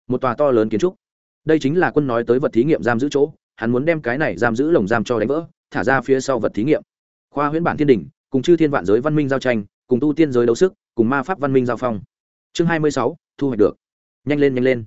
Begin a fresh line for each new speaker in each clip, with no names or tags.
một tòa to lớn kiến trúc. Đây chính là quân nói tới vật thí nghiệm giam giữ chỗ, hắn muốn đem cái này giam giữ lồng giam cho đánh vỡ, thả ra phía sau vật thí nghiệm. Khoa huyễn bản thiên đỉnh, cùng chư thiên vạn giới văn minh giao tranh, cùng tu tiên giới đấu sức, cùng ma pháp văn minh giao phong. Chương 26, thu hoạch được. Nhanh lên nhanh lên.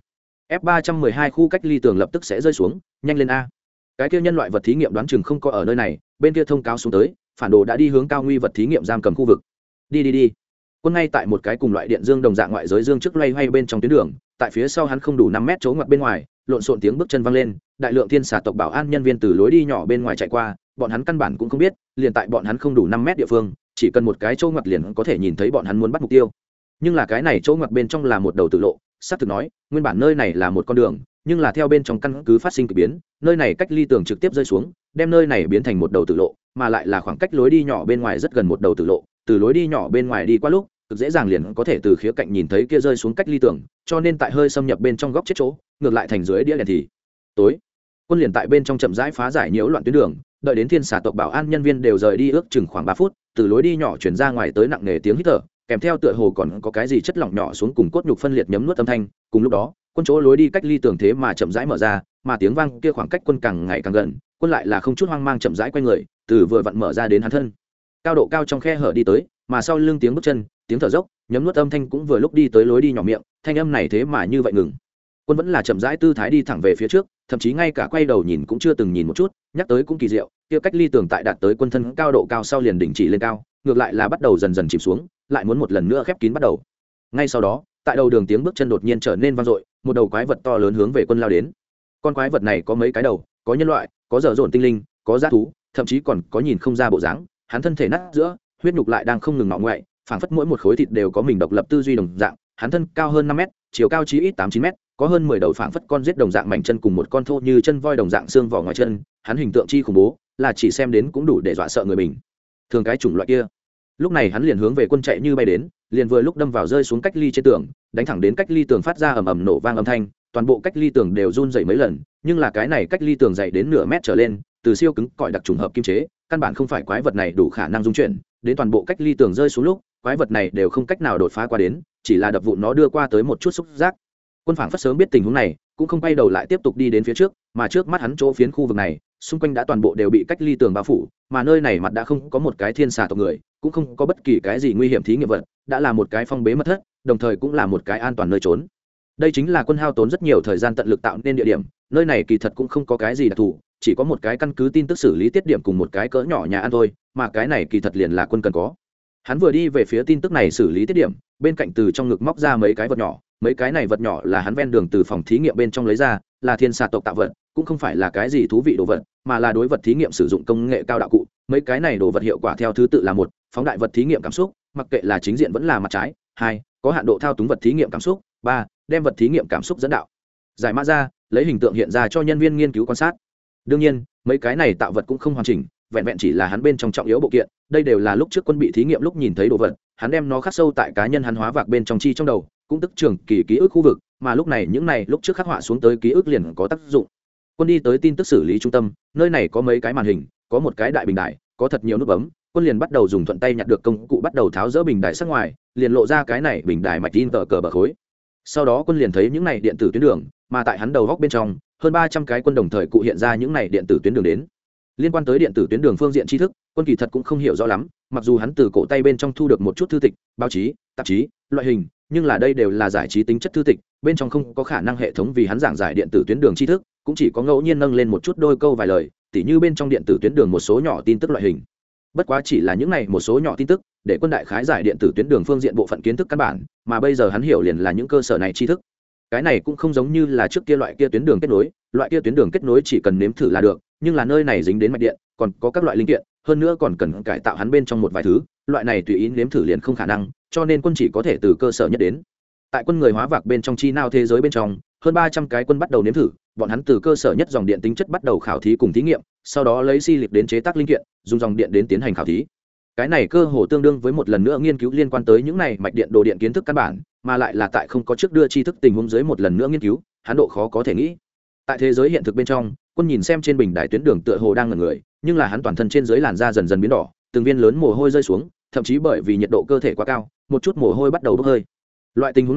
F312 khu cách ly tường lập tức sẽ rơi xuống, nhanh lên a. Cái kia nhân loại vật thí nghiệm đoán chừng không có ở nơi này, bên kia thông cáo xuống tới, phản đồ đã đi hướng cao nguy vật thí nghiệm giam cầm khu vực. Đi. Quân ngay tại một cái cùng loại điện dương đồng dạng ngoại giới dương trước loay hoay bên trong tuyến đường, tại phía sau hắn không đủ 5 mét chỗ ngoặt bên ngoài, lộn xộn tiếng bước chân vang lên, đại lượng thiên xà tộc bảo an nhân viên từ lối đi nhỏ bên ngoài chạy qua, bọn hắn căn bản cũng không biết, liền tại bọn hắn không đủ 5 mét địa phương, chỉ cần một cái chỗ ngoặt liền có thể nhìn thấy bọn hắn muốn bắt mục tiêu. Nhưng là cái này chỗ ngoặt bên trong là một đầu tự lộ, xác thực nói, nguyên bản nơi này là một con đường, nhưng là theo bên trong căn cứ phát sinh kỳ biến, nơi này cách ly tường trực tiếp rơi xuống, đem nơi này biến thành một đầu tự lộ, mà lại là khoảng cách lối đi nhỏ bên ngoài rất gần một đầu tự lộ, từ lối đi nhỏ bên ngoài đi qua lúc cực dễ dàng liền có thể từ khía cạnh nhìn thấy kia rơi xuống cách ly tường, cho nên tại hơi xâm nhập bên trong góc chết chỗ, ngược lại thành dưới đĩa đèn thì tối. Quân liền tại bên trong chậm rãi phá giải nhiễu loạn tuyến đường, đợi đến thiên xà tộc bảo an nhân viên đều rời đi ước chừng khoảng 3 phút, từ lối đi nhỏ chuyển ra ngoài tới nặng nề tiếng hít thở, kèm theo tựa hồ còn có cái gì chất lỏng nhỏ xuống cùng cốt nhục phân liệt nhấm nuốt âm thanh, cùng lúc đó, quân chỗ lối đi cách ly tường thế mà chậm rãi mở ra, mà tiếng vang kia khoảng cách quân càng ngày càng gần, quân lại là không chút hoang mang chậm rãi quay người, từ vừa vặn mở ra đến hắn thân. Cao độ cao trong khe hở đi tới, mà sau lưng tiếng bước chân, tiếng thở dốc, nhấm nuốt âm thanh cũng vừa lúc đi tới lối đi nhỏ miệng, thanh âm này thế mà như vậy ngừng. Quân vẫn là chậm rãi tư thái đi thẳng về phía trước, thậm chí ngay cả quay đầu nhìn cũng chưa từng nhìn một chút, nhắc tới cũng kỳ diệu, kia cách ly tường tại đạt tới quân thân cao độ cao sau liền đình chỉ lên cao, ngược lại là bắt đầu dần dần chìm xuống, lại muốn một lần nữa khép kín bắt đầu. Ngay sau đó, tại đầu đường tiếng bước chân đột nhiên trở nên vang dội, một đầu quái vật to lớn hướng về quân lao đến. Con quái vật này có mấy cái đầu, có nhân loại, có dở dồn tinh linh, có dã thú, thậm chí còn có nhìn không ra bộ dáng, hắn thân thể nát giữa, huyết nhục lại đang không ngừng ngọ ngoại, phảng phất mỗi một khối thịt đều có mình độc lập tư duy đồng dạng, hắn thân cao hơn 5 mét, chiều cao chí ít 8-9 mét, có hơn 10 đầu phảng phất con giết đồng dạng mảnh chân cùng một con thô như chân voi đồng dạng xương vỏ ngoài chân, hắn hình tượng chi khủng bố, là chỉ xem đến cũng đủ để dọa sợ người mình. Thường cái chủng loại kia. Lúc này hắn liền hướng về quân chạy như bay đến, liền vừa lúc đâm vào rơi xuống cách ly trên tường, đánh thẳng đến cách ly tường phát ra ầm ầm nổ vang âm thanh, toàn bộ cách ly tường đều run rẩy mấy lần, nhưng là cái này cách ly tường dày đến nửa mét trở lên, từ siêu cứng cỏi đặc trùng hợp kim chế, căn bản không phải quái vật này đủ khả năng dung chuyển, đến toàn bộ cách ly tường rơi xuống lúc, quái vật này đều không cách nào đột phá qua đến, chỉ là đập vụn nó đưa qua tới một chút xúc giác. Quân phảng phất sớm biết tình huống này, cũng không quay đầu lại tiếp tục đi đến phía trước, mà trước mắt hắn chỗ phiến khu vực này, xung quanh đã toàn bộ đều bị cách ly tường bao phủ, mà nơi này mặt đã không có một cái thiên xà tộc người, cũng không có bất kỳ cái gì nguy hiểm thí nghiệm vật, đã là một cái phong bế mật thất, đồng thời cũng là một cái an toàn nơi trốn. Đây chính là quân hao tốn rất nhiều thời gian tận lực tạo nên địa điểm, nơi này kỳ thật cũng không có cái gì đặc thù, chỉ có một cái căn cứ tin tức xử lý tiết điểm cùng một cái cỡ nhỏ nhà ăn thôi, mà cái này kỳ thật liền là quân cần có. Hắn vừa đi về phía tin tức này xử lý tiết điểm, bên cạnh từ trong ngực móc ra mấy cái vật nhỏ, mấy cái này vật nhỏ là hắn ven đường từ phòng thí nghiệm bên trong lấy ra, là thiên xà tộc tạo vật, cũng không phải là cái gì thú vị đồ vật, mà là đối vật thí nghiệm sử dụng công nghệ cao đạo cụ. Mấy cái này đồ vật hiệu quả theo thứ tự là: 1, phóng đại vật thí nghiệm cảm xúc, mặc kệ là chính diện vẫn là mặt trái; 2, có hạn độ thao túng vật thí nghiệm cảm xúc; 3, đem vật thí nghiệm cảm xúc dẫn đạo giải mã ra, lấy hình tượng hiện ra cho nhân viên nghiên cứu quan sát. Đương nhiên, mấy cái này tạo vật cũng không hoàn chỉnh, vẹn vẹn chỉ là hắn bên trong trọng yếu bộ kiện, đây đều là lúc trước quân bị thí nghiệm lúc nhìn thấy đồ vật, hắn đem nó khắc sâu tại cá nhân hắn hóa vạc bên trong chi trong đầu, cũng tức trường kỳ ký ức khu vực, mà lúc này những này lúc trước khắc họa xuống tới ký ức liền có tác dụng. Quân đi tới tin tức xử lý trung tâm, nơi này có mấy cái màn hình, có một cái đại bình đài, có thật nhiều nút bấm, quân liền bắt đầu dùng thuận tay nhặt được công cụ bắt đầu tháo dỡ bình đài sát ngoài, liền lộ ra cái này bình đài mạch in tờ cờ bờ khối. Sau đó quân liền thấy những này điện tử tuyến đường, mà tại hắn đầu góc bên trong, hơn 300 cái quân đồng thời cụ hiện ra những này điện tử tuyến đường đến. Liên quan tới điện tử tuyến đường phương diện tri thức, quân kỳ thật cũng không hiểu rõ lắm, mặc dù hắn từ cổ tay bên trong thu được một chút thư tịch, báo chí, tạp chí, loại hình, nhưng là đây đều là giải trí tính chất thư tịch, bên trong không có khả năng hệ thống vì hắn giảng giải điện tử tuyến đường tri thức, cũng chỉ có ngẫu nhiên nâng lên một chút đôi câu vài lời, tỉ như bên trong điện tử tuyến đường một số nhỏ tin tức loại hình. Bất quá chỉ là những này một số nhỏ tin tức, để quân đại khái giải điện tử tuyến đường phương diện bộ phận kiến thức căn bản, mà bây giờ hắn hiểu liền là những cơ sở này tri thức. Cái này cũng không giống như là trước kia loại kia tuyến đường kết nối, loại kia tuyến đường kết nối chỉ cần nếm thử là được, nhưng là nơi này dính đến mạch điện, còn có các loại linh kiện, hơn nữa còn cần cải tạo hắn bên trong một vài thứ, loại này tùy ý nếm thử liền không khả năng, cho nên quân chỉ có thể từ cơ sở nhất đến. Tại quân người hóa vạc bên trong chi nào thế giới bên trong, hơn 300 cái quân bắt đầu nếm thử, bọn hắn từ cơ sở nhất dòng điện tính chất bắt đầu khảo thí cùng thí nghiệm, sau đó lấy si lịch đến chế tác linh kiện, dùng dòng điện đến tiến hành khảo thí. Cái này cơ hồ tương đương với một lần nữa nghiên cứu liên quan tới những này mạch điện đồ điện kiến thức căn bản, mà lại là tại không có trước đưa tri thức tình huống dưới một lần nữa nghiên cứu, hắn độ khó có thể nghĩ. Tại thế giới hiện thực bên trong, quân nhìn xem trên bình đài tuyến đường tựa hồ đang ngẩn người, nhưng là hắn toàn thân trên dưới làn da dần dần biến đỏ, từng viên lớn mồ hôi rơi xuống, thậm chí bởi vì nhiệt độ cơ thể quá cao, một chút mồ hôi bắt đầu bốc hơi. Loại tình huống này,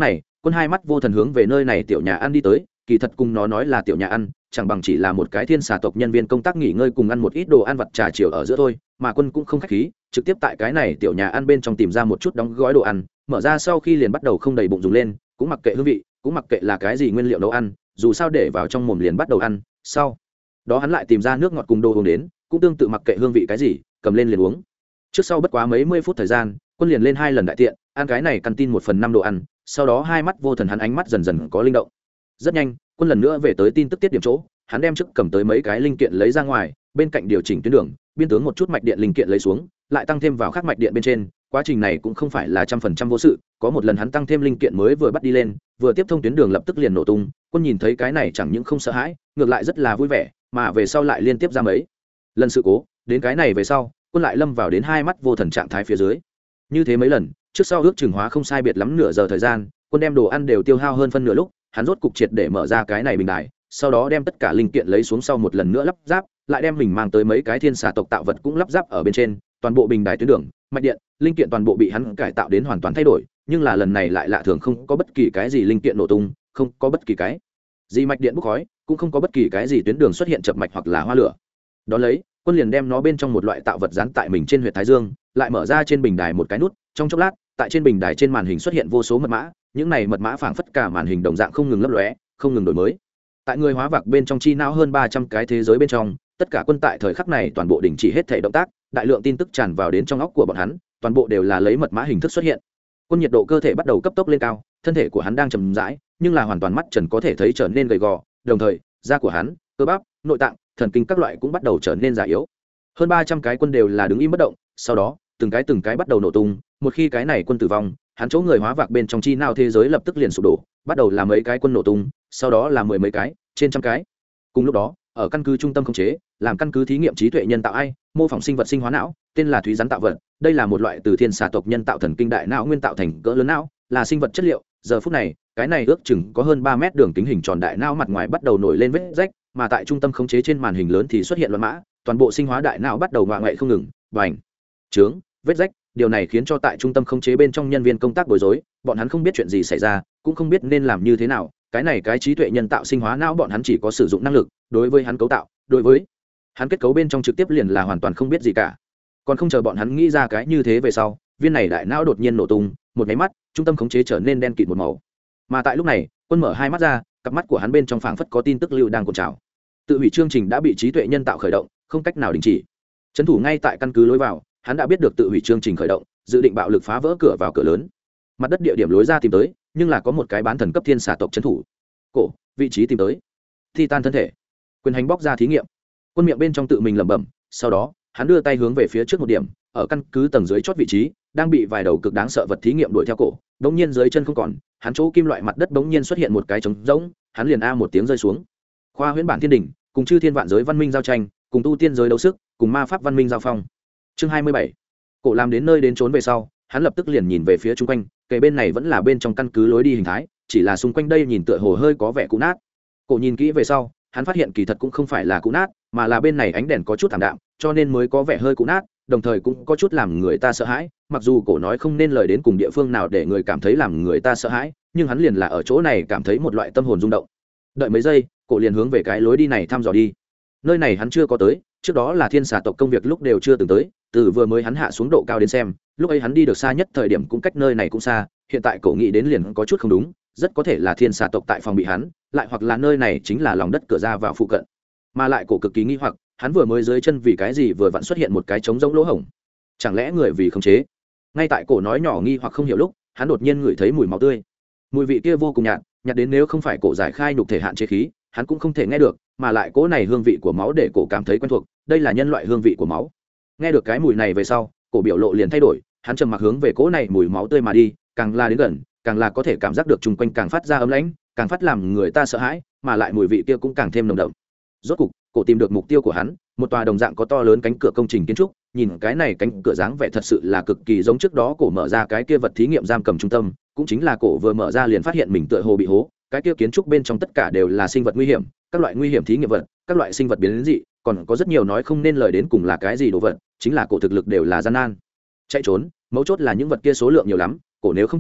Quân hai mắt vô thần hướng về nơi này tiểu nhà ăn đi tới, kỳ thật cùng nó nói là tiểu nhà ăn chẳng bằng chỉ là một cái thiên xà tộc nhân viên công tác nghỉ ngơi cùng ăn một ít đồ ăn vặt trà chiều ở giữa thôi, mà Quân cũng không khách khí, trực tiếp tại cái này tiểu nhà ăn bên trong tìm ra một chút đóng gói đồ ăn, mở ra sau khi liền bắt đầu không đầy bụng dùng lên, cũng mặc kệ hương vị, cũng mặc kệ là cái gì nguyên liệu nấu ăn, dù sao để vào trong mồm liền bắt đầu ăn. Sau đó hắn lại tìm ra nước ngọt cùng đồ uống đến, cũng tương tự mặc kệ hương vị cái gì, cầm lên liền uống. Trước sau bất quá mấy mươi phút thời gian, Quân liền lên 2 lần đại tiện, ăn cái này căn tin 1/5 đồ ăn, sau đó hai mắt vô thần hắn ánh mắt dần dần có linh động. Rất nhanh, Quân lần nữa về tới tin tức tiết điểm chỗ, hắn đem trước cầm tới mấy cái linh kiện lấy ra ngoài, bên cạnh điều chỉnh tuyến đường, biên tướng một chút mạch điện linh kiện lấy xuống, lại tăng thêm vào khác mạch điện bên trên, quá trình này cũng không phải là 100% vô sự, có một lần hắn tăng thêm linh kiện mới vừa bắt đi lên, vừa tiếp thông tuyến đường lập tức liền nổ tung. Quân nhìn thấy cái này chẳng những không sợ hãi, ngược lại rất là vui vẻ, mà về sau lại liên tiếp ra mấy lần sự cố, đến cái này về sau, Quân lại lâm vào đến hai mắt vô thần trạng thái phía dưới. Như thế mấy lần, trước sau ước chừng hóa không sai biệt lắm nửa giờ thời gian, Quân đem đồ ăn đều tiêu hao hơn phân nửa lúc, hắn rốt cục triệt để mở ra cái này bình đài, sau đó đem tất cả linh kiện lấy xuống sau một lần nữa lắp ráp, lại đem mình mang tới mấy cái thiên xà tộc tạo vật cũng lắp ráp ở bên trên, toàn bộ bình đài tuyến đường, mạch điện, linh kiện toàn bộ bị hắn cải tạo đến hoàn toàn thay đổi, nhưng là lần này lại lạ thường không có bất kỳ cái gì linh kiện nổ tung, không có bất kỳ cái gì mạch điện bốc khói, cũng không có bất kỳ cái gì tuyến đường xuất hiện chập mạch hoặc là hoa lửa. Đó lấy, Quân liền đem nó bên trong một loại tạo vật dán tại mình trên huyệt thái dương, lại mở ra trên bình đài một cái nút, trong chốc lát, tại trên bình đài trên màn hình xuất hiện vô số mật mã, những này mật mã phảng phất cả màn hình đồng dạng không ngừng lấp lóe, không ngừng đổi mới. Tại người hóa vạc bên trong chi não hơn 300 cái thế giới bên trong, tất cả Quân tại thời khắc này toàn bộ đình chỉ hết thể động tác, đại lượng tin tức tràn vào đến trong óc của bọn hắn, toàn bộ đều là lấy mật mã hình thức xuất hiện. Quân nhiệt độ cơ thể bắt đầu cấp tốc lên cao, thân thể của hắn đang chậm rãi, nhưng là hoàn toàn mắt trần có thể thấy trở nên gầy gò, đồng thời, da của hắn, cơ bắp, nội tạng, thần kinh các loại cũng bắt đầu trở nên già yếu. Hơn 300 cái Quân đều là đứng im bất động, sau đó, từng cái bắt đầu nổ tung, một khi cái này Quân tử vong, hắn chỗ người hóa vạc bên trong chi não thế giới lập tức liền sụp đổ, bắt đầu là mấy cái Quân nổ tung, sau đó là mười mấy cái, trên trăm cái. Cùng lúc đó, ở căn cứ trung tâm khống chế, làm căn cứ thí nghiệm trí tuệ nhân tạo ai, mô phỏng sinh vật sinh hóa não, tên là thúy rắn tạo vật, đây là một loại từ thiên xà tộc nhân tạo thần kinh đại não nguyên tạo thành cỡ lớn não, là sinh vật chất liệu. Giờ phút này, cái này ước chừng có hơn 3 mét đường kính hình tròn đại não mặt ngoài bắt đầu nổi lên vết rách, mà tại trung tâm khống chế trên màn hình lớn thì xuất hiện loạn mã, toàn bộ sinh hóa đại não bắt đầu ngoạ ngoại không ngừng, bành, trướng, vết rách. Điều này khiến cho tại trung tâm khống chế bên trong nhân viên công tác bối rối, bọn hắn không biết chuyện gì xảy ra, cũng không biết nên làm như thế nào. Cái này cái trí tuệ nhân tạo sinh hóa não bọn hắn chỉ có sử dụng năng lực, đối với hắn cấu tạo, đối với hắn kết cấu bên trong trực tiếp liền là hoàn toàn không biết gì cả. Còn không chờ bọn hắn nghĩ ra cái như thế về sau, viên này đại não đột nhiên nổ tung, một cái mắt, trung tâm khống chế trở nên đen kịt một màu. Mà tại lúc này, Quân mở hai mắt ra, cặp mắt của hắn bên trong phảng phất có tin tức lưu đang cuộn trào. Tự hủy chương trình đã bị trí tuệ nhân tạo khởi động, không cách nào đình chỉ. Trấn thủ ngay tại căn cứ lối vào, hắn đã biết được tự hủy chương trình khởi động, dự định bạo lực phá vỡ cửa vào cửa lớn. Mặt đất địa điểm lối ra tìm tới, nhưng là có một cái bán thần cấp thiên xà tộc trấn thủ. Cổ, vị trí tìm tới. Titan thân thể. Quyền hành bóc ra thí nghiệm. Quân miệng bên trong tự mình lẩm bẩm, sau đó, hắn đưa tay hướng về phía trước một điểm, ở căn cứ tầng dưới chót vị trí, đang bị vài đầu cực đáng sợ vật thí nghiệm đuổi theo cổ. Đống nhiên dưới chân không còn, hắn chỗ kim loại mặt đất bỗng nhiên xuất hiện một cái trống rỗng, hắn liền a một tiếng rơi xuống. Khoa huyễn bản thiên đỉnh, cùng chư thiên vạn giới văn minh giao tranh, cùng tu tiên giới đấu sức, cùng ma pháp văn minh giao phong. Chương 27. Cổ làm đến nơi đến trốn về sau, hắn lập tức liền nhìn về phía chung quanh, kề bên này vẫn là bên trong căn cứ lối đi hình thái, chỉ là xung quanh đây nhìn tựa hồ hơi có vẻ cũ nát. Cổ nhìn kỹ về sau, hắn phát hiện kỳ thật cũng không phải là cũ nát, mà là bên này ánh đèn có chút thảm đạm, cho nên mới có vẻ hơi cũ nát, đồng thời cũng có chút làm người ta sợ hãi. Mặc dù cổ nói không nên lời đến cùng địa phương nào để người cảm thấy làm người ta sợ hãi, nhưng hắn liền là ở chỗ này cảm thấy một loại tâm hồn rung động. Đợi mấy giây, cổ liền hướng về cái lối đi này thăm dò đi. Nơi này hắn chưa có tới, trước đó là thiên xà tộc công việc lúc đều chưa từng tới, từ vừa mới hắn hạ xuống độ cao đến xem, lúc ấy hắn đi được xa nhất thời điểm cũng cách nơi này cũng xa, hiện tại cổ nghĩ đến liền có chút không đúng, rất có thể là thiên xà tộc tại phòng bị hắn, lại hoặc là nơi này chính là lòng đất cửa ra vào phụ cận. Mà lại cổ cực kỳ nghi hoặc, hắn vừa mới dưới chân vì cái gì vừa vặn xuất hiện một cái trống rỗng lỗ hổng, chẳng lẽ người vì khống chế? Ngay tại cổ nói nhỏ nghi hoặc không hiểu lúc, hắn đột nhiên ngửi thấy mùi máu tươi. Mùi vị kia vô cùng nhạt, nhạt đến nếu không phải cổ giải khai nhục thể hạn chế khí, hắn cũng không thể nghe được, mà lại cỗ này hương vị của máu để cổ cảm thấy quen thuộc, đây là nhân loại hương vị của máu. Nghe được cái mùi này về sau, cổ biểu lộ liền thay đổi, hắn trầm mặc hướng về cỗ này mùi máu tươi mà đi, càng là đến gần, càng là có thể cảm giác được chung quanh càng phát ra ấm lãnh, càng phát làm người ta sợ hãi, mà lại mùi vị kia cũng càng thêm nồng đậm. Rốt cục, cổ tìm được mục tiêu của hắn, một tòa đồng dạng có to lớn cánh cửa công trình kiến trúc, nhìn cái này cánh cửa dáng vẻ thật sự là cực kỳ giống trước đó cổ mở ra cái kia vật thí nghiệm giam cầm trung tâm, cũng chính là cổ vừa mở ra liền phát hiện mình tựa hồ bị hố, cái kia kiến trúc bên trong tất cả đều là sinh vật nguy hiểm, các loại nguy hiểm thí nghiệm vật, các loại sinh vật biến dị, còn có rất nhiều nói không nên lời đến cùng là cái gì đồ vật, chính là cổ thực lực đều là gian nan. Chạy trốn, mấu chốt là những vật kia số lượng nhiều lắm, cổ nếu không trốn,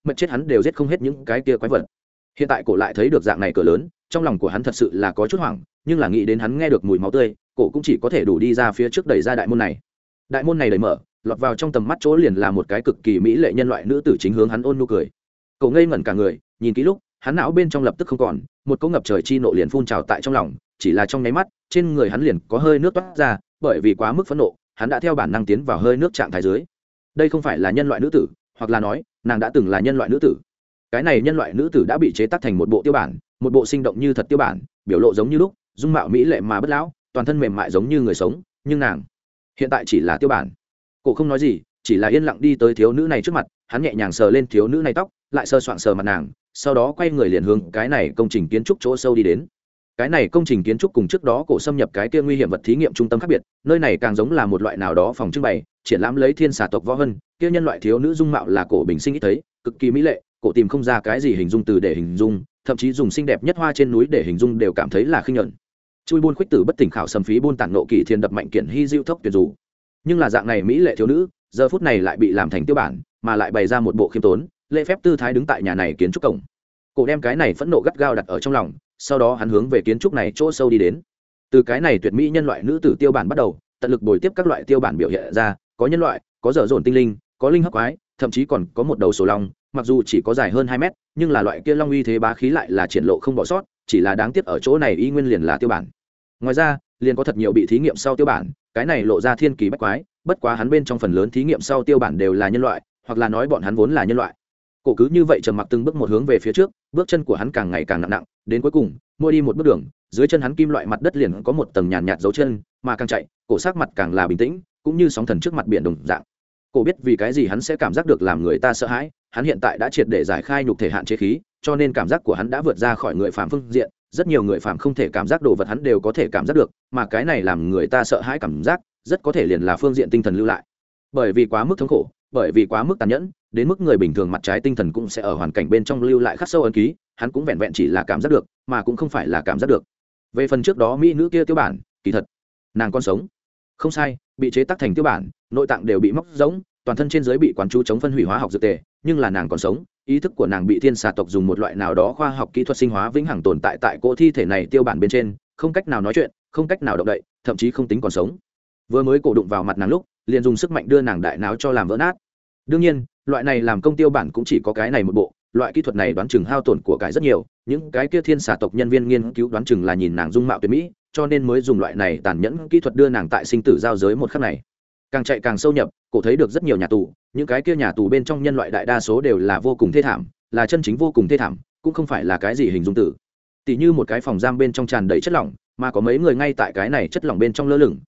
mệt chết hắn đều giết không hết những cái kia quái vật. Hiện tại cổ lại thấy được dạng này cửa lớn, trong lòng của hắn thật sự là có chút hoảng, nhưng là nghĩ đến hắn nghe được mùi máu tươi, cổ cũng chỉ có thể đủ đi ra phía trước đẩy ra đại môn này. Đại môn này đẩy mở, lọt vào trong tầm mắt chỗ liền là một cái cực kỳ mỹ lệ nhân loại nữ tử chính hướng hắn ôn nhu cười. Cổ ngây ngẩn cả người, nhìn kỹ lúc, hắn não bên trong lập tức không còn, một cỗ ngập trời chi nộ liền phun trào tại trong lòng, chỉ là trong nháy mắt, trên người hắn liền có hơi nước toát ra, bởi vì quá mức phẫn nộ, hắn đã theo bản năng tiến vào hơi nước trạng thái dưới. Đây không phải là nhân loại nữ tử, hoặc là nói, nàng đã từng là nhân loại nữ tử. Cái này nhân loại nữ tử đã bị chế tác thành một bộ tiêu bản, một bộ sinh động như thật tiêu bản, biểu lộ giống như lúc, dung mạo mỹ lệ mà bất lão, toàn thân mềm mại giống như người sống, nhưng nàng hiện tại chỉ là tiêu bản. Cổ không nói gì, chỉ là yên lặng đi tới thiếu nữ này trước mặt, hắn nhẹ nhàng sờ lên thiếu nữ này tóc, lại sờ soạng sờ mặt nàng, sau đó quay người liền hướng cái này công trình kiến trúc chỗ sâu đi đến. Cái này công trình kiến trúc cùng trước đó cổ xâm nhập cái kia nguy hiểm vật thí nghiệm trung tâm khác biệt, nơi này càng giống là một loại nào đó phòng trưng bày, triển lãm lấy thiên xà tộc võ hân, kia nhân loại thiếu nữ dung mạo là cổ bình sinh ít thấy, cực kỳ mỹ lệ, cổ tìm không ra cái gì hình dung từ để hình dung, thậm chí dùng xinh đẹp nhất hoa trên núi để hình dung đều cảm thấy là khinh nhẫn. Chui buôn khuyết tử bất tỉnh khảo sầm phí buôn tản nộ kỳ thiên đập mạnh kiện hy diệu thốc tuyệt dù. Nhưng là dạng này mỹ lệ thiếu nữ, giờ phút này lại bị làm thành tiêu bản, mà lại bày ra một bộ khiêm tốn, lễ phép tư thái đứng tại nhà này kiến trúc cổng. Cổ đem cái này phẫn nộ gắt gao đặt ở trong lòng, sau đó hắn hướng về kiến trúc này chỗ sâu đi đến. Từ cái này tuyệt mỹ nhân loại nữ tử tiêu bản bắt đầu, tận lực bồi tiếp các loại tiêu bản biểu hiện ra, có nhân loại, có dở dồn tinh linh, có linh hấp quái, thậm chí còn có một đầu sổ long, mặc dù chỉ có dài hơn 2 mét, nhưng là loại kia long uy thế bá khí lại là triển lộ không bỏ sót, chỉ là đáng tiếc ở chỗ này y nguyên liền là tiêu bản. Ngoài ra, liền có thật nhiều bị thí nghiệm sau tiêu bản, cái này lộ ra thiên kỳ bách quái, bất quá hắn bên trong phần lớn thí nghiệm sau tiêu bản đều là nhân loại, hoặc là nói bọn hắn vốn là nhân loại. Cổ cứ như vậy trầm mặc từng bước một hướng về phía trước, bước chân của hắn càng ngày càng nặng nặng, đến cuối cùng, mỗi đi một bước đường, dưới chân hắn kim loại mặt đất liền có một tầng nhàn nhạt dấu chân, mà càng chạy, cổ sắc mặt càng là bình tĩnh, cũng như sóng thần trước mặt biển đồng dạng. Cổ biết vì cái gì hắn sẽ cảm giác được làm người ta sợ hãi, hắn hiện tại đã triệt để giải khai nhục thể hạn chế khí, cho nên cảm giác của hắn đã vượt ra khỏi người phàm phương diện, rất nhiều người phàm không thể cảm giác đồ vật hắn đều có thể cảm giác được, mà cái này làm người ta sợ hãi cảm giác, rất có thể liền là phương diện tinh thần lưu lại. Bởi vì quá mức thống khổ, bởi vì quá mức tàn nhẫn, đến mức người bình thường mặt trái tinh thần cũng sẽ ở hoàn cảnh bên trong lưu lại khắc sâu ấn ký, hắn cũng vẹn vẹn chỉ là cảm giác được, mà cũng không phải là cảm giác được. Về phần trước đó mỹ nữ kia tiêu bản, kỳ thật nàng còn sống. Không sai, bị chế tác thành tiêu bản, nội tạng đều bị móc rỗng, toàn thân trên dưới bị quán chú chống phân hủy hóa học dược tề, nhưng là nàng còn sống, ý thức của nàng bị thiên xà tộc dùng một loại nào đó khoa học kỹ thuật sinh hóa vĩnh hằng tồn tại tại cỗ thi thể này tiêu bản bên trên, không cách nào nói chuyện, không cách nào động đậy, thậm chí không tính còn sống. Vừa mới cổ đụng vào mặt nàng lúc, liền dùng sức mạnh đưa nàng đại não cho làm vỡ nát. Đương nhiên, loại này làm công tiêu bản cũng chỉ có cái này một bộ, loại kỹ thuật này đoán chừng hao tổn của cải rất nhiều, những cái kia thiên xà tộc nhân viên nghiên cứu đoán chừng là nhìn nàng dung mạo tuyệt mỹ, cho nên mới dùng loại này tàn nhẫn kỹ thuật đưa nàng tại sinh tử giao giới một khắc này. Càng chạy càng sâu nhập, cổ thấy được rất nhiều nhà tù, những cái kia nhà tù bên trong nhân loại đại đa số đều là vô cùng thê thảm, là chân chính vô cùng thê thảm, cũng không phải là cái gì hình dung tử. Tỷ như một cái phòng giam bên trong tràn đầy chất lỏng, mà có mấy người ngay tại cái này chất lỏng bên trong lơ lửng,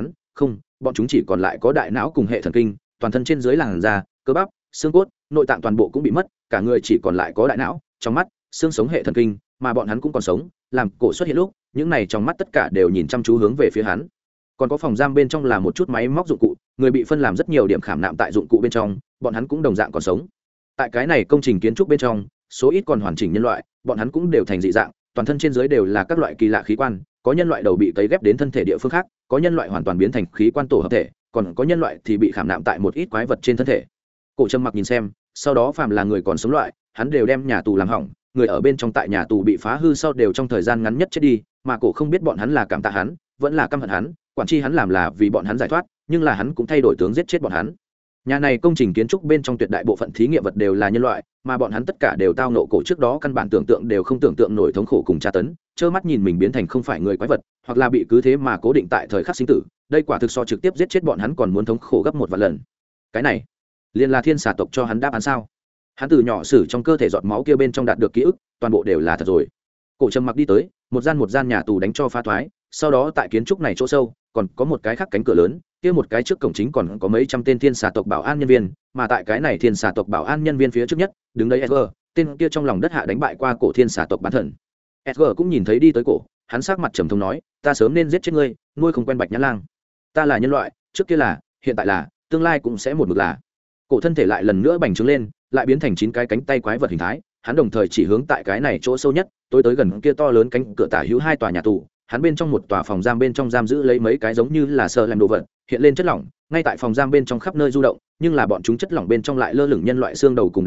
bọn chúng chỉ còn lại có đại não cùng hệ thần kinh, toàn thân trên dưới làn da, cơ bắp, xương cốt, nội tạng toàn bộ cũng bị mất, cả người chỉ còn lại có đại não, trong mắt, xương sống hệ thần kinh, mà bọn hắn cũng còn sống. Làm cổ xuất hiện lúc, những này trong mắt tất cả đều nhìn chăm chú hướng về phía hắn. Còn có phòng giam bên trong là một chút máy móc dụng cụ, người bị phân làm rất nhiều điểm khảm nạm tại dụng cụ bên trong, bọn hắn cũng đồng dạng còn sống. Tại cái này công trình kiến trúc bên trong, số ít còn hoàn chỉnh nhân loại, bọn hắn cũng đều thành dị dạng, toàn thân trên dưới đều là các loại kỳ lạ khí quan, có nhân loại đầu bị cấy ghép đến thân thể địa phương khác, có nhân loại hoàn toàn biến thành khí quan tổ hợp thể, còn có nhân loại thì bị khảm nạm tại một ít quái vật trên thân thể. Cổ trầm mặc nhìn xem, sau đó phàm là người còn sống loại, hắn đều đem nhà tù làm hỏng, người ở bên trong tại nhà tù bị phá hư sau đều trong thời gian ngắn nhất chết đi, mà cổ không biết bọn hắn là cảm tạ hắn, vẫn là căm hận hắn, quản chi hắn làm là vì bọn hắn giải thoát, nhưng là hắn cũng thay đổi tướng giết chết bọn hắn. Nhà này công trình kiến trúc bên trong tuyệt đại bộ phận thí nghiệm vật đều là nhân loại, mà bọn hắn tất cả đều tao nộ cổ trước đó căn bản tưởng tượng đều không tưởng tượng nổi thống khổ cùng tra tấn, trơ mắt nhìn mình biến thành không phải người quái vật, hoặc là bị cứ thế mà cố định tại thời khắc sinh tử, đây quả thực so trực tiếp giết chết bọn hắn còn muốn thống khổ gấp 1 vạn lần. Cái này, liền là thiên xà tộc cho hắn đáp án sao? Hắn từ nhỏ sử trong cơ thể giọt máu kia bên trong đạt được ký ức, toàn bộ đều là thật rồi. Cổ trầm mặc đi tới, một gian nhà tù đánh cho phá thoái, sau đó tại kiến trúc này chỗ sâu, còn có một cái khác cánh cửa lớn, kia một cái trước cổng chính còn có mấy trăm tên thiên xà tộc bảo an nhân viên, mà tại cái này thiên xà tộc bảo an nhân viên phía trước nhất, đứng đấy Edgar, tên kia trong lòng đất hạ đánh bại qua cổ thiên xà tộc bán thần. Edgar cũng nhìn thấy đi tới cổ, hắn sắc mặt trầm thống nói, ta sớm nên giết chết ngươi, nuôi không quen Bạch Nhã Lang. Ta là nhân loại, trước kia là, hiện tại là, tương lai cũng sẽ một mực là. Cổ thân thể lại lần nữa bành trướng lên, lại biến thành 9 cái cánh tay quái vật hình thái, hắn đồng thời chỉ hướng tại cái này chỗ sâu nhất, tối tới gần kia to lớn cánh cửa tả hữu 2 tòa nhà tù, hắn bên trong một tòa phòng giam bên trong giam giữ lấy mấy cái giống như là sờ làm đồ vật, hiện lên chất lỏng, ngay tại phòng giam bên trong khắp nơi du động, nhưng là bọn chúng chất lỏng bên trong lại lơ lửng nhân loại xương đầu cùng đại não,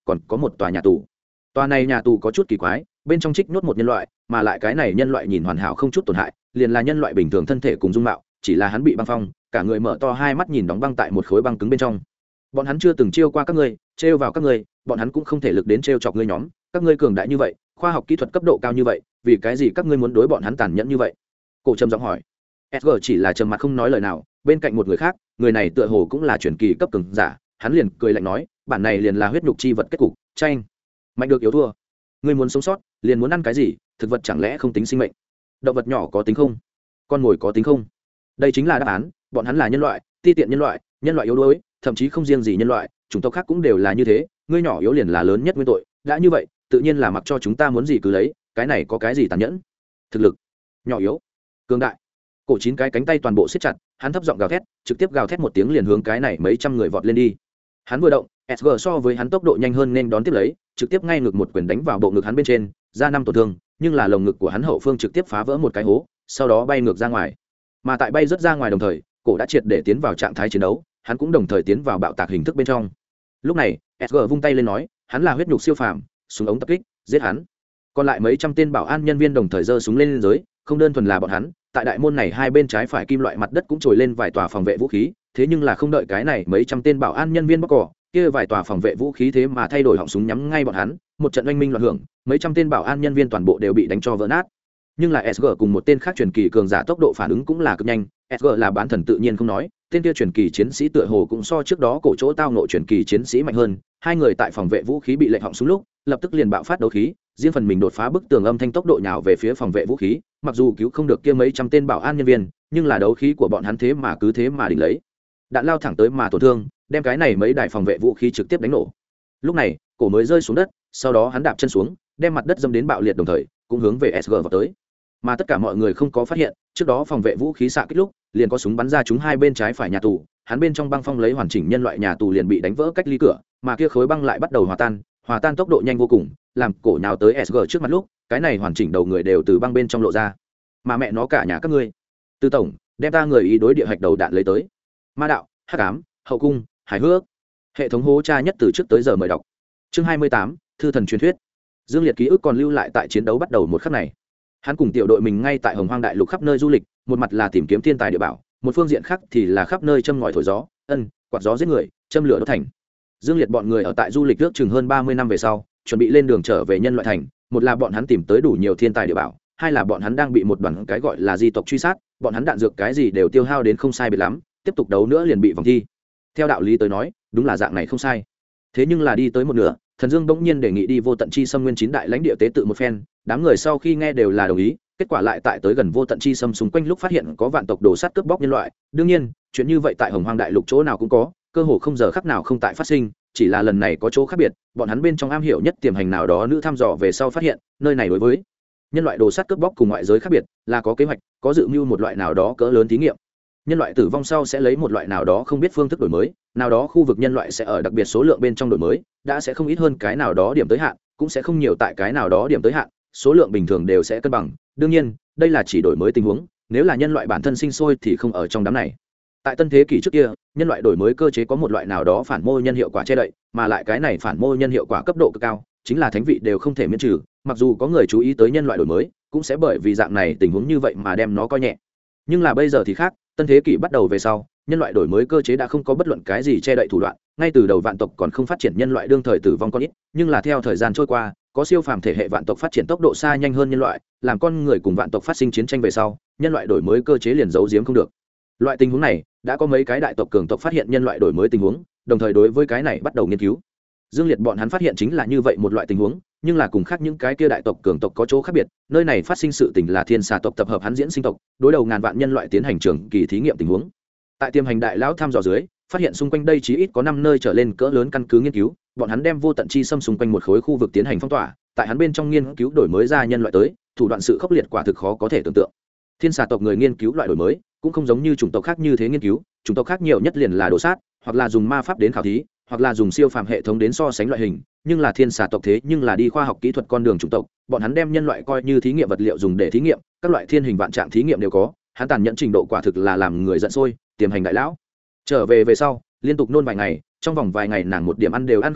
còn có một tòa nhà tù. Tòa này nhà tù có chút kỳ quái, bên trong trích nhốt một nhân loại, mà lại cái này nhân loại nhìn hoàn hảo không chút tổn hại, liền là nhân loại bình thường thân thể cùng dung mạo, chỉ là hắn bị băng phong, cả người mở to hai mắt nhìn đóng băng tại một khối băng cứng bên trong. Bọn hắn chưa từng chiêu qua các ngươi, trêu vào các ngươi, bọn hắn cũng không thể lực đến trêu chọc ngươi nhóm, các ngươi cường đại như vậy, khoa học kỹ thuật cấp độ cao như vậy, vì cái gì các ngươi muốn đối bọn hắn tàn nhẫn như vậy? Cổ trầm giọng hỏi. SG chỉ là trầm mặt không nói lời nào, bên cạnh một người khác, người này tựa hồ cũng là truyền kỳ cấp cường giả, hắn liền cười lạnh nói, bản này liền là huyết nhục chi vật kết cục, tranh. Mạnh được yếu thua. Ngươi muốn sống sót, liền muốn ăn cái gì? Thực vật chẳng lẽ không tính sinh mệnh? Động vật nhỏ có tính không? Con mồi có tính không? Đây chính là đáp án, bọn hắn là nhân loại, ti tiện nhân loại yếu đuối, thậm chí không riêng gì nhân loại, chủng tộc khác cũng đều là như thế, ngươi nhỏ yếu liền là lớn nhất nguyên tội, đã như vậy, tự nhiên là mặc cho chúng ta muốn gì cứ lấy, cái này có cái gì tàn nhẫn? Thực lực, nhỏ yếu, cường đại. Cổ chín cái cánh tay toàn bộ siết chặt, hắn thấp giọng gào thét, trực tiếp gào thét một tiếng liền hướng cái này mấy trăm người vọt lên đi. Hắn vừa động, SG so với hắn tốc độ nhanh hơn nên đón tiếp lấy, trực tiếp ngay ngực một quyền đánh vào bộ ngực hắn bên trên, ra 5 tổn thương, nhưng là lồng ngực của hắn hậu phương trực tiếp phá vỡ một cái hố, sau đó bay ngược ra ngoài. Mà tại bay rất ra ngoài đồng thời, cổ đã triệt để tiến vào trạng thái chiến đấu, hắn cũng đồng thời tiến vào bạo tạc hình thức bên trong. Lúc này, SG vung tay lên nói, hắn là huyết nhục siêu phàm, súng ống tập kích, giết hắn. Còn lại mấy trăm tên bảo an nhân viên đồng thời giơ súng lên dưới, không đơn thuần là bọn hắn, tại đại môn này hai bên trái phải kim loại mặt đất cũng trồi lên vài tòa phòng vệ vũ khí, thế nhưng là không đợi cái này mấy trăm tên bảo an nhân viên bóc cỏ, kia vài tòa phòng vệ vũ khí thế mà thay đổi họng súng nhắm ngay bọn hắn, một trận oanh minh loạn hưởng, mấy trăm tên bảo an nhân viên toàn bộ đều bị đánh cho vỡ nát. Nhưng là SG cùng một tên khác truyền kỳ cường giả tốc độ phản ứng cũng là cực nhanh, SG là bán thần tự nhiên không nói, tên kia truyền kỳ chiến sĩ tựa hồ cũng so trước đó cổ chỗ tao nội truyền kỳ chiến sĩ mạnh hơn, hai người tại phòng vệ vũ khí bị lệnh họng súng lúc, lập tức liền bạo phát đấu khí, riêng phần mình đột phá bức tường âm thanh tốc độ nhào về phía phòng vệ vũ khí, mặc dù cứu không được kia mấy trăm tên bảo an nhân viên, nhưng là đấu khí của bọn hắn thế mà cứ thế mà đỉnh lấy. Đạn lao thẳng tới mà tổn thương, đem cái này mấy đại phòng vệ vũ khí trực tiếp đánh nổ. Lúc này, cổ mới rơi xuống đất, sau đó hắn đạp chân xuống, đem mặt đất dâm đến bạo liệt đồng thời, cũng hướng về SG vào tới. Mà tất cả mọi người không có phát hiện, trước đó phòng vệ vũ khí xạ kích lúc, liền có súng bắn ra chúng hai bên trái phải nhà tù, hắn bên trong băng phong lấy hoàn chỉnh nhân loại nhà tù liền bị đánh vỡ cách ly cửa, mà kia khối băng lại bắt đầu hòa tan tốc độ nhanh vô cùng, làm cổ nhào tới SG trước mặt lúc, cái này hoàn chỉnh đầu người đều từ băng bên trong lộ ra. Mà mẹ nó cả nhà các ngươi. Tư tổng, đem ta người ý đối địa hạch đầu đạn lấy tới. Ma đạo, hắc ám, hậu cung, hài hước. Hệ thống hố tra nhất từ trước tới giờ mời đọc. Chương 28, thư thần truyền thuyết. Dương Liệt ký ức còn lưu lại tại chiến đấu bắt đầu một khắc này. Hắn cùng tiểu đội mình ngay tại Hồng Hoang đại lục khắp nơi du lịch, một mặt là tìm kiếm thiên tài địa bảo, một phương diện khác thì là khắp nơi châm ngòi thổi gió, quạt gió giết người, châm lửa đốt thành. Dương Liệt bọn người ở tại du lịch nước chừng hơn 30 năm về sau, chuẩn bị lên đường trở về nhân loại thành, một là bọn hắn tìm tới đủ nhiều thiên tài địa bảo, hai là bọn hắn đang bị một đoàn cái gọi là di tộc truy sát, bọn hắn đạn dược cái gì đều tiêu hao đến không sai biệt lắm, tiếp tục đấu nữa liền bị vòng thi. Theo đạo lý tới nói, đúng là dạng này không sai. Thế nhưng là đi tới một nửa, Thần Dương bỗng nhiên đề nghị đi Vô Tận Chi Sâm Nguyên 9 đại lãnh địa tế tự một phen, đám người sau khi nghe đều là đồng ý, kết quả lại tại tới gần Vô Tận Chi Sâm xung quanh lúc phát hiện có vạn tộc đồ sát cướp bóc nhân loại, đương nhiên, chuyện như vậy tại Hồng Hoang đại lục chỗ nào cũng có, cơ hồ không giờ khắc nào không tại phát sinh, chỉ là lần này có chỗ khác biệt, bọn hắn bên trong am hiểu nhất tiềm hành nào đó nữ thăm dò về sau phát hiện, nơi này đối với nhân loại đồ sát cướp bóc cùng ngoại giới khác biệt, là có kế hoạch, có dự mưu một loại nào đó cỡ lớn thí nghiệm. Nhân loại tử vong sau sẽ lấy một loại nào đó không biết phương thức đổi mới, nào đó khu vực nhân loại sẽ ở đặc biệt số lượng bên trong đổi mới, đã sẽ không ít hơn cái nào đó điểm tới hạn, cũng sẽ không nhiều tại cái nào đó điểm tới hạn, số lượng bình thường đều sẽ cân bằng. Đương nhiên, đây là chỉ đổi mới tình huống, nếu là nhân loại bản thân sinh sôi thì không ở trong đám này. Tại tân thế kỷ trước kia, nhân loại đổi mới cơ chế có một loại nào đó phản mô nhân hiệu quả che đậy, mà lại cái này phản mô nhân hiệu quả cấp độ cực cao, chính là thánh vị đều không thể miễn trừ, mặc dù có người chú ý tới nhân loại đổi mới, cũng sẽ bởi vì dạng này tình huống như vậy mà đem nó coi nhẹ. Nhưng là bây giờ thì khác, tân thế kỷ bắt đầu về sau, nhân loại đổi mới cơ chế đã không có bất luận cái gì che đậy thủ đoạn, ngay từ đầu vạn tộc còn không phát triển nhân loại đương thời tử vong con ít, nhưng là theo thời gian trôi qua, có siêu phàm thể hệ vạn tộc phát triển tốc độ xa nhanh hơn nhân loại, làm con người cùng vạn tộc phát sinh chiến tranh về sau, nhân loại đổi mới cơ chế liền giấu giếm không được. Loại tình huống này, đã có mấy cái đại tộc cường tộc phát hiện nhân loại đổi mới tình huống, đồng thời đối với cái này bắt đầu nghiên cứu. Dương Liệt bọn hắn phát hiện chính là như vậy một loại tình huống, nhưng là cùng khác những cái kia đại tộc cường tộc có chỗ khác biệt, nơi này phát sinh sự tình là thiên xà tộc tập hợp hắn diễn sinh tộc, đối đầu ngàn vạn nhân loại tiến hành trường kỳ thí nghiệm tình huống. Tại tiềm hành đại lão thăm dò dưới, phát hiện xung quanh đây chí ít có 5 nơi trở lên cỡ lớn căn cứ nghiên cứu, bọn hắn đem Vô Tận Chi Sâm xung quanh một khối khu vực tiến hành phong tỏa, tại hắn bên trong nghiên cứu đổi mới ra nhân loại tới, thủ đoạn sự khốc liệt quả thực khó có thể tưởng tượng. Thiên xà tộc người nghiên cứu loại đổi mới, cũng không giống như chủng tộc khác như thế nghiên cứu, chủng tộc khác nhiều nhất liền là đồ sát, hoặc là dùng ma pháp đến khảo thí, hoặc là dùng siêu phàm hệ thống đến so sánh loại hình, nhưng là thiên xà tộc thế nhưng là đi khoa học kỹ thuật con đường chủng tộc, bọn hắn đem nhân loại coi như thí nghiệm vật liệu dùng để thí nghiệm, các loại thiên hình vạn trạng thí nghiệm đều có, hắn tàn nhẫn trình độ quả thực là làm người giận sôi. Tiềm hành đại lão trở về về sau, liên tục nôn vài ngày, trong vòng vài ngày nàng một điểm ăn đều ăn không vào,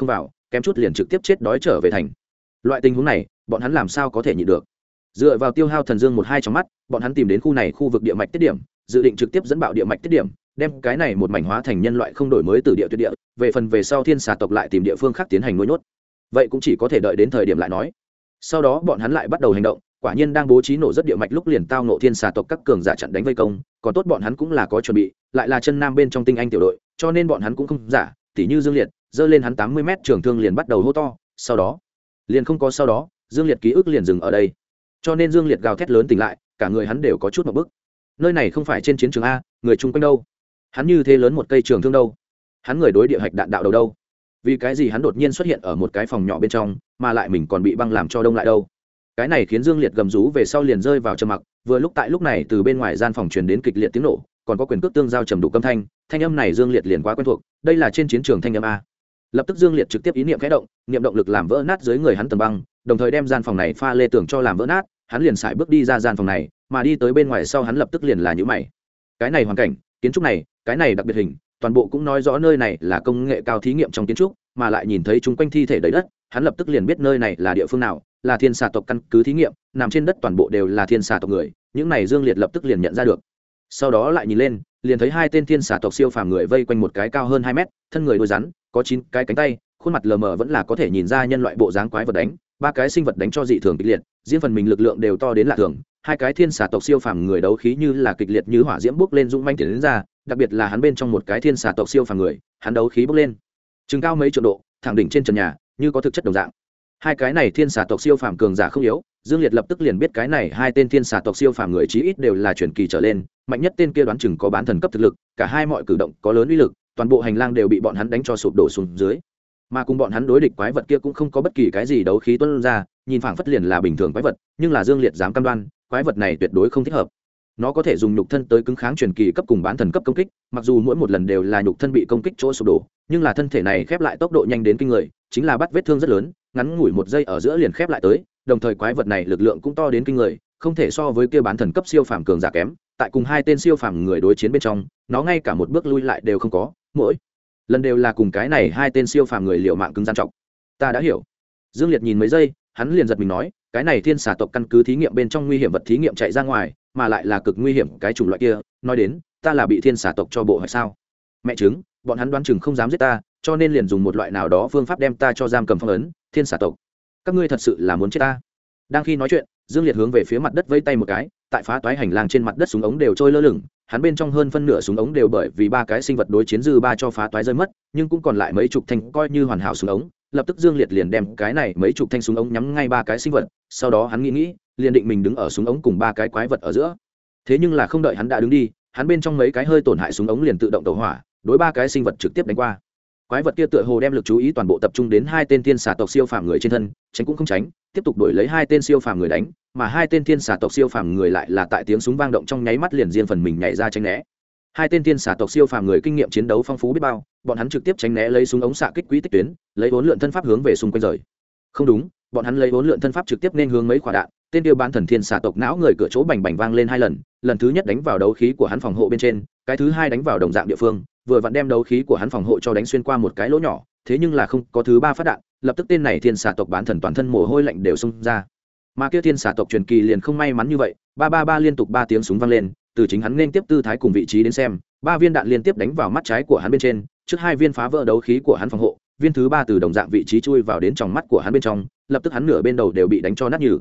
kém chút liền trực tiếp chết đói trở về thành. Loại tình huống này bọn hắn làm sao có thể nhịn được. Dựa vào tiêu hao thần dương một hai trong mắt, bọn hắn tìm đến khu này khu vực địa mạch tiết điểm, dự định trực tiếp dẫn bạo địa mạch tiết điểm, đem cái này một mảnh hóa thành nhân loại không đổi mới từ địa tuyệt địa. Về phần về sau thiên xà tộc lại tìm địa phương khác tiến hành nuôi nhốt, vậy cũng chỉ có thể đợi đến thời điểm lại nói. Sau đó bọn hắn lại bắt đầu hành động, quả nhiên đang bố trí nổ rất địa mạch lúc liền tao nộ thiên xà tộc các cường giả chặn đánh vây công, còn tốt bọn hắn cũng là có chuẩn bị, lại là chân nam bên trong tinh anh tiểu đội, cho nên bọn hắn cũng không giả, tỉ như Dương Liệt, giơ lên hắn 80 m trường thương liền bắt đầu hô to, sau đó liền không có sau đó, Dương Liệt ký ức liền dừng ở đây. Cho nên Dương Liệt gào thét lớn tỉnh lại, cả người hắn đều có chút một bức. Nơi này không phải trên chiến trường a, người chung quanh đâu? Hắn như thế lớn một cây trường thương đâu? Hắn người đối địa hạch đạn đạo đầu đâu? Vì cái gì hắn đột nhiên xuất hiện ở một cái phòng nhỏ bên trong, mà lại mình còn bị băng làm cho đông lại đâu? Cái này khiến Dương Liệt gầm rú về sau liền rơi vào trầm mặc, vừa lúc tại lúc này từ bên ngoài gian phòng truyền đến kịch liệt tiếng nổ, còn có quyền cước tương giao trầm đủ âm thanh, thanh âm này Dương Liệt liền quá quen thuộc, đây là trên chiến trường thanh âm a. Lập tức Dương Liệt trực tiếp ý niệm khẽ động, niệm động lực làm vỡ nát dưới người hắn tầng băng, đồng thời đem gian phòng này pha lê tường cho làm vỡ nát, hắn liền sải bước đi ra gian phòng này, mà đi tới bên ngoài sau hắn lập tức liền là nhíu mày. Cái này hoàn cảnh, kiến trúc này, cái này đặc biệt hình, toàn bộ cũng nói rõ nơi này là công nghệ cao thí nghiệm trong kiến trúc, mà lại nhìn thấy chúng quanh thi thể đầy đất, hắn lập tức liền biết nơi này là địa phương nào, là thiên xà tộc căn cứ thí nghiệm, nằm trên đất toàn bộ đều là thiên xà tộc người, những này Dương Liệt lập tức liền nhận ra được. Sau đó lại nhìn lên, liền thấy hai tên thiên xà tộc siêu phàm người vây quanh một cái cao hơn 2 mét, thân người đuôi rắn, có 9 cái cánh tay, khuôn mặt lờ mờ vẫn là có thể nhìn ra nhân loại bộ dáng quái vật đánh, ba cái sinh vật đánh cho dị thường kịch liệt, riêng phần mình lực lượng đều to đến lạ thường, hai cái thiên xà tộc siêu phàm người đấu khí như là kịch liệt như hỏa diễm bốc lên dũng manh tiến đến ra, đặc biệt là hắn bên trong một cái thiên xà tộc siêu phàm người, hắn đấu khí bốc lên chừng cao mấy triệu độ, thẳng đỉnh trên trần nhà, như có thực chất đồng dạng. Hai cái này thiên xà tộc siêu phàm cường giả không yếu, Dương Liệt lập tức liền biết cái này hai tên thiên xà tộc siêu phàm người chí ít đều là truyền kỳ trở lên, mạnh nhất tên kia đoán chừng có bán thần cấp thực lực, cả hai mọi cử động có lớn uy lực, toàn bộ hành lang đều bị bọn hắn đánh cho sụp đổ xuống dưới. Mà cùng bọn hắn đối địch quái vật kia cũng không có bất kỳ cái gì đấu khí tuôn ra, nhìn phảng phất liền là bình thường quái vật, nhưng là Dương Liệt dám cam đoan, quái vật này tuyệt đối không thích hợp. Nó có thể dùng nhục thân tới cứng kháng truyền kỳ cấp cùng bán thần cấp công kích, mặc dù mỗi một lần đều là nhục thân bị công kích chỗ sụp đổ, nhưng là thân thể này khép lại tốc độ nhanh đến kinh người, chính là bắt vết thương rất lớn, ngắn ngủi một giây ở giữa liền khép lại tới, đồng thời quái vật này lực lượng cũng to đến kinh người, không thể so với kia bán thần cấp siêu phàm cường giả kém, tại cùng hai tên siêu phàm người đối chiến bên trong, nó ngay cả một bước lui lại đều không có, mỗi lần đều là cùng cái này hai tên siêu phàm người liều mạng cứng gian trọng. Ta đã hiểu. Dương Liệt nhìn mấy giây, hắn liền giật mình nói, cái này thiên xà tộc căn cứ thí nghiệm bên trong nguy hiểm vật thí nghiệm chạy ra ngoài, mà lại là cực nguy hiểm cái chủng loại kia, nói đến, ta là bị thiên xà tộc cho bộ hay sao? Mẹ chứng, bọn hắn đoán chừng không dám giết ta, cho nên liền dùng một loại nào đó phương pháp đem ta cho giam cầm phong ấn, thiên xà tộc. Các ngươi thật sự là muốn chết ta? Đang khi nói chuyện, Dương Liệt hướng về phía mặt đất vẫy tay một cái, tại phá toái hành lang trên mặt đất súng ống đều trôi lơ lửng, hắn bên trong hơn phân nửa súng ống đều bởi vì ba cái sinh vật đối chiến dư ba cho phá toái rơi mất, nhưng cũng còn lại mấy chục thanh coi như hoàn hảo súng ống. Lập tức Dương Liệt liền đem cái này mấy chục thanh súng ống nhắm ngay ba cái sinh vật, sau đó hắn nghĩ, liền định mình đứng ở súng ống cùng ba cái quái vật ở giữa. Thế nhưng là không đợi hắn đã đứng đi, hắn bên trong mấy cái hơi tổn hại súng ống liền tự động tẩu hỏa, đối ba cái sinh vật trực tiếp đánh qua. Quái vật kia tựa hồ đem lực chú ý toàn bộ tập trung đến hai tên thiên xà tộc siêu phàm người trên thân, tránh cũng không tránh, tiếp tục đuổi lấy hai tên siêu phàm người đánh, mà hai tên thiên xà tộc siêu phàm người lại là tại tiếng súng vang động trong nháy mắt liền riêng phần mình nhảy ra tránh né. Hai tên thiên xà tộc siêu phàm người kinh nghiệm chiến đấu phong phú biết bao, bọn hắn trực tiếp tránh né lấy súng ống xạ kích quỹ tích tuyến, lấy vốn lượn thân pháp hướng về xung quanh rời. Không đúng, bọn hắn lấy vốn lượn thân pháp trực tiếp nên hướng mấy quả đạn, tên tiêu bán thần thiên xà tộc não người cửa chỗ bành bành vang lên hai lần, lần thứ nhất đánh vào đấu khí của hắn phòng hộ bên trên, cái thứ hai đánh vào đồng dạng địa phương, vừa vặn đem đấu khí của hắn phòng hộ cho đánh xuyên qua một cái lỗ nhỏ, thế nhưng là không có thứ ba phát đạn, lập tức tên này thiên xà tộc bán thần toàn thân mồ hôi lạnh đều xông ra. Mà kia thiên xà tộc truyền kỳ liền không may mắn như vậy, ba ba ba liên tục ba tiếng súng vang lên, từ chính hắn nên tiếp tư thái cùng vị trí đến xem, ba viên đạn liên tiếp đánh vào mắt trái của hắn bên trên, trước hai viên phá vỡ đấu khí của hắn phòng hộ, viên thứ ba từ đồng dạng vị trí chui vào đến trong mắt của hắn bên trong, lập tức hắn nửa bên đầu đều bị đánh cho nát nhừ.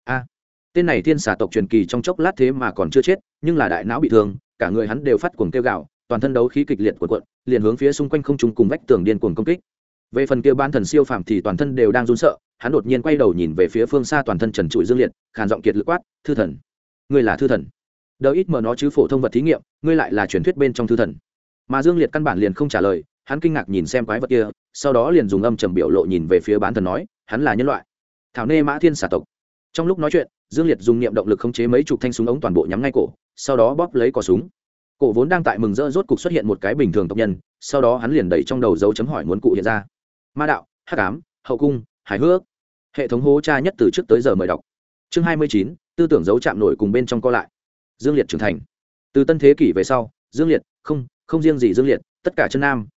Tên này thiên xà tộc truyền kỳ trong chốc lát thế mà còn chưa chết, nhưng là đại não bị thương, cả người hắn đều phát cuồng kêu gào, toàn thân đấu khí kịch liệt cuộn cuộn, liền hướng phía xung quanh không trung cùng vách tường điên cuồng công kích. Về phần kia bán thần siêu phàm thì toàn thân đều đang run sợ, hắn đột nhiên quay đầu nhìn về phía phương xa toàn thân trần trụi Dương Liệt, khàn giọng kiệt lực quát, "Thư thần, ngươi là thư thần?" Đỡ ít mờ nó chứ phổ thông vật thí nghiệm, ngươi lại là truyền thuyết bên trong thư thần. Mà Dương Liệt căn bản liền không trả lời, hắn kinh ngạc nhìn xem quái vật kia, sau đó liền dùng âm trầm biểu lộ nhìn về phía bán thần nói, hắn là nhân loại. Thảo nê mã thiên xà tộc. Trong lúc nói chuyện, Dương Liệt dùng niệm động lực khống chế mấy chục thanh súng ống toàn bộ nhắm ngay cổ, sau đó bóp lấy cò súng. Cổ vốn đang tại mừng rỡ rốt cục xuất hiện một cái bình thường tộc nhân, sau đó hắn liền đẩy trong đầu dấu chấm hỏi muốn cụ hiện ra. Ma đạo, hắc ám, hậu cung, hài hước. Hệ thống hố tra nhất từ trước tới giờ mời đọc. Chương 29, tư tưởng dấu chạm nổi cùng bên trong co lại. Dương Liệt trưởng thành. Từ tân thế kỷ về sau, Dương Liệt, không riêng gì Dương Liệt, tất cả chân nam,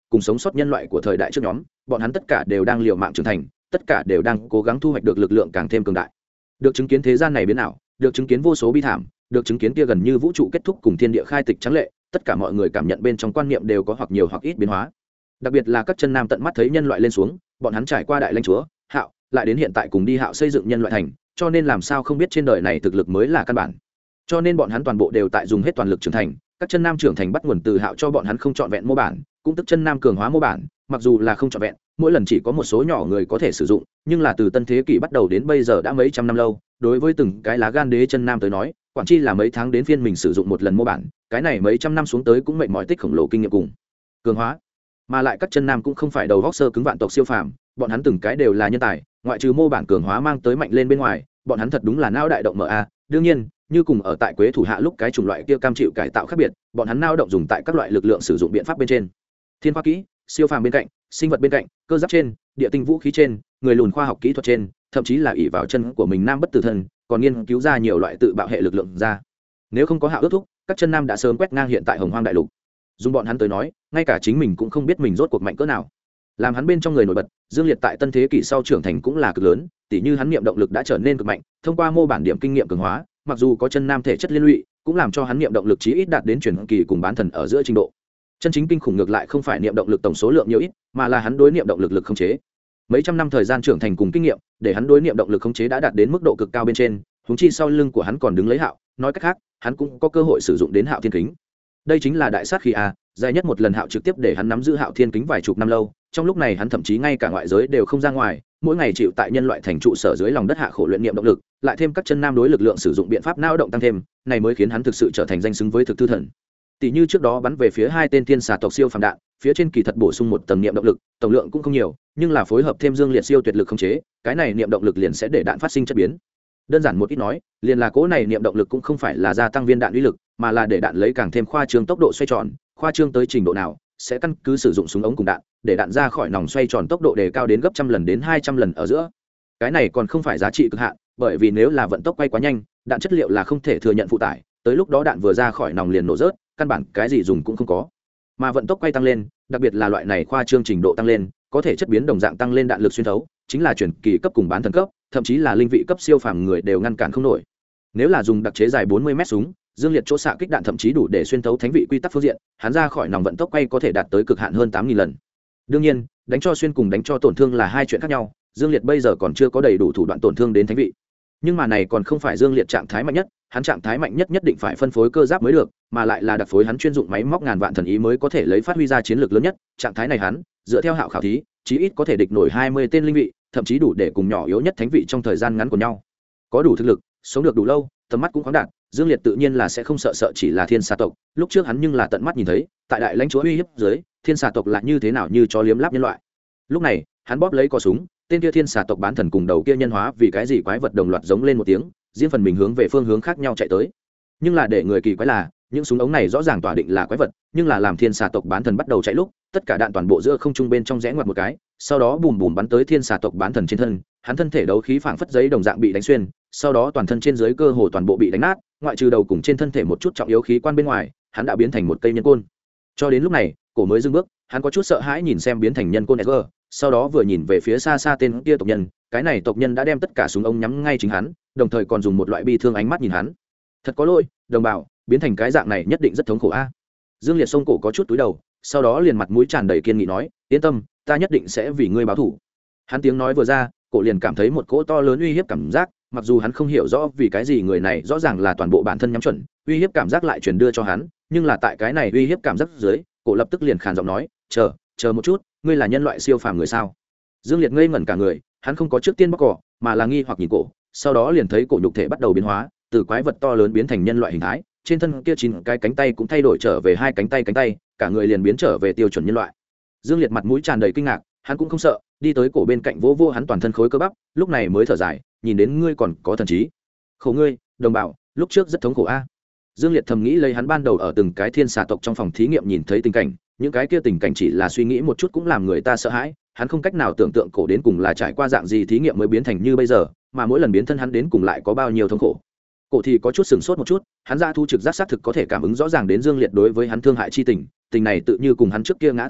cùng sống sót nhân loại của thời đại trước nhóm, bọn hắn tất cả đều đang liều mạng trưởng thành, tất cả đều đang cố gắng thu hoạch được lực lượng càng thêm cường đại. Được chứng kiến thế gian này biến ảo, được chứng kiến vô số bi thảm, được chứng kiến kia gần như vũ trụ kết thúc cùng thiên địa khai tịch trắng lệ, tất cả mọi người cảm nhận bên trong quan niệm đều có hoặc nhiều hoặc ít biến hóa. Đặc biệt là các chân nam tận mắt thấy nhân loại lên xuống, bọn hắn trải qua đại lãnh chúa Hạo, lại đến hiện tại cùng đi Hạo xây dựng nhân loại thành, cho nên làm sao không biết trên đời này thực lực mới là căn bản. Cho nên bọn hắn toàn bộ đều tại dùng hết toàn lực trưởng thành, các chân nam trưởng thành bắt nguồn từ Hạo cho bọn hắn không trọn vẹn mô bản, cũng tức chân nam cường hóa mô bản, mặc dù là không trọn vẹn, mỗi lần chỉ có một số nhỏ người có thể sử dụng, nhưng là từ tân thế kỷ bắt đầu đến bây giờ đã mấy trăm năm lâu, đối với từng cái lá gan đế chân nam tới nói, quản chi là mấy tháng đến phiên mình sử dụng một lần mô bản, cái này mấy trăm năm xuống tới cũng mệt mỏi tích khổng lồ kinh nghiệm cùng cường hóa. Mà lại các chân nam cũng không phải đầu góc sơ cứng vạn tộc siêu phàm, bọn hắn từng cái đều là nhân tài, ngoại trừ mô bản cường hóa mang tới mạnh lên bên ngoài, bọn hắn thật đúng là não đại động mở a. Đương nhiên, như cùng ở tại Quế thủ hạ lúc cái chủng loại kia cam chịu cải tạo khác biệt, bọn hắn não động dùng tại các loại lực lượng sử dụng biện pháp bên trên. Thiên khoa kỹ, siêu phàm bên cạnh, sinh vật bên cạnh, cơ giáp trên, địa tinh vũ khí trên, người lùn khoa học kỹ thuật trên, thậm chí là ỷ vào chân của mình nam bất tử thân, còn nghiên cứu ra nhiều loại tự bạo hệ lực lượng ra. Nếu không có Hạo ước thúc, các chân nam đã sớm quét ngang hiện tại Hồng Hoang đại lục. Dùng bọn hắn tới nói, ngay cả chính mình cũng không biết mình rốt cuộc mạnh cỡ nào. Làm hắn bên trong người nổi bật, Dương Liệt tại tân thế kỷ sau trưởng thành cũng là cực lớn, tỉ như hắn niệm động lực đã trở nên cực mạnh, thông qua mô bản điểm kinh nghiệm cường hóa, mặc dù có chân nam thể chất liên lụy, cũng làm cho hắn niệm động lực chí ít đạt đến chuyển kỳ cùng bán thần ở giữa trình độ. Chân chính kinh khủng ngược lại không phải niệm động lực tổng số lượng nhiều ít, mà là hắn đối niệm động lực khống chế. Mấy trăm năm thời gian trưởng thành cùng kinh nghiệm, để hắn đối niệm động lực khống chế đã đạt đến mức độ cực cao bên trên, huống chi sau lưng của hắn còn đứng lấy Hạo, nói cách khác, hắn cũng có cơ hội sử dụng đến Hạo Thiên Kính. Đây chính là đại sát khí a, dài nhất một lần Hạo trực tiếp để hắn nắm giữ Hạo Thiên Kính vài chục năm lâu, trong lúc này hắn thậm chí ngay cả ngoại giới đều không ra ngoài, mỗi ngày chịu tại nhân loại thành trụ sở dưới lòng đất hạ khổ luyện niệm động lực, lại thêm các chân nam đối lực lượng sử dụng biện pháp não động tăng thêm, này mới khiến hắn thực sự trở thành danh xứng với thực thư thần. Tỷ như trước đó bắn về phía hai tên thiên xà tộc siêu phàm đạn, phía trên kỳ thật bổ sung một tầng niệm động lực, tổng lượng cũng không nhiều, nhưng là phối hợp thêm Dương Liệt siêu tuyệt lực khống chế, cái này niệm động lực liền sẽ để đạn phát sinh chất biến. Đơn giản một ít nói, liền là cỗ này niệm động lực cũng không phải là gia tăng viên đạn uy lực, mà là để đạn lấy càng thêm khoa trương tốc độ xoay tròn, khoa trương tới trình độ nào, sẽ căn cứ sử dụng súng ống cùng đạn, để đạn ra khỏi nòng xoay tròn tốc độ đề cao đến gấp trăm lần đến 200 lần ở giữa. Cái này còn không phải giá trị cực hạn, bởi vì nếu là vận tốc quay quá nhanh, đạn chất liệu là không thể thừa nhận phụ tải, tới lúc đó đạn vừa ra khỏi nòng liền nổ rớt, căn bản cái gì dùng cũng không có. Mà vận tốc quay tăng lên, đặc biệt là loại này khoa trương trình độ tăng lên, có thể chất biến đồng dạng tăng lên đạn lực xuyên thấu, chính là chuyển kỳ cấp cùng bán thần cấp, thậm chí là linh vị cấp siêu phàm người đều ngăn cản không nổi. Nếu là dùng đặc chế dài 40 mét súng, Dương Liệt chỗ xạ kích đạn thậm chí đủ để xuyên thấu thánh vị quy tắc phương diện, hắn ra khỏi nòng vận tốc quay có thể đạt tới cực hạn hơn 8000 lần. Đương nhiên, đánh cho xuyên cùng đánh cho tổn thương là hai chuyện khác nhau, Dương Liệt bây giờ còn chưa có đầy đủ thủ đoạn tổn thương đến thánh vị. Nhưng mà này còn không phải Dương Liệt trạng thái mạnh nhất, hắn trạng thái mạnh nhất nhất định phải phân phối cơ giáp mới được, mà lại là đặc phối hắn chuyên dụng máy móc ngàn vạn thần ý mới có thể lấy phát huy ra chiến lược lớn nhất, trạng thái này hắn, dựa theo Hạo khảo thí, chí ít có thể địch nổi 20 tên linh vị, thậm chí đủ để cùng nhỏ yếu nhất thánh vị trong thời gian ngắn của nhau. Có đủ thực lực, sống được đủ lâu, tầm mắt cũng khoáng đạt, Dương Liệt tự nhiên là sẽ không sợ chỉ là thiên xà tộc, lúc trước hắn nhưng là tận mắt nhìn thấy, tại đại lãnh chúa uy hiếp dưới, thiên xà tộc là như thế nào như chó liếm láp nhân loại. Lúc này, hắn bóp lấy cò súng, tên kia thiên xà tộc bán thần cùng đầu kia nhân hóa vì cái gì quái vật đồng loạt giống lên một tiếng, riêng phần mình hướng về phương hướng khác nhau chạy tới. Nhưng là để người kỳ quái là, những súng ống này rõ ràng tỏa định là quái vật, nhưng là làm thiên xà tộc bán thần bắt đầu chạy lúc, tất cả đạn toàn bộ giữa không trung bên trong rẽ ngoặt một cái, sau đó bùm bùm bắn tới thiên xà tộc bán thần trên thân, hắn thân thể đấu khí phảng phất giấy đồng dạng bị đánh xuyên, sau đó toàn thân trên dưới cơ hồ toàn bộ bị đánh nát, ngoại trừ đầu cùng trên thân thể một chút trọng yếu khí quan bên ngoài, hắn đã biến thành một cây nhân côn. Cho đến lúc này, cổ mới dừng bước, hắn có chút sợ hãi nhìn xem biến thành nhân côn Edgar, sau đó vừa nhìn về phía xa xa tên kia tộc nhân, cái này tộc nhân đã đem tất cả súng ống nhắm ngay chính hắn, đồng thời còn dùng một loại bi thương ánh mắt nhìn hắn. Thật có lỗi, đồng bào, biến thành cái dạng này nhất định rất thống khổ a. Dương Liệt sông cổ có chút túi đầu, sau đó liền mặt mũi tràn đầy kiên nghị nói, yên tâm, ta nhất định sẽ vì ngươi báo thù. Hắn tiếng nói vừa ra, cổ liền cảm thấy một cỗ to lớn uy hiếp cảm giác, mặc dù hắn không hiểu rõ vì cái gì người này rõ ràng là toàn bộ bản thân nhắm chuẩn, uy hiếp cảm giác lại truyền đưa cho hắn, nhưng là tại cái này uy hiếp cảm giác dưới, cổ lập tức liền khàn giọng nói, chờ một chút, ngươi là nhân loại siêu phàm người sao? Dương Liệt ngây ngẩn cả người, hắn không có trước tiên bóc cỏ, mà là nghi hoặc nhìn cổ, sau đó liền thấy cổ nhục thể bắt đầu biến hóa, từ quái vật to lớn biến thành nhân loại hình thái, trên thân kia 9 cái cánh tay cũng thay đổi trở về 2 cánh tay, cả người liền biến trở về tiêu chuẩn nhân loại. Dương Liệt mặt mũi tràn đầy kinh ngạc, hắn cũng không sợ, đi tới cổ bên cạnh vỗ hắn toàn thân khối cơ bắp, lúc này mới thở dài, nhìn đến ngươi còn có thần trí. Khổ ngươi, đồng bào, lúc trước rất thống khổ a. Dương Liệt thầm nghĩ lấy hắn ban đầu ở từng cái thiên xà tộc trong phòng thí nghiệm nhìn thấy tình cảnh, những cái kia tình cảnh chỉ là suy nghĩ một chút cũng làm người ta sợ hãi, hắn không cách nào tưởng tượng cổ đến cùng là trải qua dạng gì thí nghiệm mới biến thành như bây giờ, mà mỗi lần biến thân hắn đến cùng lại có bao nhiêu thống khổ. Cổ thì có chút sừng sốt một chút, hắn ra thu trực giác xác thực có thể cảm ứng rõ ràng đến Dương Liệt đối với hắn thương hại chi tình, tình này tự như cùng hắn trước kia ngã thương lúc,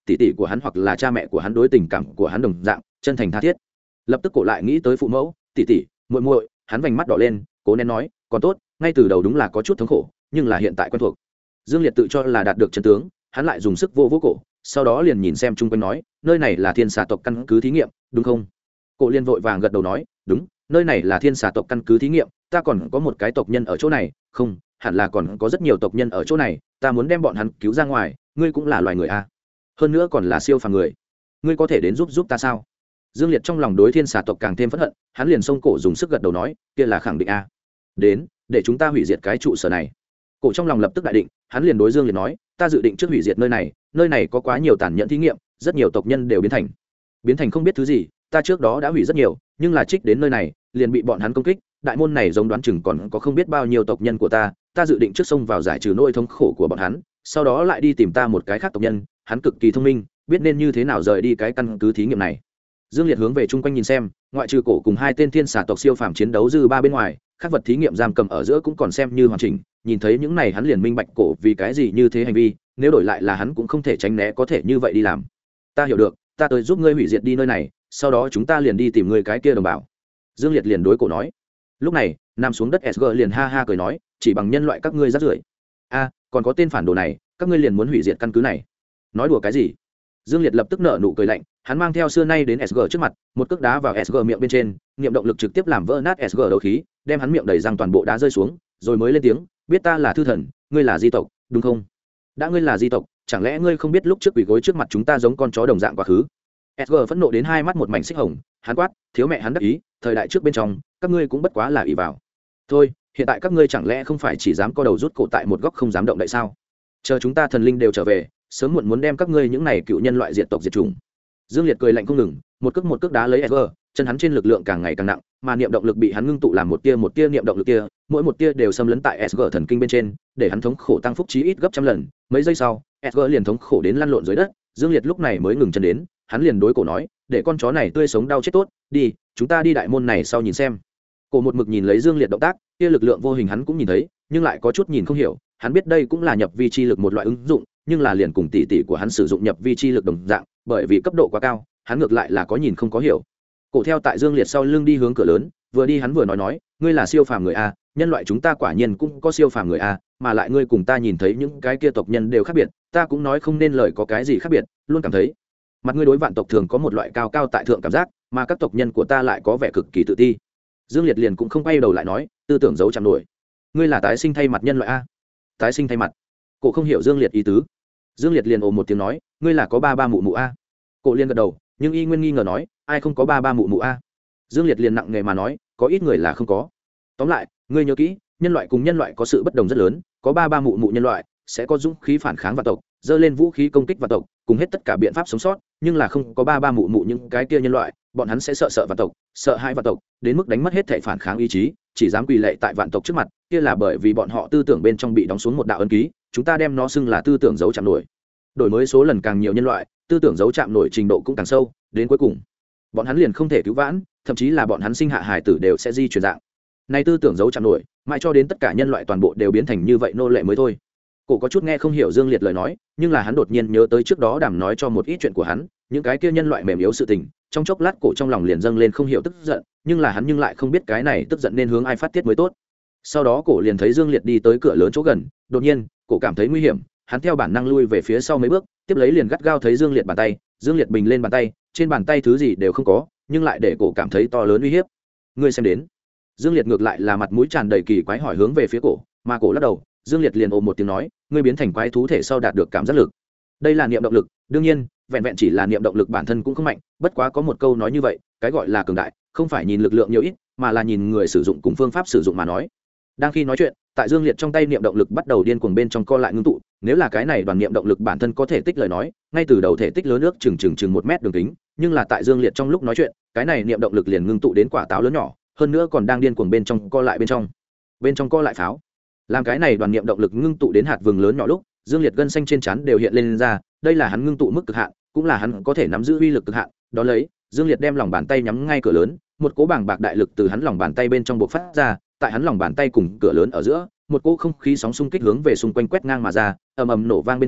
tỷ tỷ của hắn hoặc là cha mẹ của hắn đối tình cảm của hắn đồng dạng chân thành tha thiết. Lập tức cổ lại nghĩ tới phụ mẫu, tỷ tỷ, muội muội, hắn vành mắt đỏ lên, cố nén nói, còn tốt, ngay từ đầu đúng là có chút thống khổ, nhưng là hiện tại quen thuộc. Dương Liệt tự cho là đạt được chân tướng, hắn lại dùng sức vô vô cổ, sau đó liền nhìn xem chung quanh nói, nơi này là thiên xà tộc căn cứ thí nghiệm, đúng không? Cổ liền vội vàng gật đầu nói, đúng, nơi này là thiên xà tộc căn cứ thí nghiệm, ta còn có một cái tộc nhân ở chỗ này, không, hẳn là còn có rất nhiều tộc nhân ở chỗ này, ta muốn đem bọn hắn cứu ra ngoài, ngươi cũng là loài người a, hơn nữa còn là siêu phàm người, ngươi có thể đến giúp ta sao? Dương Liệt trong lòng đối thiên xà tộc càng thêm phẫn hận, hắn liền xông cổ dùng sức gật đầu nói, kia là khẳng định a, đến, để chúng ta hủy diệt cái trụ sở này. Cổ trong lòng lập tức đại định, hắn liền đối Dương Liệt nói, ta dự định trước hủy diệt nơi này có quá nhiều tàn nhẫn thí nghiệm, rất nhiều tộc nhân đều biến thành không biết thứ gì, ta trước đó đã hủy rất nhiều, nhưng là trích đến nơi này, liền bị bọn hắn công kích, đại môn này giống đoán chừng còn có không biết bao nhiêu tộc nhân của ta dự định trước xông vào giải trừ nỗi thống khổ của bọn hắn, sau đó lại đi tìm ta một cái khác tộc nhân, hắn cực kỳ thông minh, biết nên như thế nào rời đi cái căn cứ thí nghiệm này. Dương Liệt hướng về chung quanh nhìn xem, ngoại trừ cổ cùng hai tên thiên xà tộc siêu phàm chiến đấu dư ba bên ngoài, các vật thí nghiệm giam cầm ở giữa cũng còn xem như hoàn chỉnh, nhìn thấy những này hắn liền minh bạch cổ vì cái gì như thế hành vi, nếu đổi lại là hắn cũng không thể tránh né có thể như vậy đi làm. Ta hiểu được, ta tới giúp ngươi hủy diệt đi nơi này, sau đó chúng ta liền đi tìm ngươi cái kia đồng bào. Dương Liệt liền đối cổ nói. Lúc này, nằm xuống đất SG liền ha ha cười nói, chỉ bằng nhân loại các ngươi rác rưởi. A, còn có tên phản đồ này, các ngươi liền muốn hủy diệt căn cứ này. Nói đùa cái gì? Dương Liệt lập tức nở nụ cười lạnh, hắn mang theo xưa nay đến SG trước mặt, một cước đá vào SG miệng bên trên, niệm động lực trực tiếp làm vỡ nát SG đầu khí, đem hắn miệng đầy răng toàn bộ đá rơi xuống, rồi mới lên tiếng, biết ta là thư thần, ngươi là di tộc, đúng không? Đã ngươi là di tộc, chẳng lẽ ngươi không biết lúc trước quỳ gối trước mặt chúng ta giống con chó đồng dạng quá khứ? SG phẫn nộ đến hai mắt một mảnh xích hồng, hắn quát, thiếu mẹ hắn đắc ý, thời đại trước bên trong, các ngươi cũng bất quá là ỷ vào. Thôi, hiện tại các ngươi chẳng lẽ không phải chỉ dám co đầu rút cổ tại một góc không dám động đậy sao? Chờ chúng ta thần linh đều trở về, sớm muộn muốn đem các ngươi những này cựu nhân loại diệt tộc diệt chủng. Dương Liệt cười lạnh không ngừng, một cước đá lấy SG, chân hắn trên lực lượng càng ngày càng nặng, mà niệm động lực bị hắn ngưng tụ làm một tia niệm động lực kia, mỗi một tia đều xâm lấn tại SG thần kinh bên trên, để hắn thống khổ tăng phúc chí ít gấp trăm lần. Mấy giây sau, SG liền thống khổ đến lăn lộn dưới đất, Dương Liệt lúc này mới ngừng chân đến, hắn liền đối cổ nói, để con chó này tươi sống đau chết tốt, đi, chúng ta đi đại môn này sau nhìn xem. Cổ một mực nhìn lấy Dương Liệt động tác, kia lực lượng vô hình hắn cũng nhìn thấy, nhưng lại có chút nhìn không hiểu, hắn biết đây cũng là nhập vi chi lực một loại ứng dụng, nhưng là liền cùng tỷ tỷ của hắn sử dụng nhập vi chi lực đồng dạng, bởi vì cấp độ quá cao, hắn ngược lại là có nhìn không có hiểu. Cổ theo tại Dương Liệt sau lưng đi hướng cửa lớn, vừa đi hắn vừa nói, ngươi là siêu phàm người a, nhân loại chúng ta quả nhiên cũng có siêu phàm người a, mà lại ngươi cùng ta nhìn thấy những cái kia tộc nhân đều khác biệt, ta cũng nói không nên lời có cái gì khác biệt, luôn cảm thấy mặt ngươi đối vạn tộc thường có một loại cao cao tại thượng cảm giác, mà các tộc nhân của ta lại có vẻ cực kỳ tự ti. Dương Liệt liền cũng không quay đầu lại nói, tư tưởng giấu chạm nổi, ngươi là tái sinh thay mặt nhân loại a? Tái sinh thay mặt? Cổ không hiểu Dương Liệt ý tứ. Dương Liệt liền ồ một tiếng nói, ngươi là có ba mụ mụ a? Cổ liền gật đầu, nhưng y nguyên nghi ngờ nói, ai không có ba mụ mụ a? Dương Liệt liền nặng nề mà nói, có ít người là không có. Tóm lại, ngươi nhớ kỹ, nhân loại cùng nhân loại có sự bất đồng rất lớn, có ba mụ mụ nhân loại sẽ có dũng khí phản kháng vạn tộc, giơ lên vũ khí công kích vạn tộc, cùng hết tất cả biện pháp sống sót, nhưng là không có ba mụ mụ những cái kia nhân loại, bọn hắn sẽ sợ vạn tộc, sợ hãi vạn tộc, đến mức đánh mất hết thể phản kháng ý chí, chỉ dám quỳ lạy tại vạn tộc trước mặt, kia là bởi vì bọn họ tư tưởng bên trong bị đóng xuống một đạo ấn ký, chúng ta đem nó xưng là tư tưởng dấu chạm nổi. Đổi mới số lần càng nhiều nhân loại, tư tưởng dấu chạm nổi trình độ cũng càng sâu, đến cuối cùng bọn hắn liền không thể cứu vãn, thậm chí là bọn hắn sinh hạ hài tử đều sẽ di truyền dạng. Này tư tưởng dấu chạm nổi, mãi cho đến tất cả nhân loại toàn bộ đều biến thành như vậy nô lệ mới thôi. Cổ có chút nghe không hiểu Dương Liệt lời nói, nhưng là hắn đột nhiên nhớ tới trước đó Đàm nói cho một ít chuyện của hắn, những cái kia nhân loại mềm yếu sự tình, trong chốc lát cổ trong lòng liền dâng lên không hiểu tức giận, nhưng là hắn lại không biết cái này tức giận nên hướng ai phát tiết mới tốt. Sau đó cổ liền thấy Dương Liệt đi tới cửa lớn chỗ gần, đột nhiên, cổ cảm thấy nguy hiểm, hắn theo bản năng lui về phía sau mấy bước, tiếp lấy liền gắt gao thấy Dương Liệt bàn tay, Dương Liệt bình lên bàn tay, trên bàn tay thứ gì đều không có, nhưng lại để cổ cảm thấy to lớn uy hiếp. Ngươi xem đến. Dương Liệt ngược lại là mặt mũi tràn đầy kỳ quái hỏi hướng về phía cổ, mà cổ lắc đầu, Dương Liệt liền ôm một tiếng nói, ngươi biến thành quái thú thể sau đạt được cảm giác lực. Đây là niệm động lực, đương nhiên, vẹn vẹn chỉ là niệm động lực bản thân cũng không mạnh, bất quá có một câu nói như vậy, cái gọi là cường đại, không phải nhìn lực lượng nhiều ít, mà là nhìn người sử dụng cùng phương pháp sử dụng mà nói. Đang khi nói chuyện, tại Dương Liệt trong tay niệm động lực bắt đầu điên cuồng bên trong co lại ngưng tụ, nếu là cái này đoàn niệm động lực bản thân có thể tích lời nói, ngay từ đầu thể tích lớn nước chừng 1 mét đường kính, nhưng là tại Dương Liệt trong lúc nói chuyện, cái này niệm động lực liền ngưng tụ đến quả táo lớn nhỏ, hơn nữa còn đang điên cuồng bên trong co lại bên trong co lại pháo. Làm cái này đoàn niệm động lực ngưng tụ đến hạt vừng lớn nhỏ lúc, Dương Liệt gân xanh trên trán đều hiện lên ra, đây là hắn ngưng tụ mức cực hạn, cũng là hắn có thể nắm giữ uy lực cực hạn. Đó lấy, Dương Liệt đem lòng bàn tay nhắm ngay cửa lớn, một cỗ bàng bạc đại lực từ hắn lòng bàn tay bên trong bộc phát ra, tại hắn lòng bàn tay cùng cửa lớn ở giữa, một cỗ không khí sóng xung kích hướng về xung quanh quét ngang mà ra, ầm ầm nổ vang bên trong,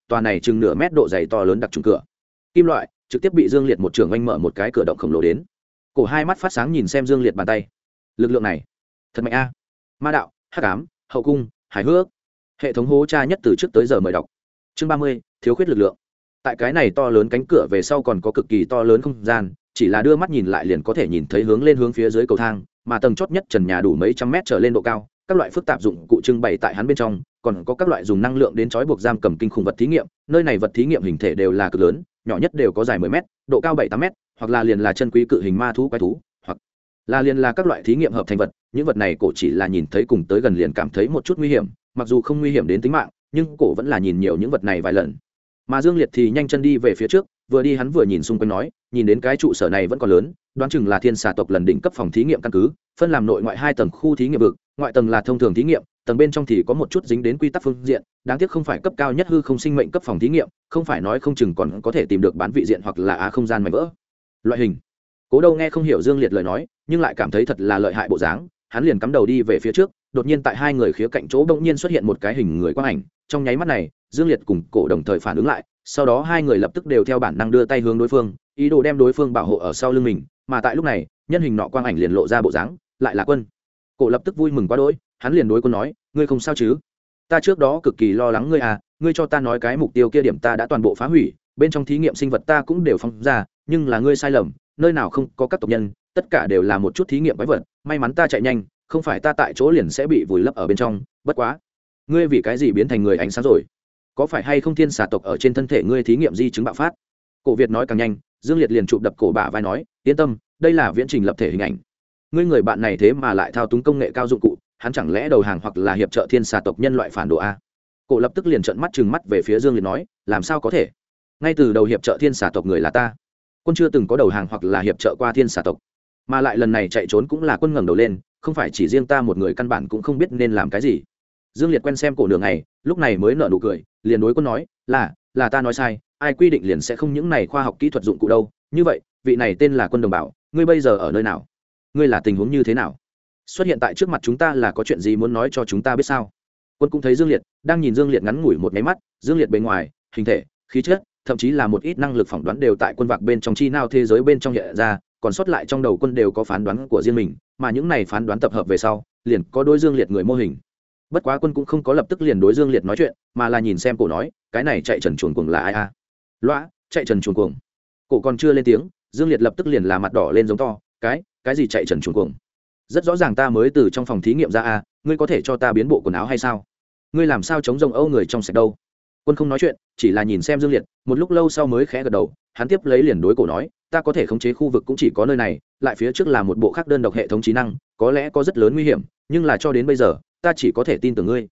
tòa này chừng nửa mét độ dày to lớn đặc trùng cửa kim loại trực tiếp bị Dương Liệt một trường oanh mở một cái cửa động khổng lồ đến. Cổ hai mắt phát sáng nhìn xem Dương Liệt bàn tay, lực lượng này thật mạnh a. Ma đạo, hắc ám, hậu cung, hài hước, hệ thống hố tra nhất từ trước tới giờ mời đọc. Chương 30, thiếu khuyết lực lượng. Tại cái này to lớn cánh cửa về sau còn có cực kỳ to lớn không gian, chỉ là đưa mắt nhìn lại liền có thể nhìn thấy hướng lên hướng phía dưới cầu thang, mà tầng chót nhất trần nhà đủ mấy trăm mét trở lên độ cao, các loại phức tạp dụng cụ trưng bày tại hắn bên trong, còn có các loại dùng năng lượng đến trói buộc giam cầm kinh khủng vật thí nghiệm, nơi này vật thí nghiệm hình thể đều là cực lớn, nhỏ nhất đều có dài 10 mét, độ cao 7-8 mét, hoặc là liền là chân quý cự hình ma thú quái thú, hoặc là liền là các loại thí nghiệm hợp thành vật. Những vật này cổ chỉ là nhìn thấy cùng tới gần liền cảm thấy một chút nguy hiểm, mặc dù không nguy hiểm đến tính mạng, nhưng cổ vẫn là nhìn nhiều những vật này vài lần. Mà Dương Liệt thì nhanh chân đi về phía trước, vừa đi hắn vừa nhìn xung quanh nói, nhìn đến cái trụ sở này vẫn còn lớn, đoán chừng là thiên xà tộc lần đỉnh cấp phòng thí nghiệm căn cứ, phân làm nội ngoại 2 tầng khu thí nghiệm vực, ngoại tầng là thông thường thí nghiệm, tầng bên trong thì có một chút dính đến quy tắc phương diện, đáng tiếc không phải cấp cao nhất hư không sinh mệnh cấp phòng thí nghiệm, không phải nói không chừng còn có thể tìm được bán vị diện hoặc là không gian mảnh vỡ loại hình. Cố Đâu nghe không hiểu Dương Liệt lời nói, nhưng lại cảm thấy thật là lợi hại bộ dáng, hắn liền cắm đầu đi về phía trước, đột nhiên tại hai người khía cạnh chỗ bỗng nhiên xuất hiện một cái hình người quang ảnh, trong nháy mắt này, Dương Liệt cùng Cổ đồng thời phản ứng lại, sau đó hai người lập tức đều theo bản năng đưa tay hướng đối phương, ý đồ đem đối phương bảo hộ ở sau lưng mình, mà tại lúc này, nhân hình nọ quang ảnh liền lộ ra bộ dáng, lại là Quân. Cổ lập tức vui mừng quá đỗi, hắn liền đối Quân nói, ngươi không sao chứ? Ta trước đó cực kỳ lo lắng ngươi à, ngươi cho ta nói cái mục tiêu kia điểm ta đã toàn bộ phá hủy, bên trong thí nghiệm sinh vật ta cũng đều phóng ra, nhưng là ngươi sai lầm, nơi nào không có các tộc nhân, tất cả đều là một chút thí nghiệm quái vật, may mắn ta chạy nhanh, không phải ta tại chỗ liền sẽ bị vùi lấp ở bên trong, bất quá, ngươi vì cái gì biến thành người ánh sáng rồi? Có phải hay không thiên xà tộc ở trên thân thể ngươi thí nghiệm di chứng bạo phát? Cổ Việt nói càng nhanh, Dương Liệt liền chụp đập cổ bả vai nói, yên tâm, đây là viễn trình lập thể hình ảnh. Ngươi người bạn này thế mà lại thao túng công nghệ cao dụng cụ, hắn chẳng lẽ đầu hàng hoặc là hiệp trợ thiên xà tộc nhân loại phản đồ a? Cổ lập tức liền trợn mắt trừng mắt về phía Dương Liệt nói, làm sao có thể? Ngay từ đầu hiệp trợ thiên xà tộc người là ta. Quân chưa từng có đầu hàng hoặc là hiệp trợ qua thiên xà tộc, mà lại lần này chạy trốn cũng là Quân ngẩng đầu lên, không phải chỉ riêng ta một người, căn bản cũng không biết nên làm cái gì. Dương Liệt quen xem cổ nửa ngày, lúc này mới nở nụ cười, liền đối Quân nói, là ta nói sai, ai quy định liền sẽ không những này khoa học kỹ thuật dụng cụ đâu. Như vậy, vị này tên là Quân đồng bảo, ngươi bây giờ ở nơi nào? Ngươi là tình huống như thế nào? Xuất hiện tại trước mặt chúng ta là có chuyện gì muốn nói cho chúng ta biết sao? Quân cũng thấy Dương Liệt, đang nhìn Dương Liệt ngắn ngủi một cái mắt, Dương Liệt bề ngoài, hình thể, khí chất, thậm chí là một ít năng lực phỏng đoán đều tại Quân vạc bên trong chi nào thế giới bên trong hiện ra, còn sót lại trong đầu Quân đều có phán đoán của riêng mình, mà những này phán đoán tập hợp về sau, liền có đối Dương Liệt người mô hình. Bất quá Quân cũng không có lập tức liền đối Dương Liệt nói chuyện, mà là nhìn xem cổ nói, cái này chạy trần chuồn cuồng là ai a? Loa, chạy trần chuồn cuồng. Cổ còn chưa lên tiếng, Dương Liệt lập tức liền là mặt đỏ lên giống to, cái gì chạy trần chuồn cuồng? Rất rõ ràng ta mới từ trong phòng thí nghiệm ra a, ngươi có thể cho ta biến bộ quần áo hay sao? Ngươi làm sao chống rồng Âu người trong sạch đâu? Quân không nói chuyện, chỉ là nhìn xem Dương Liệt, một lúc lâu sau mới khẽ gật đầu, hắn tiếp lấy liền đối cổ nói, ta có thể khống chế khu vực cũng chỉ có nơi này, lại phía trước là một bộ khác đơn độc hệ thống trí năng, có lẽ có rất lớn nguy hiểm, nhưng là cho đến bây giờ, ta chỉ có thể tin tưởng ngươi.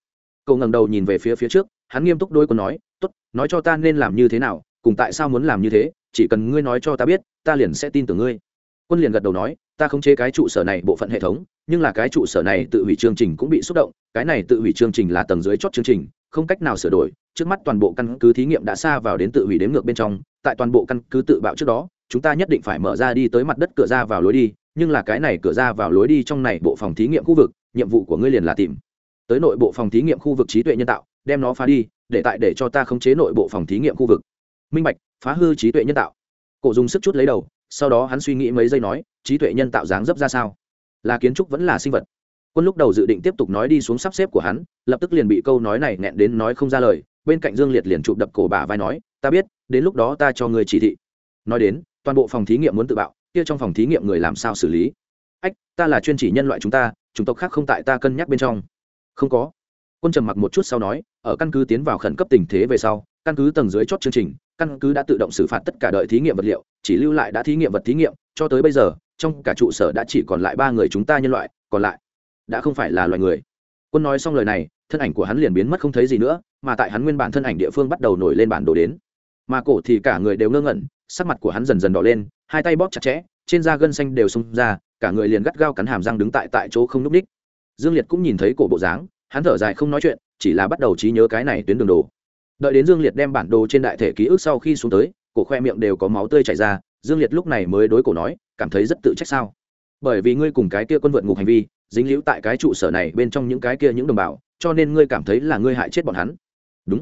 Cổ ngẩng đầu nhìn về phía trước, hắn nghiêm túc đối Quân nói, tốt, nói cho ta nên làm như thế nào, cùng tại sao muốn làm như thế, chỉ cần ngươi nói cho ta biết, ta liền sẽ tin tưởng ngươi. Quân liền gật đầu nói, ta khống chế cái trụ sở này bộ phận hệ thống, nhưng là cái trụ sở này tự hủy chương trình cũng bị xúc động, cái này tự hủy chương trình là tầng dưới chót chương trình, không cách nào sửa đổi, trước mắt toàn bộ căn cứ thí nghiệm đã xa vào đến tự hủy đếm ngược bên trong, tại toàn bộ căn cứ tự bạo trước đó, chúng ta nhất định phải mở ra đi tới mặt đất cửa ra vào lối đi, nhưng là cái này cửa ra vào lối đi trong này bộ phòng thí nghiệm khu vực, nhiệm vụ của ngươi liền là tìm tới nội bộ phòng thí nghiệm khu vực trí tuệ nhân tạo, đem nó phá đi, để cho ta khống chế nội bộ phòng thí nghiệm khu vực. Minh bạch, phá hư trí tuệ nhân tạo. Cổ dùng sức chút lấy đầu, sau đó hắn suy nghĩ mấy giây nói, trí tuệ nhân tạo dáng dấp ra sao? Là kiến trúc vẫn là sinh vật? Quân lúc đầu dự định tiếp tục nói đi xuống sắp xếp của hắn, lập tức liền bị câu nói này nghẹn đến nói không ra lời, bên cạnh Dương Liệt liền chụp đập cổ bả vai nói, ta biết, đến lúc đó ta cho người chỉ thị. Nói đến, toàn bộ phòng thí nghiệm muốn tự bạo, kia trong phòng thí nghiệm người làm sao xử lý? Ách, ta là chuyên chỉ nhân loại chúng ta, chủng tộc khác không tại ta cân nhắc bên trong. Không có. Quân trầm mặc một chút sau nói, ở căn cứ tiến vào khẩn cấp tình thế về sau, căn cứ tầng dưới chót chương trình, căn cứ đã tự động xử phạt tất cả đợi thí nghiệm vật liệu, chỉ lưu lại đã thí nghiệm vật thí nghiệm, cho tới bây giờ, trong cả trụ sở đã chỉ còn lại 3 người chúng ta nhân loại, còn lại đã không phải là loài người. Quân nói xong lời này, thân ảnh của hắn liền biến mất không thấy gì nữa, mà tại hắn nguyên bản thân ảnh địa phương bắt đầu nổi lên bản đồ đến. Mà cổ thì cả người đều ngơ ngẩn, sắc mặt của hắn dần dần đỏ lên, hai tay bóp chặt chẽ, trên da gân xanh đều xông ra, cả người liền gắt gao cắn hàm răng đứng tại chỗ không nhúc nhích. Dương Liệt cũng nhìn thấy cổ bộ dáng, hắn thở dài không nói chuyện, chỉ là bắt đầu trí nhớ cái này tuyến đường đồ. Đợi đến Dương Liệt đem bản đồ trên đại thể ký ức sau khi xuống tới, cổ khoe miệng đều có máu tươi chảy ra, Dương Liệt lúc này mới đối cổ nói, cảm thấy rất tự trách sao? Bởi vì ngươi cùng cái kia quân vượt ngục hành vi, dính líu tại cái trụ sở này bên trong những cái kia những đồng bào, cho nên ngươi cảm thấy là ngươi hại chết bọn hắn. Đúng.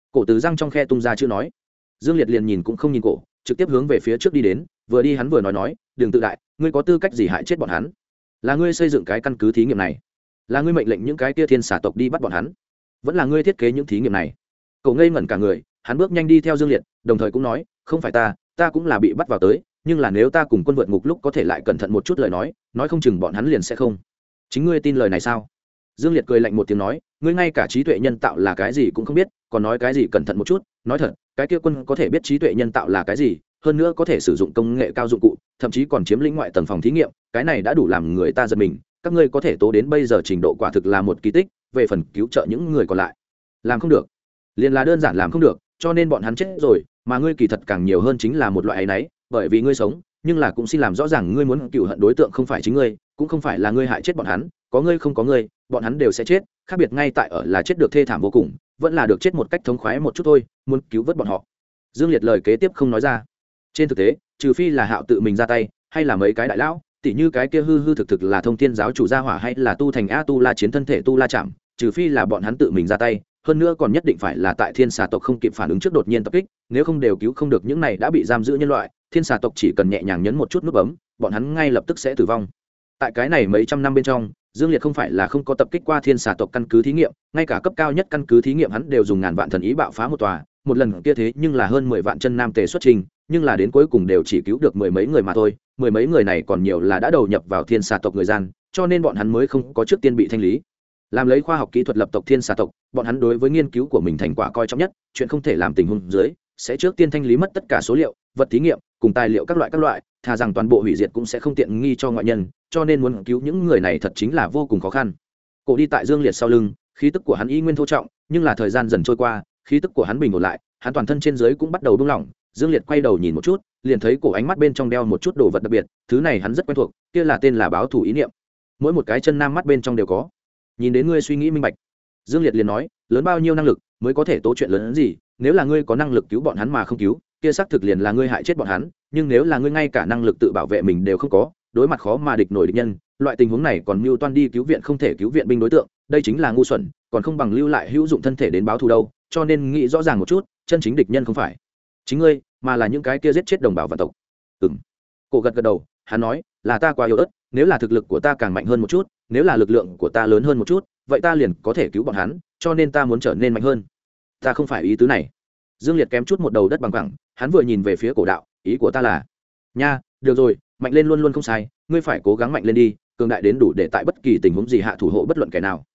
Cổ từ răng trong khe tung ra chữ nói. Dương Liệt liền nhìn cũng không nhìn cổ, trực tiếp hướng về phía trước đi đến, vừa đi hắn vừa nói, đừng tự đại, ngươi có tư cách gì hại chết bọn hắn? Là ngươi xây dựng cái căn cứ thí nghiệm này, là ngươi mệnh lệnh những cái kia thiên xà tộc đi bắt bọn hắn, vẫn là ngươi thiết kế những thí nghiệm này? Cậu ngây ngẩn cả người, hắn bước nhanh đi theo Dương Liệt, đồng thời cũng nói, không phải ta cũng là bị bắt vào tới, nhưng là nếu ta cùng quân vượt ngục lúc có thể lại cẩn thận một chút lời nói không chừng bọn hắn liền sẽ không. Chính ngươi tin lời này sao? Dương Liệt cười lạnh một tiếng nói, ngươi ngay cả trí tuệ nhân tạo là cái gì cũng không biết, còn nói cái gì cẩn thận một chút, nói thật, cái kia quân có thể biết trí tuệ nhân tạo là cái gì, hơn nữa có thể sử dụng công nghệ cao dụng cụ, thậm chí còn chiếm lĩnh ngoại tầng phòng thí nghiệm, cái này đã đủ làm người ta giật mình, các ngươi có thể tố đến bây giờ trình độ quả thực là một kỳ tích, về phần cứu trợ những người còn lại, làm không được. Liền là đơn giản làm không được, cho nên bọn hắn chết rồi, mà ngươi kỳ thật càng nhiều hơn chính là một loại ấy nấy, bởi vì ngươi sống, nhưng là cũng xin làm rõ ràng ngươi muốn cựu hận đối tượng không phải chính ngươi, cũng không phải là ngươi hại chết bọn hắn, có ngươi không có ngươi, bọn hắn đều sẽ chết, khác biệt ngay tại ở là chết được thê thảm vô cùng, vẫn là được chết một cách thống khoái một chút thôi, muốn cứu vớt bọn họ. Dương Liệt lời kế tiếp không nói ra. Trên thực tế, trừ phi là Hạo tự mình ra tay, hay là mấy cái đại lão, tỉ như cái kia hư thực là Thông Thiên giáo chủ gia hỏa hay là tu thành A Tu La chiến thân thể Tu La chạm, trừ phi là bọn hắn tự mình ra tay, hơn nữa còn nhất định phải là tại thiên xà tộc không kịp phản ứng trước đột nhiên tập kích, nếu không đều cứu không được những này đã bị giam giữ nhân loại, thiên xà tộc chỉ cần nhẹ nhàng nhấn một chút nút bấm, bọn hắn ngay lập tức sẽ tử vong. Tại cái này mấy trăm năm bên trong, Dương Liệt không phải là không có tập kích qua thiên xà tộc căn cứ thí nghiệm, ngay cả cấp cao nhất căn cứ thí nghiệm hắn đều dùng ngàn vạn thần ý bạo phá một tòa, một lần kia thế nhưng là hơn 10 vạn chân nam tề xuất trình, nhưng là đến cuối cùng đều chỉ cứu được mười mấy người mà thôi, mười mấy người này còn nhiều là đã đầu nhập vào thiên xà tộc người gian, cho nên bọn hắn mới không có trước tiên bị thanh lý. Làm lấy khoa học kỹ thuật lập tộc thiên xà tộc, bọn hắn đối với nghiên cứu của mình thành quả coi trọng nhất, chuyện không thể làm tình huống dưới, sẽ trước tiên thanh lý mất tất cả số liệu, vật thí nghiệm, cùng tài liệu các loại, thà rằng toàn bộ hủy diệt cũng sẽ không tiện nghi cho ngoại nhân, cho nên muốn cứu những người này thật chính là vô cùng khó khăn. Cổ đi tại Dương Liệt sau lưng, khí tức của hắn y nguyên thô trọng, nhưng là thời gian dần trôi qua, khí tức của hắn bình ổn lại, hắn toàn thân trên dưới cũng bắt đầu buông lỏng. Dương Liệt quay đầu nhìn một chút, liền thấy cổ ánh mắt bên trong đeo một chút đồ vật đặc biệt, thứ này hắn rất quen thuộc, kia là tên là báo thủ ý niệm. Mỗi một cái chân nam mắt bên trong đều có. Nhìn đến ngươi suy nghĩ minh bạch. Dương Liệt liền nói, lớn bao nhiêu năng lực mới có thể tố chuyện lớn hơn gì, nếu là ngươi có năng lực cứu bọn hắn mà không cứu, kia xác thực liền là ngươi hại chết bọn hắn, nhưng nếu là ngươi ngay cả năng lực tự bảo vệ mình đều không có, đối mặt khó mà địch nổi địch nhân, loại tình huống này còn mưu toan đi cứu viện không thể cứu viện binh đối tượng, đây chính là ngu xuẩn, còn không bằng lưu lại hữu dụng thân thể đến báo thù đâu, cho nên nghĩ rõ ràng một chút, chân chính địch nhân không phải chính ngươi, mà là những cái kia giết chết đồng bào vạn tộc. Cổ gật đầu, hắn nói, là ta quá yếu ớt, nếu là thực lực của ta càng mạnh hơn một chút, nếu là lực lượng của ta lớn hơn một chút, vậy ta liền có thể cứu bọn hắn, cho nên ta muốn trở nên mạnh hơn. Ta không phải ý tứ này. Dương Liệt kém chút một đầu đất bằng phẳng, hắn vừa nhìn về phía Cổ đạo, ý của ta là, nha, được rồi, mạnh lên luôn luôn không sai, ngươi phải cố gắng mạnh lên đi, cường đại đến đủ để tại bất kỳ tình huống gì hạ thủ hộ bất luận kẻ nào.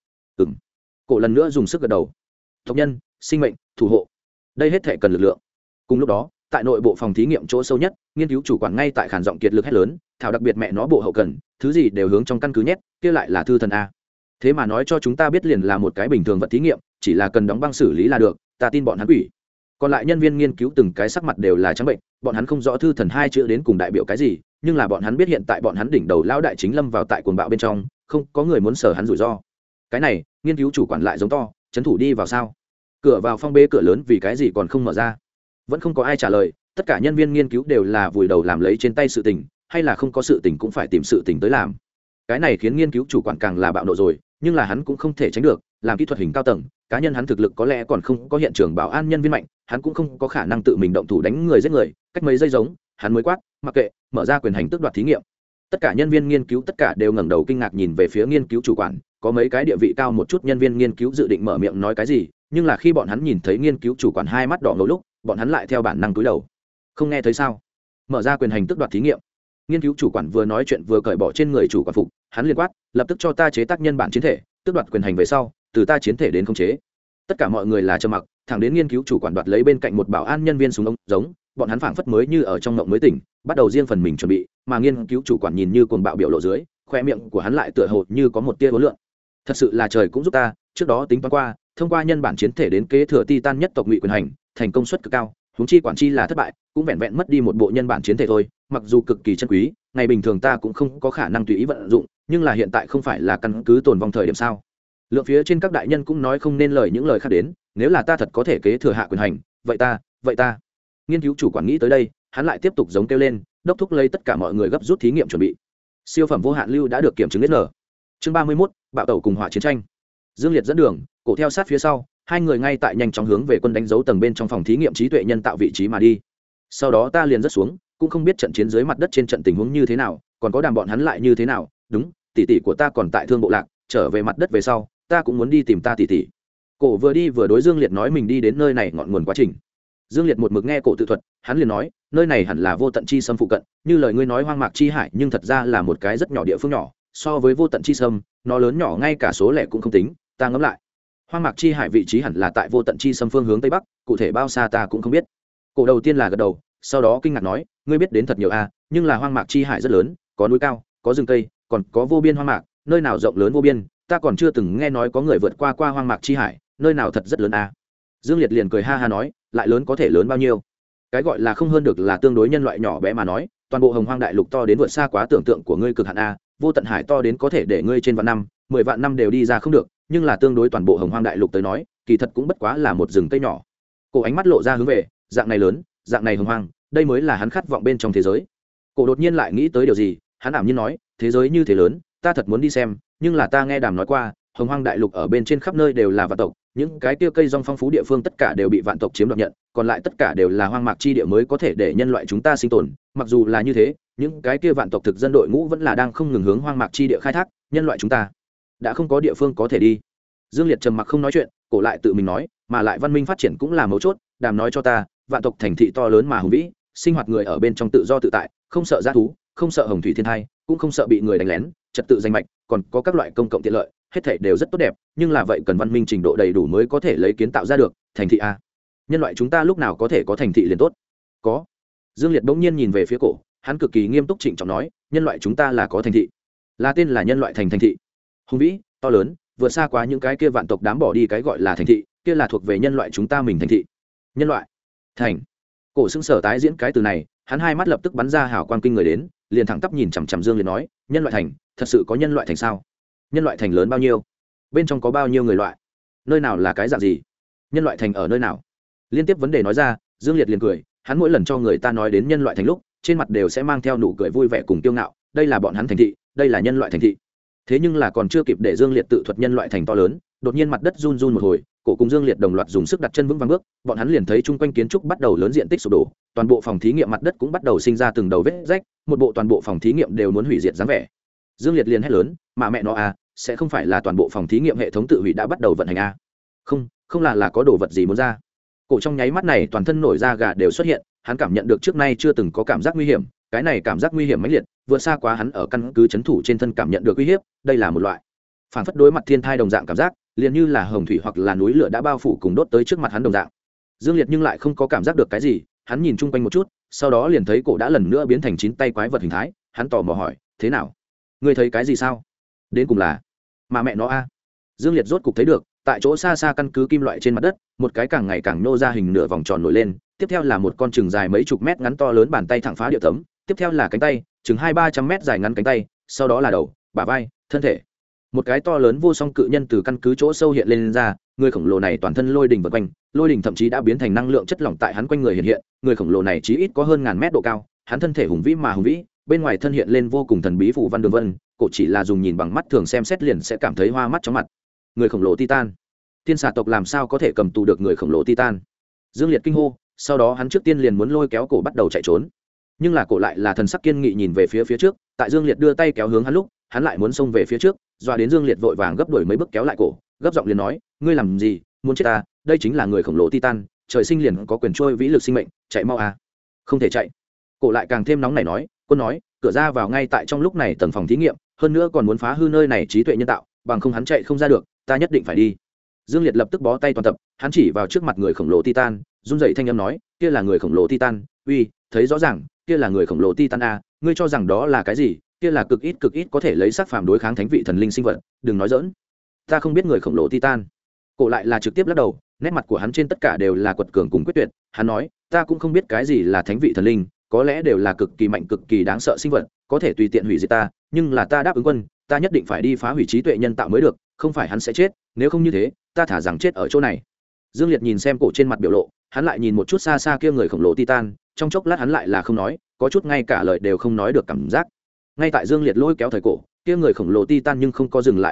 Cổ lần nữa dùng sức gật đầu. Tộc nhân, sinh mệnh, thủ hộ, đây hết thể cần lực lượng. Cùng lúc đó, tại nội bộ phòng thí nghiệm chỗ sâu nhất, nghiên cứu chủ quản ngay tại khản giọng kiệt lực hét lớn, thảo đặc biệt mẹ nó bộ hậu cần, thứ gì đều hướng trong căn cứ nhét, kia lại là thư thần a. Thế mà nói cho chúng ta biết liền là một cái bình thường vật thí nghiệm, chỉ là cần đóng băng xử lý là được, ta tin bọn hắn quỷ. Còn lại nhân viên nghiên cứu từng cái sắc mặt đều là trắng bệnh, bọn hắn không rõ thư thần hai chữ đến cùng đại biểu cái gì, nhưng là bọn hắn biết hiện tại bọn hắn đỉnh đầu lão đại chính lâm vào tại cuồng bạo bên trong, không có người muốn sở hắn rủi ro. Cái này, nghiên cứu chủ quản lại giống to, trấn thủ đi vào sao? Cửa vào phong bê cửa lớn vì cái gì còn không mở ra? Vẫn không có ai trả lời, tất cả nhân viên nghiên cứu đều là vùi đầu làm lấy trên tay sự tình, hay là không có sự tình cũng phải tìm sự tình tới làm. Cái này khiến nghiên cứu chủ quản càng là bạo nộ rồi, nhưng là hắn cũng không thể tránh được, làm kỹ thuật hình cao tầng, cá nhân hắn thực lực có lẽ còn không có hiện trường bảo an nhân viên mạnh, hắn cũng không có khả năng tự mình động thủ đánh người giết người, cách mấy giây giống, hắn mới quát, mặc kệ, mở ra quyền hành tước đoạt thí nghiệm. Tất cả nhân viên nghiên cứu tất cả đều ngẩng đầu kinh ngạc nhìn về phía nghiên cứu chủ quản, có mấy cái địa vị cao một chút nhân viên nghiên cứu dự định mở miệng nói cái gì, nhưng là khi bọn hắn nhìn thấy nghiên cứu chủ quản hai mắt đỏ ngầu lúc, bọn hắn lại theo bản năng cúi đầu. Không nghe thấy sao? Mở ra quyền hành tước đoạt thí nghiệm. Nghiên cứu chủ quản vừa nói chuyện vừa cởi bỏ trên người chủ quản phục, hắn liền quát, lập tức cho ta chế tác nhân bản chiến thể, tước đoạt quyền hành về sau, từ ta chiến thể đến khống chế. Tất cả mọi người là trầm mặc, thẳng đến nghiên cứu chủ quản đoạt lấy bên cạnh một bảo an nhân viên súng ống giống, bọn hắn phảng phất mới như ở trong ngộng mới tỉnh, bắt đầu riêng phần mình chuẩn bị, mà nghiên cứu chủ quản nhìn như cuồng bạo biểu lộ dưới, khoe miệng của hắn lại tựa hồ như có một tia hối lượng. Thật sự là trời cũng giúp ta, trước đó tính toán qua, thông qua nhân bản chiến thể đến kế thừa Titan nhất tộc ngụy quyền hành, thành công suất cực cao, huống chi quản chi là thất bại, cũng vẹn vẹn mất đi một bộ nhân bản chiến thể thôi, mặc dù cực kỳ chân quý, ngày bình thường ta cũng không có khả năng tùy ý vận dụng, nhưng là hiện tại không phải là căn cứ tồn vong thời điểm sao? Lượng phía trên các đại nhân cũng nói không nên lời những lời khác đến, nếu là ta thật có thể kế thừa hạ quyền hành, vậy ta. Nghiên cứu chủ quản nghĩ tới đây, hắn lại tiếp tục giống kêu lên, đốc thúc lấy tất cả mọi người gấp rút thí nghiệm chuẩn bị. Siêu phẩm vô hạn lưu đã được kiểm chứng đến N. Chương 31, bạo tẩu cùng hỏa chiến tranh. Dương Liệt dẫn đường, cổ theo sát phía sau, hai người ngay tại nhanh chóng hướng về quân đánh dấu tầng bên trong phòng thí nghiệm trí tuệ nhân tạo vị trí mà đi. Sau đó ta liền rớt xuống, cũng không biết trận chiến dưới mặt đất trên trận tình huống như thế nào, còn có đàm bọn hắn lại như thế nào. Đúng, tỷ tỷ của ta còn tại Thương Bộ Lạc, trở về mặt đất về sau ta cũng muốn đi tìm ta tỷ tỷ. Cổ vừa đi vừa đối Dương Liệt nói mình đi đến nơi này ngọn nguồn quá trình. Dương Liệt một mực nghe cổ tự thuật, hắn liền nói nơi này hẳn là Vô Tận Chi Sâm phụ cận, như lời ngươi nói hoang mạc chi hải, nhưng thật ra là một cái rất nhỏ địa phương nhỏ, so với Vô Tận Chi Sâm nó lớn nhỏ ngay cả số lẻ cũng không tính. Ta ngẫm lại, hoang mạc chi hải vị trí hẳn là tại Vô Tận Chi Sâm phương hướng tây bắc, cụ thể bao xa ta cũng không biết. Cổ đầu tiên là gật đầu, sau đó kinh ngạc nói ngươi biết đến thật nhiều a, nhưng là hoang mạc chi hải rất lớn, có núi cao, có rừng cây, còn có vô biên hoang mạc, nơi nào rộng lớn vô biên, ta còn chưa từng nghe nói có người vượt qua hoang mạc chi hải, nơi nào thật rất lớn a. Dương Liệt liền cười ha ha nói, lại lớn có thể lớn bao nhiêu? Cái gọi là không hơn được là tương đối nhân loại nhỏ bé mà nói, toàn bộ Hồng Hoang đại lục to đến vượt xa quá tưởng tượng của ngươi cực hạn a, Vô Tận Hải to đến có thể để ngươi trên vạn năm, 10 vạn năm đều đi ra không được, nhưng là tương đối toàn bộ Hồng Hoang đại lục tới nói, kỳ thật cũng bất quá là một rừng cây nhỏ. Cổ ánh mắt lộ ra hướng về, dạng này lớn, dạng này hồng hoang, đây mới là hắn khát vọng bên trong thế giới. Cổ đột nhiên lại nghĩ tới điều gì, hắn ảm nhiên nói, thế giới như thế lớn, ta thật muốn đi xem, nhưng là ta nghe Đàm nói qua, Hồng Hoang đại lục ở bên trên khắp nơi đều là vạn tộc, những cái kia cây rong phong phú địa phương tất cả đều bị vạn tộc chiếm đoạt nhận, còn lại tất cả đều là hoang mạc chi địa mới có thể để nhân loại chúng ta sinh tồn. Mặc dù là như thế, những cái kia vạn tộc thực dân đội ngũ vẫn là đang không ngừng hướng hoang mạc chi địa khai thác, nhân loại chúng ta đã không có địa phương có thể đi. Dương Liệt trầm mặc không nói chuyện, cổ lại tự mình nói, mà lại văn minh phát triển cũng là mấu chốt. Đàm nói cho ta, vạn tộc thành thị to lớn mà hùng vĩ, sinh hoạt người ở bên trong tự do tự tại, không sợ dã thú, không sợ hồng thủy thiên thai, cũng không sợ bị người đánh lén, trật tự danh mạch, còn có các loại công cộng tiện lợi, hết thảy đều rất tốt đẹp, nhưng là vậy cần văn minh trình độ đầy đủ mới có thể lấy kiến tạo ra được thành thị a. Nhân loại chúng ta lúc nào có thể có thành thị liền tốt? Có. Dương Liệt bỗng nhiên nhìn về phía cổ, hắn cực kỳ nghiêm túc trịnh trọng nói, nhân loại chúng ta là có thành thị, là tên là nhân loại thành thị, hùng vĩ, to lớn, vượt xa quá những cái kia vạn tộc đám bỏ đi cái gọi là thành thị, kia là thuộc về nhân loại chúng ta mình thành thị. Nhân loại thành. Cổ xưng sở tái diễn cái từ này, hắn hai mắt lập tức bắn ra hào quang kinh người đến, liền thẳng tắp nhìn chằm chằm Dương Liệt nói, nhân loại thành, thật sự có nhân loại thành sao? Nhân loại thành lớn bao nhiêu? Bên trong có bao nhiêu người loại? Nơi nào là cái dạng gì? Nhân loại thành ở nơi nào? Liên tiếp vấn đề nói ra, Dương Liệt liền cười, hắn mỗi lần cho người ta nói đến nhân loại thành lúc, trên mặt đều sẽ mang theo nụ cười vui vẻ cùng kiêu ngạo, đây là bọn hắn thành thị, đây là nhân loại thành thị. Thế nhưng là còn chưa kịp để Dương Liệt tự thuật nhân loại thành to lớn, đột nhiên mặt đất run run một hồi, cổ cùng Dương Liệt đồng loạt dùng sức đặt chân vững vàng bước, bọn hắn liền thấy chung quanh kiến trúc bắt đầu lớn diện tích sụp đổ, toàn bộ phòng thí nghiệm mặt đất cũng bắt đầu sinh ra từng đầu vết rách, một bộ toàn bộ phòng thí nghiệm đều muốn hủy diệt dáng vẻ. Dương Liệt liền hét lớn, mà mẹ nó à, sẽ không phải là toàn bộ phòng thí nghiệm hệ thống tự hủy đã bắt đầu vận hành à? Không, không là có đồ vật gì muốn ra. Cổ trong nháy mắt này toàn thân nổi da gà đều xuất hiện, hắn cảm nhận được trước nay chưa từng có cảm giác nguy hiểm, cái này cảm giác nguy hiểm mãnh liệt, vượt xa quá hắn ở căn cứ trấn thủ trên thân cảm nhận được uy hiếp, đây là một loại phản phất đối mặt thiên thai đồng dạng cảm giác, liền như là hồng thủy hoặc là núi lửa đã bao phủ cùng đốt tới trước mặt hắn đồng dạng. Dương Liệt nhưng lại không có cảm giác được cái gì, hắn nhìn chung quanh một chút, sau đó liền thấy cổ đã lần nữa biến thành 9 tay quái vật hình thái, hắn tò mò hỏi, thế nào? Ngươi thấy cái gì sao? Đến cùng là mà mẹ nó a. Dương Liệt rốt cục thấy được, tại chỗ xa xa căn cứ kim loại trên mặt đất, một cái càng ngày càng nô ra hình nửa vòng tròn nổi lên, tiếp theo là một con chừng dài mấy chục mét ngắn to lớn bàn tay thẳng phá địa tấm, tiếp theo là cánh tay chừng 200-300 mét dài ngắn cánh tay, sau đó là đầu, bả vai, thân thể. Một cái to lớn vô song cự nhân từ căn cứ chỗ sâu hiện lên ra, người khổng lồ này toàn thân lôi đỉnh vần quanh, lôi đỉnh thậm chí đã biến thành năng lượng chất lỏng tại hắn quanh người hiện hiện, người khổng lồ này chí ít có hơn ngàn mét độ cao, hắn thân thể hùng vĩ mà hùng vĩ, bên ngoài thân hiện lên vô cùng thần bí phù văn đường vân, cổ chỉ là dùng nhìn bằng mắt thường xem xét liền sẽ cảm thấy hoa mắt chóng mặt. Người khổng lồ Titan, tiên xà tộc làm sao có thể cầm tù được người khổng lồ Titan? Dương Liệt kinh hô, sau đó hắn trước tiên liền muốn lôi kéo cổ bắt đầu chạy trốn, nhưng là cổ lại là thần sắc kiên nghị nhìn về phía trước, tại Dương Liệt đưa tay kéo hướng hắn lúc, hắn lại muốn xông về phía trước, doa đến Dương Liệt vội vàng gấp đuổi mấy bước kéo lại cổ, gấp giọng liền nói, ngươi làm gì, muốn chết ta? Đây chính là người khổng lồ Titan, trời sinh liền có quyền trôi vĩ lực sinh mệnh, chạy mau à? Không thể chạy. Cổ lại càng thêm nóng nảy nói, quân nói, cửa ra vào ngay tại trong lúc này tầng phòng thí nghiệm, hơn nữa còn muốn phá hư nơi này trí tuệ nhân tạo, bằng không hắn chạy không ra được, ta nhất định phải đi. Dương Liệt lập tức bó tay toàn tập, hắn chỉ vào trước mặt người khổng lồ Titan, run rẩy thanh âm nói, kia là người khổng lồ Titan, uy, thấy rõ ràng, kia là người khổng lồ Titan a, ngươi cho rằng đó là cái gì? Kia là cực ít có thể lấy sắc phàm đối kháng thánh vị thần linh sinh vật, đừng nói giỡn. Ta không biết người khổng lồ Titan. Cổ lại là trực tiếp lắc đầu, nét mặt của hắn trên tất cả đều là quật cường cùng quyết tuyệt, hắn nói, ta cũng không biết cái gì là thánh vị thần linh, có lẽ đều là cực kỳ mạnh cực kỳ đáng sợ sinh vật, có thể tùy tiện hủy diệt ta, nhưng là ta đáp ứng quân, ta nhất định phải đi phá hủy trí tuệ nhân tạo mới được, không phải hắn sẽ chết, nếu không như thế, ta thả rằng chết ở chỗ này. Dương Liệt nhìn xem cổ trên mặt biểu lộ, hắn lại nhìn một chút xa xa kia người khổng lồ Titan, trong chốc lát hắn lại là không nói, có chút ngay cả lời đều không nói được cảm giác. Ngay tại Dương Liệt lôi kéo thời cổ, kia người khổng lồ Titan nhưng không có dừng lại động tác,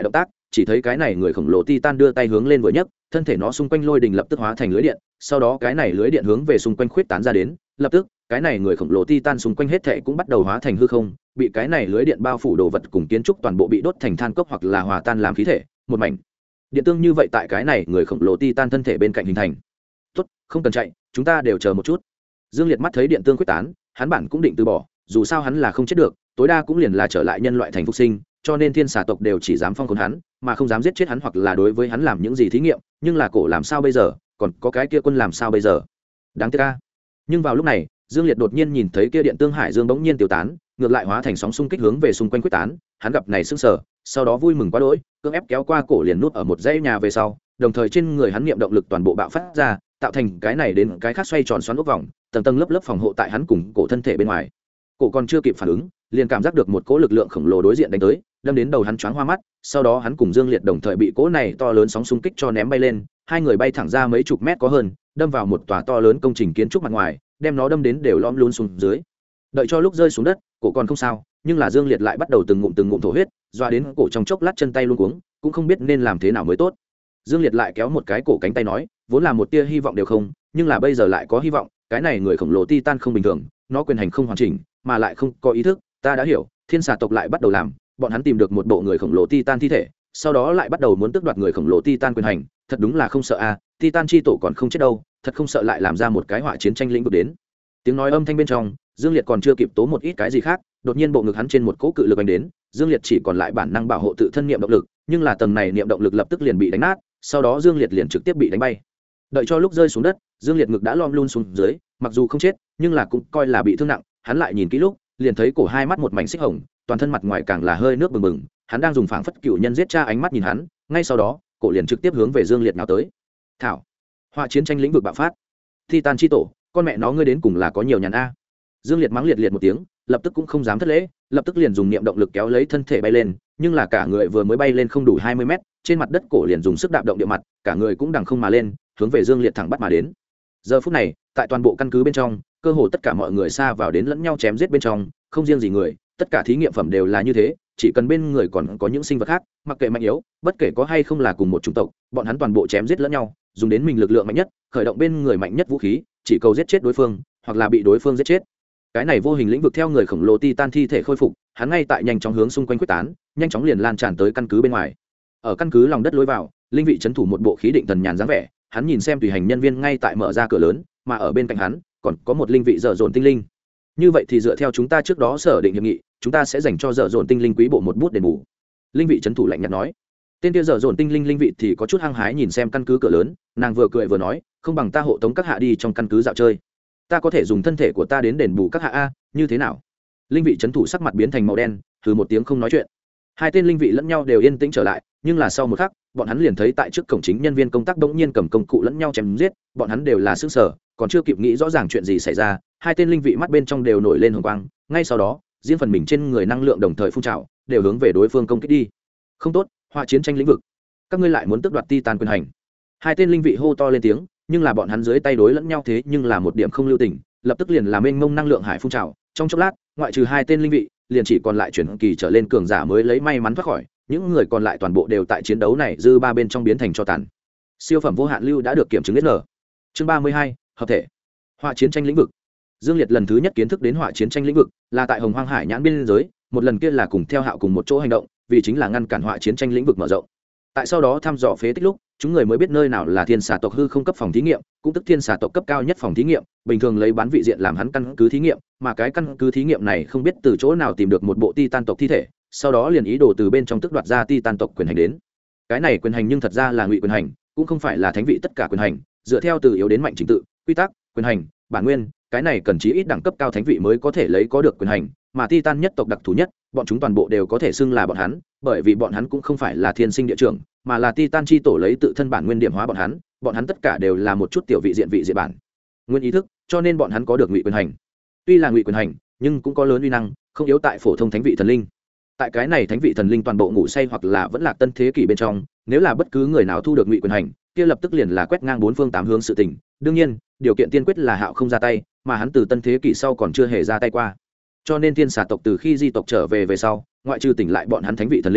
chỉ thấy cái này người khổng lồ titan đưa tay hướng lên vừa nhấc, thân thể nó xung quanh lôi đình lập tức hóa thành lưới điện, sau đó cái này lưới điện hướng về xung quanh khuyết tán ra đến, lập tức cái này người khổng lồ titan xung quanh hết thảy cũng bắt đầu hóa thành hư không, bị cái này lưới điện bao phủ, đồ vật cùng kiến trúc toàn bộ bị đốt thành than cốc hoặc là hòa tan làm khí thể, một mảnh điện tương như vậy tại cái này người khổng lồ titan thân thể bên cạnh hình thành. Tốt, không cần chạy, chúng ta đều chờ một chút. Dương Liệt mắt thấy điện tương quyết tán, hắn bản cũng định từ bỏ, dù sao hắn là không chết được, tối đa cũng liền là trở lại nhân loại thành phục sinh, cho nên thiên xà tộc đều chỉ dám phong khốn hắn, mà không dám giết chết hắn hoặc là đối với hắn làm những gì thí nghiệm. Nhưng là cổ làm sao bây giờ, còn có cái kia quân làm sao bây giờ? Đáng tiếc a. Nhưng vào lúc này, Dương Liệt đột nhiên nhìn thấy kia điện tương hải dương bỗng nhiên tiêu tán, ngược lại hóa thành sóng xung kích hướng về xung quanh quyết tán. Hắn gặp này sững sờ, sau đó vui mừng quá đỗi, cưỡng ép kéo qua cổ liền nút ở một dãy nhà về sau, đồng thời trên người hắn niệm động lực toàn bộ bạo phát ra, tạo thành cái này đến cái khác xoay tròn xoắn ốc vòng, tầng tầng lớp lớp phòng hộ tại hắn cùng cổ thân thể bên ngoài. Cổ còn chưa kịp phản ứng, liền cảm giác được một cỗ lực lượng khổng lồ đối diện đánh tới, đâm đến đầu hắn choáng hoa mắt, sau đó hắn cùng Dương Liệt đồng thời bị cỗ này to lớn sóng xung kích cho ném bay lên, hai người bay thẳng ra mấy chục mét có hơn, đâm vào một tòa to lớn công trình kiến trúc mặt ngoài, đem nó đâm đến đều lõm luôn xuống dưới. Đợi cho lúc rơi xuống đất, cổ còn không sao, nhưng là Dương Liệt lại bắt đầu từng ngụm thổ huyết, doa đến cổ trong chốc lát chân tay luống cuống, cũng không biết nên làm thế nào mới tốt. Dương Liệt lại kéo một cái cổ cánh tay nói, vốn là một tia hy vọng đều không, nhưng là bây giờ lại có hy vọng, cái này người khổng lồ titan không bình thường, nó quyền hành không hoàn chỉnh, mà lại không có ý thức, ta đã hiểu, thiên xà tộc lại bắt đầu làm, bọn hắn tìm được một bộ người khổng lồ titan thi thể, sau đó lại bắt đầu muốn tước đoạt người khổng lồ titan quyền hành, thật đúng là không sợ a, titan chi tổ còn không chết đâu, thật không sợ lại làm ra một cái hỏa chiến tranh lĩnh vực đến. Tiếng nói âm thanh bên trong, Dương Liệt còn chưa kịp tố một ít cái gì khác, đột nhiên bộ ngực hắn trên một cỗ cự lực đánh đến, Dương Liệt chỉ còn lại bản năng bảo hộ tự thân niệm động lực, nhưng là tầng này niệm động lực lập tức liền bị đánh nát, sau đó Dương Liệt liền trực tiếp bị đánh bay. Đợi cho lúc rơi xuống đất, Dương Liệt ngực đã lom luôn xuống dưới, mặc dù không chết, nhưng là cũng coi là bị thương nặng, hắn lại nhìn kỹ lúc, liền thấy cổ hai mắt một mảnh xích hồng, toàn thân mặt ngoài càng là hơi nước bừng bừng, hắn đang dùng phảng phất cựu nhân giết cha ánh mắt nhìn hắn, ngay sau đó, cổ liền trực tiếp hướng về Dương Liệt nào tới. Thảo, họa chiến tranh lĩnh vực bạo phát. Titan chi tổ, con mẹ nó ngươi đến cùng là có nhiều nhàn a. Dương Liệt mắng liệt liệt một tiếng, lập tức cũng không dám thất lễ, lập tức liền dùng niệm động lực kéo lấy thân thể bay lên, nhưng là cả người vừa mới bay lên không đủ 20 mét, trên mặt đất cổ liền dùng sức đạp động địa mặt, cả người cũng đằng không mà lên, hướng về Dương Liệt thẳng bắt mà đến. Giờ phút này, tại toàn bộ căn cứ bên trong, cơ hồ tất cả mọi người xa vào đến lẫn nhau chém giết bên trong, không riêng gì người, tất cả thí nghiệm phẩm đều là như thế, chỉ cần bên người còn có những sinh vật khác, mặc kệ mạnh yếu, bất kể có hay không là cùng một chủng tộc, bọn hắn toàn bộ chém giết lẫn nhau, dùng đến mình lực lượng mạnh nhất, khởi động bên người mạnh nhất vũ khí, chỉ cầu giết chết đối phương, hoặc là bị đối phương giết chết. Cái này vô hình lĩnh vực theo người khổng lồ titan thi thể khôi phục, hắn ngay tại nhanh chóng hướng xung quanh quyết tán, nhanh chóng liền lan tràn tới căn cứ bên ngoài. Ở căn cứ lòng đất lối vào, linh vị trấn thủ một bộ khí định thần nhàn dáng vẻ, hắn nhìn xem tùy hành nhân viên ngay tại mở ra cửa lớn, mà ở bên cạnh hắn còn có một linh vị dở dồn tinh linh. Như vậy thì dựa theo chúng ta trước đó sở định hiệp nghị, chúng ta sẽ dành cho dở dồn tinh linh quý bộ một bút đền bù. Linh vị trấn thủ lạnh nhạt nói. Tên kia dở dồn tinh linh linh vị thì có chút hăng hái nhìn xem căn cứ cửa lớn, nàng vừa cười vừa nói, không bằng ta hộ tống các hạ đi trong căn cứ dạo chơi, ta có thể dùng thân thể của ta đến đền bù các hạ a, như thế nào? Linh vị trấn thủ sắc mặt biến thành màu đen, thử một tiếng không nói chuyện. Hai tên linh vị lẫn nhau đều yên tĩnh trở lại, nhưng là sau một khắc, bọn hắn liền thấy tại trước cổng chính nhân viên công tác bỗng nhiên cầm công cụ lẫn nhau chém giết, bọn hắn đều là sững sờ, còn chưa kịp nghĩ rõ ràng chuyện gì xảy ra, hai tên linh vị mắt bên trong đều nổi lên hồng quang, ngay sau đó, riêng phần mình trên người năng lượng đồng thời phun trào, đều hướng về đối phương công kích đi. Không tốt, họa chiến tranh lĩnh vực, các ngươi lại muốn tước đoạt Titan quyền hành. Hai tên linh vị hô to lên tiếng, nhưng là bọn hắn dưới tay đối lẫn nhau thế nhưng là một điểm không lưu tình, lập tức liền làm mênh mông năng lượng hải phun trào, trong chốc lát, ngoại trừ hai tên linh vị, liền chỉ còn lại chuyển kỳ trở lên cường giả mới lấy may mắn thoát khỏi, những người còn lại toàn bộ đều tại chiến đấu này dư ba bên trong biến thành cho tàn. Siêu phẩm vô hạn lưu đã được kiểm chứng SN. Chương 32, hợp thể. Họa chiến tranh lĩnh vực. Dương Liệt lần thứ nhất kiến thức đến họa chiến tranh lĩnh vực là tại Hồng Hoang Hải nhãn biên giới, một lần kia là cùng theo Hạo cùng một chỗ hành động, vì chính là ngăn cản họa chiến tranh lĩnh vực mở rộng. Tại sau đó thăm dò phế tích lúc, chúng người mới biết nơi nào là thiên xà tộc hư không cấp phòng thí nghiệm, cũng tức thiên xà tộc cấp cao nhất phòng thí nghiệm, bình thường lấy bán vị diện làm hắn căn cứ thí nghiệm, mà cái căn cứ thí nghiệm này không biết từ chỗ nào tìm được một bộ Titan tộc thi thể, sau đó liền ý đồ từ bên trong tức đoạt ra Titan tộc quyền hành đến. Cái này quyền hành nhưng thật ra là ngụy quyền hành, cũng không phải là thánh vị tất cả quyền hành, dựa theo từ yếu đến mạnh trình tự, quy tắc, quyền hành, bản nguyên, cái này cần chí ít đẳng cấp cao thánh vị mới có thể lấy có được quyền hành, mà Titan nhất tộc đặc thù nhất, bọn chúng toàn bộ đều có thể xưng là bọn hắn, bởi vì bọn hắn cũng không phải là thiên sinh địa trưởng, mà là Titan chi tổ lấy tự thân bản nguyên điểm hóa bọn hắn tất cả đều là một chút tiểu vị diện bản nguyên ý thức, cho nên bọn hắn có được ngụy quyền hành. Tuy là ngụy quyền hành, nhưng cũng có lớn uy năng, không yếu tại phổ thông thánh vị thần linh. Tại cái này thánh vị thần linh toàn bộ ngủ say hoặc là vẫn là tân thế kỷ bên trong, nếu là bất cứ người nào thu được ngụy quyền hành, kia lập tức liền là quét ngang bốn phương tám hướng sự tình. Đương nhiên, điều kiện tiên quyết là Hạo không ra tay, mà hắn từ tân thế kỷ sau còn chưa hề ra tay qua. Cho nên thiên xà tộc từ khi di tộc trở về sau, ngoại trừ tỉnh lại bọn hắn thánh vị thần linh,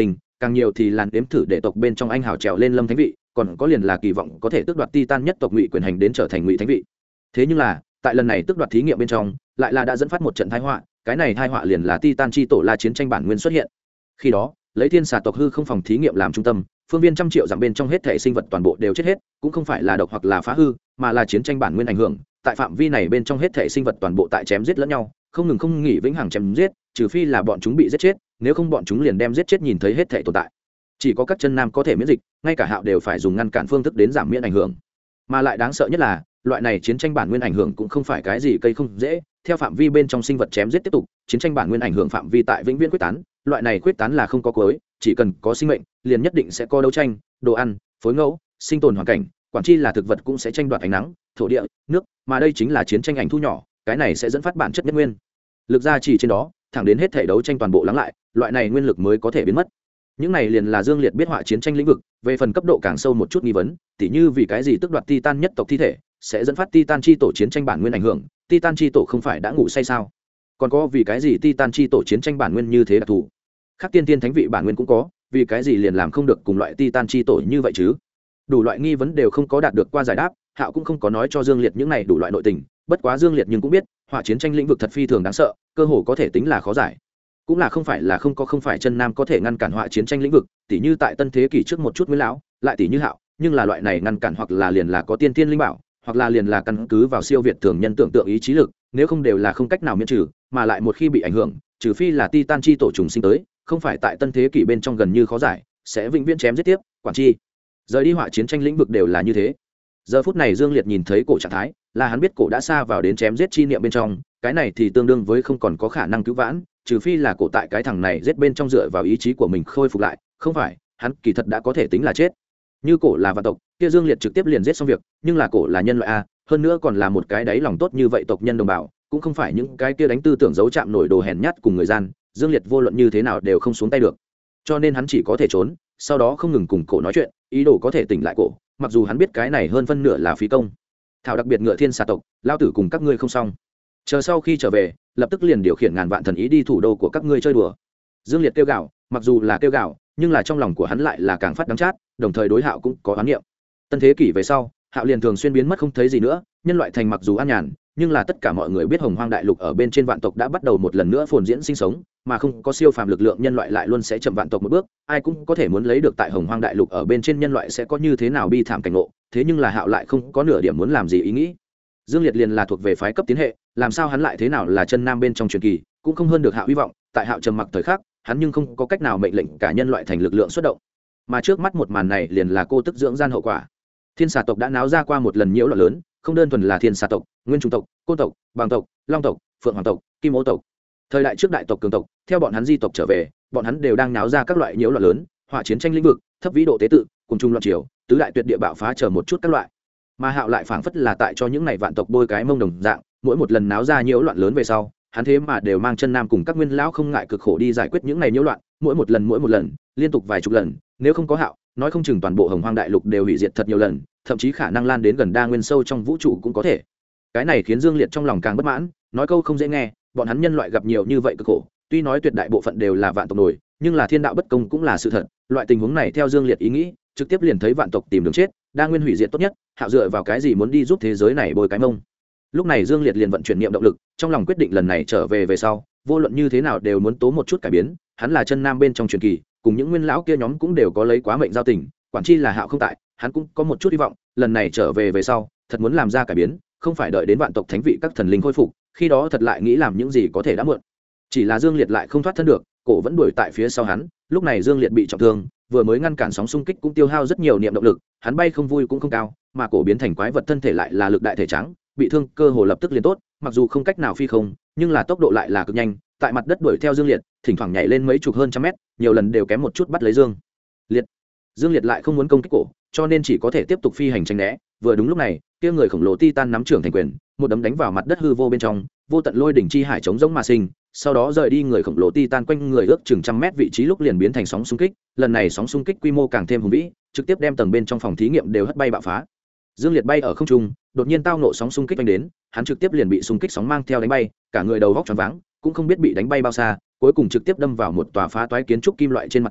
càng nhiều thì làn đếm thử để tộc bên trong anh hào trèo lên lâm thánh vị, còn có liền là kỳ vọng có thể tước đoạt Titan nhất tộc ngụy quyền hành đến trở thành ngụy thánh vị. Thế nhưng là tại lần này tước đoạt thí nghiệm bên trong lại là đã dẫn phát một trận tai họa, cái này tai họa liền là Titan chi tổ La chiến tranh bản nguyên xuất hiện. Khi đó lấy thiên xà tộc hư không phòng thí nghiệm làm trung tâm, phương viên trăm triệu dặm bên trong hết thể sinh vật toàn bộ đều chết hết, cũng không phải là độc hoặc là phá hư, mà là chiến tranh bản nguyên ảnh hưởng. Tại phạm vi này bên trong hết thể sinh vật toàn bộ tại chém giết lẫn nhau, không ngừng không nghỉ vĩnh hằng chém giết, trừ phi là bọn chúng bị giết chết, nếu không bọn chúng liền đem giết chết nhìn thấy hết thể tồn tại. Chỉ có các chân nam có thể miễn dịch, ngay cả Hạo đều phải dùng ngăn cản phương thức đến giảm miễn ảnh hưởng. Mà lại đáng sợ nhất là loại này chiến tranh bản nguyên ảnh hưởng cũng không phải cái gì cây không dễ, theo phạm vi bên trong sinh vật chém giết tiếp tục, chiến tranh bản nguyên ảnh hưởng phạm vi tại vĩnh viễn quyết tán, loại này quyết tán là không có cuối, chỉ cần có sinh mệnh liền nhất định sẽ có đấu tranh, đồ ăn, phối ngẫu, sinh tồn hoàn cảnh, quản chi là thực vật cũng sẽ tranh đoạt ánh nắng, thổ địa, nước, mà đây chính là chiến tranh ảnh thu nhỏ, cái này sẽ dẫn phát bản chất nhất nguyên lực ra chỉ trên đó, thẳng đến hết thể đấu tranh toàn bộ lắng lại, loại này nguyên lực mới có thể biến mất. Những này liền là Dương Liệt biết họa chiến tranh lĩnh vực, về phần cấp độ càng sâu một chút nghi vấn, tỉ như vì cái gì tức đoạt Titan nhất tộc thi thể sẽ dẫn phát Titan chi tổ chiến tranh bản nguyên ảnh hưởng, Titan chi tổ không phải đã ngủ say sao? Còn có vì cái gì Titan chi tổ chiến tranh bản nguyên như thế đặc thù? Khác tiên tiên thánh vị bản nguyên cũng có, vì cái gì liền làm không được cùng loại Titan chi tổ như vậy chứ? Đủ loại nghi vấn đều không có đạt được qua giải đáp, Hạo cũng không có nói cho Dương Liệt những này đủ loại nội tình, bất quá Dương Liệt nhưng cũng biết, họa chiến tranh lĩnh vực thật phi thường đáng sợ, cơ hồ có thể tính là khó giải. Cũng là không phải chân nam có thể ngăn cản họa chiến tranh lĩnh vực, tỉ như tại tân thế kỷ trước một chút Nguyên lão, lại tỉ như Hạo, nhưng là loại này ngăn cản hoặc là liền là có tiên tiên linh bảo, hoặc là liền là căn cứ vào siêu việt thường nhân tưởng tượng ý chí lực, nếu không đều là không cách nào miễn trừ, mà lại một khi bị ảnh hưởng, trừ phi là Titan chi tổ trùng sinh tới, không phải tại tân thế kỷ bên trong gần như khó giải, sẽ vĩnh viễn chém giết tiếp, quản chi. Rời đi họa chiến tranh lĩnh vực đều là như thế. Giờ phút này Dương Liệt nhìn thấy cổ trạng thái, là hắn biết cổ đã xa vào đến chém giết chi niệm bên trong, cái này thì tương đương với không còn có khả năng cứu vãn, trừ phi là cổ tại cái thằng này giết bên trong dựa vào ý chí của mình khôi phục lại, không phải, hắn kỳ thật đã có thể tính là chết. Như cổ là vạn tộc, kia Dương Liệt trực tiếp liền giết xong việc, nhưng là cổ là nhân loại a, hơn nữa còn là một cái đáy lòng tốt như vậy tộc nhân đồng bào, cũng không phải những cái kia đánh tư tưởng giấu chạm nổi đồ hèn nhát cùng người gian, Dương Liệt vô luận như thế nào đều không xuống tay được. Cho nên hắn chỉ có thể trốn, sau đó không ngừng cùng cổ nói chuyện, ý đồ có thể tỉnh lại cổ, mặc dù hắn biết cái này hơn phân nửa là phí công. Thảo đặc biệt ngựa thiên xà tộc, lao tử cùng các ngươi không xong. Chờ sau khi trở về, lập tức liền điều khiển ngàn vạn thần ý đi thủ đô của các ngươi chơi đùa. Dương Liệt kêu gào, mặc dù là kêu gào, nhưng là trong lòng của hắn lại là càng phát đắng chát, đồng thời đối Hạo cũng có oán niệm. Tân thế kỷ về sau, Hạo liền thường xuyên biến mất không thấy gì nữa, nhân loại thành mặc dù an nhàn, nhưng là tất cả mọi người biết Hồng Hoang đại lục ở bên trên vạn tộc đã bắt đầu một lần nữa phồn diễn sinh sống, mà không có siêu phàm lực lượng nhân loại lại luôn sẽ chậm vạn tộc một bước, ai cũng có thể muốn lấy được tại Hồng Hoang đại lục ở bên trên nhân loại sẽ có như thế nào bi thảm cảnh ngộ, thế nhưng là Hạo lại không có nửa điểm muốn làm gì ý nghĩ. Dương Liệt liền là thuộc về phái cấp tiến hệ, làm sao hắn lại thế nào là chân nam bên trong truyền kỳ, cũng không hơn được Hạo hy vọng, tại Hạo trầm mặc thời khắc, hắn nhưng không có cách nào mệnh lệnh cả nhân loại thành lực lượng xuất động. Mà trước mắt một màn này liền là cô tức dưỡng gian hậu quả. Thiên xà tộc đã náo ra qua một lần nhiễu loạn lớn, không đơn thuần là thiên xà tộc, nguyên trùng tộc, côn tộc, bàng tộc, long tộc, phượng hoàng tộc, kim ô tộc. Thời đại trước đại tộc cường tộc, theo bọn hắn di tộc trở về, bọn hắn đều đang náo ra các loại nhiễu loạn lớn, hỏa chiến tranh lĩnh vực, thấp vĩ độ tế tự, cùng trung loạn triều, tứ đại tuyệt địa bạo phá chờ một chút các loại. Mà Hạo lại phảng phất là tại cho những này vạn tộc bôi cái mông đồng dạng, mỗi một lần náo ra nhiễu loạn lớn về sau, hắn thế mà đều mang chân nam cùng các nguyên lão không ngại cực khổ đi giải quyết những này nhiễu loạn, mỗi một lần, liên tục vài chục lần, nếu không có Hạo, nói không chừng toàn bộ Hồng Hoang đại lục đều hủy diệt thật nhiều lần, thậm chí khả năng lan đến gần đa nguyên sâu trong vũ trụ cũng có thể. Cái này khiến Dương Liệt trong lòng càng bất mãn, nói câu không dễ nghe, bọn hắn nhân loại gặp nhiều như vậy cực khổ, tuy nói tuyệt đại bộ phận đều là vạn tộc nổi, nhưng là thiên đạo bất công cũng là sự thật, loại tình huống này theo Dương Liệt ý nghĩ, trực tiếp liền thấy vạn tộc tìm đường chết, đa nguyên hủy diệt tốt nhất, Hạo dựa vào cái gì muốn đi giúp thế giới này bồi cái mông. Lúc này Dương Liệt liền vận chuyển niệm động lực, trong lòng quyết định lần này trở về sau, vô luận như thế nào đều muốn tố một chút cải biến, hắn là chân nam bên trong truyền kỳ, cùng những nguyên lão kia nhóm cũng đều có lấy quá mệnh giao tình, quản chi là Hạo không tại, hắn cũng có một chút hy vọng, lần này trở về sau, thật muốn làm ra cải biến, không phải đợi đến vạn tộc thánh vị các thần linh khôi phục, khi đó thật lại nghĩ làm những gì có thể đã muộn. Chỉ là Dương Liệt lại không thoát thân được, cổ vẫn đuổi tại phía sau hắn, lúc này Dương Liệt bị trọng thương, vừa mới ngăn cản sóng xung kích cũng tiêu hao rất nhiều niệm động lực, hắn bay không vui cũng không cao, mà cổ biến thành quái vật thân thể lại là lực đại thể trắng, bị thương cơ hồ lập tức liền tốt, mặc dù không cách nào phi không, nhưng là tốc độ lại là cực nhanh, tại mặt đất đuổi theo Dương Liệt, thỉnh thoảng nhảy lên mấy chục hơn trăm mét, nhiều lần đều kém một chút bắt lấy Dương Liệt. Dương Liệt lại không muốn công kích cổ, cho nên chỉ có thể tiếp tục phi hành tránh né. Vừa đúng lúc này, kia người khổng lồ Titan nắm trưởng thành quyền, một đấm đánh vào mặt đất hư vô bên trong, vô tận lôi đỉnh chi hải chống giống mà sinh, sau đó rời đi người khổng lồ Titan quanh người ước chừng trăm mét vị trí lúc liền biến thành sóng xung kích, lần này sóng xung kích quy mô càng thêm hùng vĩ, trực tiếp đem tầng bên trong phòng thí nghiệm đều hất bay bạo phá. Dương Liệt bay ở không trung, đột nhiên tao nộ sóng xung kích đánh đến, hắn trực tiếp liền bị xung kích sóng mang theo đánh bay, cả người đầu vóc choáng váng, cũng không biết bị đánh bay bao xa, cuối cùng trực tiếp đâm vào một tòa phá toái kiến trúc kim loại trên mặt tường,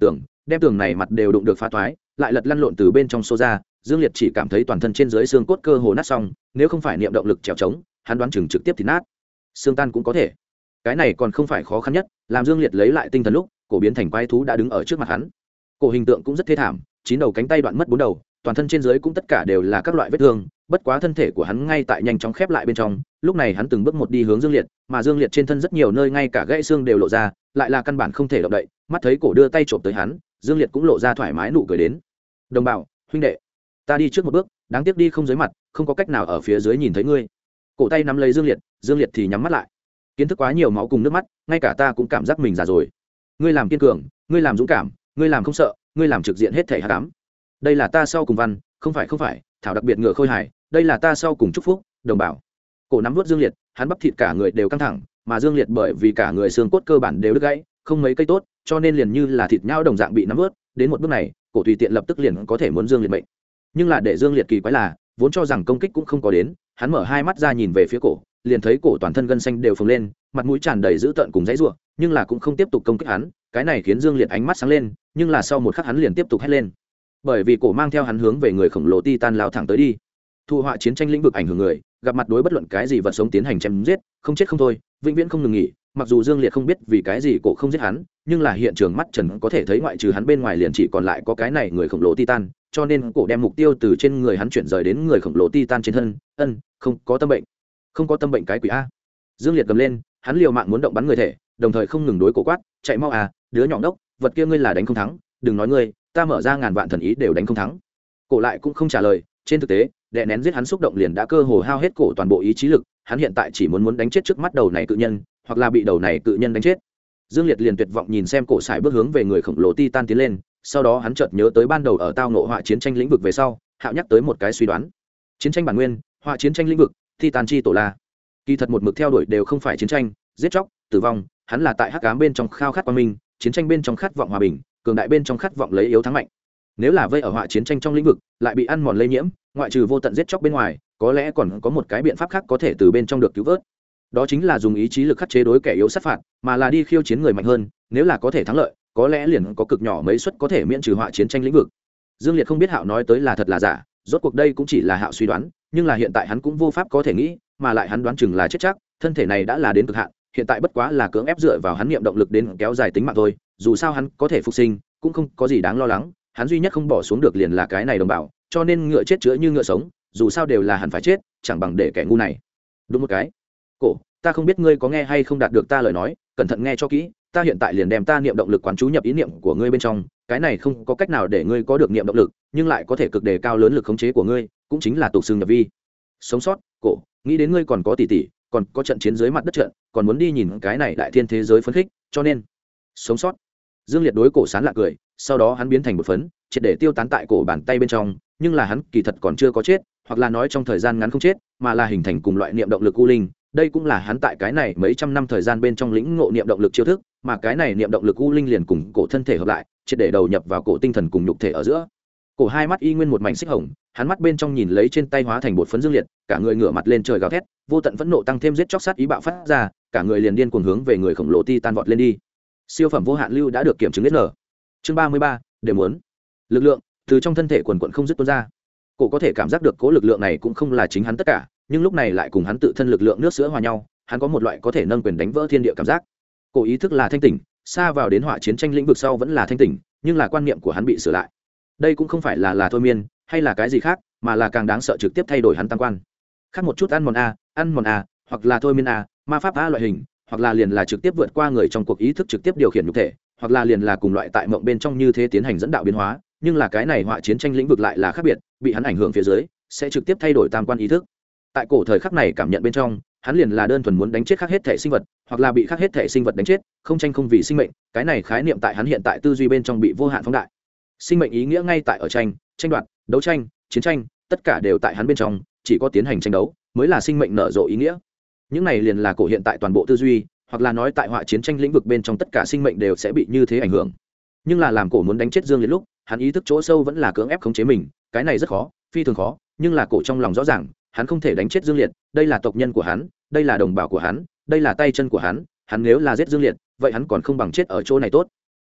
đem tường này mặt đều đụng được phá toái, lại lật lăn lộn từ bên trong xô ra. Dương Liệt chỉ cảm thấy toàn thân trên dưới xương cốt cơ hồ nát xong, nếu không phải niệm động lực trèo trống, hắn đoán chừng trực tiếp thì nát. Xương tan cũng có thể. Cái này còn không phải khó khăn nhất, làm Dương Liệt lấy lại tinh thần lúc, cổ biến thành quái thú đã đứng ở trước mặt hắn. Cổ hình tượng cũng rất thê thảm, 9 đầu cánh tay đoạn mất 4 đầu, toàn thân trên dưới cũng tất cả đều là các loại vết thương, bất quá thân thể của hắn ngay tại nhanh chóng khép lại bên trong. Lúc này hắn từng bước một đi hướng Dương Liệt, mà Dương Liệt trên thân rất nhiều nơi ngay cả gãy xương đều lộ ra, lại là căn bản không thể động đậy. Mắt thấy cổ đưa tay chộp tới hắn, Dương Liệt cũng lộ ra thoải mái nụ cười đến. Đồng bào, huynh đệ, ta đi trước một bước, đáng tiếc đi không dưới mặt, không có cách nào ở phía dưới nhìn thấy ngươi. Cổ tay nắm lấy Dương Liệt, Dương Liệt thì nhắm mắt lại. Kiến thức quá nhiều máu cùng nước mắt, ngay cả ta cũng cảm giác mình già rồi. Ngươi làm kiên cường, ngươi làm dũng cảm, ngươi làm không sợ, ngươi làm trực diện hết thảy hắc ám. Đây là ta sau cùng văn, không phải, thảo đặc biệt ngựa khôi hài, đây là ta sau cùng chúc phúc, đồng bào. Cổ nắm nuốt Dương Liệt, hắn bắp thịt cả người đều căng thẳng, mà Dương Liệt bởi vì cả người xương cốt cơ bản đều đứt gãy, không mấy cây tốt, cho nên liền như là thịt nhão đồng dạng bị nắm nuốt. Đến một bước này, cổ tùy tiện lập tức liền có thể muốn Dương Liệt mệnh. Nhưng là để Dương Liệt kỳ quái là, vốn cho rằng công kích cũng không có đến, hắn mở hai mắt ra nhìn về phía cổ, liền thấy cổ toàn thân gân xanh đều phồng lên, mặt mũi tràn đầy dữ tợn cùng dãy rủa, nhưng là cũng không tiếp tục công kích hắn. Cái này khiến Dương Liệt ánh mắt sáng lên, nhưng là sau một khắc hắn liền tiếp tục hét lên, bởi vì cổ mang theo hắn hướng về người khổng lồ Titan lao thẳng tới đi. Thu họa chiến tranh lĩnh vực ảnh hưởng người, gặp mặt đối bất luận cái gì vật sống tiến hành chém giết, không chết không thôi, vĩnh viễn không ngừng nghỉ. Mặc dù Dương Liệt không biết vì cái gì cổ không giết hắn, nhưng là hiện trường mắt trần có thể thấy ngoại trừ hắn bên ngoài liền chỉ còn lại có cái này người khổng lồ Titan, cho nên cổ đem mục tiêu từ trên người hắn chuyển rời đến người khổng lồ Titan trên thân. Không có tâm bệnh, không có tâm bệnh cái quỷ a. Dương Liệt gầm lên, hắn liều mạng muốn động bắn người thể, đồng thời không ngừng đối cổ quát, chạy mau à, đứa nhỏ ngốc, vật kia ngươi là đánh không thắng, đừng nói ngươi, ta mở ra ngàn vạn thần ý đều đánh không thắng. Cổ lại cũng không trả lời, trên thực tế đè nén giết hắn xúc động liền đã cơ hồ hao hết cổ toàn bộ ý chí lực, hắn hiện tại chỉ muốn đánh chết trước mắt đầu này cự nhân, hoặc là bị đầu này cự nhân đánh chết. Dương Liệt liền tuyệt vọng nhìn xem cổ sải bước hướng về người khổng lồ Titan tiến lên, sau đó hắn chợt nhớ tới ban đầu ở tao ngộ họa chiến tranh lĩnh vực về sau, Hạo nhắc tới một cái suy đoán. Chiến tranh bản nguyên, họa chiến tranh lĩnh vực, Titan chi tổ la. Kỳ thật một mực theo đuổi đều không phải chiến tranh, giết chóc, tử vong, hắn là tại hắc ám bên trong khao khát quang minh, chiến tranh bên trong khát vọng hòa bình, cường đại bên trong khát vọng lấy yếu thắng mạnh. Nếu là vây ở họa chiến tranh trong lĩnh vực, lại bị ăn mòn lây nhiễm, ngoại trừ vô tận giết chóc bên ngoài, có lẽ còn có một cái biện pháp khác có thể từ bên trong được cứu vớt. Đó chính là dùng ý chí lực khắc chế đối kẻ yếu sát phạt, mà là đi khiêu chiến người mạnh hơn, nếu là có thể thắng lợi, có lẽ liền có cực nhỏ mấy suất có thể miễn trừ họa chiến tranh lĩnh vực. Dương Liệt không biết Hạo nói tới là thật là giả, rốt cuộc đây cũng chỉ là Hạo suy đoán, nhưng là hiện tại hắn cũng vô pháp có thể nghĩ, mà lại hắn đoán chừng là chết chắc, thân thể này đã là đến cực hạn, hiện tại bất quá là cưỡng ép dựa vào hắn niệm động lực đến kéo dài tính mạng thôi, dù sao hắn có thể phục sinh, cũng không có gì đáng lo lắng, hắn duy nhất không bỏ xuống được liền là cái này đồng bào, cho nên ngựa chết chữa như ngựa sống, dù sao đều là hẳn phải chết, chẳng bằng để kẻ ngu này. Đúng một cái. Cổ, ta không biết ngươi có nghe hay không đạt được ta lời nói, cẩn thận nghe cho kỹ, ta hiện tại liền đem ta niệm động lực quán chú nhập ý niệm của ngươi bên trong, cái này không có cách nào để ngươi có được niệm động lực, nhưng lại có thể cực đề cao lớn lực khống chế của ngươi, cũng chính là tục xương nhập vi. Sống sót, cổ, nghĩ đến ngươi còn có tỷ tỷ, còn có trận chiến dưới mặt đất trận, còn muốn đi nhìn cái này đại thiên thế giới phấn khích, cho nên sống sót. Dương Liệt đối cổ sán lạ cười, sau đó hắn biến thành một phấn, triệt để tiêu tán tại cổ bàn tay bên trong, nhưng là hắn kỳ thật còn chưa có chết, hoặc là nói trong thời gian ngắn không chết, mà là hình thành cùng loại niệm động lực u linh. Đây cũng là hắn tại cái này mấy trăm năm thời gian bên trong lĩnh ngộ niệm động lực chiêu thức, mà cái này niệm động lực u linh liền cùng cổ thân thể hợp lại, triệt để đầu nhập vào cổ tinh thần cùng nhục thể ở giữa. Cổ hai mắt y nguyên một mảnh xích hồng, hắn mắt bên trong nhìn lấy trên tay hóa thành bột phấn Dương Liệt, cả người ngửa mặt lên trời gào thét, vô tận phẫn nộ tăng thêm giết chóc sát ý bạo phát ra, cả người liền điên cuồng hướng về người khổng lồ Titan vọt lên đi. Siêu phẩm vô hạn lưu đã được kiểm chứng SN. Chương 33, đều muốn. Lực lượng từ trong thân thể quần quần không dứt tuôn ra. Cổ có thể cảm giác được cố lực lượng này cũng không là chính hắn tất cả, nhưng lúc này lại cùng hắn tự thân lực lượng nước sữa hòa nhau, hắn có một loại có thể nâng quyền đánh vỡ thiên địa cảm giác. Cổ ý thức là thanh tỉnh, xa vào đến họa chiến tranh lĩnh vực sau vẫn là thanh tỉnh, nhưng là quan niệm của hắn bị sửa lại. Đây cũng không phải là thôi miên, hay là cái gì khác, mà là càng đáng sợ trực tiếp thay đổi hắn tam quan. Khác một chút ăn mòn a, hoặc là thôi miên a, ma pháp a loại hình, hoặc là liền là trực tiếp vượt qua người trong cuộc ý thức trực tiếp điều khiển nhục thể, hoặc là liền là cùng loại tại mộng bên trong như thế tiến hành dẫn đạo biến hóa, nhưng là cái này họa chiến tranh lĩnh vực lại là khác biệt, bị hắn ảnh hưởng phía dưới, sẽ trực tiếp thay đổi tam quan ý thức. Tại cổ thời khắc này cảm nhận bên trong, hắn liền là đơn thuần muốn đánh chết khác hết thể sinh vật, hoặc là bị khác hết thể sinh vật đánh chết, không tranh không vì sinh mệnh, cái này khái niệm tại hắn hiện tại tư duy bên trong bị vô hạn phóng đại. Sinh mệnh ý nghĩa ngay tại ở tranh đoạt, đấu tranh, chiến tranh, tất cả đều tại hắn bên trong, chỉ có tiến hành tranh đấu mới là sinh mệnh nở rộ ý nghĩa. Những này liền là cổ hiện tại toàn bộ tư duy, hoặc là nói tại họa chiến tranh lĩnh vực bên trong tất cả sinh mệnh đều sẽ bị như thế ảnh hưởng. Nhưng là làm cổ muốn đánh chết Dương Liệt lúc, hắn ý thức chỗ sâu vẫn là cưỡng ép khống chế mình, cái này rất khó, phi thường khó, nhưng là cổ trong lòng rõ ràng, hắn không thể đánh chết Dương Liệt, đây là tộc nhân của hắn, đây là đồng bào của hắn, đây là tay chân của hắn, hắn nếu là giết Dương Liệt, vậy hắn còn không bằng chết ở chỗ này tốt.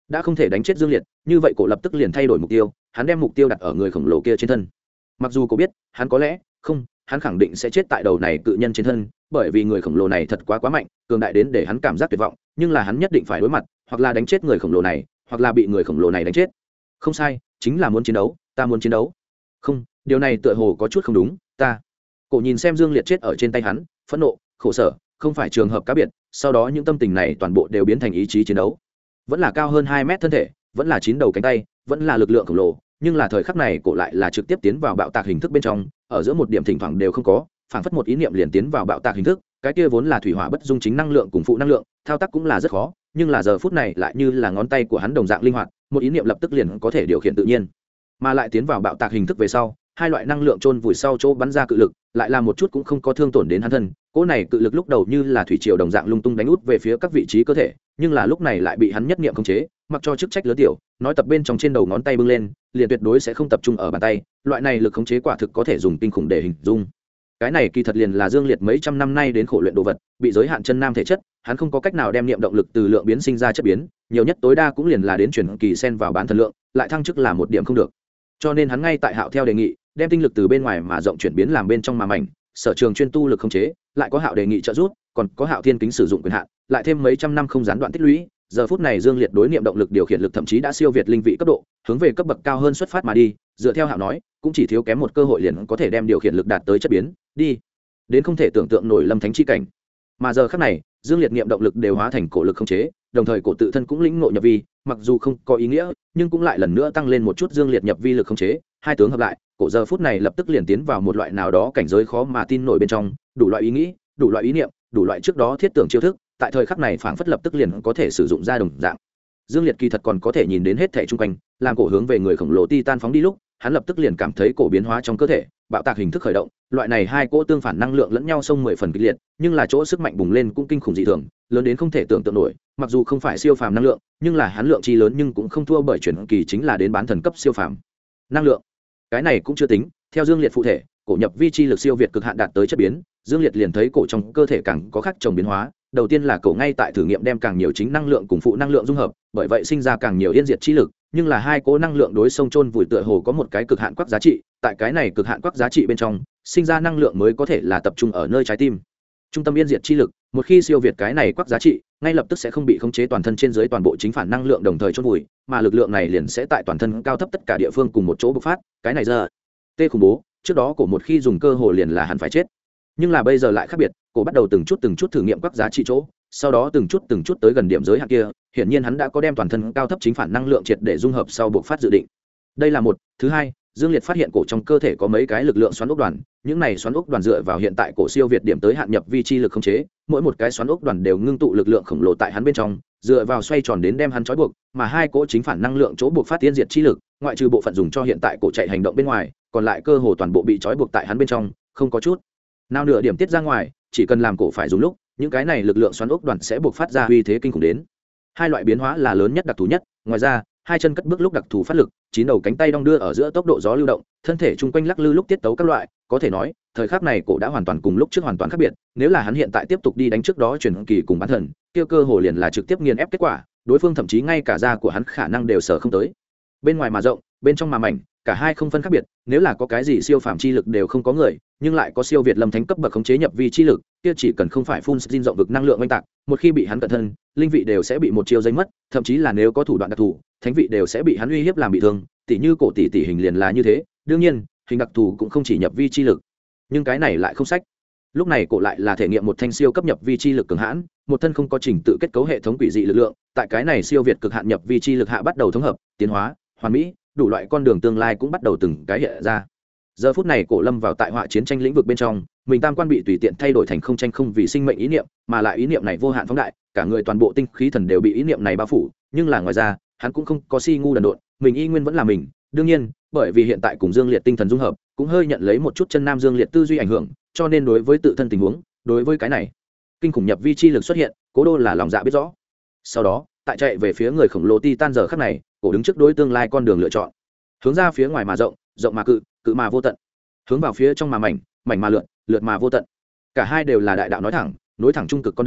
đã không thể đánh chết Dương Liệt, như vậy cổ lập tức liền thay đổi mục tiêu, hắn đem mục tiêu đặt ở người khổng lồ kia trên thân. Mặc dù cổ biết hắn có lẽ không, hắn khẳng định sẽ chết tại đầu này cự nhân trên thân, bởi vì người khổng lồ này thật quá mạnh, cường đại đến để hắn cảm giác tuyệt vọng, nhưng là hắn nhất định phải đối mặt, hoặc là đánh chết người khổng lồ này, hoặc là bị người khổng lồ này đánh chết. Không sai, chính là muốn chiến đấu, ta muốn chiến đấu. Không, điều này tựa hồ có chút không đúng, ta. Cổ nhìn xem Dương Liệt chết ở trên tay hắn, phẫn nộ, khổ sở, không phải trường hợp cá biệt, sau đó những tâm tình này toàn bộ đều biến thành ý chí chiến đấu. Vẫn là cao hơn 2 mét thân thể, vẫn là 9 đầu cánh tay, vẫn là lực lượng khổng lồ, nhưng là thời khắc này cổ lại là trực tiếp tiến vào bạo tạc hình thức bên trong, ở giữa một điểm thỉnh thoảng đều không có, phảng phất một ý niệm liền tiến vào bạo tạc hình thức, cái kia vốn là thủy hỏa bất dung chính năng lượng cùng phụ năng lượng, thao tác cũng là rất khó, nhưng là giờ phút này lại như là ngón tay của hắn đồng dạng linh hoạt, một ý niệm lập tức liền có thể điều khiển tự nhiên. Mà lại tiến vào bạo tạc hình thức về sau, hai loại năng lượng chôn vùi sau chỗ bắn ra cự lực, lại là một chút cũng không có thương tổn đến hắn thân. Cỗ này cự lực lúc đầu như là thủy triều đồng dạng lung tung đánh út về phía các vị trí cơ thể, nhưng là lúc này lại bị hắn nhất niệm khống chế, mặc cho chức trách lớn tiểu, nói tập bên trong trên đầu ngón tay bưng lên, liền tuyệt đối sẽ không tập trung ở bàn tay, loại này lực khống chế quả thực có thể dùng kinh khủng để hình dung. Cái này kỳ thật liền là Dương Liệt mấy trăm năm nay đến khổ luyện đồ vật, bị giới hạn chân nam thể chất, hắn không có cách nào đem niệm động lực từ lượng biến sinh ra chất biến, nhiều nhất tối đa cũng liền là đến chuyển kỳ xen vào bán thần lượng, lại thăng chức là một điểm không được. Cho nên hắn ngay tại Hạo theo đề nghị, đem tinh lực từ bên ngoài mà rộng chuyển biến làm bên trong mà mảnh, sở trường chuyên tu lực khống chế, lại có Hạo đề nghị trợ giúp, còn có Hạo thiên kính sử dụng quyền hạn, lại thêm mấy trăm năm không gián đoạn tích lũy, giờ phút này Dương Liệt đối niệm động lực điều khiển lực thậm chí đã siêu việt linh vị cấp độ, hướng về cấp bậc cao hơn xuất phát mà đi, dựa theo Hạo nói, cũng chỉ thiếu kém một cơ hội liền có thể đem điều khiển lực đạt tới chất biến, đi đến không thể tưởng tượng nổi lâm thánh chi cảnh. Mà giờ khắc này, Dương Liệt niệm động lực đều hóa thành cổ lực khống chế, đồng thời cổ tự thân cũng lĩnh ngộ nhập vi, mặc dù không có ý nghĩa, nhưng cũng lại lần nữa tăng lên một chút Dương Liệt nhập vi lực khống chế, hai tướng hợp lại, cổ giờ phút này lập tức liền tiến vào một loại nào đó cảnh giới khó mà tin nổi bên trong, đủ loại ý nghĩ, đủ loại ý niệm, đủ loại trước đó thiết tưởng chiêu thức, tại thời khắc này phảng phất lập tức liền có thể sử dụng ra đồng dạng. Dương Liệt kỳ thật còn có thể nhìn đến hết thảy xung quanh, làm cổ hướng về người khổng lồ Titan phóng đi lúc, hắn lập tức liền cảm thấy cổ biến hóa trong cơ thể, bạo tạc hình thức khởi động, loại này hai cỗ tương phản năng lượng lẫn nhau xông 10 phần kịch liệt, nhưng là chỗ sức mạnh bùng lên cũng kinh khủng dị thường, lớn đến không thể tưởng tượng nổi, mặc dù không phải siêu phàm năng lượng, nhưng là hắn lượng chi lớn nhưng cũng không thua bởi chuyển kỳ chính là đến bán thần cấp siêu phàm năng lượng. Cái này cũng chưa tính, theo Dương Liệt phụ thể, cổ nhập vi chi lực siêu việt cực hạn đạt tới chất biến, Dương Liệt liền thấy cổ trong cơ thể càng có khác chồng biến hóa, đầu tiên là cổ ngay tại thử nghiệm đem càng nhiều chính năng lượng cùng phụ năng lượng dung hợp, bởi vậy sinh ra càng nhiều yên diệt chi lực, nhưng là hai cố năng lượng đối xông chôn vùi tựa hồ có một cái cực hạn quắc giá trị, tại cái này cực hạn quắc giá trị bên trong, sinh ra năng lượng mới có thể là tập trung ở nơi trái tim. Trung tâm yên diệt chi lực, một khi siêu việt cái này quắc giá trị, ngay lập tức sẽ không bị khống chế toàn thân trên dưới toàn bộ chính phản năng lượng đồng thời chôn vùi, mà lực lượng này liền sẽ tại toàn thân cao thấp tất cả địa phương cùng một chỗ bộc phát, cái này giờ tê khủng bố, trước đó cổ một khi dùng cơ hồ liền là hắn phải chết. Nhưng là bây giờ lại khác biệt, cổ bắt đầu từng chút thử nghiệm quắc giá trị chỗ, sau đó từng chút tới gần điểm giới hạn kia, hiển nhiên hắn đã có đem toàn thân cao thấp chính phản năng lượng triệt để dung hợp sau bộc phát dự định. Đây là một, thứ hai, Dương Liệt phát hiện cổ trong cơ thể có mấy cái lực lượng xoắn ốc đoàn, những này xoắn ốc đoàn dựa vào hiện tại cổ siêu việt điểm tới hạn nhập vi chi lực khống chế, mỗi một cái xoắn ốc đoàn đều ngưng tụ lực lượng khổng lồ tại hắn bên trong, dựa vào xoay tròn đến đem hắn trói buộc, mà hai cỗ chính phản năng lượng chỗ buộc phát tiên diệt chi lực, ngoại trừ bộ phận dùng cho hiện tại cổ chạy hành động bên ngoài, còn lại cơ hồ toàn bộ bị trói buộc tại hắn bên trong, không có chút nào nửa điểm tiết ra ngoài, chỉ cần làm cổ phải dùng lúc, những cái này lực lượng xoắn ốc đoàn sẽ buộc phát ra uy thế kinh khủng đến. Hai loại biến hóa là lớn nhất đặc thù nhất, ngoài ra, hai chân cất bước lúc đặc thù phát lực, chín đầu cánh tay đong đưa ở giữa tốc độ gió lưu động, thân thể chung quanh lắc lư lúc tiết tấu các loại, có thể nói, thời khắc này cổ đã hoàn toàn cùng lúc trước hoàn toàn khác biệt, nếu là hắn hiện tại tiếp tục đi đánh trước đó chuyển kỳ cùng bán thần, kia cơ hồ liền là trực tiếp nghiền ép kết quả, đối phương thậm chí ngay cả da của hắn khả năng đều sở không tới. Bên ngoài mà rộng, bên trong mà mảnh, cả hai không phân khác biệt, nếu là có cái gì siêu phàm chi lực đều không có người, nhưng lại có siêu việt lâm thánh cấp bậc khống chế nhập vi chi lực, kia chỉ cần không phải phun xin rộng vực năng lượng oanh tạc, một khi bị hắn cẩn thân, linh vị đều sẽ bị một chiêu giấy mất, thậm chí là nếu có thủ đoạn đặc thù, thánh vị đều sẽ bị hắn uy hiếp làm bị thương, tỉ như cổ tỷ hình liền là như thế, đương nhiên, hình đặc thù cũng không chỉ nhập vi chi lực, nhưng cái này lại không sách. Lúc này cổ lại là thể nghiệm một thanh siêu cấp nhập vi chi lực cường hãn, một thân không có trình tự kết cấu hệ thống quỷ dị lực lượng, tại cái này siêu việt cực hạn nhập vi chi lực hạ bắt đầu thống hợp, tiến hóa, hoàn mỹ, đủ loại con đường tương lai cũng bắt đầu từng cái hiện ra. Giờ phút này cổ lâm vào tại họa chiến tranh lĩnh vực bên trong, mình tam quan bị tùy tiện thay đổi thành không tranh không vì sinh mệnh ý niệm, mà lại ý niệm này vô hạn phóng đại, cả người toàn bộ tinh khí thần đều bị ý niệm này bao phủ, nhưng là ngoài ra, hắn cũng không có si ngu đần độn, mình y nguyên vẫn là mình, đương nhiên, bởi vì hiện tại cùng Dương Liệt tinh thần dung hợp, cũng hơi nhận lấy một chút chân nam Dương Liệt tư duy ảnh hưởng, cho nên đối với tự thân tình huống, đối với cái này, kinh khủng nhập vi chi lực xuất hiện, Cố Đô là lòng dạ biết rõ. Sau đó, tại chạy về phía người khổng lồ Titan giờ khắc này, cổ đứng trước đối tương lai con đường lựa chọn, hướng ra phía ngoài mà rộng, rộng mà cự, cự mà vô tận, hướng vào phía trong mà mảnh, mảnh mà lượn, lượn mà vô tận. Cả hai đều là đại đạo nói thẳng, nối thẳng trung cực con đường,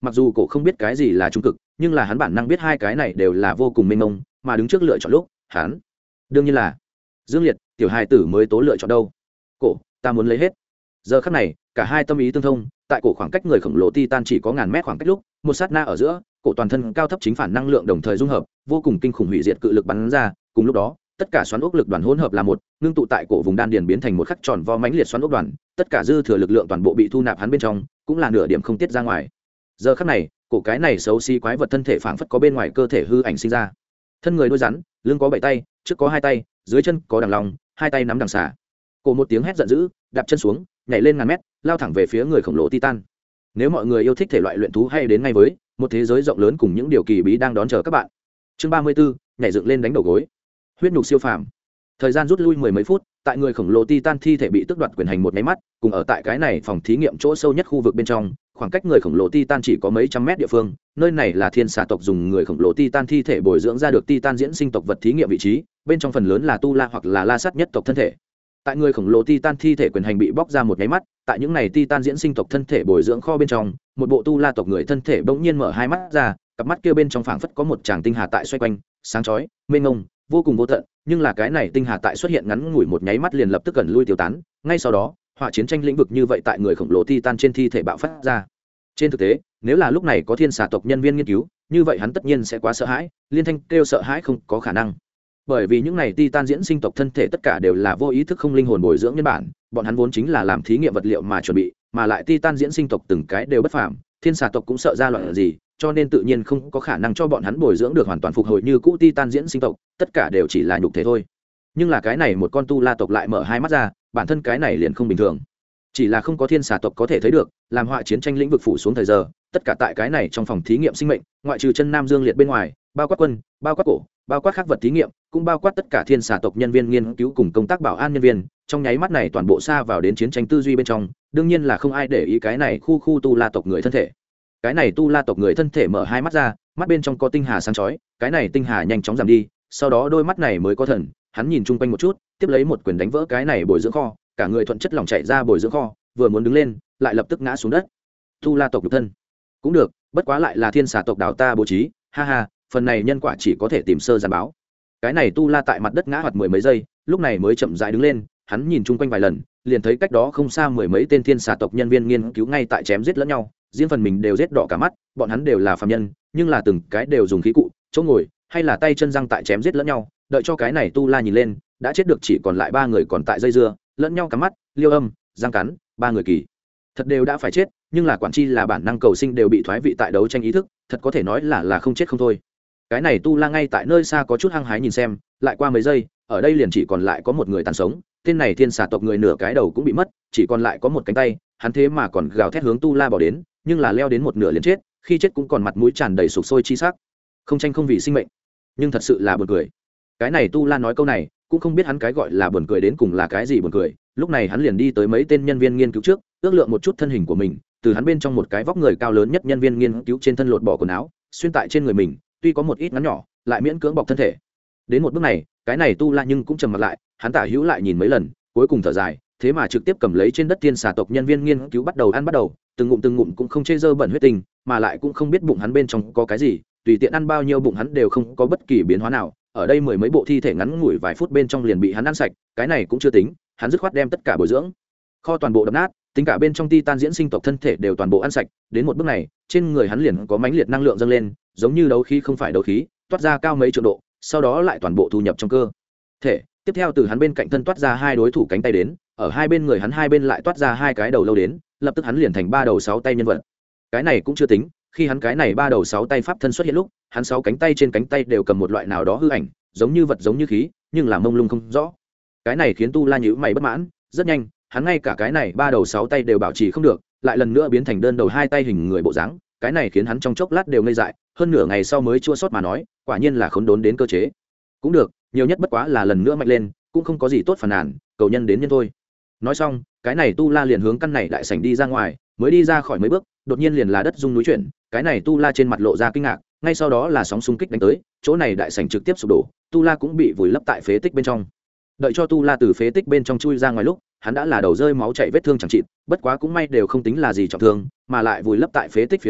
mặc dù cổ không biết cái gì là trung cực, nhưng là hắn bản năng biết hai cái này đều là vô cùng mênh mông, mà đứng trước lựa chọn lúc hắn đương nhiên là Dương Liệt, tiểu hài tử mới tố lựa chọn đâu. Cổ, ta muốn lấy hết. Giờ khắc này cả hai tâm ý tương thông, tại cổ khoảng cách người khổng lồ titan chỉ có ngàn mét khoảng cách lúc, một sát na ở giữa, cổ toàn thân cao thấp chính phản năng lượng đồng thời dung hợp, vô cùng kinh khủng hủy diệt cự lực bắn ra. Cùng lúc đó tất cả xoắn ốc lực đoàn hỗn hợp là một, ngưng tụ tại cổ vùng đan điền biến thành một khắc tròn vo mãnh liệt xoắn ốc đoàn, tất cả dư thừa lực lượng toàn bộ bị thu nạp hắn bên trong, cũng là nửa điểm không tiết ra ngoài. Giờ khắc này cổ cái này xấu xí quái vật thân thể phảng phất có bên ngoài cơ thể hư ảnh sinh ra. Thân người đôi rắn, lưng có 7 tay, trước có 2 tay, dưới chân có đằng long, 2 tay nắm đằng xà. Cổ một tiếng hét giận dữ, đạp chân xuống, nhảy lên ngàn mét, lao thẳng về phía người khổng lồ titan. Nếu mọi người yêu thích thể loại luyện thú hay đến ngay với một thế giới rộng lớn cùng những điều kỳ bí đang đón chờ các bạn. Chương 34, nhảy dựng lên đánh đầu gối. Huyết nhục siêu phàm. Thời gian rút lui mười mấy phút, tại người khổng lồ titan thi thể bị tước đoạt quyền hành một máy mắt, cùng ở tại cái này phòng thí nghiệm chỗ sâu nhất khu vực bên trong, khoảng cách người khổng lồ titan chỉ có mấy trăm mét địa phương, nơi này là thiên xà tộc dùng người khổng lồ titan thi thể bồi dưỡng ra được titan diễn sinh tộc vật thí nghiệm vị trí, bên trong phần lớn là tu la hoặc là la sát nhất tộc thân thể. Tại người khổng lồ titan thi thể quyền hành bị bóc ra một nháy mắt, tại những này titan diễn sinh tộc thân thể bồi dưỡng kho bên trong, một bộ tu la tộc người thân thể bỗng nhiên mở hai mắt ra, cặp mắt kia bên trong phảng phất có một tràng tinh hà tại xoay quanh, sáng chói, mênh mông, vô cùng vô tận, nhưng là cái này tinh hà tại xuất hiện ngắn ngủi một nháy mắt liền lập tức gần lui tiêu tán, ngay sau đó, hỏa chiến tranh lĩnh vực như vậy tại người khổng lồ titan trên thi thể bạo phát ra. Trên thực tế, nếu là lúc này có thiên xà tộc nhân viên nghiên cứu, như vậy hắn tất nhiên sẽ quá sợ hãi, liên thanh kêu sợ hãi không có khả năng. Bởi vì những này titan diễn sinh tộc thân thể tất cả đều là vô ý thức không linh hồn bồi dưỡng nhân bản, bọn hắn vốn chính là làm thí nghiệm vật liệu mà chuẩn bị, mà lại titan diễn sinh tộc từng cái đều bất phàm, thiên xà tộc cũng sợ ra loạn gì, cho nên tự nhiên không có khả năng cho bọn hắn bồi dưỡng được hoàn toàn phục hồi như cũ titan diễn sinh tộc, tất cả đều chỉ là nhục thể thôi. Nhưng là cái này một con tu la tộc lại mở hai mắt ra, bản thân cái này liền không bình thường. Chỉ là không có thiên xà tộc có thể thấy được, làm họa chiến tranh lĩnh vực phủ xuống thời giờ, tất cả tại cái này trong phòng thí nghiệm sinh mệnh, ngoại trừ chân nam Dương Liệt bên ngoài, bao quát quân, bao quát cổ, bao quát các vật thí nghiệm, cũng bao quát tất cả thiên xà tộc nhân viên nghiên cứu cùng công tác bảo an nhân viên, trong nháy mắt này toàn bộ xa vào đến chiến tranh tư duy bên trong, đương nhiên là không ai để ý cái này khu tu la tộc người thân thể. Cái này tu la tộc người thân thể mở hai mắt ra, mắt bên trong có tinh hà sáng chói, cái này tinh hà nhanh chóng giảm đi, sau đó đôi mắt này mới có thần, hắn nhìn chung quanh một chút, tiếp lấy một quyền đánh vỡ cái này bồi dưỡng kho, cả người thuận chất lỏng chạy ra bồi dưỡng kho, vừa muốn đứng lên, lại lập tức ngã xuống đất. Tu la tộc nhục thân, cũng được, bất quá lại là thiên xà tộc đào ta bố trí, ha ha, phần này nhân quả chỉ có thể tìm sơ giàn báo. Cái này tu la tại mặt đất ngã hoạt mười mấy giây, lúc này mới chậm rãi đứng lên, hắn nhìn chung quanh vài lần, liền thấy cách đó không xa mười mấy tên thiên xà tộc nhân viên nghiên cứu ngay tại chém giết lẫn nhau, riêng phần mình đều giết đỏ cả mắt, bọn hắn đều là phàm nhân, nhưng là từng cái đều dùng khí cụ, chỗ ngồi hay là tay chân răng tại chém giết lẫn nhau, đợi cho cái này tu la nhìn lên, đã chết được chỉ còn lại 3 người còn tại dây dưa, lẫn nhau cắm mắt, liêu âm, răng cắn, 3 người kỳ thật đều đã phải chết, nhưng là quản chi là bản năng cầu sinh đều bị thoái vị tại đấu tranh ý thức, thật có thể nói là không chết không thôi. Cái này tu la ngay tại nơi xa có chút hăng hái nhìn xem, lại qua mấy giây, ở đây liền chỉ còn lại có một người tàn sống, tên này thiên xà tộc người nửa cái đầu cũng bị mất, chỉ còn lại có một cánh tay, hắn thế mà còn gào thét hướng tu la bỏ đến, nhưng là leo đến một nửa liền chết, khi chết cũng còn mặt mũi tràn đầy sục sôi chi sắc, không tranh không vì sinh mệnh, nhưng thật sự là buồn cười. Cái này tu la nói câu này, cũng không biết hắn cái gọi là buồn cười đến cùng là cái gì buồn cười. Lúc này hắn liền đi tới mấy tên nhân viên nghiên cứu trước, ước lượng một chút thân hình của mình, từ hắn bên trong một cái vóc người cao lớn nhất nhân viên nghiên cứu trên thân lột bỏ quần áo, xuyên tại trên người mình, tuy có một ít ngắn nhỏ, lại miễn cưỡng bọc thân thể. Đến một bước này, cái này tu la nhưng cũng trầm mặt lại, hắn tả hữu lại nhìn mấy lần, cuối cùng thở dài, thế mà trực tiếp cầm lấy trên đất thiên xà tộc nhân viên nghiên cứu bắt đầu ăn, từng ngụm cũng không chê dơ bẩn huyết tình, mà lại cũng không biết bụng hắn bên trong có cái gì, tùy tiện ăn bao nhiêu bụng hắn đều không có bất kỳ biến hóa nào. Ở đây mười mấy bộ thi thể ngắn ngủi vài phút bên trong liền bị hắn ăn sạch, cái này cũng chưa tính, hắn dứt khoát đem tất cả bồi dưỡng kho toàn bộ đập nát, tính cả bên trong titan diễn sinh tộc thân thể đều toàn bộ ăn sạch. Đến một bước này, trên người hắn liền có mãnh liệt năng lượng dâng lên, giống như đấu khí không phải đấu khí, toát ra cao mấy triệu độ, sau đó lại toàn bộ thu nhập trong cơ thể. Tiếp theo từ hắn bên cạnh thân toát ra 2 đối thủ cánh tay đến, ở hai bên người hắn hai bên lại toát ra 2 cái đầu lâu đến, lập tức hắn liền thành 3 đầu 6 tay nhân vật. Cái này cũng chưa tính, khi hắn cái này 3 đầu 6 tay pháp thân xuất hiện lúc, hắn 6 cánh tay trên cánh tay đều cầm một loại nào đó hư ảnh, giống như vật giống như khí, nhưng là mông lung không rõ. Cái này khiến tu la nhíu mày bất mãn, rất nhanh, hắn ngay cả cái này 3 đầu 6 tay đều bảo trì không được, lại lần nữa biến thành đơn đầu 2 tay hình người bộ dáng, cái này khiến hắn trong chốc lát đều ngây dại, hơn nửa ngày sau mới chua xót mà nói, quả nhiên là khốn đốn đến cơ chế. Cũng được, nhiều nhất bất quá là lần nữa mạnh lên, cũng không có gì tốt phàn nàn, cầu nhân đến nhân thôi. Nói xong, cái này tu la liền hướng căn này đại sảnh đi ra ngoài, mới đi ra khỏi mấy bước, đột nhiên liền là đất rung núi chuyển, cái này tu la trên mặt lộ ra kinh ngạc, ngay sau đó là sóng xung kích đánh tới, chỗ này đại sảnh trực tiếp sụp đổ, tu la cũng bị vùi lấp tại phế tích bên trong. Đợi cho tu la từ phế tích bên trong chui ra ngoài lúc, hắn đã là đầu rơi máu chảy vết thương chẳng chịt, bất quá cũng may đều không tính là gì trọng thương, mà lại vùi lấp tại phế tích phía dưới,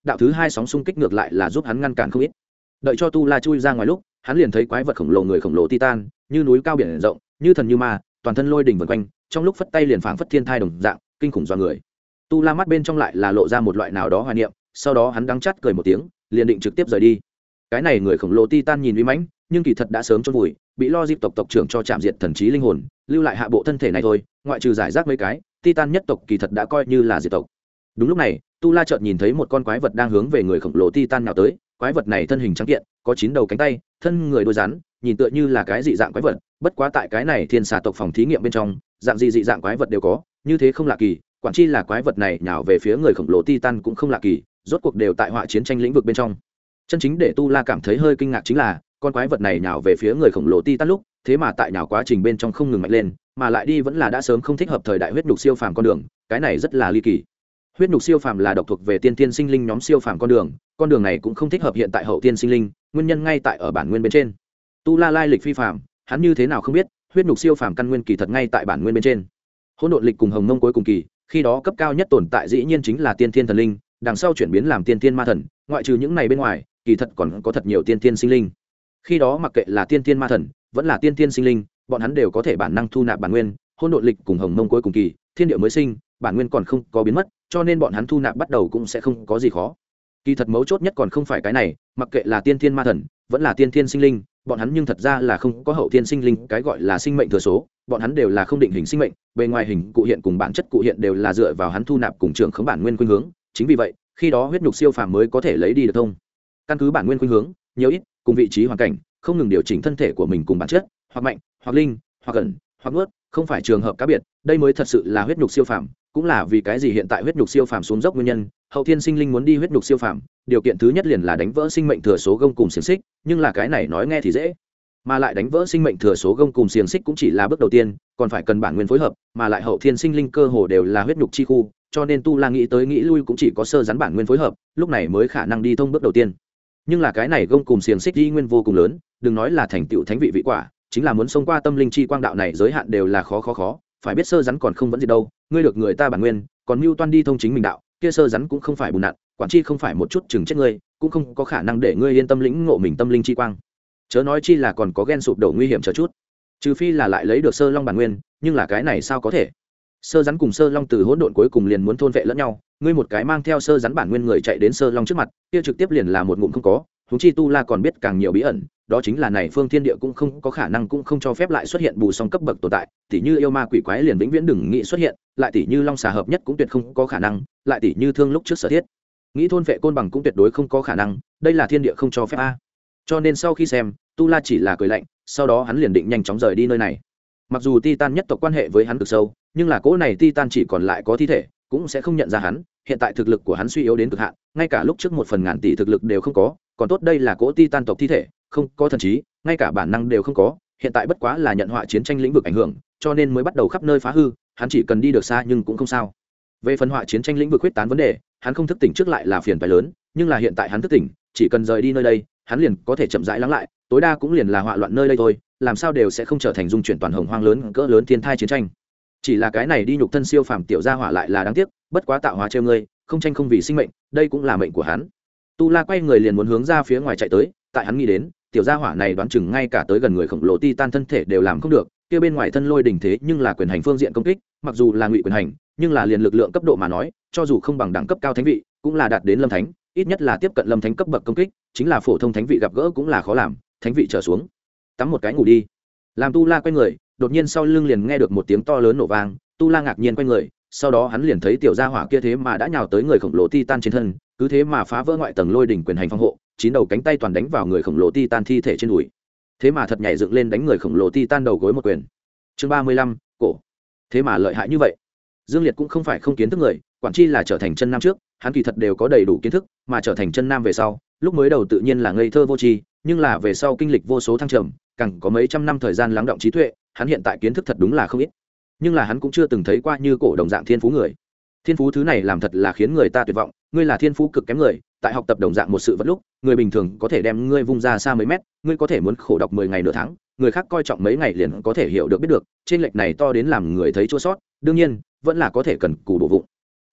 đạo thứ hai sóng xung kích ngược lại là giúp hắn ngăn cản không ít. Đợi cho tu la chui ra ngoài lúc, hắn liền thấy quái vật khổng lồ người khổng lồ titan như núi cao biển rộng, như thần như ma, toàn thân lôi đỉnh vần quanh, trong lúc phất tay liền phảng phất thiên thai đồng dạng, kinh khủng do người. Tu la mắt bên trong lại là lộ ra một loại nào đó hoài niệm, sau đó hắn đắng chát cười một tiếng, liền định trực tiếp rời đi. Cái này người khổng lồ titan nhìn uy mãnh, nhưng kỳ thật đã sớm chôn vùi, bị lo dịp tộc trưởng cho chạm diệt thần trí linh hồn, lưu lại hạ bộ thân thể này thôi, ngoại trừ giải rác mấy cái, titan nhất tộc kỳ thật đã coi như là diệt tộc. Đúng lúc này, tu la chợt nhìn thấy một con quái vật đang hướng về người khổng lồ titan nào tới. Quái vật này thân hình trắng kiện, có 9 đầu cánh tay, thân người đôi rắn, nhìn tựa như là cái dị dạng quái vật, bất quá tại cái này thiên xà tộc phòng thí nghiệm bên trong, dạng gì dị dạng quái vật đều có, như thế không lạ kỳ, quản chi là quái vật này nhào về phía người khổng lồ titan cũng không lạ kỳ, rốt cuộc đều tại họa chiến tranh lĩnh vực bên trong. Chân chính để tu la cảm thấy hơi kinh ngạc chính là, con quái vật này nhào về phía người khổng lồ titan lúc, thế mà tại nhào quá trình bên trong không ngừng mạnh lên, mà lại đi vẫn là đã sớm không thích hợp thời đại huyết nhục siêu phàm con đường, cái này rất là ly kỳ. Huyết nhục siêu phàm là độc thuộc về tiên tiên sinh linh nhóm siêu phàm con đường này cũng không thích hợp hiện tại hậu tiên sinh linh, nguyên nhân ngay tại ở bản nguyên bên trên. Tu la lai lịch phi phàm, hắn như thế nào không biết, huyết nhục siêu phàm căn nguyên kỳ thật ngay tại bản nguyên bên trên. Hỗn độn lịch cùng hồng mông cuối cùng kỳ, khi đó cấp cao nhất tồn tại dĩ nhiên chính là tiên tiên thần linh, đằng sau chuyển biến làm tiên tiên ma thần, ngoại trừ những này bên ngoài, kỳ thật còn có thật nhiều tiên tiên sinh linh. Khi đó mặc kệ là tiên tiên ma thần, vẫn là tiên tiên sinh linh, bọn hắn đều có thể bản năng thu nạp bản nguyên, hỗn độn lịch cùng hồng mông cuối cùng kỳ, thiên địa mới sinh, bản nguyên còn không có biến mất, cho nên bọn hắn thu nạp bắt đầu cũng sẽ không có gì khó. Kỳ thật mấu chốt nhất còn không phải cái này, mặc kệ là tiên thiên ma thần, vẫn là tiên thiên sinh linh, bọn hắn nhưng thật ra là không có hậu thiên sinh linh, cái gọi là sinh mệnh thừa số, bọn hắn đều là không định hình sinh mệnh, bề ngoài hình cụ hiện cùng bản chất cụ hiện đều là dựa vào hắn thu nạp cùng trưởng khống bản nguyên khuynh hướng, chính vì vậy, khi đó huyết nhục siêu phàm mới có thể lấy đi được thông. Căn cứ bản nguyên khuynh hướng, nhiều ít, cùng vị trí hoàn cảnh, không ngừng điều chỉnh thân thể của mình cùng bản chất, hoặc mạnh, hoặc linh, hoặc ẩn, hoặc nuốt, không phải trường hợp cá biệt, đây mới thật sự là huyết nhục siêu phàm, cũng là vì cái gì hiện tại huyết nhục siêu phàm xuống dốc nguyên nhân, hậu thiên sinh linh muốn đi huyết nhục siêu phàm, điều kiện thứ nhất liền là đánh vỡ sinh mệnh thừa số gông cùng xiềng xích, nhưng là cái này nói nghe thì dễ, mà lại đánh vỡ sinh mệnh thừa số gông cùng xiềng xích cũng chỉ là bước đầu tiên, còn phải cần bản nguyên phối hợp, mà lại hậu thiên sinh linh cơ hồ đều là huyết nhục chi khu, cho nên tu la nghĩ tới nghĩ lui cũng chỉ có sơ rắn bản nguyên phối hợp, lúc này mới khả năng đi thông bước đầu tiên. Nhưng là cái này gông cùng xiềng xích đi nguyên vô cùng lớn, đừng nói là thành tựu thánh vị vị quả, chính là muốn xông qua tâm linh chi quang đạo này giới hạn đều là khó, phải biết sơ rắn còn không vẫn gì đâu, ngươi được người ta bản nguyên, còn mưu toan đi thông chính mình đạo, kia sơ rắn cũng không phải bùn nặn, quản chi không phải một chút chừng chết ngươi, cũng không có khả năng để ngươi yên tâm lĩnh ngộ mình tâm linh chi quang. Chớ nói chi là còn có ghen sụp đổ nguy hiểm chờ chút. Trừ phi là lại lấy được sơ long bản nguyên, nhưng là cái này sao có thể? Sơ rắn cùng sơ long từ hỗn độn cuối cùng liền muốn thôn vệ lẫn nhau, ngươi một cái mang theo sơ rắn bản nguyên người chạy đến sơ long trước mặt, kia trực tiếp liền là một ngụm không có, huống chi tu la còn biết càng nhiều bí ẩn, đó chính là này phương thiên địa cũng không có khả năng cũng không cho phép lại xuất hiện bù song cấp bậc tồn tại, tỉ như yêu ma quỷ quái liền vĩnh viễn đừng nghĩ xuất hiện, lại tỉ như long xà hợp nhất cũng tuyệt không có khả năng, lại tỉ như thương lúc trước sở thiết, nghĩ thôn vệ côn bằng cũng tuyệt đối không có khả năng, đây là thiên địa không cho phép a. Cho nên sau khi xem, tu la chỉ là cười lạnh, sau đó hắn liền định nhanh chóng rời đi nơi này. Mặc dù Titan nhất tộc quan hệ với hắn cực sâu, nhưng là cỗ này Titan chỉ còn lại có thi thể, cũng sẽ không nhận ra hắn, hiện tại thực lực của hắn suy yếu đến cực hạn, ngay cả lúc trước 1/1000 tỷ thực lực đều không có, còn tốt đây là cỗ Titan tộc thi thể, không có thần trí, ngay cả bản năng đều không có, hiện tại bất quá là nhận họa chiến tranh lĩnh vực ảnh hưởng, cho nên mới bắt đầu khắp nơi phá hư, hắn chỉ cần đi được xa nhưng cũng không sao. Về phần họa chiến tranh lĩnh vực quyết tán vấn đề, hắn không thức tỉnh trước lại là phiền toái lớn, nhưng là hiện tại hắn thức tỉnh, chỉ cần rời đi nơi đây, hắn liền có thể chậm rãi lắng lại, tối đa cũng liền là họa loạn nơi đây thôi, làm sao đều sẽ không trở thành dung chuyển toàn hồng hoang lớn cỡ lớn thiên thai chiến tranh. Chỉ là cái này đi nhục thân siêu phàm tiểu gia hỏa lại là đáng tiếc, bất quá tạo hóa trêu ngươi, không tranh không vì sinh mệnh, đây cũng là mệnh của hắn. Tu La quay người liền muốn hướng ra phía ngoài chạy tới, tại hắn nghĩ đến, tiểu gia hỏa này đoán chừng ngay cả tới gần người khổng lồ Titan thân thể đều làm không được, kia bên ngoài thân lôi đỉnh thế nhưng là quyền hành phương diện công kích, mặc dù là ngụy quyền hành, nhưng là liền lực lượng cấp độ mà nói, cho dù không bằng đẳng cấp cao thánh vị, cũng là đạt đến lâm thánh, ít nhất là tiếp cận lâm thánh cấp bậc công kích, chính là phổ thông thánh vị gặp gỡ cũng là khó làm, thánh vị trở xuống, tắm một cái ngủ đi. Làm Tu La quay người, đột nhiên sau lưng liền nghe được một tiếng to lớn nổ vang, Tu La ngạc nhiên quay người, sau đó hắn liền thấy tiểu gia hỏa kia thế mà đã nhào tới người khổng lồ Titan trên thân, cứ thế mà phá vỡ ngoại tầng lôi đỉnh quyền hành phòng hộ, 9 đầu cánh tay toàn đánh vào người khổng lồ Titan thi thể trên đùi. Thế mà thật nhảy dựng lên đánh người khổng lồ Titan đầu gối một quyền. Chương 35, cổ. Thế mà lợi hại như vậy. Dương Liệt cũng không phải không kiến thức người, quản chi là trở thành chân nam trước, hắn kỳ thật đều có đầy đủ kiến thức, mà trở thành chân nam về sau, lúc mới đầu tự nhiên là ngây thơ vô tri, nhưng là về sau kinh lịch vô số thăng trầm, càng có mấy trăm năm thời gian lắng động trí tuệ, hắn hiện tại kiến thức thật đúng là không ít. Nhưng là hắn cũng chưa từng thấy qua như cổ đồng dạng thiên phú người. Thiên phú thứ này làm thật là khiến người ta tuyệt vọng, ngươi là thiên phú cực kém người, tại học tập đồng dạng một sự vật lúc, người bình thường có thể đem ngươi vung ra xa mấy mét, ngươi có thể muốn khổ đọc 10 ngày nửa tháng, người khác coi trọng mấy ngày liền có thể hiểu được biết được, trên lệch này to đến làm người thấy chua sót, đương nhiên, vẫn là có thể cần cù bổ vụng.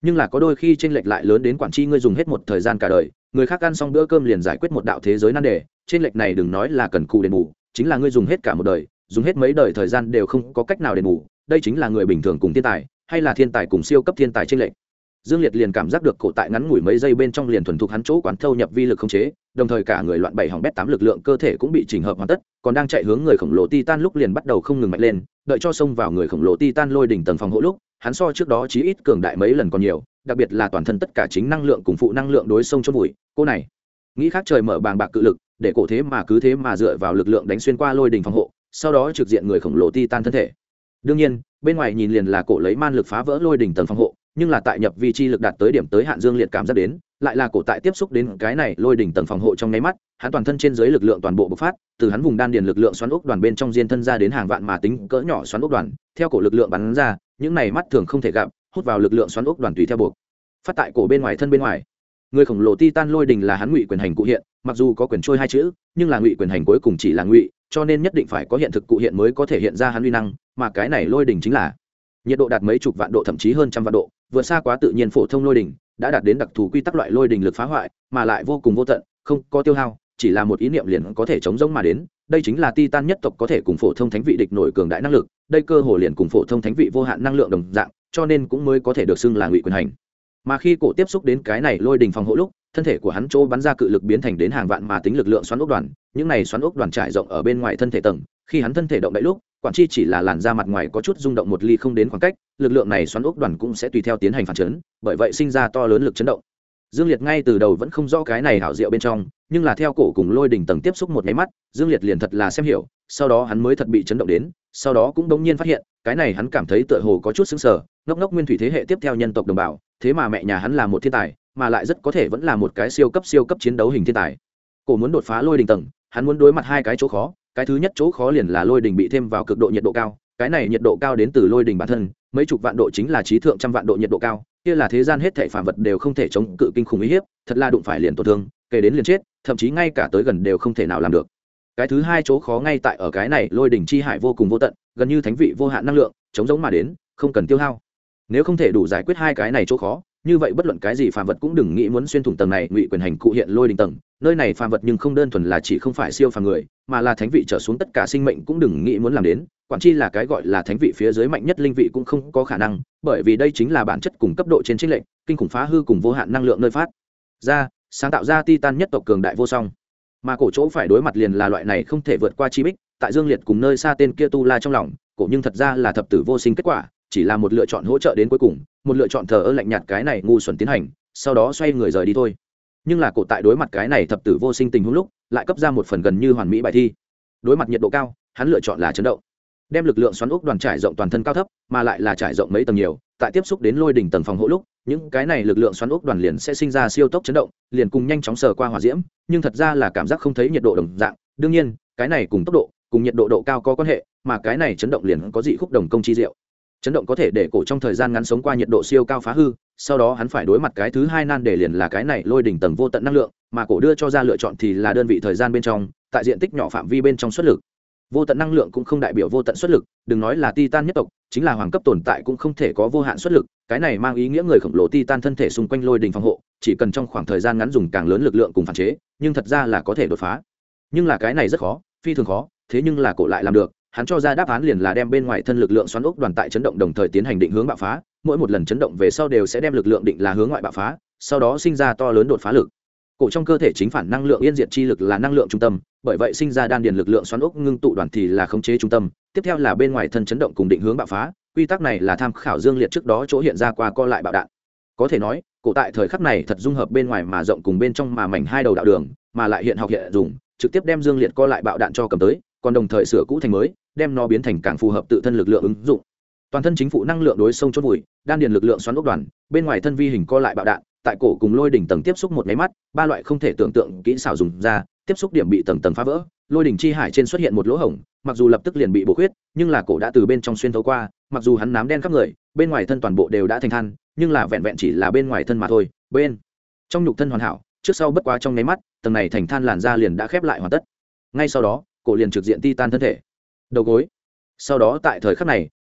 nhưng là có đôi khi chênh lệch lại lớn đến quản chi ngươi dùng hết một thời gian cả đời, người khác ăn xong bữa cơm liền giải quyết một đạo thế giới nan đề, chênh lệch này đừng nói là cần cù đền bù, chính là ngươi dùng hết cả một đời, dùng hết mấy đời thời gian đều không có cách nào đền bù, đây chính là người bình thường cùng thiên tài, hay là thiên tài cùng siêu cấp thiên tài chênh lệch. Dương Liệt liền cảm giác được cổ tại ngắn ngủi mấy giây bên trong liền thuần thục hắn chỗ quán thâu nhập vi lực khống chế, đồng thời cả người loạn bảy hỏng bét tám lực lượng cơ thể cũng bị chỉnh hợp hoàn tất, còn đang chạy hướng người khổng lồ Titan lúc liền bắt đầu không ngừng mạnh lên, đợi cho xông vào người khổng lồ Titan lôi đỉnh tầng phòng hộ lúc, hắn so trước đó chí ít cường đại mấy lần còn nhiều, đặc biệt là toàn thân tất cả chính năng lượng cùng phụ năng lượng đối xông chôn vùi, cô này nghĩ khác trời mở bàng bạc cự lực, để cổ thế mà cứ thế mà dựa vào lực lượng đánh xuyên qua lôi đỉnh phòng hộ, sau đó trực diện người khổng lồ Titan thân thể. Đương nhiên, bên ngoài nhìn liền là cổ lấy man lực phá vỡ lôi đỉnh tầng phòng hộ, nhưng là tại nhập vi chi lực đạt tới điểm tới hạn Dương Liệt cảm giác đến, lại là cổ tại tiếp xúc đến cái này lôi đỉnh tầng phòng hộ trong nháy mắt, hắn toàn thân trên dưới lực lượng toàn bộ bộc phát, từ hắn vùng đan điền lực lượng xoắn ốc đoàn bên trong diên thân ra đến hàng vạn mà tính cỡ nhỏ xoắn ốc đoàn, theo cổ lực lượng bắn ra, những này mắt thường không thể gặp, hút vào lực lượng xoắn ốc đoàn tùy theo buộc phát tại cổ bên ngoài thân bên ngoài. Người khổng lồ Titan lôi đỉnh là hắn ngụy quyền hành cụ hiện, mặc dù có quyền trôi hai chữ, nhưng là ngụy quyền hành cuối cùng chỉ là ngụy, cho nên nhất định phải có hiện thực cụ hiện mới có thể hiện ra hắn uy năng, mà cái này lôi đỉnh chính là nhiệt độ đạt mấy chục vạn độ thậm chí hơn trăm vạn độ, vượt xa quá tự nhiên phổ thông lôi đỉnh, đã đạt đến đặc thù quy tắc loại lôi đỉnh lực phá hoại, mà lại vô cùng vô tận, không có tiêu hao, chỉ là một ý niệm liền có thể chống rỗng mà đến. Đây chính là Titan nhất tộc có thể cùng phổ thông thánh vị địch nổi cường đại năng lực, đây cơ hồ liền cùng phổ thông thánh vị vô hạn năng lượng đồng dạng, cho nên cũng mới có thể được xưng là ngụy quyền hành. Mà khi cổ tiếp xúc đến cái này lôi đỉnh phòng hộ lúc, thân thể của hắn chỗ bắn ra cự lực biến thành đến hàng vạn mà tính lực lượng xoắn ốc đoàn, những này xoắn ốc đoàn trải rộng ở bên ngoài thân thể tầng, khi hắn thân thể động đậy lúc, quản chi chỉ là làn da mặt ngoài có chút rung động một ly không đến khoảng cách, lực lượng này xoắn ốc đoàn cũng sẽ tùy theo tiến hành phản chấn, bởi vậy sinh ra to lớn lực chấn động. Dương Liệt ngay từ đầu vẫn không rõ cái này hảo diệu bên trong, nhưng là theo cổ cùng lôi đỉnh tầng tiếp xúc một cái mắt, Dương Liệt liền thật là xem hiểu, sau đó hắn mới thật bị chấn động đến, sau đó cũng đống nhiên phát hiện, cái này hắn cảm thấy tựa hồ có chút sững sờ, ngốc ngốc nguyên thủy thế hệ tiếp theo nhân tộc đồng bào, thế mà mẹ nhà hắn là một thiên tài, mà lại rất có thể vẫn là một cái siêu cấp chiến đấu hình thiên tài. Cổ muốn đột phá lôi đỉnh tầng, hắn muốn đối mặt hai cái chỗ khó, cái thứ nhất chỗ khó liền là lôi đỉnh bị thêm vào cực độ nhiệt độ cao, cái này nhiệt độ cao đến từ lôi đỉnh bản thân, mấy chục vạn độ chính là trí thượng trăm vạn độ nhiệt độ cao, kia là thế gian hết thảy phàm vật đều không thể chống cự kinh khủng uy hiếp, thật là đụng phải liền tổn thương, kể đến liền chết, thậm chí ngay cả tới gần đều không thể nào làm được. Cái thứ hai chỗ khó ngay tại ở cái này lôi đỉnh chi hải vô cùng vô tận, gần như thánh vị vô hạn năng lượng, chống giống mà đến, không cần tiêu hao. Nếu không thể đủ giải quyết hai cái này chỗ khó, như vậy bất luận cái gì phàm vật cũng đừng nghĩ muốn xuyên thủng tầng này ngụy quyền hành cụ hiện lôi đỉnh tầng, nơi này phàm vật nhưng không đơn thuần là chỉ không phải siêu phàm người, mà là thánh vị trở xuống tất cả sinh mệnh cũng đừng nghĩ muốn làm đến, quản chi là cái gọi là thánh vị phía dưới mạnh nhất linh vị cũng không có khả năng, bởi vì đây chính là bản chất cùng cấp độ trên chênh lệch, kinh khủng phá hư cùng vô hạn năng lượng nơi phát ra, sáng tạo ra Titan nhất tộc cường đại vô song. Mà cổ chỗ phải đối mặt liền là loại này không thể vượt qua chi bích, tại Dương Liệt cùng nơi xa tên kia tu la trong lòng, cổ nhưng thật ra là thập tử vô sinh kết quả, chỉ là một lựa chọn hỗ trợ đến cuối cùng, một lựa chọn thờ ơ lạnh nhạt cái này ngu xuẩn tiến hành, sau đó xoay người rời đi thôi. Nhưng là cổ tại đối mặt cái này thập tử vô sinh tình huống lúc, lại cấp ra một phần gần như hoàn mỹ bài thi. Đối mặt nhiệt độ cao, hắn lựa chọn là chấn động, đem lực lượng xoắn ốc đoàn trải rộng toàn thân cao thấp, mà lại là trải rộng mấy tầng nhiều, tại tiếp xúc đến lôi đỉnh tầng phòng hộ lúc, những cái này lực lượng xoắn ốc đoàn liền sẽ sinh ra siêu tốc chấn động, liền cùng nhanh chóng sờ qua hỏa diễm, nhưng thật ra là cảm giác không thấy nhiệt độ đồng dạng. Đương nhiên, cái này cùng tốc độ, cùng nhiệt độ độ cao có quan hệ, mà cái này chấn động liền có dị khúc đồng công chi diệu. Chấn động có thể để cổ trong thời gian ngắn sống qua nhiệt độ siêu cao phá hư, sau đó hắn phải đối mặt cái thứ hai nan đề liền là cái này lôi đỉnh tầng vô tận năng lượng, mà cổ đưa cho ra lựa chọn thì là đơn vị thời gian bên trong, tại diện tích nhỏ phạm vi bên trong xuất lực. Vô tận năng lượng cũng không đại biểu vô tận xuất lực, đừng nói là Titan nhất tộc, chính là hoàng cấp tồn tại cũng không thể có vô hạn xuất lực, cái này mang ý nghĩa người khổng lồ Titan thân thể xung quanh lôi đỉnh phòng hộ, chỉ cần trong khoảng thời gian ngắn dùng càng lớn lực lượng cùng phản chế, nhưng thật ra là có thể đột phá. Nhưng là cái này rất khó, phi thường khó, thế nhưng là cổ lại làm được, hắn cho ra đáp án liền là đem bên ngoài thân lực lượng xoắn ốc đoàn tại chấn động đồng thời tiến hành định hướng bạo phá, mỗi một lần chấn động về sau đều sẽ đem lực lượng định là hướng ngoại bạo phá, sau đó sinh ra to lớn đột phá lực. Cổ trong cơ thể chính phản năng lượng yên diệt chi lực là năng lượng trung tâm, bởi vậy sinh ra đan điền lực lượng xoắn ốc ngưng tụ đoàn thì là khống chế trung tâm, tiếp theo là bên ngoài thân chấn động cùng định hướng bạo phá, quy tắc này là tham khảo Dương Liệt trước đó chỗ hiện ra qua co lại bạo đạn. Có thể nói, cổ tại thời khắc này thật dung hợp bên ngoài mà rộng cùng bên trong mà mảnh hai đầu đạo đường, mà lại hiện học hiện dùng, trực tiếp đem Dương Liệt co lại bạo đạn cho cầm tới, còn đồng thời sửa cũ thành mới, đem nó biến thành càng phù hợp tự thân lực lượng ứng dụng. Toàn thân chính phủ năng lượng đối xông chốt vùi, đan điền lực lượng xoắn ốc đoàn, bên ngoài thân vi hình co lại bạo đạn, tại cổ cùng lôi đỉnh tầng tiếp xúc một cái mắt, ba loại không thể tưởng tượng kỹ xảo dùng ra, tiếp xúc điểm bị tầng tầng phá vỡ, lôi đỉnh chi hải trên xuất hiện một lỗ hổng, mặc dù lập tức liền bị bổ khuyết, nhưng là cổ đã từ bên trong xuyên thấu qua, mặc dù hắn nám đen khắp người, bên ngoài thân toàn bộ đều đã thành than, nhưng là vẹn vẹn chỉ là bên ngoài thân mà thôi, bên trong nhục thân hoàn hảo, trước sau bất quá trong nháy mắt, tầng này thành than làn da liền đã khép lại hoàn tất. Ngay sau đó, cổ liền trực diện Titan thân thể, đầu gối. Sau đó tại thời khắc này,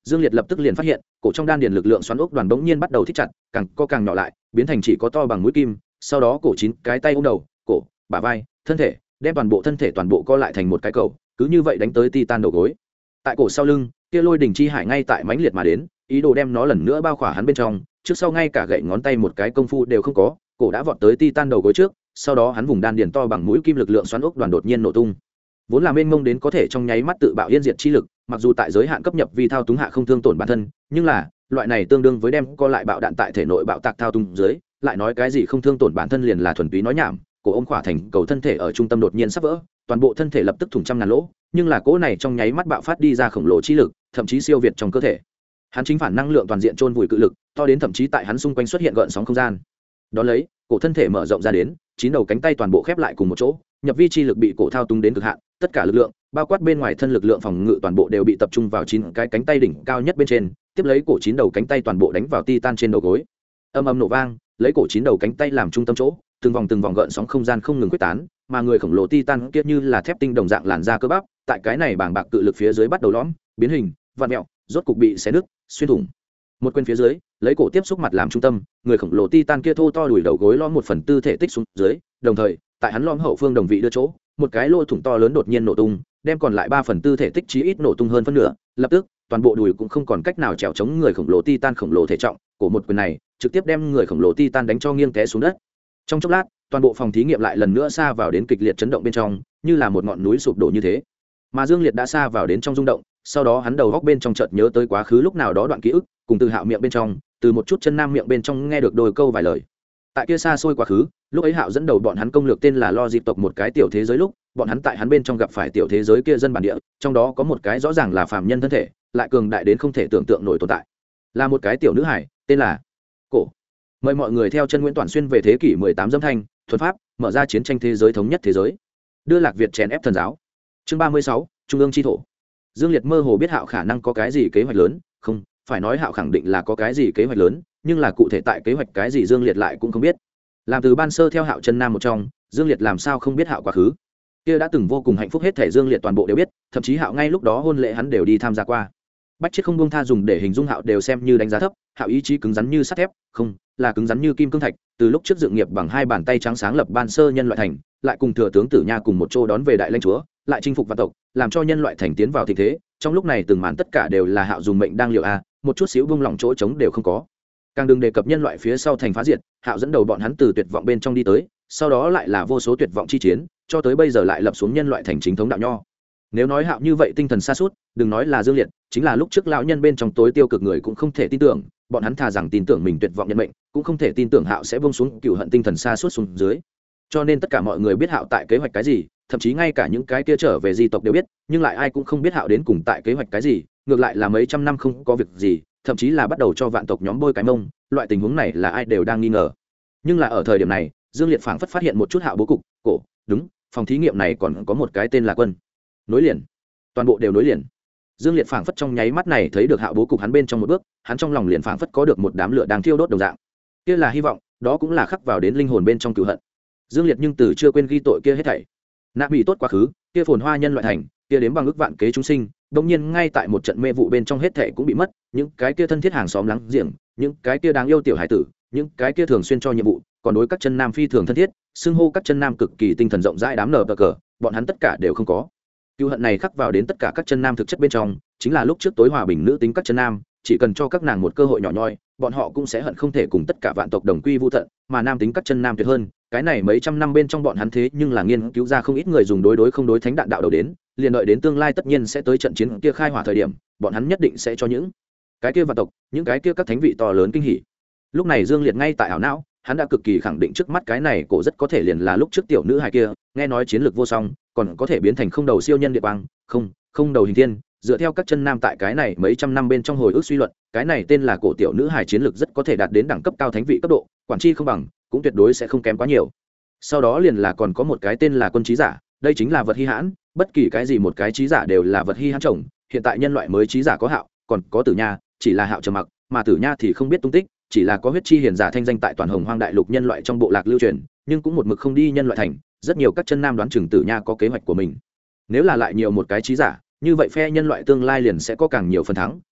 Dương Liệt lập tức liền phát hiện cổ trong đan điền lực lượng xoắn ốc đoàn bỗng nhiên bắt đầu thích chặt, càng co càng nhỏ lại, biến thành chỉ có to bằng mũi kim. Sau đó cổ 9 cái tay ôm đầu, cổ, bả vai, thân thể, đem toàn bộ thân thể toàn bộ co lại thành một cái cầu, cứ như vậy đánh tới Titan đầu gối. Tại cổ sau lưng, kia lôi đỉnh chi hải ngay tại mãnh liệt mà đến, ý đồ đem nó lần nữa bao khỏa hắn bên trong, trước sau ngay cả gậy ngón tay một cái công phu đều không có, cổ đã vọt tới Titan đầu gối trước, sau đó hắn vùng đan điền to bằng mũi kim lực lượng xoắn ốc đoàn đột nhiên nổ tung. Vốn là mênh mông đến có thể trong nháy mắt tự bạo yên diệt chi lực, mặc dù tại giới hạn cấp nhập vi thao túng hạ không thương tổn bản thân, nhưng là loại này tương đương với đem co lại bạo đạn tại thể nội bạo tạc thao túng dưới, lại nói cái gì không thương tổn bản thân liền là thuần túy nói nhảm. Cổ ôm khỏa thành cầu thân thể ở trung tâm đột nhiên sắp vỡ, toàn bộ thân thể lập tức thủng trăm ngàn lỗ, nhưng là cỗ này trong nháy mắt bạo phát đi ra khổng lồ chi lực, thậm chí siêu việt trong cơ thể. Hắn chính phản năng lượng toàn diện chôn vùi cự lực, to đến thậm chí tại hắn xung quanh xuất hiện gợn sóng không gian. Đó lấy, cổ thân thể mở rộng ra đến, 9 đầu cánh tay toàn bộ khép lại cùng một chỗ, nhập vi chi lực bị cổ thao túng đến cực hạn, tất cả lực lượng, bao quát bên ngoài thân lực lượng phòng ngự toàn bộ đều bị tập trung vào 9 cái cánh tay đỉnh cao nhất bên trên, tiếp lấy cổ 9 đầu cánh tay toàn bộ đánh vào Titan trên đầu gối. Âm âm nổ vang, lấy cổ 9 đầu cánh tay làm trung tâm chỗ, từng vòng gợn sóng không gian không ngừng quyết tán, mà người khổng lồ Titan kia như là thép tinh đồng dạng làn da cơ bắp, tại cái này bàng bạc cự lực phía dưới bắt đầu lõm, biến hình, vặn mèo, rốt cục bị xé nứt, xuyên thủng. Một quyền phía dưới, lấy cổ tiếp xúc mặt làm trung tâm, người khổng lồ Titan kia thô to đùi đầu gối lõm 1/4 thể tích xuống dưới, đồng thời, tại hắn lõm hậu phương đồng vị đưa chỗ, một cái lỗ thủng to lớn đột nhiên nổ tung, đem còn lại 3/4 thể tích chí ít nổ tung hơn phân nửa, lập tức, toàn bộ đùi cũng không còn cách nào trèo chống người khổng lồ Titan khổng lồ thể trọng, cổ một quyền này, trực tiếp đem người khổng lồ Titan đánh cho nghiêng té xuống đất. Trong chốc lát, toàn bộ phòng thí nghiệm lại lần nữa xa vào đến kịch liệt chấn động bên trong, như là một ngọn núi sụp đổ như thế. Mà Dương Liệt đã xa vào đến trong rung động, sau đó hắn đầu góc bên trong chợt nhớ tới quá khứ lúc nào đó đoạn ký ức, cùng Từ Hạo miệng bên trong, từ một chút chân nam miệng bên trong nghe được đôi câu vài lời. Tại kia xa xôi quá khứ, lúc ấy Hạo dẫn đầu bọn hắn công lược tên là Lo Dịp tộc một cái tiểu thế giới lúc, bọn hắn tại hắn bên trong gặp phải tiểu thế giới kia dân bản địa, trong đó có một cái rõ ràng là phàm nhân thân thể, lại cường đại đến không thể tưởng tượng nổi tồn tại. Là một cái tiểu nữ hải, tên là Cổ. Mời mọi người theo chân Nguyễn Toàn Xuyên về thế kỷ 18 dâm thanh, thuật pháp, mở ra chiến tranh thế giới thống nhất thế giới. Đưa Lạc Việt chèn ép thần giáo. Chương 36, Trung ương chi thổ. Dương Liệt mơ hồ biết Hạo khả năng có cái gì kế hoạch lớn, không, phải nói Hạo khẳng định là có cái gì kế hoạch lớn, nhưng là cụ thể tại kế hoạch cái gì Dương Liệt lại cũng không biết. Làm từ ban sơ theo Hạo chân nam một trong, Dương Liệt làm sao không biết Hạo quá khứ. Kia đã từng vô cùng hạnh phúc hết thể Dương Liệt toàn bộ đều biết, thậm chí Hạo ngay lúc đó hôn lễ hắn đều đi tham gia qua. Bách Chiết không buông tha dùng để hình dung Hạo đều xem như đánh giá thấp, Hạo ý chí cứng rắn như sắt thép, không, là cứng rắn như kim cương thạch, từ lúc trước dựng nghiệp bằng 2 bàn tay trắng sáng lập ban sơ nhân loại thành, lại cùng thừa tướng Tử Nha cùng một chỗ đón về đại lãnh chúa, lại chinh phục vạn tộc, làm cho nhân loại thành tiến vào thịnh thế, trong lúc này từng màn tất cả đều là Hạo dùng mệnh đang liệu a, một chút xíu buông lỏng chỗ trống đều không có. Càng đừng đề cập nhân loại phía sau thành phá diệt, Hạo dẫn đầu bọn hắn từ tuyệt vọng bên trong đi tới, sau đó lại là vô số tuyệt vọng chi chiến, cho tới bây giờ lại lập xuống nhân loại thành chính thống đạo nho. Nếu nói Hạo như vậy tinh thần sa sút, đừng nói là Dương Liệt, chính là lúc trước lão nhân bên trong tối tiêu cực người cũng không thể tin tưởng, bọn hắn thà rằng tin tưởng mình tuyệt vọng nhân mệnh, cũng không thể tin tưởng Hạo sẽ buông xuống cừu hận tinh thần sa sút xuống dưới. Cho nên tất cả mọi người biết Hạo tại kế hoạch cái gì, thậm chí ngay cả những cái kia trở về di tộc đều biết, nhưng lại ai cũng không biết Hạo đến cùng tại kế hoạch cái gì, ngược lại là mấy trăm năm không có việc gì, thậm chí là bắt đầu cho vạn tộc nhóm bôi cái mông, loại tình huống này là ai đều đang nghi ngờ. Nhưng là ở thời điểm này, Dương Liệt phảng phất phát hiện một chút Hạo bố cục, cổ, đúng, phòng thí nghiệm này còn có một cái tên là Quân. Nối liền, toàn bộ đều nối liền. Dương Liệt phảng phất trong nháy mắt này thấy được Hạo bố cục hắn bên trong một bước, hắn trong lòng liền phảng phất có được một đám lửa đang thiêu đốt đồng dạng. Kia là hy vọng, đó cũng là khắc vào đến linh hồn bên trong cừu hận. Dương Liệt nhưng từ chưa quên ghi tội kia hết thảy. Nạ bị tốt quá khứ, kia phồn hoa nhân loại thành, kia đếm bằng ước vạn kế chúng sinh, đống nhiên ngay tại một trận mê vụ bên trong hết thảy cũng bị mất, những cái kia thân thiết hàng xóm láng giềng, những cái kia đáng yêu tiểu hải tử, những cái kia thường xuyên cho nhiệm vụ, còn đối các chân nam phi thường thân thiết, xưng hô các chân nam cực kỳ tinh thần rộng rãi đám nở cờ, bọn hắn tất cả đều không có. Cừu hận này khắc vào đến tất cả các chân nam thực chất bên trong, chính là lúc trước tối hòa bình nữ tính các chân nam, chỉ cần cho các nàng một cơ hội nhỏ nhoi, bọn họ cũng sẽ hận không thể cùng tất cả vạn tộc đồng quy vu tận, mà nam tính các chân nam tuyệt hơn, cái này mấy trăm năm bên trong bọn hắn thế nhưng là nghiên cứu ra không ít người dùng đối không đối thánh đạn đạo đầu đến, liền đợi đến tương lai tất nhiên sẽ tới trận chiến kia khai hỏa thời điểm, bọn hắn nhất định sẽ cho những cái kia vạn tộc, những cái kia các thánh vị to lớn kinh hỉ. Lúc này Dương Liệt ngay tại ảo não, hắn đã cực kỳ khẳng định trước mắt cái này cổ rất có thể liền là lúc trước tiểu nữ hài kia, nghe nói chiến lược vô song, còn có thể biến thành không đầu siêu nhân địa băng, không đầu hình thiên, dựa theo các chân nam tại cái này mấy trăm năm bên trong hồi ức suy luận, cái này tên là cổ tiểu nữ hài chiến lược rất có thể đạt đến đẳng cấp cao thánh vị cấp độ, quản chi không bằng, cũng tuyệt đối sẽ không kém quá nhiều. Sau đó liền là còn có một cái tên là Quân trí giả, đây chính là vật hi hãn, bất kỳ cái gì một cái trí giả đều là vật hi hãn chồng, hiện tại nhân loại mới trí giả có Hạo, còn có Tử Nha, chỉ là Hạo trầm mặc, mà Tử Nha thì không biết tung tích, chỉ là có huyết chi hiền giả thanh danh tại toàn Hồng Hoang đại lục nhân loại trong bộ lạc lưu truyền, nhưng cũng một mực không đi nhân loại thành, rất nhiều các chân nam đoán chừng Tử Nha có kế hoạch của mình. Nếu là lại nhiều một cái trí giả, như vậy phe nhân loại tương lai liền sẽ có càng nhiều phần thắng,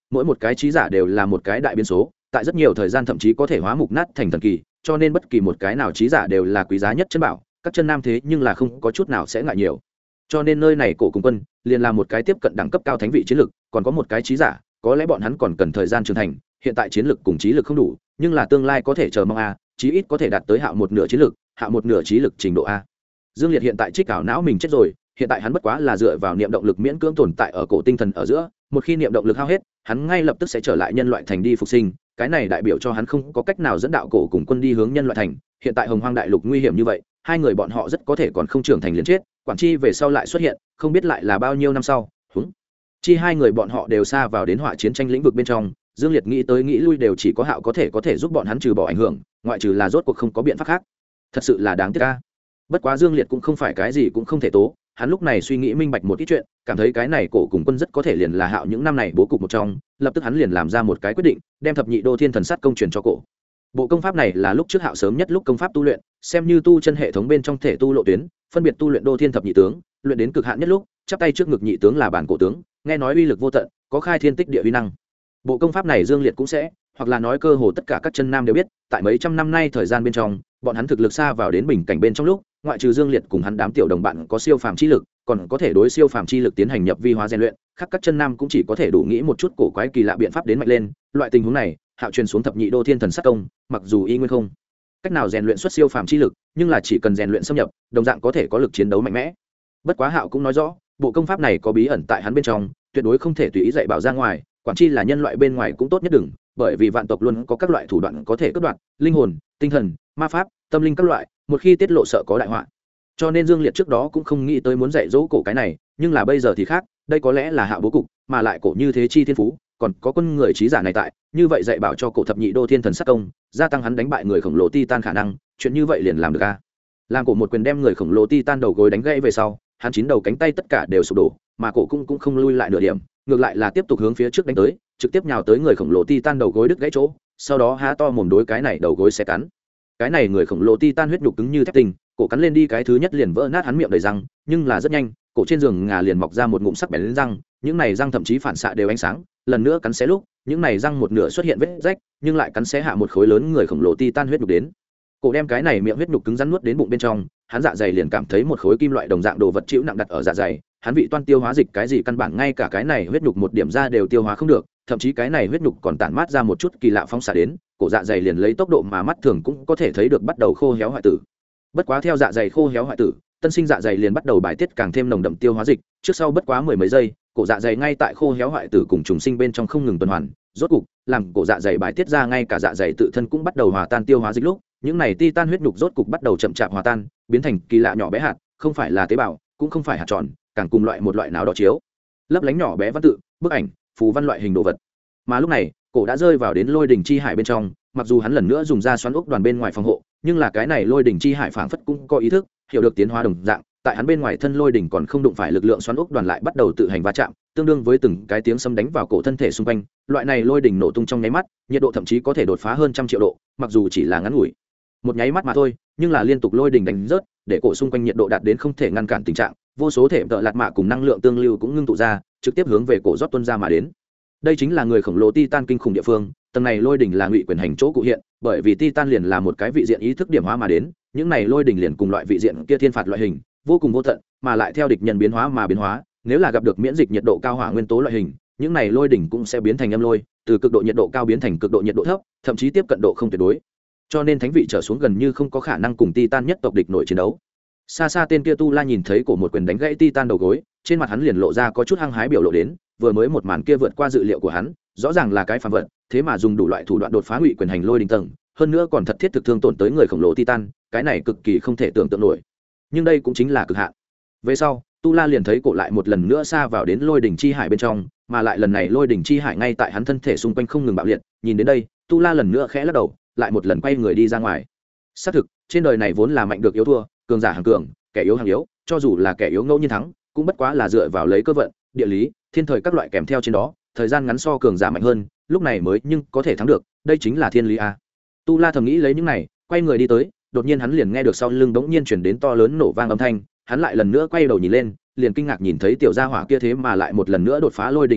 mỗi một cái trí giả đều là một cái đại biến số, tại rất nhiều thời gian thậm chí có thể hóa mục nát thành thần kỳ, cho nên bất kỳ một cái nào trí giả đều là quý giá nhất chân bảo. Các chân nam thế nhưng là không có chút nào sẽ ngại nhiều, cho nên nơi này cổ cùng quân liền là một cái tiếp cận đẳng cấp cao thánh vị chiến lực, còn có một cái trí giả, có lẽ bọn hắn còn cần thời gian trưởng thành, hiện tại chiến lực cùng trí lực không đủ, nhưng là tương lai có thể chờ mong a, chí ít có thể đạt tới Hạo một nửa chiến lực, Hạo một nửa trí lực trình độ a. Dương Liệt hiện tại trích ảo não mình chết rồi, hiện tại hắn bất quá là dựa vào niệm động lực miễn cưỡng tồn tại ở cổ tinh thần ở giữa, một khi niệm động lực hao hết, hắn ngay lập tức sẽ trở lại nhân loại thành đi phục sinh, cái này đại biểu cho hắn không có cách nào dẫn đạo cổ cùng quân đi hướng nhân loại thành. Hiện tại Hồng Hoang đại lục nguy hiểm như vậy, hai người bọn họ rất có thể còn không trưởng thành liền chết, quản chi về sau lại xuất hiện, không biết lại là bao nhiêu năm sau. Húng chi hai người bọn họ đều xa vào đến hỏa chiến tranh lĩnh vực bên trong. Dương Liệt nghĩ tới nghĩ lui đều chỉ có Hạo có thể giúp bọn hắn trừ bỏ ảnh hưởng, ngoại trừ là rốt cuộc không có biện pháp khác. Thật sự là đáng tiếc a. Bất quá Dương Liệt cũng không phải cái gì cũng không thể tố, hắn lúc này suy nghĩ minh bạch một ít chuyện, cảm thấy cái này cổ cùng quân rất có thể liền là Hạo những năm này bố cục một trong, lập tức hắn liền làm ra một cái quyết định, đem thập nhị đô thiên thần sát công truyền cho cổ. Bộ công pháp này là lúc trước Hạo sớm nhất lúc công pháp tu luyện, xem như tu chân hệ thống bên trong thể tu lộ tuyến, phân biệt tu luyện đô thiên thập nhị tướng, luyện đến cực hạn nhất lúc, chắp tay trước ngực nhị tướng là bản cổ tướng, nghe nói uy lực vô tận, có khai thiên tích địa uy năng. Bộ công pháp này Dương Liệt cũng sẽ, hoặc là nói cơ hồ tất cả các chân nam đều biết, tại mấy trăm năm nay thời gian bên trong, bọn hắn thực lực xa vào đến bình cảnh bên trong lúc, ngoại trừ Dương Liệt cùng hắn đám tiểu đồng bạn có siêu phàm chi lực, còn có thể đối siêu phàm chi lực tiến hành nhập vi hóa rèn luyện, khác các chân nam cũng chỉ có thể đủ nghĩ một chút cổ quái kỳ lạ biện pháp đến mạnh lên. Loại tình huống này, Hạo truyền xuống thập nhị đô thiên thần sát công, mặc dù y nguyên không cách nào rèn luyện xuất siêu phàm chi lực, nhưng là chỉ cần rèn luyện xâm nhập, đồng dạng có thể có lực chiến đấu mạnh mẽ. Bất quá Hạo cũng nói rõ, bộ công pháp này có bí ẩn tại hắn bên trong, tuyệt đối không thể tùy ý dạy bảo ra ngoài, quản chi là nhân loại bên ngoài cũng tốt nhất đừng, bởi vì vạn tộc luôn có các loại thủ đoạn có thể cướp đoạt linh hồn, tinh thần, ma pháp, tâm linh các loại, một khi tiết lộ sợ có đại họa. Cho nên Dương Liệt trước đó cũng không nghĩ tới muốn dạy dỗ cổ cái này, nhưng là bây giờ thì khác, đây có lẽ là Hạo bố cục, mà lại cổ như thế chi thiên phú, còn có quân người trí giả này tại, như vậy dạy bảo cho cổ thập nhị đô thiên thần sát công, gia tăng hắn đánh bại người khổng lồ Titan khả năng, chuyện như vậy liền làm được a. Làm cổ một quyền đem người khổng lồ Titan đầu gối đánh gãy về sau, hắn chín đầu cánh tay tất cả đều sụp đổ, mà cổ cũng không lui lại nửa điểm, ngược lại là tiếp tục hướng phía trước đánh tới, trực tiếp nhào tới người khổng lồ Titan đầu gối đứt gãy chỗ, sau đó há to mồm đối cái này đầu gối sẽ cắn. Cái này người khổng lồ Titan huyết nhục cứng như thép tinh, cổ cắn lên đi cái thứ nhất liền vỡ nát hắn miệng đầy răng, nhưng là rất nhanh, cổ trên giường ngà liền mọc ra một ngụm sắc bén lên răng, những này răng thậm chí phản xạ đều ánh sáng, lần nữa cắn xé lúc, những này răng một nửa xuất hiện vết rách, nhưng lại cắn xé hạ một khối lớn người khổng lồ Titan huyết nhục đến. Cổ đem cái này miệng huyết nhục cứng rắn nuốt đến bụng bên trong, hắn dạ dày liền cảm thấy một khối kim loại đồng dạng đồ vật chịu nặng đặt ở dạ dày, hắn vị toan tiêu hóa dịch cái gì căn bản ngay cả cái này huyết nhục một điểm ra đều tiêu hóa không được, thậm chí cái này huyết nhục còn tản mát ra một chút kỳ lạ phóng xạ đến, cổ dạ dày liền lấy tốc độ mà mắt thường cũng có thể thấy được bắt đầu khô héo hoại tử. Bất quá theo dạ dày khô héo hoại tử, tân sinh dạ dày liền bắt đầu bài tiết càng thêm nồng đậm tiêu hóa dịch, trước sau bất quá mười mấy giây, cổ dạ dày ngay tại khô héo hoại tử cùng trùng sinh bên trong không ngừng tuần hoàn, rốt cục làm cổ dạ dày bài tiết ra ngay cả dạ dày tự thân cũng bắt đầu hòa tan tiêu hóa dịch lúc, những này Titan huyết nhục rốt cục bắt đầu chậm chạp hòa tan, biến thành kỳ lạ nhỏ bé hạt, không phải là tế bào, cũng không phải hạt tròn, càng cùng một loại nào đó chiếu lấp lánh nhỏ bé văn tự, bức ảnh, phù văn loại hình đồ vật. Mà lúc này, cổ đã rơi vào đến lôi đỉnh chi hải bên trong, mặc dù hắn lần nữa dùng ra xoắn ốc đoàn bên ngoài phòng hộ, nhưng là cái này lôi đỉnh chi hải phảng phất cũng có ý thức, hiểu được tiến hóa đồng dạng, tại hắn bên ngoài thân lôi đỉnh còn không đụng phải lực lượng xoắn ốc đoàn lại bắt đầu tự hành va chạm, tương đương với từng cái tiếng sấm đánh vào cổ thân thể xung quanh, loại này lôi đỉnh nổ tung trong nháy mắt, nhiệt độ thậm chí có thể đột phá hơn 100 triệu độ, mặc dù chỉ là ngắn ngủi một nháy mắt mà thôi, nhưng là liên tục lôi đỉnh đánh rớt, để cổ xung quanh nhiệt độ đạt đến không thể ngăn cản tình trạng, vô số thể tợ lạt mạ cùng năng lượng tương lưu cũng ngưng tụ ra, trực tiếp hướng về cổ rót tuôn ra mà đến. Đây chính là người khổng lồ Titan kinh khủng địa phương, tầng này lôi đỉnh là ngụy quyền hành chỗ cụ hiện, bởi vì Titan liền là một cái vị diện ý thức điểm hóa mà đến, những này lôi đỉnh liền cùng loại vị diện kia thiên phạt loại hình, vô cùng vô tận, mà lại theo địch nhân biến hóa mà biến hóa, nếu là gặp được miễn dịch nhiệt độ cao hỏa nguyên tố loại hình, những này lôi đỉnh cũng sẽ biến thành âm lôi, từ cực độ nhiệt độ cao biến thành cực độ nhiệt độ thấp, thậm chí tiếp cận độ không tuyệt đối. Cho nên thánh vị trở xuống gần như không có khả năng cùng Titan nhất tộc địch nổi chiến đấu. Xa xa tên kia Tu La nhìn thấy cổ một quyền đánh gãy Titan đầu gối, trên mặt hắn liền lộ ra có chút hăng hái biểu lộ đến, vừa mới một màn kia vượt qua dự liệu của hắn, rõ ràng là cái phàm vật, thế mà dùng đủ loại thủ đoạn đột phá ngụy quyền hành lôi đỉnh tầng, hơn nữa còn thật thiết thực thương tổn tới người khổng lồ Titan, cái này cực kỳ không thể tưởng tượng nổi. Nhưng đây cũng chính là cực hạn. Về sau, Tu La liền thấy cổ lại một lần nữa xa vào đến lôi đỉnh chi hải bên trong, mà lại lần này lôi đỉnh chi hải ngay tại hắn thân thể xung quanh không ngừng bạo liệt, nhìn đến đây, Tu La lần nữa khẽ lắc đầu, lại một lần quay người đi ra ngoài. Xác thực, trên đời này vốn là mạnh được yếu thua, cường giả hàng cường, kẻ yếu hàng yếu, cho dù là kẻ yếu ngẫu nhiên thắng, cũng bất quá là dựa vào lấy cơ vận, địa lý, thiên thời các loại kèm theo trên đó, thời gian ngắn so cường giả mạnh hơn, lúc này mới nhưng có thể thắng được, đây chính là thiên lý a. Tu La thầm nghĩ lấy những này, quay người đi tới, đột nhiên hắn liền nghe được sau lưng bỗng nhiên chuyển đến to lớn nổ vang âm thanh, hắn lại lần nữa quay đầu nhìn lên, liền kinh ngạc nhìn thấy tiểu gia hỏa kia thế mà lại một lần nữa đột phá lôi đình phòng hộ,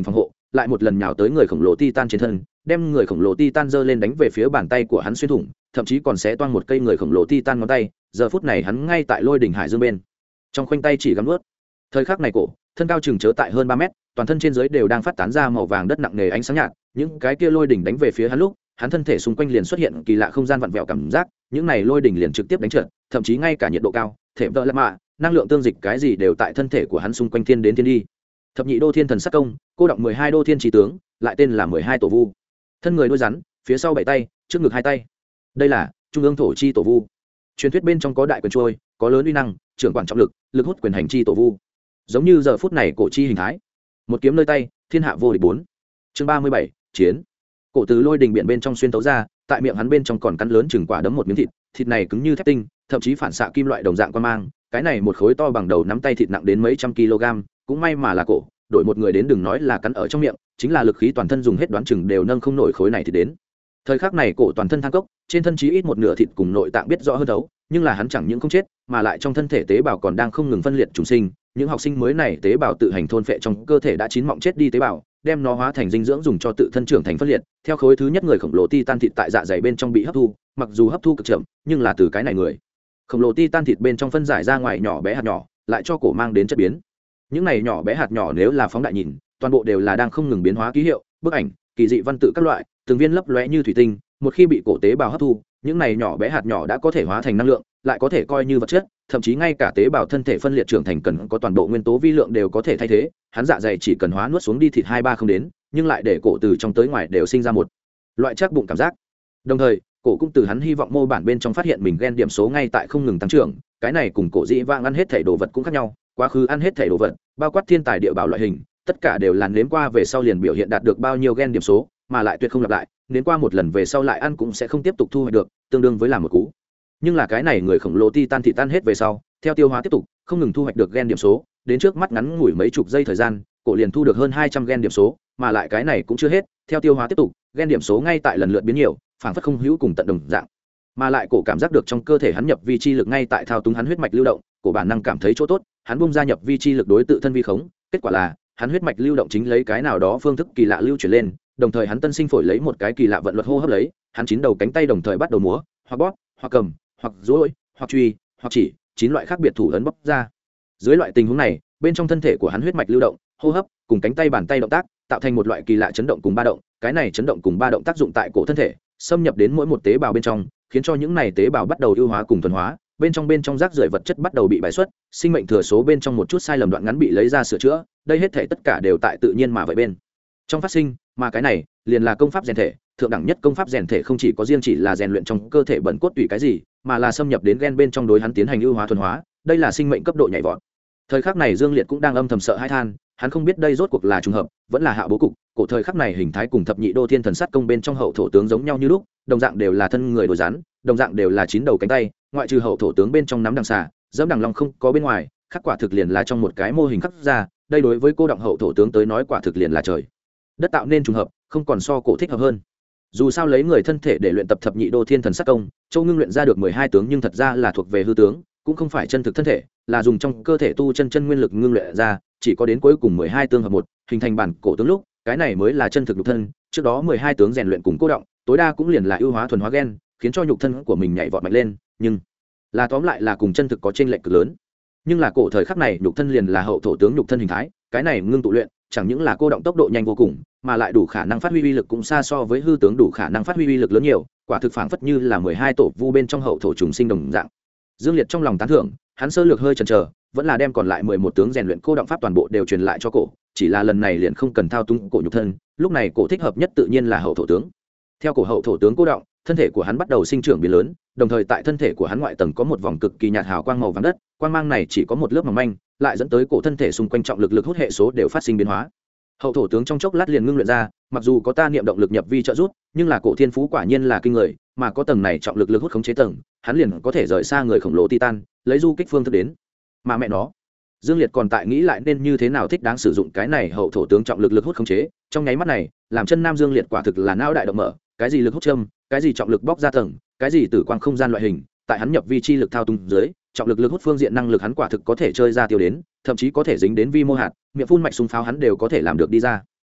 lại một lần nhào tới người khổng lồ titan trên thân, đem người khổng lồ titan giơ lên đánh về phía bàn tay của hắn xuyên thủng, thậm chí còn xé toang một cây người khổng lồ titan ngón tay. Giờ phút này hắn ngay tại lôi đỉnh hải dương bên, trong khoanh tay chỉ gắm nuốt. Thời khắc này cổ thân cao chừng chớ tại hơn 3 mét, toàn thân trên dưới đều đang phát tán ra màu vàng đất nặng nề ánh sáng nhạt. Những cái kia lôi đỉnh đánh về phía hắn lúc, hắn thân thể xung quanh liền xuất hiện kỳ lạ không gian vặn vẹo cảm giác. Những này lôi đỉnh liền trực tiếp đánh trượt, thậm chí ngay cả nhiệt độ cao, thể vợ lạ mạ, năng lượng tương dịch cái gì đều tại thân thể của hắn xung quanh thiên đến thiên đi. Thập nhị đô thiên thần sát công, cô động 12 đô thiên trí tướng, lại tên là 12 tổ vu. Thân người đuôi rắn, phía sau 7 tay, trước ngực 2 tay. Đây là trung ương thổ chi tổ vu. Truyền thuyết bên trong có đại quyền trôi, có lớn uy năng, trưởng quản trọng lực, lực hút quyền hành chi tổ vu. Giống như giờ phút này cổ chi hình thái, một kiếm nơi tay, thiên hạ vô địch 4. Chương 37, chiến. Cổ từ lôi đình biển bên trong xuyên tấu ra, tại miệng hắn bên trong còn cắn lớn chừng quả đấm một miếng thịt, thịt này cứng như thép tinh, thậm chí phản xạ kim loại đồng dạng quan mang. Cái này một khối to bằng đầu nắm tay thịt nặng đến mấy trăm kg, cũng may mà là cổ, đổi một người đến đừng nói là cắn ở trong miệng, chính là lực khí toàn thân dùng hết đoán chừng đều nâng không nổi khối này thì đến. Thời khắc này cổ toàn thân than cốc, trên thân chí ít một nửa thịt cùng nội tạng biết rõ hơn đấu, nhưng là hắn chẳng những không chết, mà lại trong thân thể tế bào còn đang không ngừng phân liệt trùng sinh, những học sinh mới này tế bào tự hành thôn phệ trong cơ thể đã chín mọng chết đi tế bào, đem nó hóa thành dinh dưỡng dùng cho tự thân trưởng thành phân liệt. Theo khối thứ nhất người khổng lồ titan thịt tại dạ dày bên trong bị hấp thu, mặc dù hấp thu cực chậm, nhưng là từ cái này người khổng lồ titan thịt bên trong phân giải ra ngoài nhỏ bé hạt nhỏ, lại cho cổ mang đến chất biến. Những này nhỏ bé hạt nhỏ nếu là phóng đại nhìn, toàn bộ đều là đang không ngừng biến hóa ký hiệu, bức ảnh, kỳ dị văn tự các loại, từng viên lấp lóe như thủy tinh, một khi bị cổ tế bào hấp thu, những này nhỏ bé hạt nhỏ đã có thể hóa thành năng lượng, lại có thể coi như vật chất, thậm chí ngay cả tế bào thân thể phân liệt trưởng thành cần có toàn bộ nguyên tố vi lượng đều có thể thay thế. Hắn dạ dày chỉ cần hóa nuốt xuống đi thịt 2-3 không đến, nhưng lại để cổ từ trong tới ngoài đều sinh ra một loại chắc bụng cảm giác. Đồng thời, cổ cũng từ hắn hy vọng mô bản bên trong phát hiện mình gen điểm số ngay tại không ngừng tăng trưởng, cái này cùng cổ dĩ vãng ăn hết thảy đồ vật cũng khác nhau, quá khứ ăn hết thảy đồ vật, bao quát thiên tài địa bảo loại hình, tất cả đều là nếm qua về sau liền biểu hiện đạt được bao nhiêu gen điểm số, mà lại tuyệt không lặp lại, nếm qua một lần về sau lại ăn cũng sẽ không tiếp tục thu hoạch được, tương đương với làm một cú. Nhưng là cái này người khổng lồ titan thịt tan hết về sau, theo tiêu hóa tiếp tục, không ngừng thu hoạch được gen điểm số, đến trước mắt ngắn ngủi mấy chục giây thời gian, cổ liền thu được hơn 200 gen điểm số, mà lại cái này cũng chưa hết, theo tiêu hóa tiếp tục, gen điểm số ngay tại lần lượt biến nhiều, phảng phất không hữu cùng tận đồng dạng. Mà lại cổ cảm giác được trong cơ thể hắn nhập vi chi lực ngay tại thao túng hắn huyết mạch lưu động, cổ bản năng cảm thấy chỗ tốt, hắn bung ra nhập vi chi lực đối tự thân vi khống, kết quả là hắn huyết mạch lưu động chính lấy cái nào đó phương thức kỳ lạ lưu chuyển lên, đồng thời hắn tân sinh phổi lấy một cái kỳ lạ vận luật hô hấp lấy, hắn 9 đầu cánh tay đồng thời bắt đầu múa, hoặc bóp, hoặc cầm, hoặc duỗi, hoặc truy, hoặc chỉ, 9 loại khác biệt thủ ấn bóp ra. Dưới loại tình huống này, bên trong thân thể của hắn huyết mạch lưu động, hô hấp cùng cánh tay bàn tay động tác, tạo thành một loại kỳ lạ chấn động cùng ba động, cái này chấn động cùng ba động tác dụng tại cổ thân thể, xâm nhập đến mỗi một tế bào bên trong, khiến cho những này tế bào bắt đầu ưu hóa cùng thuần hóa, bên trong rác rưởi vật chất bắt đầu bị bài xuất, sinh mệnh thừa số bên trong một chút sai lầm đoạn ngắn bị lấy ra sửa chữa, đây hết thể tất cả đều tại tự nhiên mà vậy bên trong phát sinh, mà cái này liền là công pháp rèn thể. Thượng đẳng nhất công pháp rèn thể không chỉ có riêng chỉ là rèn luyện trong cơ thể bẩn cốt tủy cái gì, mà là xâm nhập đến gen bên trong đối hắn tiến hành ưu hóa thuần hóa, đây là sinh mệnh cấp độ nhảy vọt. Thời khắc này Dương Liệt cũng đang âm thầm sợ hãi than, hắn không biết đây rốt cuộc là trùng hợp, vẫn là hạ bố cục. Cổ thời khắc này hình thái cùng thập nhị đô thiên thần sát công bên trong hậu thổ tướng giống nhau như lúc, đồng dạng đều là thân người đồi rắn, đồng dạng đều là 9 đầu cánh tay, ngoại trừ hậu thổ tướng bên trong nắm đằng xà, dẫm đằng long không có bên ngoài, khắc quả thực liền là trong một cái mô hình khắc ra, đây đối với cô động hậu thổ tướng tới nói quả thực liền là trời đất tạo nên trùng hợp, không còn so cổ thích hợp hơn. Dù sao lấy người thân thể để luyện tập thập nhị đô thiên thần sát công, châu ngưng luyện ra được 12 tướng nhưng thật ra là thuộc về hư tướng, cũng không phải chân thực thân thể, là dùng trong cơ thể tu chân nguyên lực ngưng luyện ra, chỉ có đến cuối cùng 12 tướng hợp một, hình thành bản cổ tướng lúc, cái này mới là chân thực nhục thân. Trước đó 12 tướng rèn luyện cùng cô động, tối đa cũng liền là ưu hóa thuần hóa gen, khiến cho nhục thân của mình nhảy vọt mạnh lên, nhưng là tóm lại là cùng chân thực có chênh lệch cực lớn. Nhưng là cổ thời khắc này nhục thân liền là hậu thổ tướng nhục thân hình thái, cái này ngưng tụ luyện, chẳng những là cô động tốc độ nhanh vô cùng, mà lại đủ khả năng phát huy uy lực cũng xa so với hư tướng đủ khả năng phát huy uy lực lớn nhiều, quả thực phảng phất như là 12 tổ vu bên trong hậu thổ trùng sinh đồng dạng. Dương Liệt trong lòng tán thưởng, hắn sơ lược hơi chần chờ, vẫn là đem còn lại 11 tướng rèn luyện cô động pháp toàn bộ đều truyền lại cho cổ, chỉ là lần này liền không cần thao túng cổ nhục thân, lúc này cổ thích hợp nhất tự nhiên là hậu thổ tướng. Theo cổ hậu thổ tướng cô động, thân thể của hắn bắt đầu sinh trưởng biến lớn, đồng thời tại thân thể của hắn ngoại tầng có một vòng cực kỳ nhạt hào quang màu vàng đất, quang mang này chỉ có một lớp mỏng manh, lại dẫn tới cổ thân thể xung quanh trọng lực hút hệ số đều phát sinh biến hóa. Hậu thổ tướng trong chốc lát liền ngưng luyện ra, mặc dù có ta niệm động lực nhập vi trợ giúp, nhưng là cổ thiên phú quả nhiên là kinh người, mà có tầng này trọng lực hút khống chế tầng, hắn liền có thể rời xa người khổng lồ titan, lấy du kích phương thức đến. Mà mẹ nó, Dương Liệt còn tại nghĩ lại nên như thế nào thích đáng sử dụng cái này hậu thổ tướng trọng lực hút khống chế, trong nháy mắt này, làm chân nam Dương Liệt quả thực là não đại động mở, cái gì lực hút châm, cái gì trọng lực bóc ra tầng, cái gì tử quang không gian loại hình, tại hắn nhập vi chi lực thao túng dưới, trọng lực hút phương diện năng lực hắn quả thực có thể chơi ra tiêu đến, thậm chí có thể dính đến vi mô hạt, miệng phun mạch súng pháo hắn đều có thể làm được đi ra.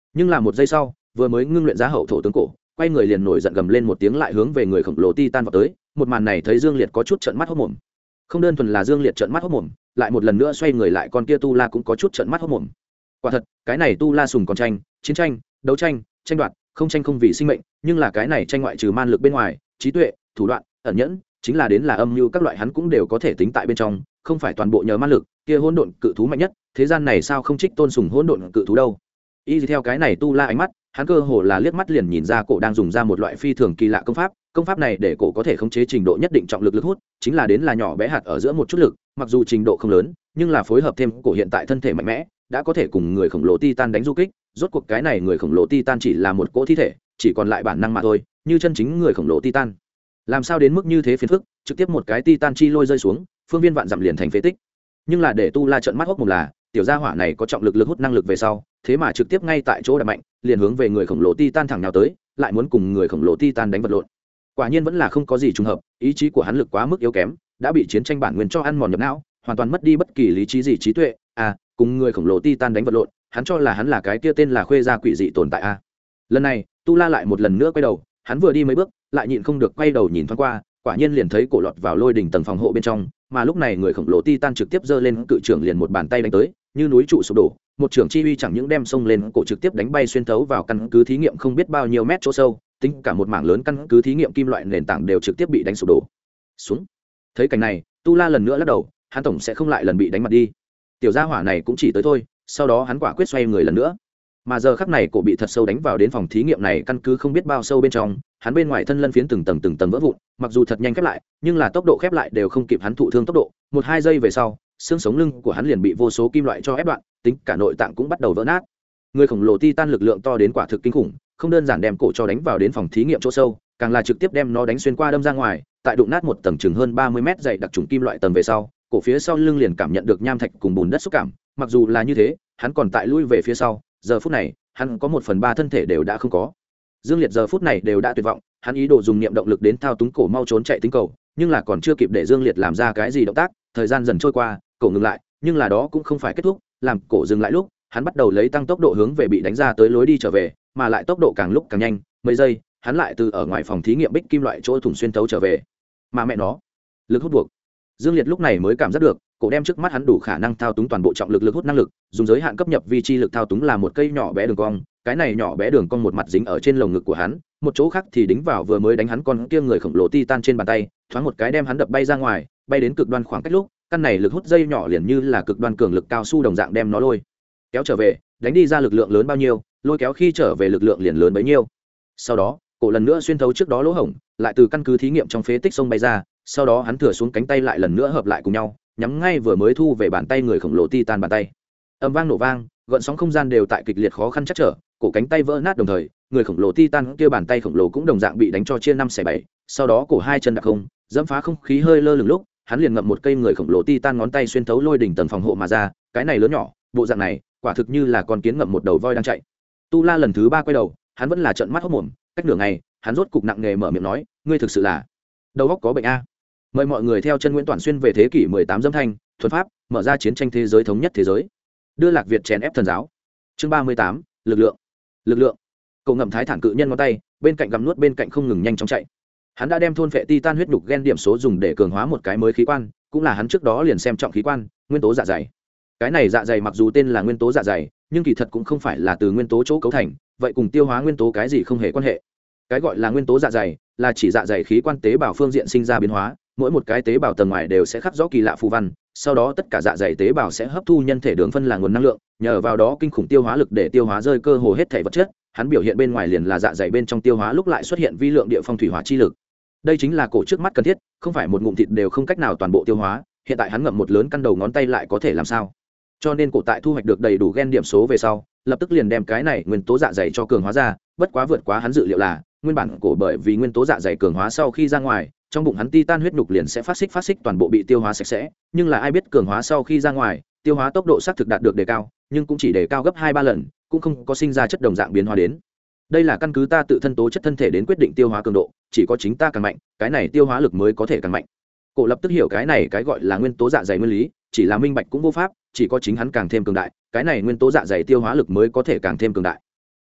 Nhưng là một giây sau vừa mới ngưng luyện ra hậu thổ tướng cổ quay người liền nổi giận gầm lên một tiếng lại hướng về người khổng lồ titan vào tới. Một màn này thấy Dương Liệt có chút trợn mắt hốt mồm. Không đơn thuần là Dương Liệt trợn mắt hốt mồm, lại một lần nữa xoay người lại con kia tu la cũng có chút trợn mắt hốt mồm. Quả thật cái này tu la sùng còn tranh chiến tranh đấu tranh tranh đoạt không tranh không vì sinh mệnh, nhưng là cái này tranh ngoại trừ man lực bên ngoài, trí tuệ thủ đoạn ẩn nhẫn chính là đến là âm mưu các loại hắn cũng đều có thể tính tại bên trong, không phải toàn bộ nhờ man lực. Kia hỗn độn cự thú mạnh nhất thế gian này sao không trích tôn sùng hỗn độn cự thú đâu. Y theo cái này tu la ánh mắt, hắn cơ hồ là liếc mắt liền nhìn ra cổ đang dùng ra một loại phi thường kỳ lạ công pháp này để cổ có thể khống chế trình độ nhất định trọng lực lực hút, chính là đến là nhỏ bé hạt ở giữa một chút lực, mặc dù trình độ không lớn nhưng là phối hợp thêm cổ hiện tại thân thể mạnh mẽ đã có thể cùng người khổng lồ titan đánh du kích. Rốt cuộc cái này người khổng lồ titan chỉ là một cỗ thi thể, chỉ còn lại bản năng mà thôi, như chân chính người khổng lồ titan làm sao đến mức như thế phiền phức, trực tiếp một cái titan chi lôi rơi xuống, phương viên vạn dặm liền thành phế tích. Nhưng là để tu la trợn mắt hốc mồm là tiểu gia hỏa này có trọng lực lực hút năng lực về sau, thế mà trực tiếp ngay tại chỗ đập mạnh liền hướng về người khổng lồ titan thẳng nhào tới, lại muốn cùng người khổng lồ titan đánh vật lộn. Quả nhiên vẫn là không có gì trùng hợp, ý chí của hắn lực quá mức yếu kém, đã bị chiến tranh bản nguyên cho ăn mòn nhập não, hoàn toàn mất đi bất kỳ lý trí gì trí tuệ. Cùng người khổng lồ titan đánh vật lộn, hắn cho là hắn là cái kia tên là khuê gia quỷ dị tồn tại. Lần này tu la lại một lần nữa quay đầu, hắn vừa đi mấy bước lại nhịn không được quay đầu nhìn thoáng qua, quả nhiên liền thấy cổ lọt vào lôi đỉnh tầng phòng hộ bên trong, mà lúc này người khổng lồ titan trực tiếp giơ lên cự trưởng liền một bàn tay đánh tới, như núi trụ sụp đổ, một trưởng chi uy chẳng những đem xông lên cổ trực tiếp đánh bay xuyên thấu vào căn cứ thí nghiệm không biết bao nhiêu mét chỗ sâu, tính cả một mảng lớn căn cứ thí nghiệm kim loại nền tảng đều trực tiếp bị đánh sụp đổ xuống. Thấy cảnh này tu la lần nữa lắc đầu, hắn tổng sẽ không lại lần bị đánh mặt đi, tiểu gia hỏa này cũng chỉ tới thôi. Sau đó hắn quả quyết xoay người lần nữa, mà giờ khắc này cổ bị thật sâu đánh vào đến phòng thí nghiệm này căn cứ không biết bao sâu bên trong, hắn bên ngoài thân lân phiến từng tầng vỡ vụn, mặc dù thật nhanh khép lại nhưng là tốc độ khép lại đều không kịp hắn thụ thương tốc độ. 1-2 giây về sau xương sống lưng của hắn liền bị vô số kim loại cho ép đoạn, tính cả nội tạng cũng bắt đầu vỡ nát. Người khổng lồ titan lực lượng to đến quả thực kinh khủng, không đơn giản đem cổ cho đánh vào đến phòng thí nghiệm chỗ sâu, càng là trực tiếp đem nó đánh xuyên qua đâm ra ngoài, tại đụng nát một tầng chừng hơn 30 mét dày đặc trùng kim loại tầng về sau, cổ phía sau lưng liền cảm nhận được nham thạch cùng bùn đất xúc cảm. Mặc dù là như thế hắn còn tại lui về phía sau, giờ phút này hắn có 1/3 thân thể đều đã không có. Dương Liệt giờ phút này đều đã tuyệt vọng, hắn ý đồ dùng niệm động lực đến thao túng cổ mau trốn chạy tính cầu, nhưng là còn chưa kịp để Dương Liệt làm ra cái gì động tác, thời gian dần trôi qua, cổ ngừng lại, nhưng là đó cũng không phải kết thúc, làm cổ dừng lại lúc, hắn bắt đầu lấy tăng tốc độ hướng về bị đánh ra tới lối đi trở về, mà lại tốc độ càng lúc càng nhanh, mấy giây, hắn lại từ ở ngoài phòng thí nghiệm bích kim loại chỗ thủng xuyên thấu trở về. Mà mẹ nó, lực hút buộc. Dương Liệt lúc này mới cảm giác được, cổ đem trước mắt hắn đủ khả năng thao túng toàn bộ trọng lực lực hút năng lực, dùng giới hạn cấp nhập vi chi lực thao túng là một cây nhỏ bé đường cong, cái này nhỏ bé đường cong một mặt dính ở trên lồng ngực của hắn, một chỗ khác thì đính vào vừa mới đánh hắn con kia người khổng lồ titan trên bàn tay, thoáng một cái đem hắn đập bay ra ngoài, bay đến cực đoan khoảng cách lúc, căn này lực hút dây nhỏ liền như là cực đoan cường lực cao su đồng dạng đem nó lôi kéo trở về, đánh đi ra lực lượng lớn bao nhiêu, lôi kéo khi trở về lực lượng liền lớn bấy nhiêu. Sau đó cổ lần nữa xuyên thấu trước đó lỗ hổng, lại từ căn cứ thí nghiệm trong phế tích sông bay ra, sau đó hắn thừa xuống cánh tay lại lần nữa hợp lại cùng nhau, nhắm ngay vừa mới thu về bàn tay người khổng lồ titan bàn tay. Âm vang nổ vang, gợn sóng không gian đều tại kịch liệt khó khăn chắc trở, cổ cánh tay vỡ nát đồng thời, người khổng lồ titan kia bàn tay khổng lồ cũng đồng dạng bị đánh cho chia 5/7, sau đó cổ hai chân đạp không, dẫm phá không khí hơi lơ lửng lúc, hắn liền ngậm một cây người khổng lồ titan ngón tay xuyên thấu lôi đỉnh tầng phòng hộ mà ra, cái này lớn nhỏ, bộ dạng này, quả thực như là con kiến ngậm một đầu voi đang chạy. Tu La lần thứ 3 quay đầu, hắn vẫn là trợn mắt hốt mồm, cách nửa ngày, hắn rốt cục nặng nề mở miệng nói, ngươi thực sự là đầu óc có bệnh a. Mời mọi người theo chân Nguyễn Toàn Xuyên về thế kỷ 18 dâm thanh, thuần pháp, mở ra chiến tranh thế giới thống nhất thế giới. Đưa Lạc Việt chèn ép thần giáo. Chương 38, lực lượng. Lực lượng. Cậu ngậm thái thản cự nhân ngón tay, bên cạnh gặm nuốt bên cạnh không ngừng nhanh chóng chạy. Hắn đã đem thôn phệ titan huyết nhục gen điểm số dùng để cường hóa một cái mới khí quan, cũng là hắn trước đó liền xem trọng khí quan, nguyên tố dạ dày. Cái này dạ dày mặc dù tên là nguyên tố dạ dày, nhưng kỳ thật cũng không phải là từ nguyên tố chỗ cấu thành, vậy cùng tiêu hóa nguyên tố cái gì không hề quan hệ. Cái gọi là nguyên tố dạ dày là chỉ dạ dày khí quan tế bào phương diện sinh ra biến hóa, mỗi một cái tế bào tầng ngoài đều sẽ khắc rõ kỳ lạ phù văn, sau đó tất cả dạ dày tế bào sẽ hấp thu nhân thể đường phân là nguồn năng lượng, nhờ vào đó kinh khủng tiêu hóa lực để tiêu hóa rơi cơ hồ hết thể vật chất. Hắn biểu hiện bên ngoài liền là dạ dày bên trong tiêu hóa lúc lại xuất hiện vi lượng địa phong thủy hỏa chi lực. Đây chính là cổ trước mắt cần thiết, không phải một ngụm thịt đều không cách nào toàn bộ tiêu hóa, hiện tại hắn ngậm một lớn căn đầu ngón tay lại có thể làm sao? Cho nên cổ tại thu hoạch được đầy đủ gen điểm số về sau, lập tức liền đem cái này nguyên tố dạ dày cho cường hóa ra, bất quá vượt quá hắn dự liệu là, nguyên bản cổ bởi vì nguyên tố dạ dày cường hóa sau khi ra ngoài, trong bụng hắn titan huyết nhục liền sẽ phát xích toàn bộ bị tiêu hóa sạch sẽ, nhưng là ai biết cường hóa sau khi ra ngoài, tiêu hóa tốc độ xác thực đạt được đề cao, nhưng cũng chỉ đề cao gấp 2-3 lần, cũng không có sinh ra chất đồng dạng biến hóa đến. Đây là căn cứ ta tự thân tố chất thân thể đến quyết định tiêu hóa cường độ, chỉ có chính ta càng mạnh, cái này tiêu hóa lực mới có thể càng mạnh. Cổ lập tức hiểu cái này cái gọi là nguyên tố dạ dày nguyên lý, chỉ là minh bạch cũng vô pháp, chỉ có chính hắn càng thêm cường đại, cái này nguyên tố dạ dày tiêu hóa lực mới có thể càng thêm cường đại.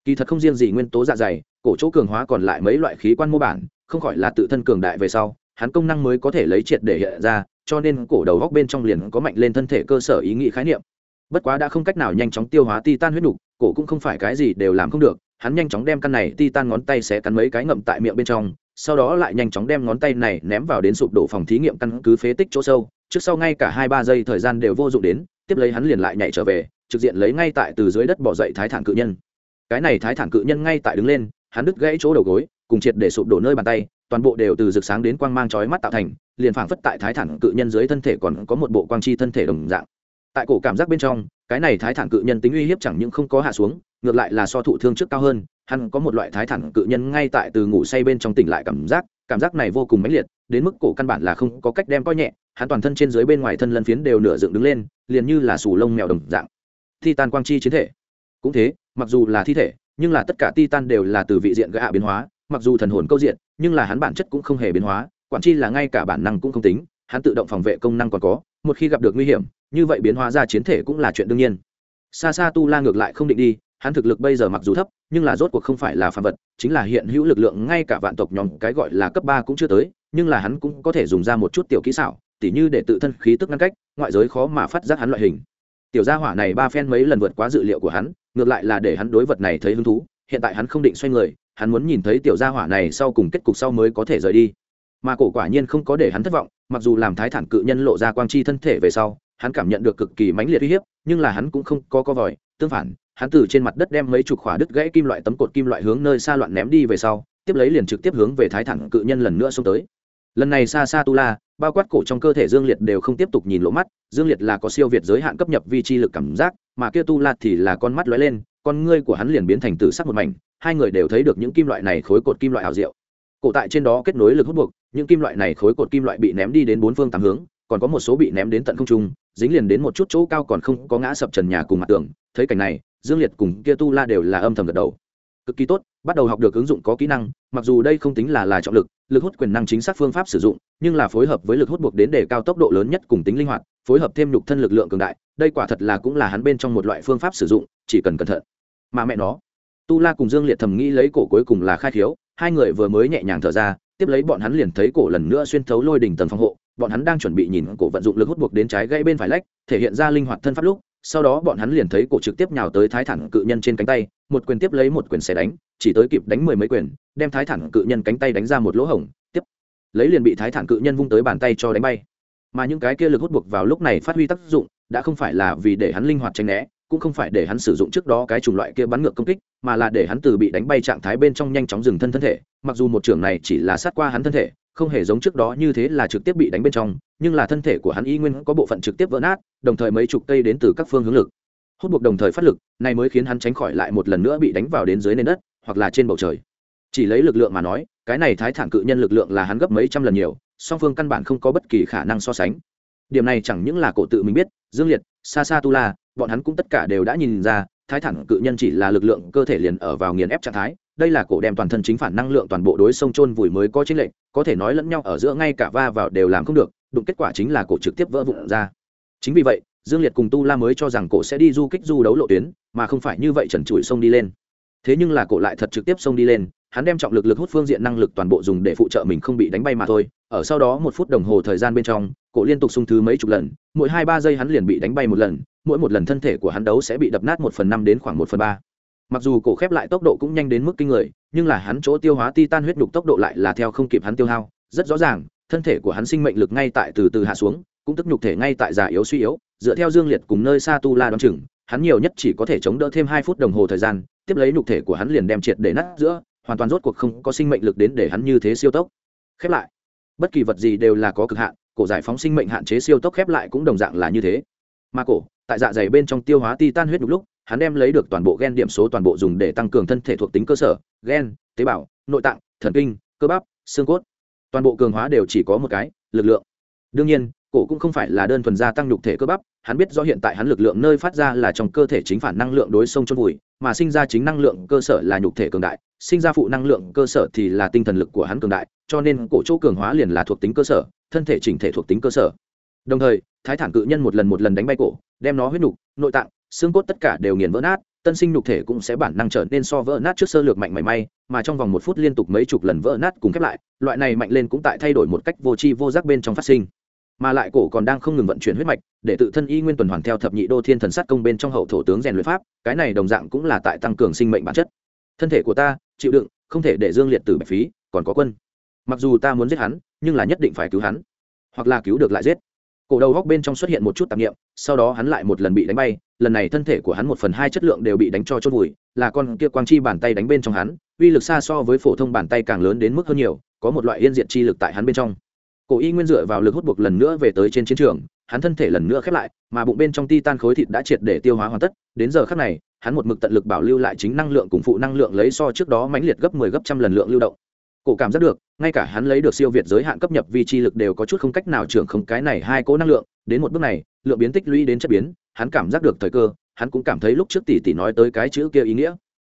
Kỳ thật không riêng gì nguyên tố dạ dày, cổ chỗ cường hóa còn lại mấy loại khí quan mô bản, không khỏi là tự thân cường đại về sau, hắn công năng mới có thể lấy triệt để hiện ra, cho nên cổ đầu góc bên trong liền có mạnh lên thân thể cơ sở ý nghĩ khái niệm. Bất quá đã không cách nào nhanh chóng tiêu hóa titan huyết nục, cổ cũng không phải cái gì đều làm không được, hắn nhanh chóng đem căn này titan ngón tay xé cắn mấy cái ngậm tại miệng bên trong, sau đó lại nhanh chóng đem ngón tay này ném vào đến sụp đổ phòng thí nghiệm căn cứ phế tích chỗ sâu, trước sau ngay cả 2-3 giây thời gian đều vô dụng đến, tiếp lấy hắn liền lại nhảy trở về, trực diện lấy ngay tại từ dưới đất bò dậy thái thản cự nhân. Cái này thái thản cự nhân ngay tại đứng lên, hắn đứt gãy chỗ đầu gối, cùng triệt để sụp đổ nơi bàn tay, toàn bộ đều từ rực sáng đến quang mang chói mắt tạo thành, liền phảng phất tại thái thản cự nhân dưới thân thể còn có một bộ quang chi thân thể đồng dạng. Tại cổ cảm giác bên trong, cái này thái thản cự nhân tính uy hiếp chẳng những không có hạ xuống, ngược lại là so thụ thương trước cao hơn, hắn có một loại thái thản cự nhân ngay tại từ ngủ say bên trong tỉnh lại cảm giác này vô cùng mãnh liệt, đến mức cổ căn bản là không có cách đem coi nhẹ, hắn toàn thân trên dưới bên ngoài thân lân phiến đều nửa dựng đứng lên, liền như là sù lông mèo đồng dạng. Titan quang chi chiến thể. Cũng thế, mặc dù là thi thể, nhưng là tất cả titan đều là từ vị diện gã biến hóa, mặc dù thần hồn câu diện, nhưng là hắn bản chất cũng không hề biến hóa, quản chi là ngay cả bản năng cũng không tính, hắn tự động phòng vệ công năng còn có, một khi gặp được nguy hiểm, như vậy biến hóa ra chiến thể cũng là chuyện đương nhiên. Sa Tu La ngược lại không định đi, hắn thực lực bây giờ mặc dù thấp, nhưng là rốt cuộc không phải là phàm vật, chính là hiện hữu lực lượng ngay cả vạn tộc nhóm cái gọi là cấp 3 cũng chưa tới, nhưng là hắn cũng có thể dùng ra một chút tiểu kỹ xảo, tỉ như để tự thân khí tức ngăn cách, ngoại giới khó mà phát giác hắn loại hình. Tiểu gia hỏa này 3 phen mấy lần vượt quá dự liệu của hắn, ngược lại là để hắn đối vật này thấy hứng thú, hiện tại hắn không định xoay người, hắn muốn nhìn thấy tiểu gia hỏa này sau cùng kết cục sau mới có thể rời đi. Mà cổ quả nhiên không có để hắn thất vọng, mặc dù làm thái thản cự nhân lộ ra quang chi thân thể về sau, hắn cảm nhận được cực kỳ mãnh liệt uy hiếp, nhưng là hắn cũng không có vòi, tương phản, hắn từ trên mặt đất đem mấy chục khỏa đứt gãy kim loại tấm cột kim loại hướng nơi xa loạn ném đi về sau, tiếp lấy liền trực tiếp hướng về thái thản cự nhân lần nữa xông tới. Lần này Sa Tu La, bao quát cổ trong cơ thể Dương Liệt đều không tiếp tục nhìn lỗ mắt, Dương Liệt là có siêu việt giới hạn cấp nhập vi chi lực cảm giác, mà kia Tu La thì là con mắt lóe lên, con ngươi của hắn liền biến thành tử sắc một mảnh, hai người đều thấy được những kim loại này khối cột kim loại ảo diệu. Cổ tại trên đó kết nối lực hút buộc, những kim loại này khối cột kim loại bị ném đi đến bốn phương tám hướng, còn có một số bị ném đến tận không trung, dính liền đến một chút chỗ cao còn không có ngã sập trần nhà cùng mặt tường. Thấy cảnh này, Dương Liệt cùng kia Tu La đều là âm thầm gật đầu. Cực kỳ tốt, bắt đầu học được ứng dụng có kỹ năng, mặc dù đây không tính là trọng lực, lực hút quyền năng chính xác phương pháp sử dụng, nhưng là phối hợp với lực hút buộc đến để cao tốc độ lớn nhất cùng tính linh hoạt, phối hợp thêm nhục thân lực lượng cường đại, đây quả thật là cũng là hắn bên trong một loại phương pháp sử dụng, chỉ cần cẩn thận. Mà mẹ nó, Tu La cùng Dương Liệt thầm nghĩ lấy cổ cuối cùng là khai thiếu, hai người vừa mới nhẹ nhàng thở ra, tiếp lấy bọn hắn liền thấy cổ lần nữa xuyên thấu lôi đỉnh tầng phòng hộ, bọn hắn đang chuẩn bị nhìn cổ vận dụng lực hút buộc đến trái gãy bên phải lách, thể hiện ra linh hoạt thân pháp lúc, sau đó bọn hắn liền thấy cổ trực tiếp nhào tới thái thản cự nhân trên cánh tay, một quyền tiếp lấy một quyền xé đánh, chỉ tới kịp đánh mười mấy quyền, đem thái thản cự nhân cánh tay đánh ra một lỗ hổng, tiếp lấy liền bị thái thản cự nhân vung tới bàn tay cho đánh bay. Mà những cái kia lực hút buộc vào lúc này phát huy tác dụng, đã không phải là vì để hắn linh hoạt tránh né, cũng không phải để hắn sử dụng trước đó cái chủng loại kia bắn ngược công kích, mà là để hắn từ bị đánh bay trạng thái bên trong nhanh chóng dừng thân thể. Mặc dù một trường này chỉ là sát qua hắn thân thể, không hề giống trước đó như thế là trực tiếp bị đánh bên trong, nhưng là thân thể của hắn y nguyên có bộ phận trực tiếp vỡ nát, đồng thời mấy chục cây đến từ các phương hướng lực hút buộc đồng thời phát lực, này mới khiến hắn tránh khỏi lại một lần nữa bị đánh vào đến dưới nền đất hoặc là trên bầu trời. Chỉ lấy lực lượng mà nói, cái này thái thản cự nhân lực lượng là hắn gấp mấy trăm lần nhiều, song phương căn bản không có bất kỳ khả năng so sánh. Điểm này chẳng những là cổ tự mình biết, Dương Liệt, Sa Tu La, bọn hắn cũng tất cả đều đã nhìn ra, thái thản cự nhân chỉ là lực lượng cơ thể liền ở vào nghiền ép trạng thái, đây là cổ đem toàn thân chính phản năng lượng toàn bộ đối sông chôn vùi mới có chênh lệch, có thể nói lẫn nhau ở giữa ngay cả va vào đều làm không được, đụng kết quả chính là cổ trực tiếp vỡ vụn ra. Chính vì vậy, Dương Liệt cùng Tu La mới cho rằng cổ sẽ đi du kích du đấu lộ tuyến, mà không phải như vậy trần trụi xông đi lên. Thế nhưng là cổ lại thật trực tiếp xông đi lên, hắn đem trọng lực lực hút phương diện năng lực toàn bộ dùng để phụ trợ mình không bị đánh bay mà thôi. Ở sau đó 1 phút đồng hồ thời gian bên trong, cổ liên tục xung thứ mấy chục lần, mỗi 2-3 giây hắn liền bị đánh bay một lần, mỗi một lần thân thể của hắn đấu sẽ bị đập nát 1/5 đến khoảng 1/3. Mặc dù cổ khép lại tốc độ cũng nhanh đến mức kinh người, nhưng là hắn chỗ tiêu hóa titan huyết nhục tốc độ lại là theo không kịp hắn tiêu hao, rất rõ ràng, thân thể của hắn sinh mệnh lực ngay tại từ từ hạ xuống, cũng tức nhục thể ngay tại già yếu suy yếu, dựa theo Dương Liệt cùng nơi Sa Tu La đoán chừng, hắn nhiều nhất chỉ có thể chống đỡ thêm 2 phút đồng hồ thời gian, tiếp lấy nhục thể của hắn liền đem triệt để nát giữa, hoàn toàn rốt cuộc không có sinh mệnh lực đến để hắn như thế siêu tốc. Khép lại, bất kỳ vật gì đều là có cực hạn, cổ giải phóng sinh mệnh hạn chế siêu tốc khép lại cũng đồng dạng là như thế. Mà cổ, tại dạ dày bên trong tiêu hóa titan huyết nhục lúc, hắn đem lấy được toàn bộ gen điểm số toàn bộ dùng để tăng cường thân thể thuộc tính cơ sở, gen, tế bào, nội tạng, thần kinh, cơ bắp, xương cốt. Toàn bộ cường hóa đều chỉ có một cái, lực lượng. Đương nhiên, cổ cũng không phải là đơn thuần gia tăng nhục thể cơ bắp, hắn biết rõ hiện tại hắn lực lượng nơi phát ra là trong cơ thể chính phản năng lượng đối xông chôn vùi, mà sinh ra chính năng lượng cơ sở là nhục thể cường đại, sinh ra phụ năng lượng cơ sở thì là tinh thần lực của hắn cường đại, cho nên cổ chỗ cường hóa liền là thuộc tính cơ sở, thân thể chỉnh thể thuộc tính cơ sở. Đồng thời, thái thản cự nhân một lần đánh bay cổ, đem nó huyết nục, nội tạng, xương cốt tất cả đều nghiền vỡ nát, tân sinh nhục thể cũng sẽ bản năng trở nên so vỡ nát trước sơ lược mạnh mảy may, mà trong vòng 1 phút liên tục mấy chục lần vỡ nát cùng khép lại, loại này mạnh lên cũng tại thay đổi một cách vô tri vô giác bên trong phát sinh. Mà lại cổ còn đang không ngừng vận chuyển huyết mạch, để tự thân y nguyên tuần hoàn theo thập nhị đô thiên thần sát công bên trong hậu thổ tướng rèn luyện pháp, cái này đồng dạng cũng là tại tăng cường sinh mệnh bản chất. Thân thể của ta chịu đựng, không thể để Dương Liệt tử bạch phí, còn có Quân. Mặc dù ta muốn giết hắn, nhưng là nhất định phải cứu hắn, hoặc là cứu được lại giết. Cổ đầu góc bên trong xuất hiện một chút tạp niệm, sau đó hắn lại một lần bị đánh bay, lần này thân thể của hắn 1/2 chất lượng đều bị đánh cho chôn vùi, là con kia quang chi bàn tay đánh bên trong hắn, uy lực xa so với phổ thông bàn tay càng lớn đến mức hơn nhiều, có một loại yên diệt chi lực tại hắn bên trong. Cổ y nguyên dựa vào lực hút buộc lần nữa về tới trên chiến trường, hắn thân thể lần nữa khép lại, mà bụng bên trong titan khối thịt đã triệt để tiêu hóa hoàn tất, đến giờ khắc này, hắn một mực tận lực bảo lưu lại chính năng lượng cùng phụ năng lượng lấy so trước đó mãnh liệt gấp 10 gấp trăm lần lượng lưu động. Cổ cảm giác được, ngay cả hắn lấy được siêu việt giới hạn cấp nhập vi chi lực đều có chút không cách nào trưởng không cái này hai cỗ năng lượng, đến một bước này, lượng biến tích lũy đến chất biến, hắn cảm giác được thời cơ, hắn cũng cảm thấy lúc trước tỷ tỷ nói tới cái chữ kia ý nghĩa.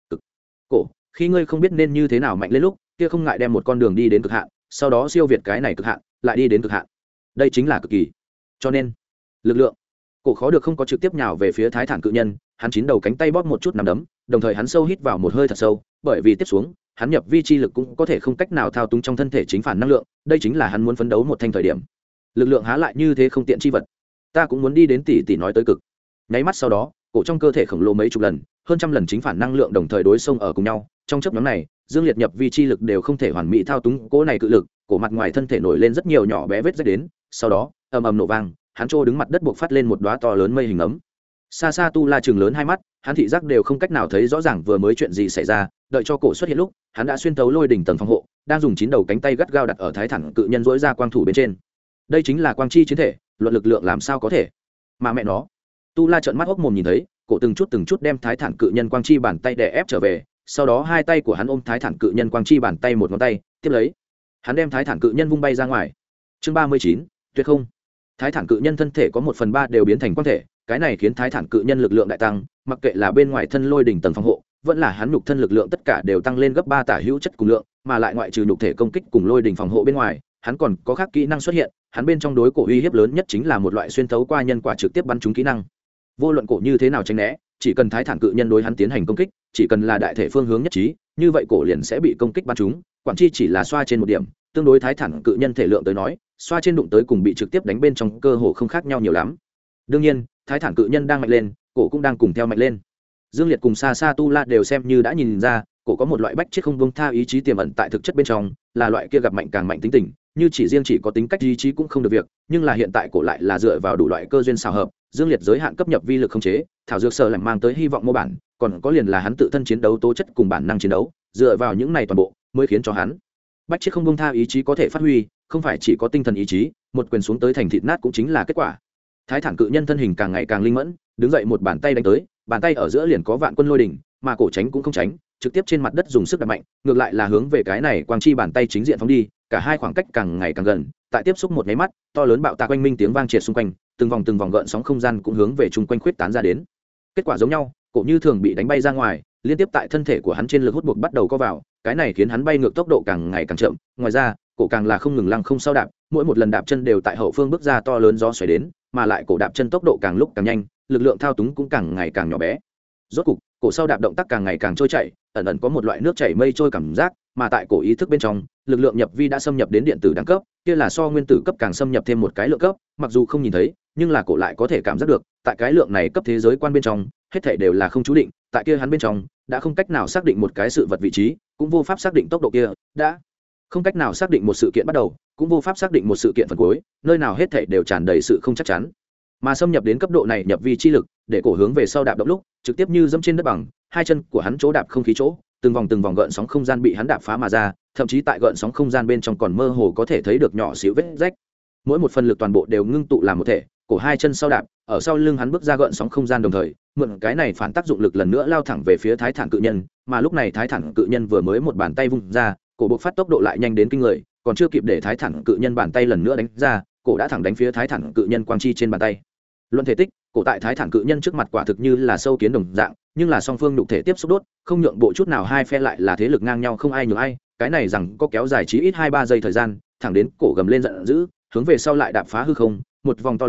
Cổ, khi ngươi không biết nên như thế nào mạnh lên lúc, kia không ngại đem một con đường đi đến cực hạn, sau đó siêu việt cái này cực hạn, lại đi đến cực hạn. Đây chính là cực kỳ. Cho nên, lực lượng. Cổ khó được không có trực tiếp nhào về phía Thái Thản cự nhân, hắn chín đầu cánh tay bóp một chút nắm đấm, đồng thời hắn sâu hít vào một hơi thật sâu, bởi vì tiếp xuống, hắn nhập vi chi lực cũng có thể không cách nào thao túng trong thân thể chính phản năng lượng, đây chính là hắn muốn phấn đấu một thanh thời điểm. Lực lượng há lại như thế không tiện chi vật. Ta cũng muốn đi đến tỷ tỷ nói tới cực. Nháy mắt sau đó, cổ trong cơ thể khổng lồ mấy chục lần, hơn trăm lần chính phản năng lượng đồng thời đối xông ở cùng nhau, trong chớp nhoáng này, Dương Liệt nhập vi chi lực đều không thể hoàn mỹ thao túng cỗ này cự lực, cổ mặt ngoài thân thể nổi lên rất nhiều nhỏ bé vết rách đến, sau đó, ầm ầm nổ vang, hắn trô đứng mặt đất buộc phát lên một đóa to lớn mây hình ấm. Xa xa Tu La chừng lớn hai mắt, hắn thị giác đều không cách nào thấy rõ ràng vừa mới chuyện gì xảy ra, đợi cho cổ xuất hiện lúc, hắn đã xuyên thấu lôi đỉnh tầng phòng hộ, đang dùng 9 đầu cánh tay gắt gao đặt ở Thái Thản cự nhân rỗi ra quang thủ bên trên. Đây chính là quang chi chiến thể, luận lực lượng làm sao có thể? Mà mẹ nó. Tu La trợn mắt hốc mồm nhìn thấy, cổ từng chút đem Thái Thản cự nhân quang chi bàn tay đè ép trở về, sau đó hai tay của hắn ôm Thái Thản cự nhân quang chi bàn tay một ngón tay, tiếp lấy, hắn đem Thái Thản cự nhân vung bay ra ngoài. Chương 39, tuyệt không. Thái Thản cự nhân thân thể có 1/3 đều biến thành quang thể, cái này khiến Thái Thản cự nhân lực lượng đại tăng, mặc kệ là bên ngoài thân lôi đỉnh tầng phòng hộ, vẫn là hắn nhục thân lực lượng tất cả đều tăng lên gấp 3 tả hữu chất cùng lượng, mà lại ngoại trừ nhục thể công kích cùng lôi đỉnh phòng hộ bên ngoài, hắn còn có khác kỹ năng xuất hiện, hắn bên trong đối cổ uy hiếp lớn nhất chính là một loại xuyên thấu qua nhân quả trực tiếp bắn trúng kỹ năng. Vô luận cổ như thế nào tránh né, chỉ cần Thái Thản cự nhân đối hắn tiến hành công kích, chỉ cần là đại thể phương hướng nhất trí, như vậy cổ liền sẽ bị công kích bắn trúng, quản chi chỉ là xoa trên một điểm, tương đối Thái Thản cự nhân thể lượng tới nói, xoa trên đụng tới cùng bị trực tiếp đánh bên trong cơ hồ không khác nhau nhiều lắm. Đương nhiên, Thái Thản cự nhân đang mạnh lên, cổ cũng đang cùng theo mạnh lên. Dương Liệt cùng Sa Sa Tu La đều xem như đã nhìn ra, cổ có một loại bách chết không buông tha ý chí tiềm ẩn tại thực chất bên trong, là loại kia gặp mạnh càng mạnh tính tình, như chỉ riêng chỉ có tính cách ý chí cũng không được việc, nhưng là hiện tại cổ lại là dựa vào đủ loại cơ duyên xào hợp, Dương Liệt giới hạn cấp nhập vi lực không chế, thảo dược sở làm mang tới hy vọng mô bản, còn có liền là hắn tự thân chiến đấu tố chất cùng bản năng chiến đấu, dựa vào những này toàn bộ mới khiến cho hắn bách chết không buông tha ý chí có thể phát huy, không phải chỉ có tinh thần ý chí, một quyền xuống tới thành thịt nát cũng chính là kết quả. Thái Thản cự nhân thân hình càng ngày càng linh mẫn, đứng dậy một bàn tay đánh tới, bàn tay ở giữa liền có vạn quân lôi đỉnh, mà cổ tránh cũng không tránh, trực tiếp trên mặt đất dùng sức đập mạnh, ngược lại là hướng về cái này quang chi bàn tay chính diện phóng đi, cả hai khoảng cách càng ngày càng gần, tại tiếp xúc một cái mắt, to lớn bạo tạc oanh minh tiếng vang triệt xung quanh, từng vòng gợn sóng không gian cũng hướng về chung quanh khuyết tán ra đến. Kết quả giống nhau, cổ như thường bị đánh bay ra ngoài, liên tiếp tại thân thể của hắn trên lực hút buộc bắt đầu co vào, cái này khiến hắn bay ngược tốc độ càng ngày càng chậm, ngoài ra, cổ càng là không ngừng lăng không sau đạp, mỗi một lần đạp chân đều tại hậu phương bước ra to lớn gió xoáy đến, mà lại cổ đạp chân tốc độ càng lúc càng nhanh, lực lượng thao túng cũng càng ngày càng nhỏ bé. Rốt cục, cổ sau đạp động tác càng ngày càng trôi chảy, ẩn ẩn có một loại nước chảy mây trôi cảm giác, mà tại cổ ý thức bên trong, lực lượng nhập vi đã xâm nhập đến điện tử đẳng cấp, kia là so nguyên tử cấp càng xâm nhập thêm một cái lượng cấp, mặc dù không nhìn thấy, nhưng là cổ lại có thể cảm giác được, tại cái lượng này cấp thế giới quan bên trong, hết thảy đều là không chú định, tại kia hắn bên trong, đã không cách nào xác định một cái sự vật vị trí, cũng vô pháp xác định tốc độ kia, đã không cách nào xác định một sự kiện bắt đầu, cũng vô pháp xác định một sự kiện phần cuối, nơi nào hết thảy đều tràn đầy sự không chắc chắn. Mà xâm nhập đến cấp độ này nhập vi chi lực, để cổ hướng về sau đạp động lúc, trực tiếp như dẫm trên đất bằng, hai chân của hắn chỗ đạp không khí chỗ, từng vòng gợn sóng không gian bị hắn đạp phá mà ra, thậm chí tại gợn sóng không gian bên trong còn mơ hồ có thể thấy được nhỏ xíu vết rách. Mỗi một phần lực toàn bộ đều ngưng tụ làm một thể, cổ hai chân sau đạp, ở sau lưng hắn bước ra gợn sóng không gian đồng thời, mượn cái này phản tác dụng lực lần nữa lao thẳng về phía Thái Thản cự nhân, mà lúc này Thái Thản cự nhân vừa mới một bàn tay vung ra, cổ bộc phát tốc độ lại nhanh đến kinh người, còn chưa kịp để Thái Thản cự nhân bàn tay lần nữa đánh ra, cổ đã thẳng đánh phía Thái Thản cự nhân quang chi trên bàn tay. Luận thể tích, cổ tại Thái Thản cự nhân trước mặt quả thực như là sâu kiến đồng dạng, nhưng là song phương nhục thể tiếp xúc đốt, không nhượng bộ chút nào, hai phe lại là thế lực ngang nhau không ai nhường ai, cái này rằng có kéo dài chí ít 2-3 giây thời gian, thẳng đến cổ gầm lên giận dữ, hướng về sau lại đạp phá hư không, một vòng to lớn,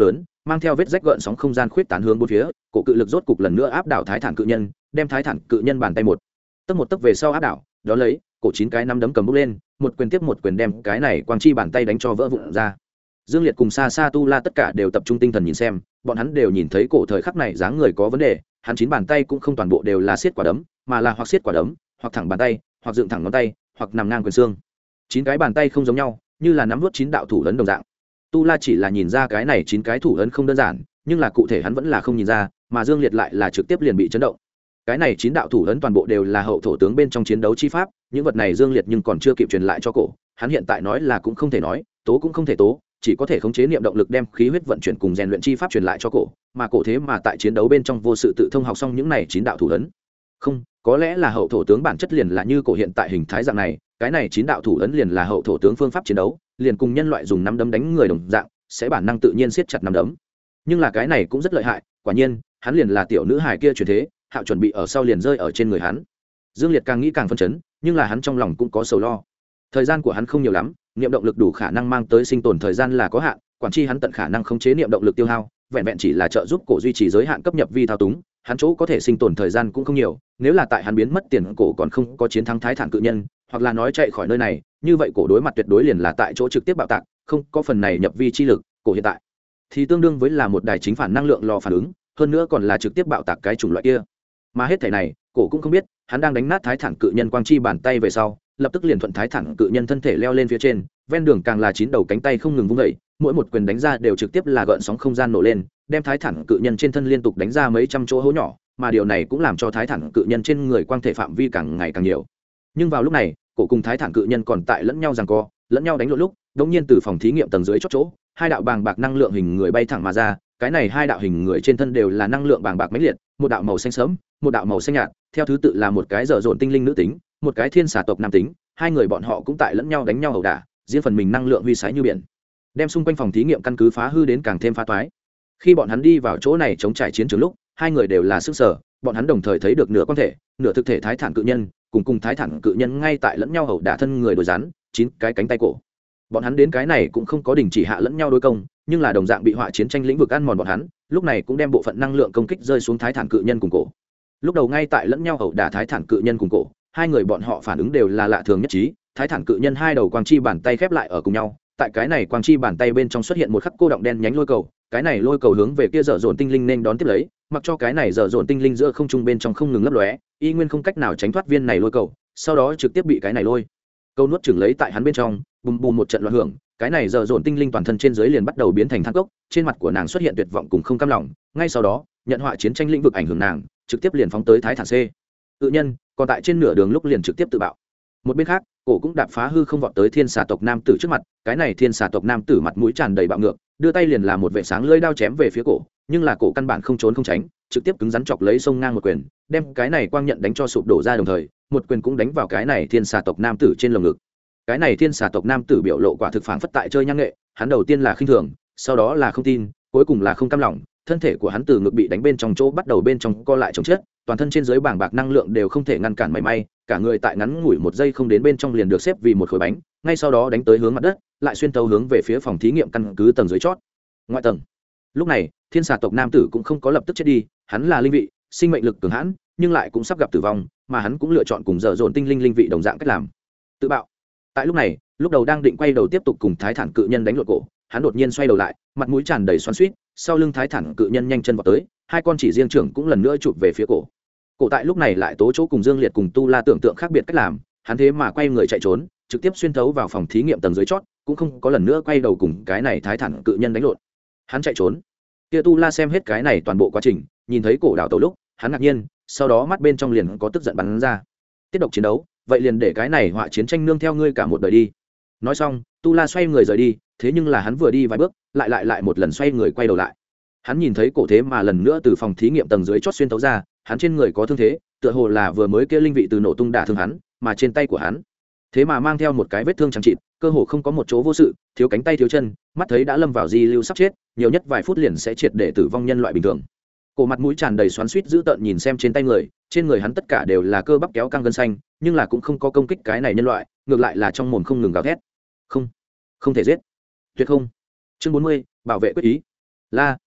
mang theo vết rách gợn sóng không gian khuyết tán hướng bốn phía, cổ cự lực rốt cục lần nữa áp đảo thái thản cự nhân, đem thái thản cự nhân bàn tay một tấc về sau áp đảo, đó lấy cổ 9 cái nắm đấm cầm bốc lên, một quyền tiếp một quyền đem cái này quang chi bàn tay đánh cho vỡ vụn ra. Dương Liệt cùng Sa Sa Tu La tất cả đều tập trung tinh thần nhìn xem, bọn hắn đều nhìn thấy cổ thời khắc này dáng người có vấn đề, hắn 9 bàn tay cũng không toàn bộ đều là siết quả đấm, mà là hoặc siết quả đấm, hoặc thẳng bàn tay, hoặc dựng thẳng ngón tay, hoặc nằm ngang quyền xương. 9 cái bàn tay không giống nhau, như là nắm vút 9 đạo thủ ấn đồng dạng. Tu La chỉ là nhìn ra cái này 9 cái thủ ấn không đơn giản, nhưng là cụ thể hắn vẫn là không nhìn ra, mà Dương Liệt lại là trực tiếp liền bị chấn động. Cái này 9 đạo thủ ấn toàn bộ đều là hậu thổ tướng bên trong chiến đấu chi pháp, những vật này Dương Liệt nhưng còn chưa kịp truyền lại cho cổ, hắn hiện tại nói là cũng không thể nói, tố cũng không thể tố, chỉ có thể khống chế niệm động lực đem khí huyết vận chuyển cùng rèn luyện chi pháp truyền lại cho cổ, mà cổ thế mà tại chiến đấu bên trong vô sự tự thông học xong những này 9 đạo thủ ấn. Không, có lẽ là hậu thổ tướng bản chất liền là như cổ hiện tại hình thái dạng này, cái này 9 đạo thủ ấn liền là hậu thổ tướng phương pháp chiến đấu, liền cùng nhân loại dùng nắm đấm đánh người đồng dạng, sẽ bản năng tự nhiên siết chặt nắm đấm. Nhưng là cái này cũng rất lợi hại, quả nhiên, hắn liền là tiểu nữ hài kia truyền thế, Hạo chuẩn bị ở sau liền rơi ở trên người hắn. Dương Liệt càng nghĩ càng phân chấn, nhưng là hắn trong lòng cũng có sầu lo. Thời gian của hắn không nhiều lắm, niệm động lực đủ khả năng mang tới sinh tồn thời gian là có hạn, quản chi hắn tận khả năng khống chế niệm động lực tiêu hao, vẹn vẹn chỉ là trợ giúp cổ duy trì giới hạn cấp nhập vi thao túng, hắn chỗ có thể sinh tồn thời gian cũng không nhiều, nếu là tại hắn biến mất tiền cổ còn không có chiến thắng thái thản cự nhân, hoặc là nói chạy khỏi nơi này, như vậy cổ đối mặt tuyệt đối liền là tại chỗ trực tiếp bạo tạc, không có phần này nhập vi chi lực, cổ hiện tại thì tương đương với là một đài chính phản năng lượng lò phản ứng, hơn nữa còn là trực tiếp bạo tạc cái chủng loại kia. Mà hết thảy này, cổ cũng không biết, hắn đang đánh nát thái thản cự nhân quang chi bàn tay về sau, lập tức liền thuận thái thản cự nhân thân thể leo lên phía trên, ven đường càng là 9 đầu cánh tay không ngừng vung dậy, mỗi một quyền đánh ra đều trực tiếp là gợn sóng không gian nổ lên, đem thái thản cự nhân trên thân liên tục đánh ra mấy trăm chỗ hố nhỏ, mà điều này cũng làm cho thái thản cự nhân trên người quang thể phạm vi càng ngày càng nhiều. Nhưng vào lúc này, cổ cùng thái thản cự nhân còn tại lẫn nhau giằng co, lẫn nhau đánh lộn lúc, đột nhiên từ phòng thí nghiệm tầng dưới chót chỗ, hai đạo bàng bạc năng lượng hình người bay thẳng mà ra, cái này hai đạo hình người trên thân đều là năng lượng bàng bạc mãnh liệt, một đạo màu xanh sẫm, một đạo màu xanh nhạt, theo thứ tự là một cái dở dồn tinh linh nữ tính, một cái thiên xà tộc nam tính, hai người bọn họ cũng tại lẫn nhau đánh nhau ẩu đả, riêng phần mình năng lượng huy sái như biển, đem xung quanh phòng thí nghiệm căn cứ phá hư đến càng thêm phá toái. Khi bọn hắn đi vào chỗ này chống trải chiến trường lúc, hai người đều là sức sở, bọn hắn đồng thời thấy được nửa quan thể, nửa thực thể thái thản cự nhân, cùng thái thản cự nhân ngay tại lẫn nhau ẩu đả thân người đối rắn, 9 cái cánh tay cổ. Bọn hắn đến cái này cũng không có đình chỉ hạ lẫn nhau đối công, nhưng là đồng dạng bị họa chiến tranh lĩnh vực ăn mòn bọn hắn, lúc này cũng đem bộ phận năng lượng công kích rơi xuống thái thản cự nhân cùng cổ. Lúc đầu ngay tại lẫn nhau ẩu đả thái thản cự nhân cùng cổ, hai người bọn họ phản ứng đều là lạ thường nhất trí, thái thản cự nhân hai đầu quang chi bàn tay khép lại ở cùng nhau, tại cái này quang chi bàn tay bên trong xuất hiện một khắc cô động đen nhánh lôi cầu, cái này lôi cầu hướng về kia dở dồn tinh linh nên đón tiếp lấy, mặc cho cái này dở dồn tinh linh giữa không trung bên trong không ngừng lấp lóe, y nguyên không cách nào tránh thoát viên này lôi cầu, sau đó trực tiếp bị cái này lôi câu nuốt chửng lấy tại hắn bên trong, bùm bùm một trận loạn hưởng, cái này dở dồn tinh linh toàn thân trên dưới liền bắt đầu biến thành than cốc, trên mặt của nàng xuất hiện tuyệt vọng cùng không cam lòng, ngay sau đó, nhận họa chiến tranh lĩnh vực ảnh hưởng nàng, trực tiếp liền phóng tới thái thản c tự nhân, còn tại trên nửa đường lúc liền trực tiếp tự bạo. Một bên khác, cổ cũng đạp phá hư không vọt tới thiên xà tộc nam tử trước mặt, cái này thiên xà tộc nam tử mặt mũi tràn đầy bạo ngược, đưa tay liền là một vệ sáng lưỡi đao chém về phía cổ, nhưng là cổ căn bản không trốn không tránh, trực tiếp cứng rắn chọc lấy sông ngang một quyền, đem cái này quang nhận đánh cho sụp đổ ra, đồng thời một quyền cũng đánh vào cái này thiên xà tộc nam tử trên lồng ngực. Cái này thiên xà tộc nam tử biểu lộ quả thực phảng phất tại chơi nhang nghệ, hắn đầu tiên là khinh thường, sau đó là không tin, cuối cùng là không cam lòng, thân thể của hắn từ ngực bị đánh bên trong chỗ bắt đầu bên trong co lại chồng chết, toàn thân trên dưới bảng bạc năng lượng đều không thể ngăn cản mảy may, cả người tại ngắn ngủi một giây không đến bên trong liền được xếp vì một khối bánh, ngay sau đó đánh tới hướng mặt đất, lại xuyên tấu hướng về phía phòng thí nghiệm căn cứ tầng dưới chót. Ngoại tầng. Lúc này, thiên xà tộc nam tử cũng không có lập tức chết đi, hắn là linh vị, sinh mệnh lực cường hãn, nhưng lại cũng sắp gặp tử vong, mà hắn cũng lựa chọn cùng dở dồn tinh linh linh vị đồng dạng cách làm. Tự bạo. Tại lúc này, lúc đầu đang định quay đầu tiếp tục cùng thái thản cự nhân đánh lộn cổ, hắn đột nhiên xoay đầu lại, mặt mũi tràn đầy xoắn xuýt, sau lưng thái thản cự nhân nhanh chân vào tới, hai con chỉ riêng trưởng cũng lần nữa chụp về phía cổ. Cổ tại lúc này lại tố chỗ cùng Dương Liệt cùng Tu La tưởng tượng khác biệt cách làm, hắn thế mà quay người chạy trốn, trực tiếp xuyên thấu vào phòng thí nghiệm tầng dưới chót, cũng không có lần nữa quay đầu cùng cái này thái thản cự nhân đánh lộn. Hắn chạy trốn. Kia Tu La xem hết cái này toàn bộ quá trình, nhìn thấy cổ đảo tẩu lúc, hắn ngạc nhiên, sau đó mắt bên trong liền có tức giận bắn ra. Tiếp tục chiến đấu, vậy liền để cái này họa chiến tranh nương theo ngươi cả một đời đi. Nói xong, Tu La xoay người rời đi, thế nhưng là hắn vừa đi vài bước, lại một lần xoay người quay đầu lại. Hắn nhìn thấy cổ thế mà lần nữa từ phòng thí nghiệm tầng dưới chót xuyên tấu ra, hắn trên người có thương thế, tựa hồ là vừa mới kia linh vị từ nổ tung đả thương hắn, mà trên tay của hắn thế mà mang theo một cái vết thương chẳng chịt, cơ hồ không có một chỗ vô sự, thiếu cánh tay thiếu chân, mắt thấy đã lâm vào di lưu sắp chết, nhiều nhất vài phút liền sẽ triệt để tử vong nhân loại bình thường. Cổ mặt mũi tràn đầy xoắn xuýt dữ tợn nhìn xem trên tay người, trên người hắn tất cả đều là cơ bắp kéo căng gân xanh, nhưng là cũng không có công kích cái này nhân loại, ngược lại là trong mồm không ngừng gào thét. Không thể giết. Tuyệt không. Chương 40, bảo vệ quyết ý. La,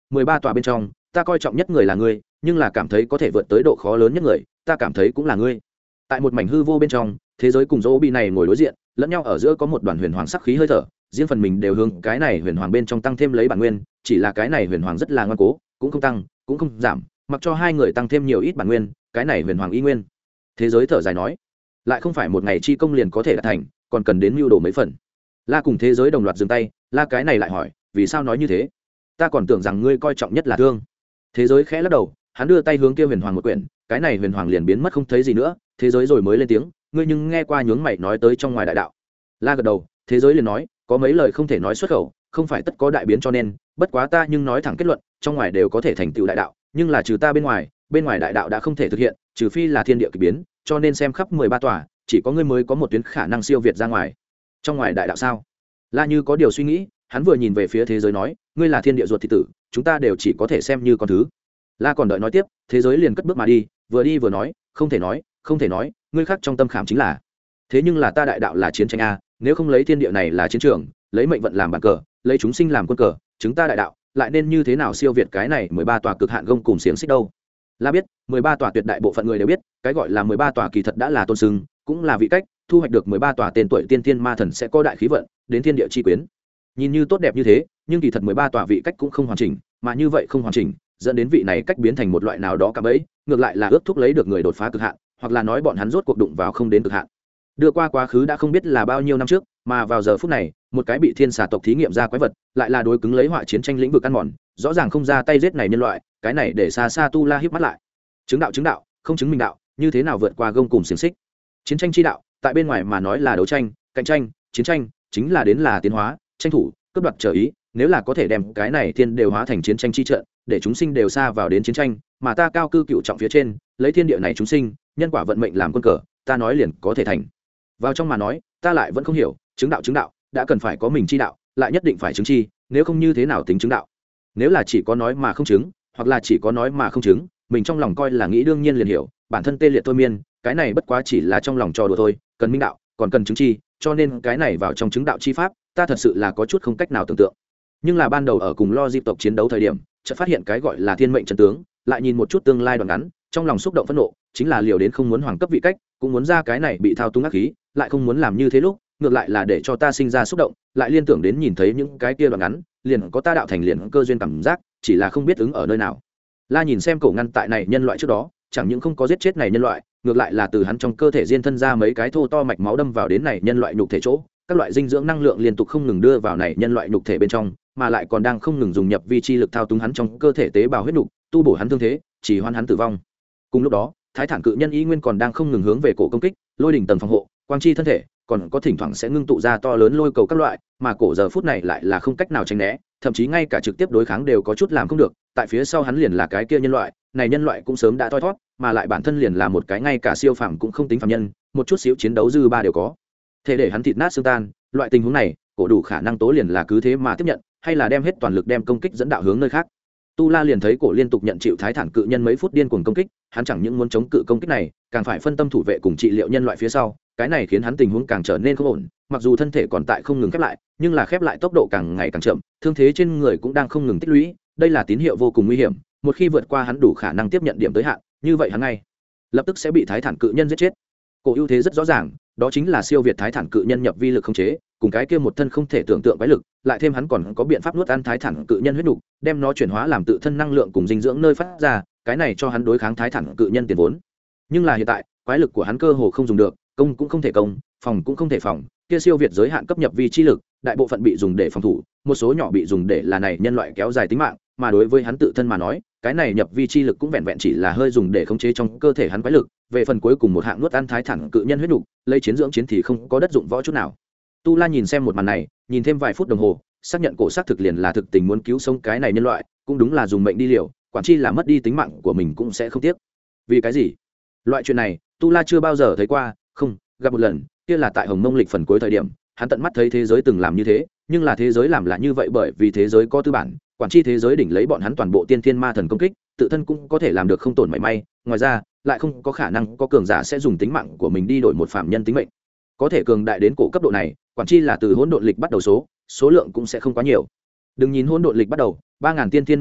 13 tòa bên trong ta coi trọng nhất người là ngươi, nhưng là cảm thấy có thể vượt tới độ khó lớn nhất người ta cảm thấy cũng là ngươi. Tại một mảnh hư vô bên trong, thế giới cùng dỗ bị này ngồi đối diện, lẫn nhau ở giữa có một đoàn huyền hoàng sắc khí hơi thở, riêng phần mình đều hướng cái này huyền hoàng bên trong tăng thêm lấy bản nguyên, chỉ là cái này huyền hoàng rất là ngoan cố, cũng không tăng cũng không giảm, mặc cho hai người tăng thêm nhiều ít bản nguyên, cái này huyền hoàng y nguyên. Thế giới thở dài nói, lại không phải một ngày chi công liền có thể đạt thành, còn cần đến mưu đồ mấy phần. La cùng thế giới đồng loạt dừng tay, La cái này lại hỏi, vì sao nói như thế? Ta còn tưởng rằng ngươi coi trọng nhất là thương. Thế giới khẽ lắc đầu, hắn đưa tay hướng kia huyền hoàng một quyển, cái này huyền hoàng liền biến mất không thấy gì nữa. Thế giới rồi mới lên tiếng, ngươi nhưng nghe qua nhướng mày nói tới trong ngoài đại đạo. La gật đầu, thế giới liền nói, có mấy lời không thể nói xuất khẩu, không phải tất có đại biến cho nên, bất quá ta nhưng nói thẳng kết luận, trong ngoài đều có thể thành tựu đại đạo, nhưng là trừ ta bên ngoài đại đạo đã không thể thực hiện, trừ phi là thiên địa kỳ biến, cho nên xem khắp 13 tòa, chỉ có ngươi mới có một tuyến khả năng siêu việt ra ngoài. Trong ngoài đại đạo sao? La như có điều suy nghĩ, hắn vừa nhìn về phía thế giới nói, ngươi là thiên địa ruột thịt tử, chúng ta đều chỉ có thể xem như con thứ. La còn đợi nói tiếp, thế giới liền cất bước mà đi vừa nói, không thể nói, ngươi khác trong tâm khảm chính là. Thế nhưng là ta đại đạo là chiến tranh a, nếu không lấy thiên địa này là chiến trường, lấy mệnh vận làm bàn cờ, lấy chúng sinh làm quân cờ, chúng ta đại đạo lại nên như thế nào siêu việt cái này 13 tòa cực hạn gông cùng xiềng xích đâu? La biết, 13 tòa tuyệt đại bộ phận người đều biết, cái gọi là 13 tòa kỳ thật đã là tôn sưng, cũng là vị cách, thu hoạch được 13 tòa tên tuổi tiên tiên ma thần sẽ có đại khí vận, đến thiên địa chi quyến. Nhìn như tốt đẹp như thế, nhưng kỳ thật 13 tòa vị cách cũng không hoàn chỉnh, mà như vậy không hoàn chỉnh, dẫn đến vị này cách biến thành một loại nào đó cả bẫy, ngược lại là ước thúc lấy được người đột phá cực hạn, hoặc là nói bọn hắn rốt cuộc đụng vào không đến cực hạn. Đưa qua quá khứ đã không biết là bao nhiêu năm trước, mà vào giờ phút này, một cái bị thiên xà tộc thí nghiệm ra quái vật, lại là đối cứng lấy họa chiến tranh lĩnh vực ăn mòn, rõ ràng không ra tay giết này nhân loại, cái này để xa xa tu la híp mắt lại. Chứng đạo, không chứng minh đạo, như thế nào vượt qua gông cùng xiềng xích? Chiến tranh chi đạo, tại bên ngoài mà nói là đấu tranh, cạnh tranh, chiến tranh, chính là đến là tiến hóa, tranh thủ, cướp đoạt trở ý, nếu là có thể đem cái này thiên đều hóa thành chiến tranh chi trận, để chúng sinh đều xa vào đến chiến tranh, mà ta cao cư cựu trọng phía trên, lấy thiên địa này chúng sinh, nhân quả vận mệnh làm quân cờ, ta nói liền có thể thành. Vào trong mà nói, ta lại vẫn không hiểu, chứng đạo, đã cần phải có mình chi đạo, lại nhất định phải chứng chi, nếu không như thế nào tính chứng đạo? Nếu là chỉ có nói mà không chứng, hoặc là chỉ có nói mà không chứng, mình trong lòng coi là nghĩ đương nhiên liền hiểu, bản thân tê liệt thôi miên, cái này bất quá chỉ là trong lòng trò đùa thôi, cần minh đạo, còn cần chứng chi, cho nên cái này vào trong chứng đạo chi pháp, ta thật sự là có chút không cách nào tưởng tượng. Nhưng là ban đầu ở cùng lo dịp tộc chiến đấu thời điểm, chợt phát hiện cái gọi là thiên mệnh chân tướng, lại nhìn một chút tương lai đoạn ngắn, trong lòng xúc động phẫn nộ, chính là liều đến không muốn hoàng cấp vị cách, cũng muốn ra cái này bị thao túng ác khí, lại không muốn làm như thế lúc, ngược lại là để cho ta sinh ra xúc động, lại liên tưởng đến nhìn thấy những cái kia đoạn ngắn, liền có ta đạo thành liền cơ duyên cảm giác, chỉ là không biết ứng ở nơi nào. La nhìn xem cổ ngăn tại này nhân loại trước đó, chẳng những không có giết chết này nhân loại, ngược lại là từ hắn trong cơ thể diên thân ra mấy cái thô to mạch máu đâm vào đến này nhân loại nhục thể chỗ, các loại dinh dưỡng năng lượng liên tục không ngừng đưa vào này nhân loại nhục thể bên trong, mà lại còn đang không ngừng dùng nhập vi chi lực thao túng hắn trong cơ thể tế bào huyết nhục, tu bổ hắn thương thế, chỉ hoãn hắn tử vong. Cùng lúc đó, Thái Thản cự nhân ý nguyên còn đang không ngừng hướng về cổ công kích, lôi đỉnh tầng phòng hộ, quang chi thân thể, còn có thỉnh thoảng sẽ ngưng tụ ra to lớn lôi cầu các loại, mà cổ giờ phút này lại là không cách nào tránh né, thậm chí ngay cả trực tiếp đối kháng đều có chút làm không được. Tại phía sau hắn liền là cái kia nhân loại, này nhân loại cũng sớm đã thoi thoát, mà lại bản thân liền là một cái ngay cả siêu phàm cũng không tính phàm nhân, một chút xíu chiến đấu dư ba đều có. Thế để hắn thịt nát xương tan, loại tình huống này, cổ đủ khả năng tố liền là cứ thế mà tiếp nhận, hay là đem hết toàn lực đem công kích dẫn đạo hướng nơi khác. Tu La liền thấy cổ liên tục nhận chịu Thái Thản cự nhân mấy phút điên cuồng công kích, hắn chẳng những muốn chống cự công kích này, càng phải phân tâm thủ vệ cùng trị liệu nhân loại phía sau, cái này khiến hắn tình huống càng trở nên không ổn, mặc dù thân thể còn tại không ngừng khép lại, nhưng là khép lại tốc độ càng ngày càng chậm, thương thế trên người cũng đang không ngừng tích lũy, đây là tín hiệu vô cùng nguy hiểm, một khi vượt qua hắn đủ khả năng tiếp nhận điểm tới hạn, như vậy hắn ngay lập tức sẽ bị Thái Thản cự nhân giết chết. Cổ ưu thế rất rõ ràng, đó chính là siêu việt Thái Thản cự nhân nhập vi lực khống chế, cùng cái kia một thân không thể tưởng tượng quái lực, lại thêm hắn còn có biện pháp nuốt ăn Thái Thản cự nhân huyết nục, đem nó chuyển hóa làm tự thân năng lượng cùng dinh dưỡng nơi phát ra, cái này cho hắn đối kháng Thái Thản cự nhân tiền vốn. Nhưng là hiện tại, quái lực của hắn cơ hồ không dùng được, công cũng không thể công, phòng cũng không thể phòng, kia siêu việt giới hạn cấp nhập vi chi lực, đại bộ phận bị dùng để phòng thủ, một số nhỏ bị dùng để là này nhân loại kéo dài tính mạng, mà đối với hắn tự thân mà nói, cái này nhập vi chi lực cũng vẹn vẹn chỉ là hơi dùng để khống chế trong cơ thể hắn quái lực, về phần cuối cùng một hạng nuốt ăn Thái Thản cự nhân huyết nục, lấy chiến dưỡng chiến thì không có đất dụng võ chút nào. Tu La nhìn xem một màn này, nhìn thêm vài phút đồng hồ, xác nhận cổ xác thực liền là thực tình muốn cứu sống cái này nhân loại, cũng đúng là dùng mệnh đi liều, quản chi là mất đi tính mạng của mình cũng sẽ không tiếc. Vì cái gì? Loại chuyện này, Tu La chưa bao giờ thấy qua, không, gặp một lần, kia là tại Hồng Mông lịch phần cuối thời điểm, hắn tận mắt thấy thế giới từng làm như thế, nhưng là thế giới làm là như vậy bởi vì thế giới có tư bản, quản chi thế giới đỉnh lấy bọn hắn toàn bộ tiên thiên ma thần công kích, tự thân cũng có thể làm được không tổn mảy may, ngoài ra, lại không có khả năng có cường giả sẽ dùng tính mạng của mình đi đổi một phạm nhân tính mệnh. Có thể cường đại đến cổ cấp độ này, quản chi là từ hỗn độn lịch bắt đầu số lượng cũng sẽ không quá nhiều. Đừng nhìn hỗn độn lịch bắt đầu, 3000 tiên thiên ma thần,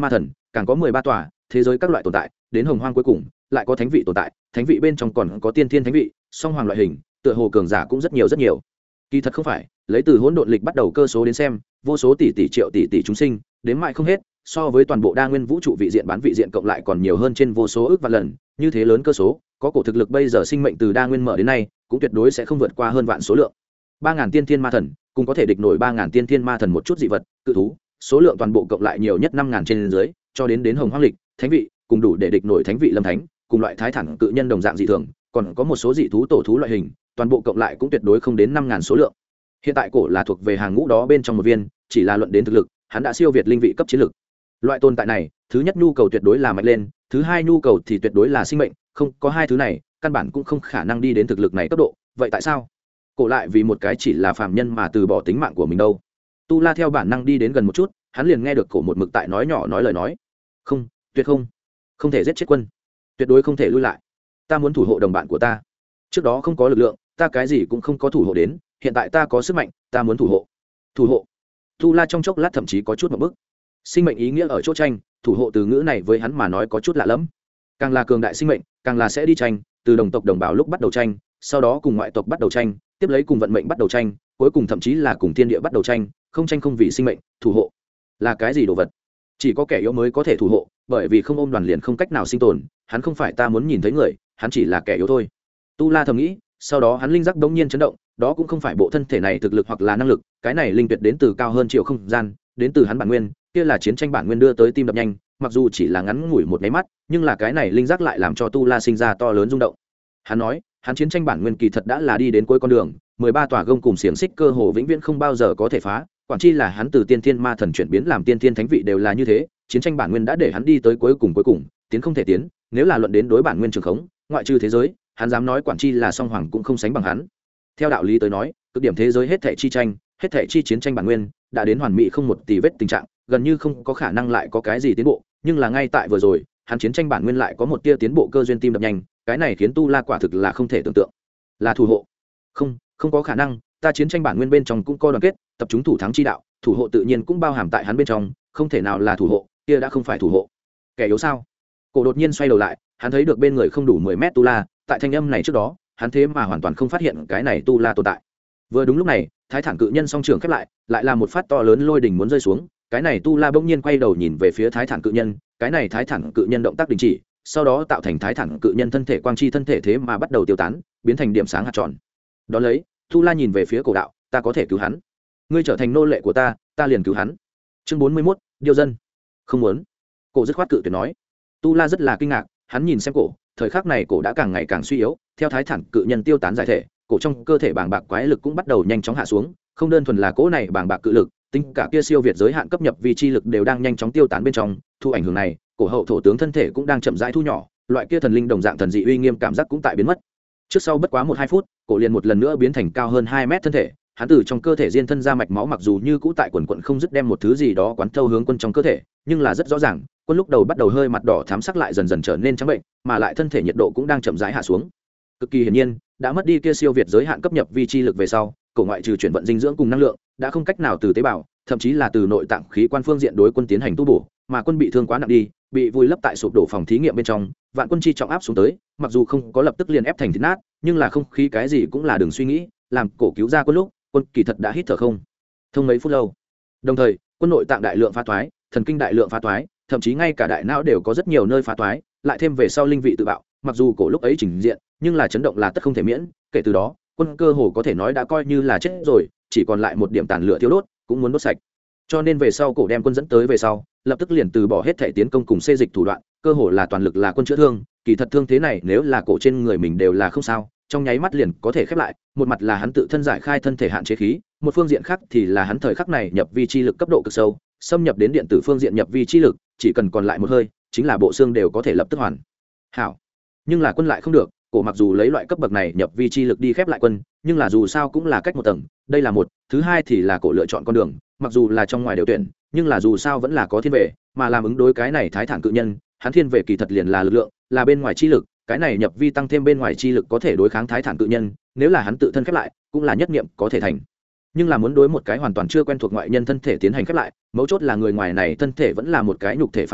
càng có 13 tòa thế giới các loại tồn tại, đến hồng hoang cuối cùng lại có thánh vị tồn tại, thánh vị bên trong còn có tiên thiên thánh vị, song hoàng loại hình, tựa hồ cường giả cũng rất nhiều. Kỳ thật không phải, lấy từ hỗn độn lịch bắt đầu cơ số đến xem, vô số tỷ triệu tỷ chúng sinh, đến mãi không hết, so với toàn bộ đa nguyên vũ trụ vị diện bán vị diện cộng lại còn nhiều hơn trên vô số ước vạn lần, như thế lớn cơ số, có cổ thực lực bây giờ sinh mệnh từ đa nguyên mở đến nay, cũng tuyệt đối sẽ không vượt qua hơn vạn số lượng. 3000 tiên thiên ma thần, cũng có thể địch nổi 3000 tiên thiên ma thần một chút dị vật, cự thú, số lượng toàn bộ cộng lại nhiều nhất 5000 trên dưới, cho đến hồng hoang lịch, thánh vị, cùng đủ để địch nổi thánh vị lâm thánh, cùng loại thái thản cự nhân đồng dạng dị thường, còn có một số dị thú tổ thú loại hình, toàn bộ cộng lại cũng tuyệt đối không đến 5000 số lượng. Hiện tại cổ là thuộc về hàng ngũ đó bên trong một viên, chỉ là luận đến thực lực, hắn đã siêu việt linh vị cấp chiến lực. Loại tồn tại này, thứ nhất nhu cầu tuyệt đối là mạnh lên, thứ hai nhu cầu thì tuyệt đối là sinh mệnh, không có hai thứ này, căn bản cũng không khả năng đi đến thực lực này cấp độ. Vậy tại sao cổ lại vì một cái chỉ là phàm nhân mà từ bỏ tính mạng của mình đâu? Tu La theo bản năng đi đến gần một chút, hắn liền nghe được cổ một mực tại nói nhỏ nói lời nói. Không, tuyệt không thể giết chết quân, tuyệt đối không thể lui lại. Ta muốn thủ hộ đồng bạn của ta. Trước đó không có lực lượng, ta cái gì cũng không có thủ hộ đến, hiện tại ta có sức mạnh, ta muốn thủ hộ. Tu La trong chốc lát thậm chí có chút một bức. Sinh mệnh ý nghĩa ở chỗ tranh, thủ hộ từ ngữ này với hắn mà nói có chút lạ lẫm. Càng là cường đại sinh mệnh, càng là sẽ đi tranh, từ đồng tộc đồng bào lúc bắt đầu tranh, sau đó cùng ngoại tộc bắt đầu tranh, tiếp lấy cùng vận mệnh bắt đầu tranh, cuối cùng thậm chí là cùng thiên địa bắt đầu tranh, không tranh không vì sinh mệnh. Thủ hộ là cái gì đồ vật? Chỉ có kẻ yếu mới có thể thủ hộ, bởi vì không ôm đoàn liền không cách nào sinh tồn. Hắn không phải ta muốn nhìn thấy người, hắn chỉ là kẻ yếu thôi. Tu La thầm nghĩ, sau đó hắn linh giác đống nhiên chấn động, đó cũng không phải bộ thân thể này thực lực hoặc là năng lực, cái này linh tuyệt đến từ cao hơn chiều không gian, đến từ hắn bản nguyên, kia là chiến tranh bản nguyên đưa tới tim đập nhanh, mặc dù chỉ là ngắn ngủi một cái mắt, nhưng là cái này linh giác lại làm cho Tu La sinh ra to lớn rung động. Hắn nói, hắn chiến tranh bản nguyên kỳ thật đã là đi đến cuối con đường, 13 tòa gông cùng xiềng xích cơ hồ vĩnh viễn không bao giờ có thể phá, quản chi là hắn từ tiên thiên ma thần chuyển biến làm tiên thiên thánh vị đều là như thế, chiến tranh bản nguyên đã để hắn đi tới cuối cùng, tiến không thể tiến, nếu là luận đến đối bản nguyên trường khống, ngoại trừ thế giới, hắn dám nói quản chi là song hoàng cũng không sánh bằng hắn. Theo đạo lý tới nói, cực điểm thế giới hết thảy chi tranh, hết thảy chi chiến tranh bản nguyên đã đến hoàn mỹ không một tì vết tình trạng, gần như không có khả năng lại có cái gì tiến bộ, nhưng là ngay tại vừa rồi, hắn chiến tranh bản nguyên lại có một tia tiến bộ cơ duyên tim đập nhanh, cái này khiến Tu La quả thực là không thể tưởng tượng. Là thủ hộ? Không có khả năng, ta chiến tranh bản nguyên bên trong cũng có đoàn kết, tập trung thủ thắng chi đạo, thủ hộ tự nhiên cũng bao hàm tại hắn bên trong, không thể nào là thủ hộ, kia đã không phải thủ hộ. Kẻ yếu sao? Cổ đột nhiên xoay đầu lại, hắn thấy được bên người không đủ 10 mét Tu La, tại thanh âm này trước đó, hắn thế mà hoàn toàn không phát hiện cái này Tu La tồn tại. Vừa đúng lúc này, thái thản cự nhân song trường khép lại là một phát to lớn lôi đỉnh muốn rơi xuống, cái này Tu La bỗng nhiên quay đầu nhìn về phía thái thản cự nhân, cái này thái thản cự nhân động tác đình chỉ, sau đó tạo thành thái thản cự nhân thân thể quang chi thân thể thế mà bắt đầu tiêu tán, biến thành điểm sáng hạt tròn. Đó lấy, Tu La nhìn về phía cổ đạo, ta có thể cứu hắn. Ngươi trở thành nô lệ của ta, ta liền cứu hắn. Chương 41, điêu dân. Không muốn. Cổ dứt khoát cự tuyệt nói. Tu La rất là kinh ngạc, hắn nhìn xem cổ, thời khắc này cổ đã càng ngày càng suy yếu, theo thái thản cự nhân tiêu tán giải thể, cổ trong cơ thể bàng bạc quái lực cũng bắt đầu nhanh chóng hạ xuống, không đơn thuần là cỗ này bàng bạc cự lực, tính cả kia siêu việt giới hạn cấp nhập vi chi lực đều đang nhanh chóng tiêu tán bên trong, thu ảnh hưởng này, cổ hậu thổ tướng thân thể cũng đang chậm rãi thu nhỏ, loại kia thần linh đồng dạng thần dị uy nghiêm cảm giác cũng tại biến mất. Trước sau bất quá 1-2 phút, cổ liền một lần nữa biến thành cao hơn 2 mét thân thể, hắn từ trong cơ thể diên thân ra mạch máu mặc dù như cũ tại quần quần không dứt đem một thứ gì đó quán thâu hướng quân trong cơ thể, nhưng là rất rõ ràng, quân lúc đầu bắt đầu hơi mặt đỏ thắm sắc lại dần dần trở nên trắng bệnh, mà lại thân thể nhiệt độ cũng đang chậm rãi hạ xuống. Cực kỳ hiển nhiên, đã mất đi kia siêu việt giới hạn cấp nhập vi chi lực về sau, cổ ngoại trừ chuyển vận dinh dưỡng cùng năng lượng, đã không cách nào từ tế bào, thậm chí là từ nội tạng khí quan phương diện đối quân tiến hành tu bổ, mà quân bị thương quá nặng đi, bị vùi lấp tại sụp đổ phòng thí nghiệm bên trong, vạn quân chi trọng áp xuống tới, mặc dù không có lập tức liền ép thành thịt nát, nhưng là không khí cái gì cũng là đừng suy nghĩ, làm cổ cứu ra quân lúc, quân kỳ thật đã hít thở không thông mấy phút lâu. Đồng thời, quân nội tạng đại lượng phá toái, thần kinh đại lượng phá toái, thậm chí ngay cả đại não đều có rất nhiều nơi phá toái, lại thêm về sau linh vị tự bạo, mặc dù cổ lúc ấy trình diện, nhưng là chấn động là tất không thể miễn, kể từ đó, quân cơ hồ có thể nói đã coi như là chết rồi, chỉ còn lại một điểm tàn lửa thiêu đốt, cũng muốn đốt sạch. Cho nên về sau cổ đem quân dẫn tới về sau, lập tức liền từ bỏ hết thể tiến công cùng xê dịch thủ đoạn, cơ hồ là toàn lực là quân chữa thương, kỳ thật thương thế này nếu là cổ trên người mình đều là không sao, trong nháy mắt liền có thể khép lại, một mặt là hắn tự thân giải khai thân thể hạn chế khí, một phương diện khác thì là hắn thời khắc này nhập vi chi lực cấp độ cực sâu, xâm nhập đến điện tử phương diện nhập vi chi lực, chỉ cần còn lại một hơi, chính là bộ xương đều có thể lập tức hoàn hảo. Nhưng là quân lại không được, cổ mặc dù lấy loại cấp bậc này nhập vi chi lực đi khép lại quân, nhưng là dù sao cũng là cách một tầng, đây là một, thứ hai thì là cổ lựa chọn con đường, mặc dù là trong ngoài đều tuyển, nhưng là dù sao vẫn là có thiên về, mà làm ứng đối cái này thái thản cự nhân, hắn thiên về kỳ thật liền là lực lượng, là bên ngoài chi lực, cái này nhập vi tăng thêm bên ngoài chi lực có thể đối kháng thái thản cự nhân, nếu là hắn tự thân khép lại, cũng là nhất niệm có thể thành. Nhưng là muốn đối một cái hoàn toàn chưa quen thuộc ngoại nhân thân thể tiến hành khép lại, mấu chốt là người ngoài này thân thể vẫn là một cái nhục thể phàm thai,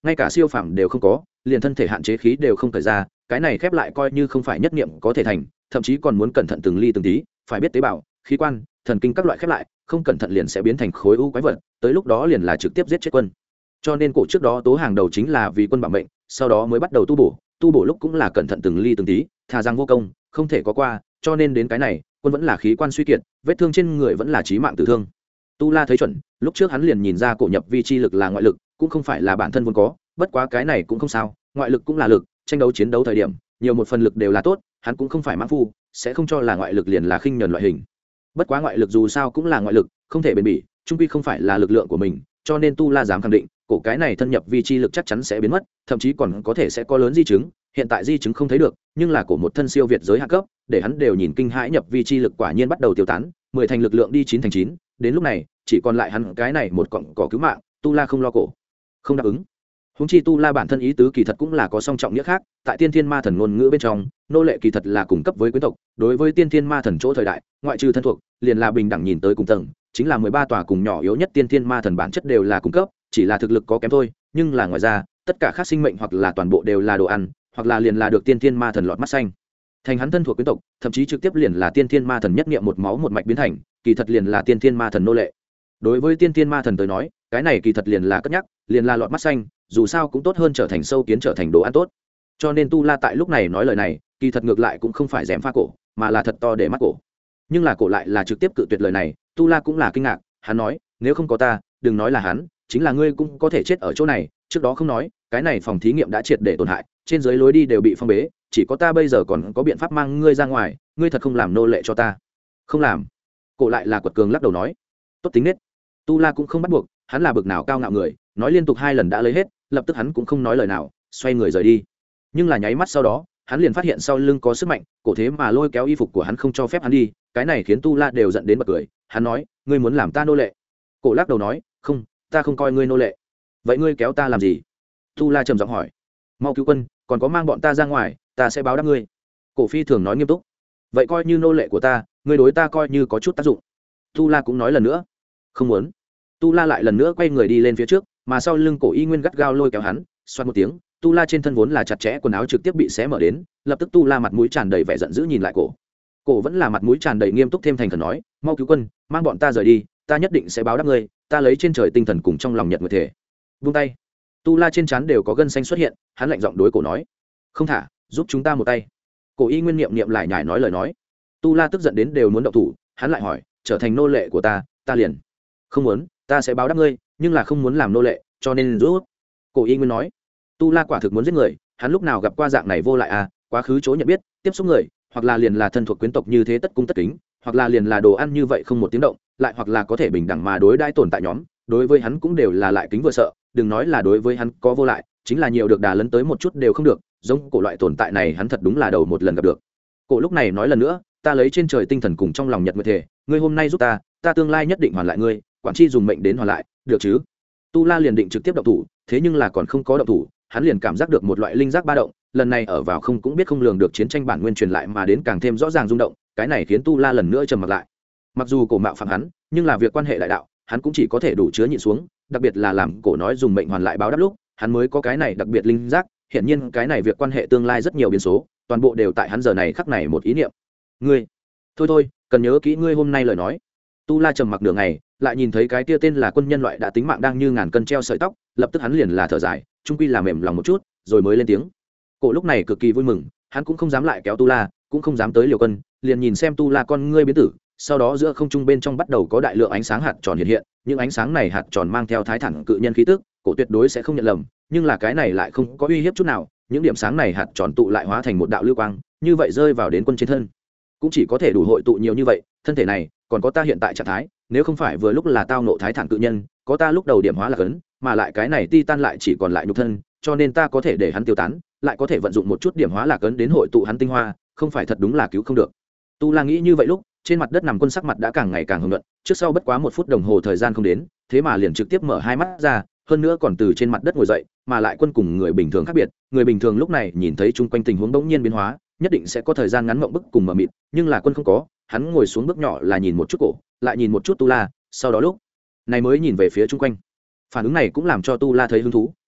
ngay cả siêu phàm đều không có, liền thân thể hạn chế khí đều không thời ra, cái này khép lại coi như không phải nhất niệm có thể thành, thậm chí còn muốn cẩn thận từng ly từng tí, phải biết tế bào, khí quan, thần kinh các loại khép lại, không cẩn thận liền sẽ biến thành khối u quái vật, tới lúc đó liền là trực tiếp giết chết quân. Cho nên cổ trước đó tố hàng đầu chính là vì quân bảo mệnh, sau đó mới bắt đầu tu bổ lúc cũng là cẩn thận từng ly từng tí, thà rằng vô công, không thể có qua, cho nên đến cái này, quân vẫn là khí quan suy kiệt, vết thương trên người vẫn là chí mạng tử thương. Tu La thấy chuẩn, lúc trước hắn liền nhìn ra cổ nhập vi chi lực là ngoại lực, cũng không phải là bản thân vốn có, bất quá cái này cũng không sao, ngoại lực cũng là lực, tranh đấu chiến đấu thời điểm, nhiều một phần lực đều là tốt, hắn cũng không phải mãng phu, sẽ không cho là ngoại lực liền là khinh nhẫn loại hình. Bất quá ngoại lực dù sao cũng là ngoại lực, không thể bền bỉ, chung quy không phải là lực lượng của mình, cho nên Tu La dám khẳng định, cổ cái này thân nhập vi chi lực chắc chắn sẽ biến mất, thậm chí còn có thể sẽ có lớn di chứng, hiện tại di chứng không thấy được, nhưng là cổ một thân siêu việt giới hạ cấp, để hắn đều nhìn kinh hãi, nhập vi chi lực quả nhiên bắt đầu tiêu tán, 10 thành lực lượng đi 9 thành 9, đến lúc này, chỉ còn lại hắn cái này một cọng cỏ cứu mạng. Tu La không lo cổ, không đáp ứng. Huống chi Tu La bản thân ý tứ kỳ thật cũng là có song trọng nghĩa khác, tại Tiên Thiên Ma Thần ngôn ngữ bên trong, nô lệ kỳ thật là cùng cấp với quyến tộc, đối với Tiên Thiên Ma Thần chỗ thời đại, ngoại trừ thân thuộc, liền là bình đẳng nhìn tới cùng tầng, chính là 13 tòa cùng nhỏ yếu nhất Tiên Thiên Ma Thần bản chất đều là cùng cấp, chỉ là thực lực có kém thôi, nhưng là ngoài ra, tất cả khác sinh mệnh hoặc là toàn bộ đều là đồ ăn, hoặc là liền là được Tiên Thiên Ma Thần lọt mắt xanh. Thành hắn thân thuộc quyến tộc, thậm chí trực tiếp liền là Tiên Thiên Ma Thần nhất niệm một máu một mạch biến thành, kỳ thật liền là Tiên Thiên Ma Thần nô lệ. Đối với Tiên Thiên Ma Thần tới nói, cái này kỳ thật liền là cất nhắc, liền là lọt mắt xanh, dù sao cũng tốt hơn trở thành sâu kiến, trở thành đồ ăn tốt. Cho nên Tu La tại lúc này nói lời này, kỳ thật ngược lại cũng không phải dèm pha cổ, mà là thật to để mắt cổ. Nhưng là cổ lại là trực tiếp cự tuyệt lời này, Tu La cũng là kinh ngạc, hắn nói, nếu không có ta, đừng nói là hắn, chính là ngươi cũng có thể chết ở chỗ này, trước đó không nói, cái này phòng thí nghiệm đã triệt để tổn hại, trên dưới lối đi đều bị phong bế, chỉ có ta bây giờ còn có biện pháp mang ngươi ra ngoài, ngươi thật không làm nô lệ cho ta? Không làm. Cổ lại là quật cường lắc đầu nói, tốt tính nết. Tu La cũng không bắt buộc, hắn là bực nào cao ngạo người, nói liên tục 2 lần đã lấy hết, lập tức hắn cũng không nói lời nào, xoay người rời đi. Nhưng là nháy mắt sau đó, hắn liền phát hiện sau lưng có sức mạnh, cổ thế mà lôi kéo y phục của hắn không cho phép hắn đi, cái này khiến Tu La đều giận đến bật cười. Hắn nói, ngươi muốn làm ta nô lệ? Cổ lắc đầu nói, không, ta không coi ngươi nô lệ. Vậy ngươi kéo ta làm gì? Tu La trầm giọng hỏi. Mau cứu quân, còn có mang bọn ta ra ngoài, ta sẽ báo đáp ngươi. Cổ phi thường nói nghiêm túc. Vậy coi như nô lệ của ta, ngươi đối ta coi như có chút tác dụng. Tu La cũng nói lần nữa, không muốn. Tu La lại lần nữa quay người đi lên phía trước, mà sau lưng cổ y nguyên gắt gao lôi kéo hắn, xoát một tiếng, Tu La trên thân vốn là chặt chẽ quần áo trực tiếp bị xé mở đến, lập tức Tu La mặt mũi tràn đầy vẻ giận dữ nhìn lại cổ. Cổ vẫn là mặt mũi tràn đầy nghiêm túc thêm thành khẩn nói, mau cứu quân, mang bọn ta rời đi, ta nhất định sẽ báo đáp ngươi, ta lấy trên trời tinh thần cùng trong lòng nhận nguyện thể. Buông tay. Tu La trên trán đều có gân xanh xuất hiện, hắn lạnh giọng đối cổ nói, không thả, giúp chúng ta một tay. Cổ y nguyên niệm lại nhải nói lời nói. Tu La tức giận đến đều muốn động thủ, hắn lại hỏi, trở thành nô lệ của ta, ta liền không muốn, ta sẽ báo đáp ngươi, nhưng là không muốn làm nô lệ, cho nên rút. Cổ y nguyên nói. Tu La quả thực muốn giết người, hắn lúc nào gặp qua dạng này vô lại à, quá khứ chỗ nhận biết, tiếp xúc người, hoặc là liền là thân thuộc quyến tộc như thế tất cung tất kính, hoặc là liền là đồ ăn như vậy không một tiếng động, lại hoặc là có thể bình đẳng mà đối đãi tồn tại nhóm, đối với hắn cũng đều là lại kính vừa sợ, đừng nói là đối với hắn có vô lại, chính là nhiều được đà lấn tới một chút đều không được, giống cổ loại tồn tại này hắn thật đúng là đầu một lần gặp được. Cổ lúc này nói lần nữa, ta lấy trên trời tinh thần cùng trong lòng nhật nguyệt thể, ngươi hôm nay giúp ta, ta tương lai nhất định hoàn lại ngươi, quản chi dùng mệnh đến hoàn lại, được chứ? Tu La liền định trực tiếp động thủ, thế nhưng là còn không có động thủ, hắn liền cảm giác được một loại linh giác ba động, lần này ở vào không cũng biết không lường được chiến tranh bản nguyên truyền lại mà đến càng thêm rõ ràng rung động, cái này khiến Tu La lần nữa trầm mặc lại. Mặc dù cổ mạo phạm hắn, nhưng là việc quan hệ đại đạo, hắn cũng chỉ có thể đủ chứa nhịn xuống, đặc biệt là làm cổ nói dùng mệnh hoàn lại báo đáp lúc, hắn mới có cái này đặc biệt linh giác, hiển nhiên cái này việc quan hệ tương lai rất nhiều biến số, toàn bộ đều tại hắn giờ này khắc này một ý niệm. Ngươi, thôi, cần nhớ kỹ ngươi hôm nay lời nói. Tu La trầm mặc nửa ngày, lại nhìn thấy cái kia tên là quân nhân loại đã tính mạng đang như ngàn cân treo sợi tóc, lập tức hắn liền là thở dài, trung quy là mềm lòng một chút, rồi mới lên tiếng. Cổ lúc này cực kỳ vui mừng, hắn cũng không dám lại kéo Tu La, cũng không dám tới liều quân, liền nhìn xem Tu La con ngươi biến tử, sau đó giữa không trung bên trong bắt đầu có đại lượng ánh sáng hạt tròn hiện hiện, những ánh sáng này hạt tròn mang theo thái thẳng cự nhân khí tức, cổ tuyệt đối sẽ không nhận lầm, nhưng là cái này lại không có uy hiếp chút nào, những điểm sáng này hạt tròn tụ lại hóa thành một đạo lưu quang, như vậy rơi vào đến quân trên thân, cũng chỉ có thể đủ hội tụ nhiều như vậy, thân thể này còn có ta hiện tại trạng thái, nếu không phải vừa lúc là tao nộ thái thản cự nhân, có ta lúc đầu điểm hóa là cấn, mà lại cái này ti tan lại chỉ còn lại nhục thân, cho nên ta có thể để hắn tiêu tán, lại có thể vận dụng một chút điểm hóa là cấn đến hội tụ hắn tinh hoa, không phải thật đúng là cứu không được. Tu La nghĩ như vậy lúc, trên mặt đất nằm quân sắc mặt đã càng ngày càng hưng luận, trước sau bất quá 1 phút đồng hồ thời gian không đến, thế mà liền trực tiếp mở hai mắt ra, hơn nữa còn từ trên mặt đất ngồi dậy, mà lại quân cùng người bình thường khác biệt, người bình thường lúc này nhìn thấy chung quanh tình huống bỗng nhiên biến hóa, nhất định sẽ có thời gian ngắn ngộng bức cùng mờ mịt, nhưng là quân không có, hắn ngồi xuống bước nhỏ là nhìn một chút cổ, lại nhìn một chút Tu La, sau đó lúc này mới nhìn về phía chung quanh. Phản ứng này cũng làm cho Tu La thấy hứng thú,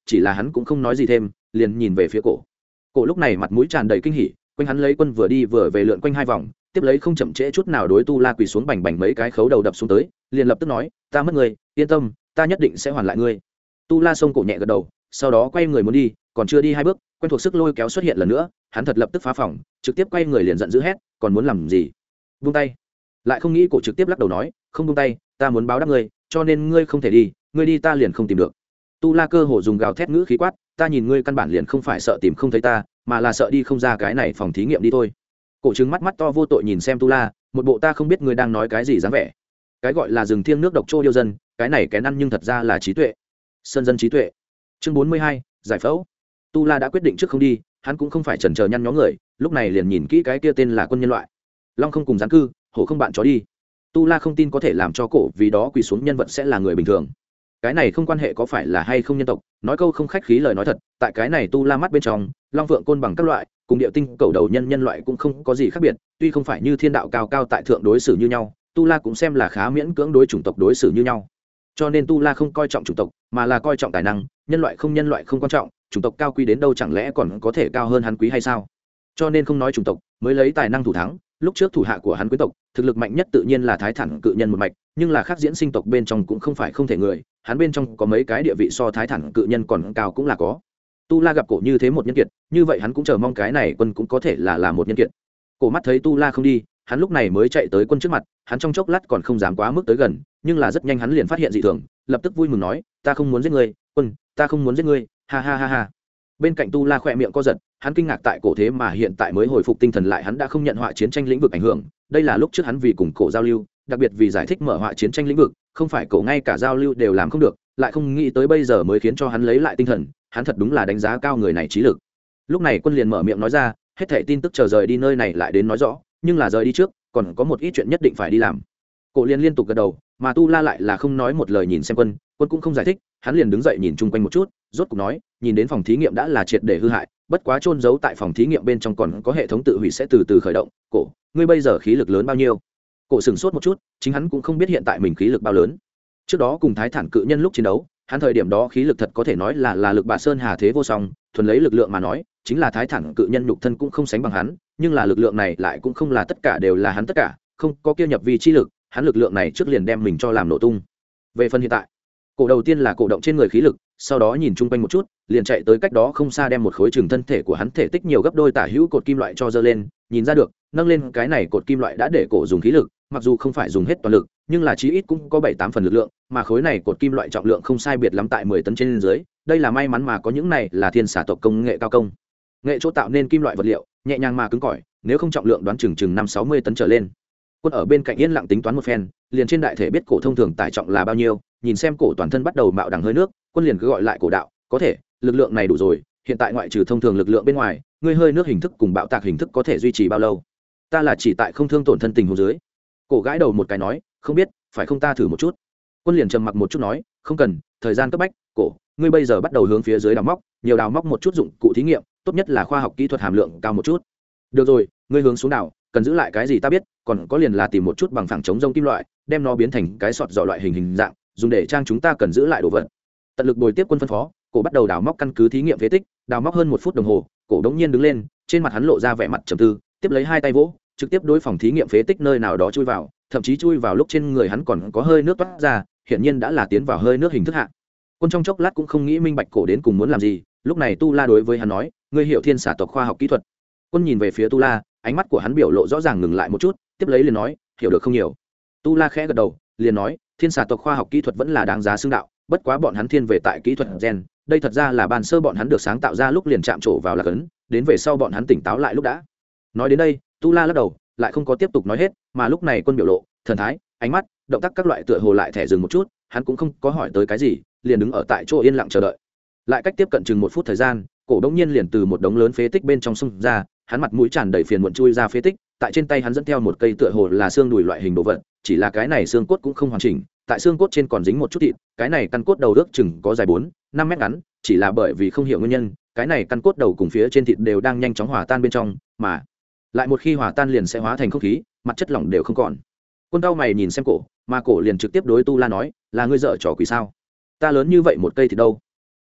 chỉ là hắn cũng không nói gì thêm, liền nhìn về phía cổ. Cổ lúc này mặt mũi tràn đầy kinh hỉ, quanh hắn lấy quân vừa đi vừa về lượn quanh hai vòng, tiếp lấy không chậm trễ chút nào đối Tu La quỳ xuống bành bành mấy cái khấu đầu đập xuống tới, liền lập tức nói, ta mất người, yên tâm, ta nhất định sẽ hoàn lại ngươi. Tu La xông cổ nhẹ gật đầu, sau đó quay người muốn đi, còn chưa đi hai bước, quen thuộc sức lôi kéo xuất hiện lần nữa, hắn thật lập tức phá phòng, trực tiếp quay người liền giận dữ hét, còn muốn làm gì? Buông tay. Lại không nghĩ cổ trực tiếp lắc đầu nói, không buông tay, ta muốn báo đáp ngươi, cho nên ngươi không thể đi, ngươi đi ta liền không tìm được. Tu La cơ hồ dùng gào thét ngữ khí quát, ta nhìn ngươi căn bản liền không phải sợ tìm không thấy ta, mà là sợ đi không ra cái này phòng thí nghiệm đi thôi. Cổ trừng mắt mắt to vô tội nhìn xem Tu La, một bộ ta không biết ngươi đang nói cái gì dáng vẻ. Cái gọi là rừng thiêng nước độc trô điêu dân, cái này kén ăn nhưng thật ra là trí tuệ. Sơn dân trí tuệ. Chương 42, giải phẫu. Tu La đã quyết định trước không đi, hắn cũng không phải chần chờ nhăn nhó người, lúc này liền nhìn kỹ cái kia tên là quân nhân loại. Long không cùng gián cư, hổ không bạn chó đi. Tu La không tin có thể làm cho cổ vì đó quỳ xuống nhân vật sẽ là người bình thường. Cái này không quan hệ có phải là hay không nhân tộc, nói câu không khách khí lời nói thật, tại cái này Tu La mắt bên trong, long vượng côn bằng các loại, cùng địa tinh cầu đầu nhân loại cũng không có gì khác biệt, tuy không phải như thiên đạo cao cao tại thượng đối xử như nhau, Tu La cũng xem là khá miễn cưỡng đối chủng tộc đối xử như nhau. Cho nên Tu La không coi trọng chủng tộc, mà là coi trọng tài năng, nhân loại không quan trọng, chủng tộc cao quý đến đâu chẳng lẽ còn có thể cao hơn hắn quý hay sao? Cho nên không nói chủng tộc, mới lấy tài năng thủ thắng, lúc trước thủ hạ của hắn quý tộc, thực lực mạnh nhất tự nhiên là thái thản cự nhân một mạch, nhưng là khác diễn sinh tộc bên trong cũng không phải không thể người, hắn bên trong có mấy cái địa vị so thái thản cự nhân còn cao cũng là có. Tu La gặp cổ như thế một nhân kiệt, như vậy hắn cũng chờ mong cái này quân cũng có thể là một nhân kiệt. Cổ mắt thấy Tu La không đi, hắn lúc này mới chạy tới quân trước mặt, hắn trong chốc lát còn không dám quá mức tới gần, nhưng là rất nhanh hắn liền phát hiện dị thường, lập tức vui mừng nói, ta không muốn giết ngươi, quân, ta không muốn giết ngươi, ha ha ha ha. Bên cạnh Tu La khỏe miệng co giật, hắn kinh ngạc tại cổ thế mà hiện tại mới hồi phục tinh thần lại, hắn đã không nhận họa chiến tranh lĩnh vực ảnh hưởng, đây là lúc trước hắn vì cùng cổ giao lưu, đặc biệt vì giải thích mở họa chiến tranh lĩnh vực, không phải cổ ngay cả giao lưu đều làm không được, lại không nghĩ tới bây giờ mới khiến cho hắn lấy lại tinh thần, hắn thật đúng là đánh giá cao người này trí lực. Lúc này quân liền mở miệng nói ra, hết thảy tin tức chờ rời đi nơi này lại đến nói rõ, nhưng là rời đi trước, còn có một ít chuyện nhất định phải đi làm. Cổ liền liên tục gật đầu, mà Tu La lại là không nói một lời nhìn xem quân, quân cũng không giải thích, hắn liền đứng dậy nhìn chung quanh một chút, rốt cục nói, nhìn đến phòng thí nghiệm đã là triệt để hư hại, bất quá chôn giấu tại phòng thí nghiệm bên trong còn có hệ thống tự hủy sẽ từ từ khởi động. Cổ, ngươi bây giờ khí lực lớn bao nhiêu? Cổ sửng sốt một chút, chính hắn cũng không biết hiện tại mình khí lực bao lớn. Trước đó cùng thái thản cự nhân lúc chiến đấu, hắn thời điểm đó khí lực thật có thể nói là lực bạ sơn hà thế vô song, thuần lấy lực lượng mà nói, chính là thái thản cự nhân nhục thân cũng không sánh bằng hắn, nhưng là lực lượng này lại cũng không là tất cả đều là hắn tất cả, không có kia nhập vi chi lực, hắn lực lượng này trước liền đem mình cho làm nổ tung. Về phần hiện tại, cổ đầu tiên là cổ động trên người khí lực, sau đó nhìn chung quanh một chút, liền chạy tới cách đó không xa đem một khối trường thân thể của hắn thể tích nhiều gấp đôi tả hữu cột kim loại cho dơ lên, nhìn ra được, nâng lên cái này cột kim loại đã để cổ dùng khí lực, mặc dù không phải dùng hết toàn lực, nhưng là chí ít cũng có 7-8 phần lực lượng, mà khối này cột kim loại trọng lượng không sai biệt lắm tại 10 tấn trên dưới, đây là may mắn mà có những này là thiên xà tộc công nghệ cao công. Nghệ chỗ tạo nên kim loại vật liệu, nhẹ nhàng mà cứng cỏi, nếu không trọng lượng đoán chừng 5-60 tấn trở lên. Quân ở bên cạnh yên lặng tính toán một phen, liền trên đại thể biết cổ thông thường tải trọng là bao nhiêu, nhìn xem cổ toàn thân bắt đầu mạo đằng hơi nước, quân liền cứ gọi lại cổ đạo, có thể, lực lượng này đủ rồi, hiện tại ngoại trừ thông thường lực lượng bên ngoài, ngươi hơi nước hình thức cùng bạo tạc hình thức có thể duy trì bao lâu? Ta là chỉ tại không thương tổn thân tình huống dưới. Cổ gãi đầu một cái nói, không biết, phải không ta thử một chút. Quân liền trầm mặc một chút nói, không cần, thời gian cấp bách, cổ, ngươi bây giờ bắt đầu hướng phía dưới đào móc, nhiều đào móc một chút dụng cụ thí nghiệm, tốt nhất là khoa học kỹ thuật hàm lượng cao một chút. Được rồi, ngươi hướng xuống đào, cần giữ lại cái gì ta biết, còn có liền là tìm một chút bằng phẳng chống rông kim loại, đem nó biến thành cái sọt dọ loại hình dạng, dùng để trang chúng ta cần giữ lại đồ vật. Tận lực bồi tiếp quân phân phó, cổ bắt đầu đào móc căn cứ thí nghiệm phế tích, đào móc hơn 1 phút đồng hồ, cổ đống nhiên đứng lên, trên mặt hắn lộ ra vẻ mặt trầm tư, tiếp lấy hai tay vỗ, trực tiếp đối phòng thí nghiệm phế tích nơi nào đó chui vào, thậm chí chui vào lúc trên người hắn còn có hơi nước toát ra, hiển nhiên đã là tiến vào hơi nước hình thức hạ. Quân trong chốc lát cũng không nghĩ minh bạch cổ đến cùng muốn làm gì, lúc này Tu La đối với hắn nói, ngươi hiểu thiên xà tộc khoa học kỹ thuật. Quân nhìn về phía Tu La, ánh mắt của hắn biểu lộ rõ ràng ngừng lại một chút, tiếp lấy liền nói, hiểu được không nhiều. Tu La khẽ gật đầu, liền nói, thiên xà tộc khoa học kỹ thuật vẫn là đáng giá xưng đạo, bất quá bọn hắn thiên về tại kỹ thuật gen, đây thật ra là ban sơ bọn hắn được sáng tạo ra lúc liền chạm trổ vào là cấn, đến về sau bọn hắn tỉnh táo lại lúc đã. Nói đến đây, Tu La lắc đầu, lại không có tiếp tục nói hết, mà lúc này quân biểu lộ, thần thái, ánh mắt, động tác các loại tựa hồ lại thẻ dừng một chút, hắn cũng không có hỏi tới cái gì, liền đứng ở tại chỗ yên lặng chờ đợi. Lại cách tiếp cận chừng 1 phút thời gian, cổ đống nhiên liền từ một đống lớn phế tích bên trong xông ra, hắn mặt mũi tràn đầy phiền muộn chui ra phế tích, tại trên tay hắn dẫn theo một cây tựa hồ là xương đùi loại hình đồ vật, chỉ là cái này xương cốt cũng không hoàn chỉnh, tại xương cốt trên còn dính một chút thịt, cái này căn cốt đầu ước chừng có dài 4-5 mét ngắn, chỉ là bởi vì không hiểu nguyên nhân, cái này căn cốt đầu cùng phía trên thịt đều đang nhanh chóng hòa tan bên trong, mà lại một khi hòa tan liền sẽ hóa thành không khí, mặt chất lỏng đều không còn. Quân cao mày nhìn xem cổ, mà cổ liền trực tiếp đối Tu La nói, là ngươi dở trò quỷ sao? Ta lớn như vậy một cây thịt đâu?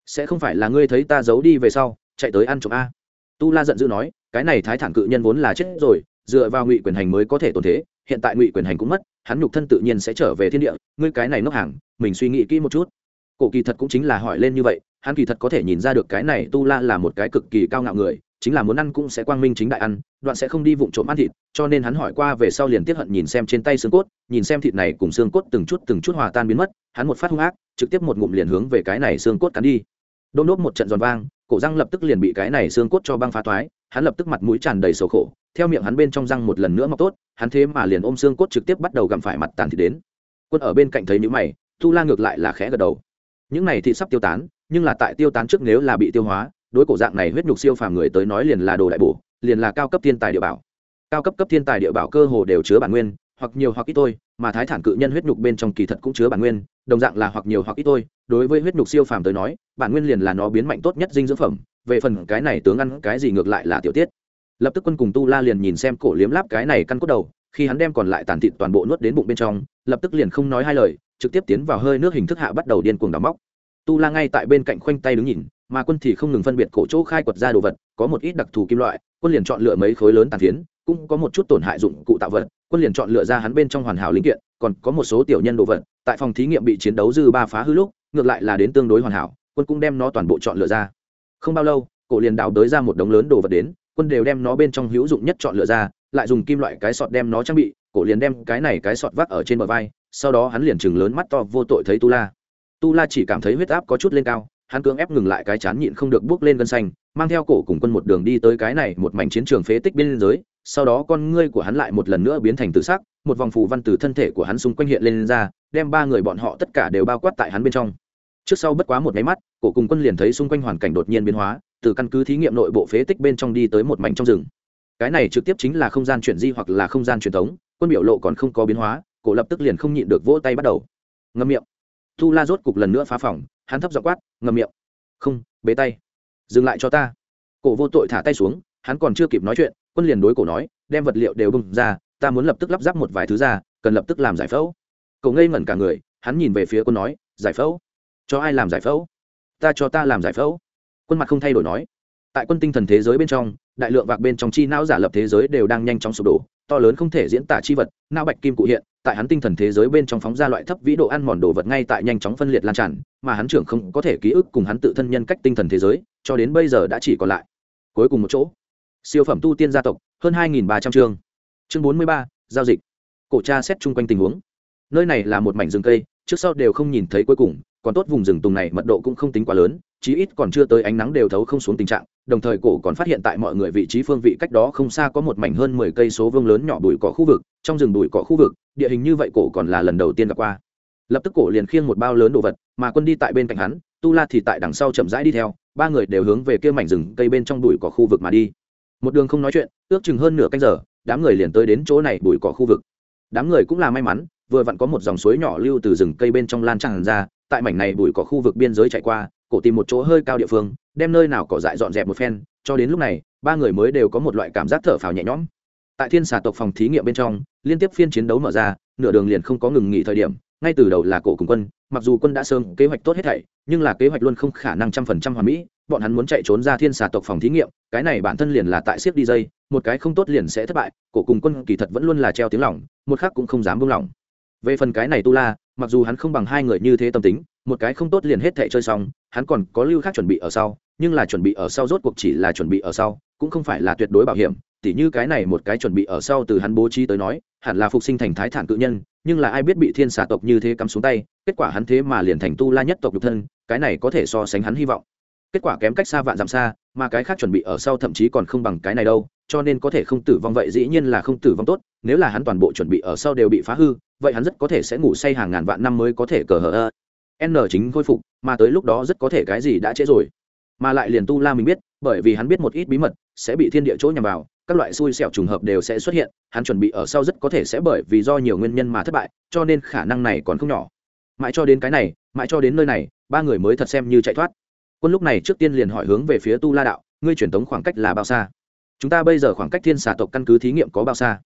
sẽ không phải là ngươi thấy ta giấu đi về sau chạy tới ăn trộm a? Tu La giận dữ nói, cái này thái thản cự nhân vốn là chết rồi, dựa vào Ngụy Quyền Hành mới có thể tồn thế, hiện tại Ngụy Quyền Hành cũng mất, hắn nhục thân tự nhiên sẽ trở về thiên địa, ngươi cái này ngốc hàng, mình suy nghĩ kỹ một chút. Cổ kỳ thật cũng chính là hỏi lên như vậy, hắn kỳ thật có thể nhìn ra được cái này Tu La là một cái cực kỳ cao ngạo người, chính là muốn ăn cũng sẽ quang minh chính đại ăn, đoạn sẽ không đi vụng trộm ăn thịt, cho nên hắn hỏi qua về sau liền tiếc hận nhìn xem trên tay xương cốt, nhìn xem thịt này cùng xương cốt từng chút hòa tan biến mất, hắn một phát hung ác, trực tiếp một ngụm liền hướng về cái này xương cốt cắn đi. Đôm đốp một trận giòn vang, cổ răng lập tức liền bị cái này xương cốt cho băng phá toái, hắn lập tức mặt mũi tràn đầy sầu khổ, theo miệng hắn bên trong răng một lần nữa mọc tốt, hắn thế mà liền ôm xương cốt trực tiếp bắt đầu gặm phải mặt tàn thịt đến. Quân ở bên cạnh thấy những mày, Tu La ngược lại là khẽ gật đầu. Những này thịt sắp tiêu tán, nhưng là tại tiêu tán trước nếu là bị tiêu hóa, đối cổ dạng này huyết nhục siêu phàm người tới nói liền là đồ đại bổ, liền là cao cấp thiên tài địa bảo. Cao cấp thiên tài địa bảo cơ hồ đều chứa bản nguyên, hoặc nhiều hoặc ít thôi, mà thái thản cự nhân huyết nhục bên trong kỳ thật cũng chứa bản nguyên, đồng dạng là hoặc nhiều hoặc ít thôi, đối với huyết nhục siêu phàm tới nói, bản nguyên liền là nó biến mạnh tốt nhất dinh dưỡng phẩm, về phần cái này tướng ăn cái gì ngược lại là tiểu tiết. Lập tức Quân cùng Tu La liền nhìn xem cổ liếm láp cái này căn cốt đầu, khi hắn đem còn lại tàn thịt toàn bộ nuốt đến bụng bên trong, lập tức liền không nói hai lời, trực tiếp tiến vào hơi nước hình thức hạ bắt đầu điên cuồng đào móc. Tu La ngay tại bên cạnh khoanh tay đứng nhìn, mà Quân thì không ngừng phân biệt cổ chỗ khai quật ra đồ vật, có một ít đặc thù kim loại, Quân liền chọn lựa mấy khối lớn tàn phiến, cũng có một chút tổn hại dụng cụ tạo vật, Quân liền chọn lựa ra hắn bên trong hoàn hảo linh kiện, còn có một số tiểu nhân đồ vật, tại phòng thí nghiệm bị chiến đấu dư ba phá hư lúc, ngược lại là đến tương đối hoàn hảo, Quân cũng đem nó toàn bộ chọn lựa ra. Không bao lâu, cổ liền đào đới ra một đống lớn đồ vật đến, Quân đều đem nó bên trong hữu dụng nhất chọn lựa ra, lại dùng kim loại cái sọt đem nó trang bị, cổ liền đem cái này cái sọt vác ở trên bờ vai, sau đó hắn liền trừng lớn mắt to vô tội thấy Tu La. Tu La chỉ cảm thấy huyết áp có chút lên cao, hắn cưỡng ép ngừng lại cái chán nhịn không được bước lên gân xanh, mang theo cổ cùng Quân một đường đi tới cái này một mảnh chiến trường phế tích biên giới, sau đó con ngươi của hắn lại một lần nữa biến thành tự sắc, một vòng phù văn từ thân thể của hắn xung quanh hiện lên ra, đem ba người bọn họ tất cả đều bao quát tại hắn bên trong. Trước sau bất quá một cái mắt, cổ cùng Quân liền thấy xung quanh hoàn cảnh đột nhiên biến hóa, từ căn cứ thí nghiệm nội bộ phế tích bên trong đi tới một mảnh trong rừng. Cái này trực tiếp chính là không gian chuyển di hoặc là không gian truyền thống, Quân biểu lộ còn không có biến hóa, cổ lập tức liền không nhịn được vỗ tay bắt đầu. Ngậm miệng. Tu La rốt cục lần nữa phá phòng, hắn thấp giọng quát, ngậm miệng. Không, bế tay. Dừng lại cho ta. Cổ vô tội thả tay xuống, hắn còn chưa kịp nói chuyện, Quân liền đối cổ nói, đem vật liệu đều bung ra, ta muốn lập tức lắp ráp một vài thứ ra, cần lập tức làm giải phẫu. Cổ ngây ngẩn cả người, hắn nhìn về phía Quân nói, giải phẫu? Cho ai làm giải phẫu? Cho ta làm giải phẫu. Quân mặt không thay đổi nói. Tại Quân tinh thần thế giới bên trong, đại lượng vạc bên trong chi não giả lập thế giới đều đang nhanh chóng sụp đổ, to lớn không thể diễn tả chi vật, não bạch kim cụ hiện, tại hắn tinh thần thế giới bên trong phóng ra loại thấp vĩ độ ăn mòn đồ vật ngay tại nhanh chóng phân liệt lan tràn, mà hắn trưởng không có thể ký ức cùng hắn tự thân nhân cách tinh thần thế giới, cho đến bây giờ đã chỉ còn lại cuối cùng một chỗ. Siêu phẩm tu tiên gia tộc, hơn 2.300 chương. Chương 43, giao dịch. Cổ tra xét chung quanh tình huống. Nơi này là một mảnh rừng cây, trước sau đều không nhìn thấy cuối cùng, còn tốt vùng rừng tùng này mật độ cũng không tính quá lớn, chí ít còn chưa tới ánh nắng đều thấu không xuống tình trạng, đồng thời cổ còn phát hiện tại mọi người vị trí phương vị cách đó không xa có một mảnh hơn 10 cây số vuông lớn nhỏ bụi cỏ khu vực, trong rừng bụi cỏ khu vực, địa hình như vậy cổ còn là lần đầu tiên gặp qua. Lập tức cổ liền khiêng một bao lớn đồ vật, mà Quân đi tại bên cạnh hắn, Tu La thì tại đằng sau chậm rãi đi theo, ba người đều hướng về kia mảnh rừng cây bên trong bụi cỏ khu vực mà đi. Một đường không nói chuyện, ước chừng hơn nửa canh giờ, đám người liền tới đến chỗ này bụi cỏ khu vực. Đám người cũng là may mắn, vừa vặn có một dòng suối nhỏ lưu từ rừng cây bên trong lan tràn ra, tại mảnh này bụi cỏ khu vực biên giới chạy qua, cổ tìm một chỗ hơi cao địa phương, đem nơi nào cỏ dại dọn dẹp một phen, cho đến lúc này, ba người mới đều có một loại cảm giác thở phào nhẹ nhõm. Tại Thiên Xà tộc phòng thí nghiệm bên trong, liên tiếp phiên chiến đấu mở ra, nửa đường liền không có ngừng nghỉ thời điểm, ngay từ đầu là cổ cùng Quân, mặc dù Quân đã sớm kế hoạch tốt hết thảy, nhưng là kế hoạch luôn không khả năng 100% hoàn mỹ, bọn hắn muốn chạy trốn ra Thiên Xà tộc phòng thí nghiệm, cái này bản thân liền là tại siết đi dây, một cái không tốt liền sẽ thất bại, cổ cùng Quân kỳ thật vẫn luôn là treo tiếng lòng, một khắc cũng không dám buông lỏng. Về phần cái này Tu La, mặc dù hắn không bằng hai người như thế tâm tính, một cái không tốt liền hết thảy chơi xong, hắn còn có lưu khác chuẩn bị ở sau, nhưng là chuẩn bị ở sau rốt cuộc chỉ là chuẩn bị ở sau, cũng không phải là tuyệt đối bảo hiểm, tỉ như cái này một cái chuẩn bị ở sau từ hắn bố trí tới nói, hẳn là phục sinh thành thái thản cự nhân, nhưng là ai biết bị Thiên Xà tộc như thế cắm xuống tay, kết quả hắn thế mà liền thành Tu La nhất tộc nhục thân, cái này có thể so sánh hắn hy vọng. Kết quả kém cách xa vạn dặm xa, mà cái khác chuẩn bị ở sau thậm chí còn không bằng cái này đâu, cho nên có thể không tử vong vậy dĩ nhiên là không tử vong tốt, nếu là hắn toàn bộ chuẩn bị ở sau đều bị phá hư, vậy hắn rất có thể sẽ ngủ say hàng ngàn vạn năm mới có thể cờ hờ n chính khôi phục, mà tới lúc đó rất có thể cái gì đã trễ rồi. Mà lại liền Tu La mình biết, bởi vì hắn biết một ít bí mật sẽ bị thiên địa chỗ nhằm vào, các loại xui xẻo trùng hợp đều sẽ xuất hiện, hắn chuẩn bị ở sau rất có thể sẽ bởi vì do nhiều nguyên nhân mà thất bại, cho nên khả năng này còn không nhỏ. Mãi cho đến cái này, mãi cho đến nơi này, ba người mới thật xem như chạy thoát. Quân lúc này trước tiên liền hỏi hướng về phía Tu La đạo, ngươi truyền tống khoảng cách là bao xa? Chúng ta bây giờ khoảng cách Thiên Xà tộc căn cứ thí nghiệm có bao xa?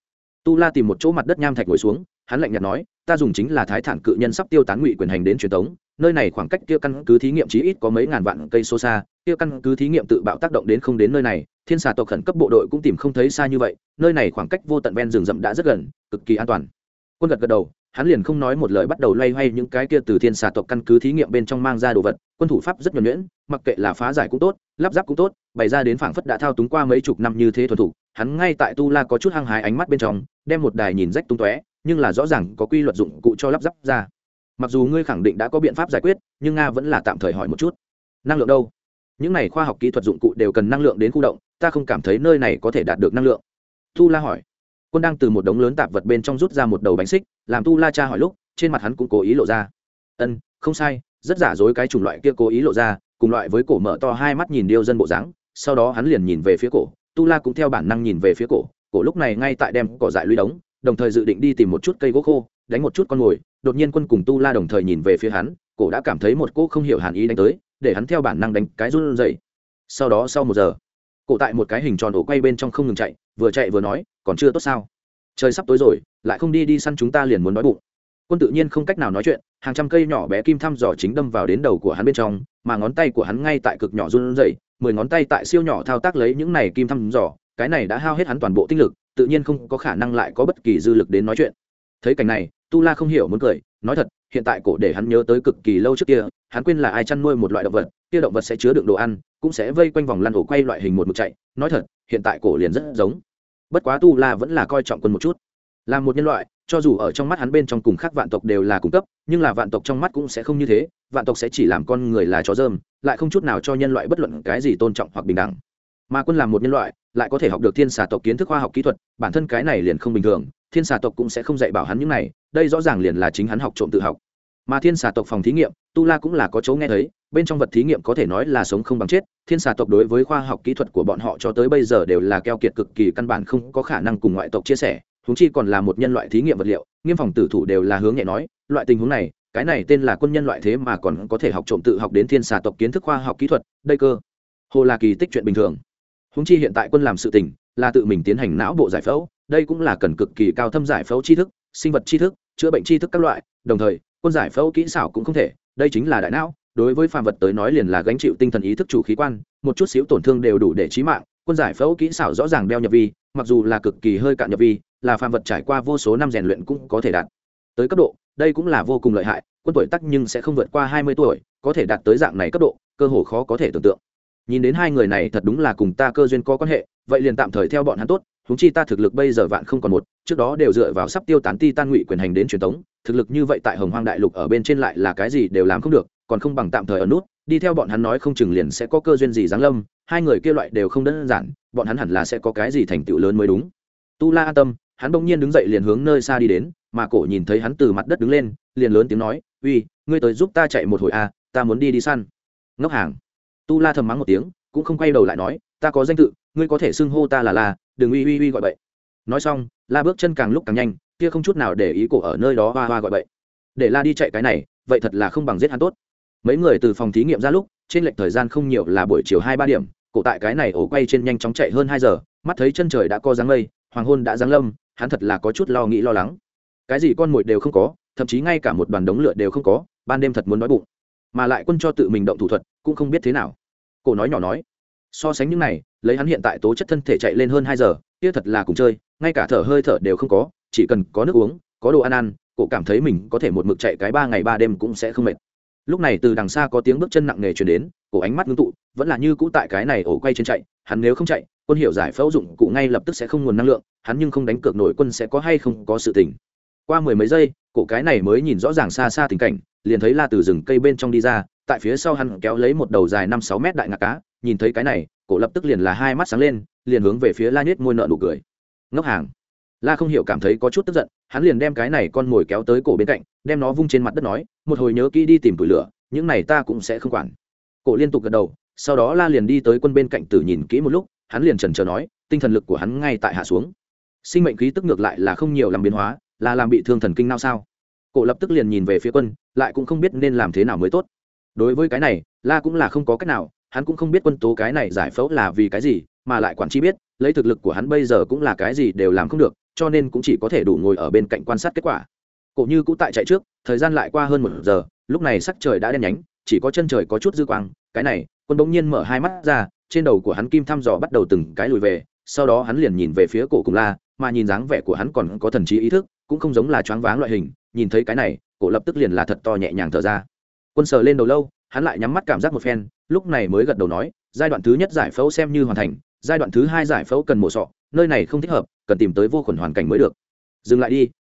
Tu La tìm một chỗ mặt đất nham thạch ngồi xuống, hắn lạnh nhạt nói, ta dùng chính là thái thản cự nhân sắp tiêu tán ngụy quyền hành đến truyền tống, nơi này khoảng cách kia căn cứ thí nghiệm chí ít có mấy ngàn vạn cây số xa, kia căn cứ thí nghiệm tự bạo tác động đến không đến nơi này, thiên xà tộc khẩn cấp bộ đội cũng tìm không thấy xa như vậy, nơi này khoảng cách vô tận ven rừng rậm đã rất gần, cực kỳ an toàn. Quân gật gật đầu, hắn liền không nói một lời bắt đầu loay hoay những cái kia từ thiên xà tộc căn cứ thí nghiệm bên trong mang ra đồ vật. Quân thủ pháp rất nhuần nhuyễn, mặc kệ là phá giải cũng tốt, lắp ráp cũng tốt, bày ra đến phảng phất đã thao túng qua mấy chục năm như thế thuần thủ. Hắn ngay tại Tu La có chút hăng hái ánh mắt bên trong, đem một đài nhìn rách tung tóe, nhưng là rõ ràng có quy luật dụng cụ cho lắp ráp ra. Mặc dù ngươi khẳng định đã có biện pháp giải quyết, nhưng nga vẫn là tạm thời hỏi một chút, năng lượng đâu? Những này khoa học kỹ thuật dụng cụ đều cần năng lượng đến khu động, ta không cảm thấy nơi này có thể đạt được năng lượng. Tu La hỏi. Quân đang từ một đống lớn tạp vật bên trong rút ra một đầu bánh xích, làm Tu La tra hỏi lúc, trên mặt hắn cũng cố ý lộ ra. Không sai, rất giả dối cái chủng loại kia cố ý lộ ra, cùng loại với cổ mở to hai mắt nhìn điêu dân bộ dáng. Sau đó hắn liền nhìn về phía cổ, Tu La cũng theo bản năng nhìn về phía cổ. Cổ lúc này ngay tại đem cỏ dại lũy đống, đồng thời dự định đi tìm một chút cây gỗ khô, đánh một chút con mồi. Đột nhiên Quân cùng Tu La đồng thời nhìn về phía hắn, cổ đã cảm thấy một cỗ không hiểu hàn ý đánh tới, để hắn theo bản năng đánh cái run rẩy. Sau đó sau 1 giờ, cổ tại một cái hình tròn ổ quay bên trong không ngừng chạy vừa nói, còn chưa tốt sao? Trời sắp tối rồi, lại không đi săn chúng ta liền muốn đói bụng. Quân tự nhiên không cách nào nói chuyện, hàng trăm cây nhỏ bé kim thăm dò chính đâm vào đến đầu của hắn bên trong, mà ngón tay của hắn ngay tại cực nhỏ run rẩy, 10 ngón tay tại siêu nhỏ thao tác lấy những này kim thăm dò, cái này đã hao hết hắn toàn bộ tinh lực, tự nhiên không có khả năng lại có bất kỳ dư lực đến nói chuyện. Thấy cảnh này, Tu La không hiểu muốn cười, nói thật, hiện tại cổ để hắn nhớ tới cực kỳ lâu trước kia, hắn quên là ai chăn nuôi một loại động vật, kia động vật sẽ chứa đựng đồ ăn, cũng sẽ vây quanh vòng lăn ổ quay loại hình một mực chạy, nói thật, hiện tại cổ liền rất giống. Bất quá Tu La vẫn là coi trọng Quân một chút. Làm một nhân loại, cho dù ở trong mắt hắn bên trong cùng khác vạn tộc đều là cung cấp, nhưng là vạn tộc trong mắt cũng sẽ không như thế, vạn tộc sẽ chỉ làm con người là chó dơm, lại không chút nào cho nhân loại bất luận cái gì tôn trọng hoặc bình đẳng. Mà Quân làm một nhân loại, lại có thể học được thiên xà tộc kiến thức khoa học kỹ thuật, bản thân cái này liền không bình thường, thiên xà tộc cũng sẽ không dạy bảo hắn những này, đây rõ ràng liền là chính hắn học trộm tự học. Mà thiên xà tộc phòng thí nghiệm, Tu La cũng là có chỗ nghe thấy, bên trong vật thí nghiệm có thể nói là sống không bằng chết, thiên xà tộc đối với khoa học kỹ thuật của bọn họ cho tới bây giờ đều là keo kiệt cực kỳ, căn bản không có khả năng cùng ngoại tộc chia sẻ, huống chi còn là một nhân loại thí nghiệm vật liệu. Nghiêm phòng tử thủ đều là hướng nhẹ nói, loại tình huống này, cái này tên là Quân nhân loại thế mà còn có thể học trộm tự học đến thiên xà tộc kiến thức khoa học kỹ thuật, đây cơ hồ là kỳ tích chuyện bình thường. Huống chi hiện tại Quân làm sự tình là tự mình tiến hành não bộ giải phẫu, đây cũng là cần cực kỳ cao thâm giải phẫu tri thức, sinh vật tri thức, chữa bệnh tri thức các loại, đồng thời Quân giải phẫu kỹ xảo cũng không thể, đây chính là đại não, đối với phàm vật tới nói liền là gánh chịu tinh thần ý thức chủ khí quan, một chút xíu tổn thương đều đủ để chí mạng. Quân giải phẫu kỹ xảo rõ ràng đeo nhập vi, mặc dù là cực kỳ hơi cạn nhập vi, là phàm vật trải qua vô số năm rèn luyện cũng có thể đạt tới cấp độ, đây cũng là vô cùng lợi hại. Quân tuổi tác nhưng sẽ không vượt qua 20 tuổi, có thể đạt tới dạng này cấp độ, cơ hồ khó có thể tưởng tượng. Nhìn đến hai người này thật đúng là cùng ta cơ duyên có quan hệ, vậy liền tạm thời theo bọn hắn tốt, huống chi ta thực lực bây giờ vạn không còn một, trước đó đều dựa vào sắp tiêu tán Titan ngụy quyền hành đến truyền tống, thực lực như vậy tại Hồng Hoang đại lục ở bên trên lại là cái gì đều làm không được, còn không bằng tạm thời ở nút, đi theo bọn hắn nói không chừng liền sẽ có cơ duyên gì giáng lâm, hai người kia loại đều không đơn giản, bọn hắn hẳn là sẽ có cái gì thành tựu lớn mới đúng. Tu La an tâm, hắn bỗng nhiên đứng dậy liền hướng nơi xa đi đến, mà cổ nhìn thấy hắn từ mặt đất đứng lên, liền lớn tiếng nói, uy, ngươi tới giúp ta chạy một hồi a, ta muốn đi săn. Ngốc hàng. Tu La thầm mắng một tiếng, cũng không quay đầu lại nói, ta có danh tự, ngươi có thể xưng hô ta là La, đừng uy gọi bậy. Nói xong, La bước chân càng lúc càng nhanh, kia không chút nào để ý cổ ở nơi đó hoa gọi bậy. Để La đi chạy cái này, vậy thật là không bằng giết hắn tốt. Mấy người từ phòng thí nghiệm ra lúc, trên lệch thời gian không nhiều là buổi chiều 2-3 điểm, cổ tại cái này ổ quay trên nhanh chóng chạy hơn 2 giờ, mắt thấy chân trời đã có dáng mây, hoàng hôn đã giáng lâm, hắn thật là có chút lo nghĩ lo lắng. Cái gì con mồi đều không có, thậm chí ngay cả một đoàn đống lửa đều không có, ban đêm thật muốn đói bụng. Mà lại Quân cho tự mình động thủ thuật, cũng không biết thế nào. Cổ nói nhỏ nói, so sánh những này, lấy hắn hiện tại tố chất thân thể chạy lên hơn 2 giờ, kia thật là cùng chơi, ngay cả thở hơi thở đều không có, chỉ cần có nước uống, có đồ ăn, cổ cảm thấy mình có thể một mực chạy cái 3 ngày 3 đêm cũng sẽ không mệt. Lúc này từ đằng xa có tiếng bước chân nặng nề truyền đến, cổ ánh mắt ngưng tụ, vẫn là như cũ tại cái này ổ quay trên chạy, hắn nếu không chạy, Quân hiểu giải phẫu dụng cụ ngay lập tức sẽ không nguồn năng lượng, hắn nhưng không đánh cược nổi Quân sẽ có hay không có sự tình. Qua 10 mấy giây, cổ cái này mới nhìn rõ ràng xa xa tình cảnh, liền thấy La từ rừng cây bên trong đi ra, tại phía sau hắn kéo lấy một đầu dài 5-6 mét đại ngạc cá, nhìn thấy cái này, cổ lập tức liền là hai mắt sáng lên, liền hướng về phía La nhếch môi nợ nụ cười. Ngốc hàng. La không hiểu cảm thấy có chút tức giận, hắn liền đem cái này con mồi kéo tới cổ bên cạnh, đem nó vung trên mặt đất nói, một hồi nhớ kỹ đi tìm củi lửa, những này ta cũng sẽ không quản. Cổ liên tục gật đầu, sau đó La liền đi tới Quân bên cạnh tử nhìn kỹ một lúc, hắn liền chần chờ nói, tinh thần lực của hắn ngay tại hạ xuống, sinh mệnh khí tức ngược lại là không nhiều làm biến hóa, là làm bị thương thần kinh não sao? Cổ lập tức liền nhìn về phía Quân, lại cũng không biết nên làm thế nào mới tốt. Đối với cái này, La cũng là không có cách nào, hắn cũng không biết Quân tố cái này giải phẫu là vì cái gì, mà lại quản chi biết, lấy thực lực của hắn bây giờ cũng là cái gì đều làm không được, cho nên cũng chỉ có thể đủ ngồi ở bên cạnh quan sát kết quả. Cổ Như cũ tại chạy trước, thời gian lại qua hơn 1 giờ, lúc này sắc trời đã đen nhánh, chỉ có chân trời có chút dư quang. Cái này, Quân bỗng nhiên mở hai mắt ra, trên đầu của hắn kim thăm dò bắt đầu từng cái lùi về, sau đó hắn liền nhìn về phía Cổ cùng La, mà nhìn dáng vẻ của hắn còn có thần trí ý thức, cũng không giống là choáng váng loại hình. Nhìn thấy cái này, Cổ lập tức liền là thật to nhẹ nhàng thở ra. Quân sờ lên đầu lâu, hắn lại nhắm mắt cảm giác một phen, lúc này mới gật đầu nói, giai đoạn thứ nhất giải phẫu xem như hoàn thành, giai đoạn thứ hai giải phẫu cần mổ sọ, nơi này không thích hợp, cần tìm tới vô khuẩn hoàn cảnh mới được. Dừng lại đi,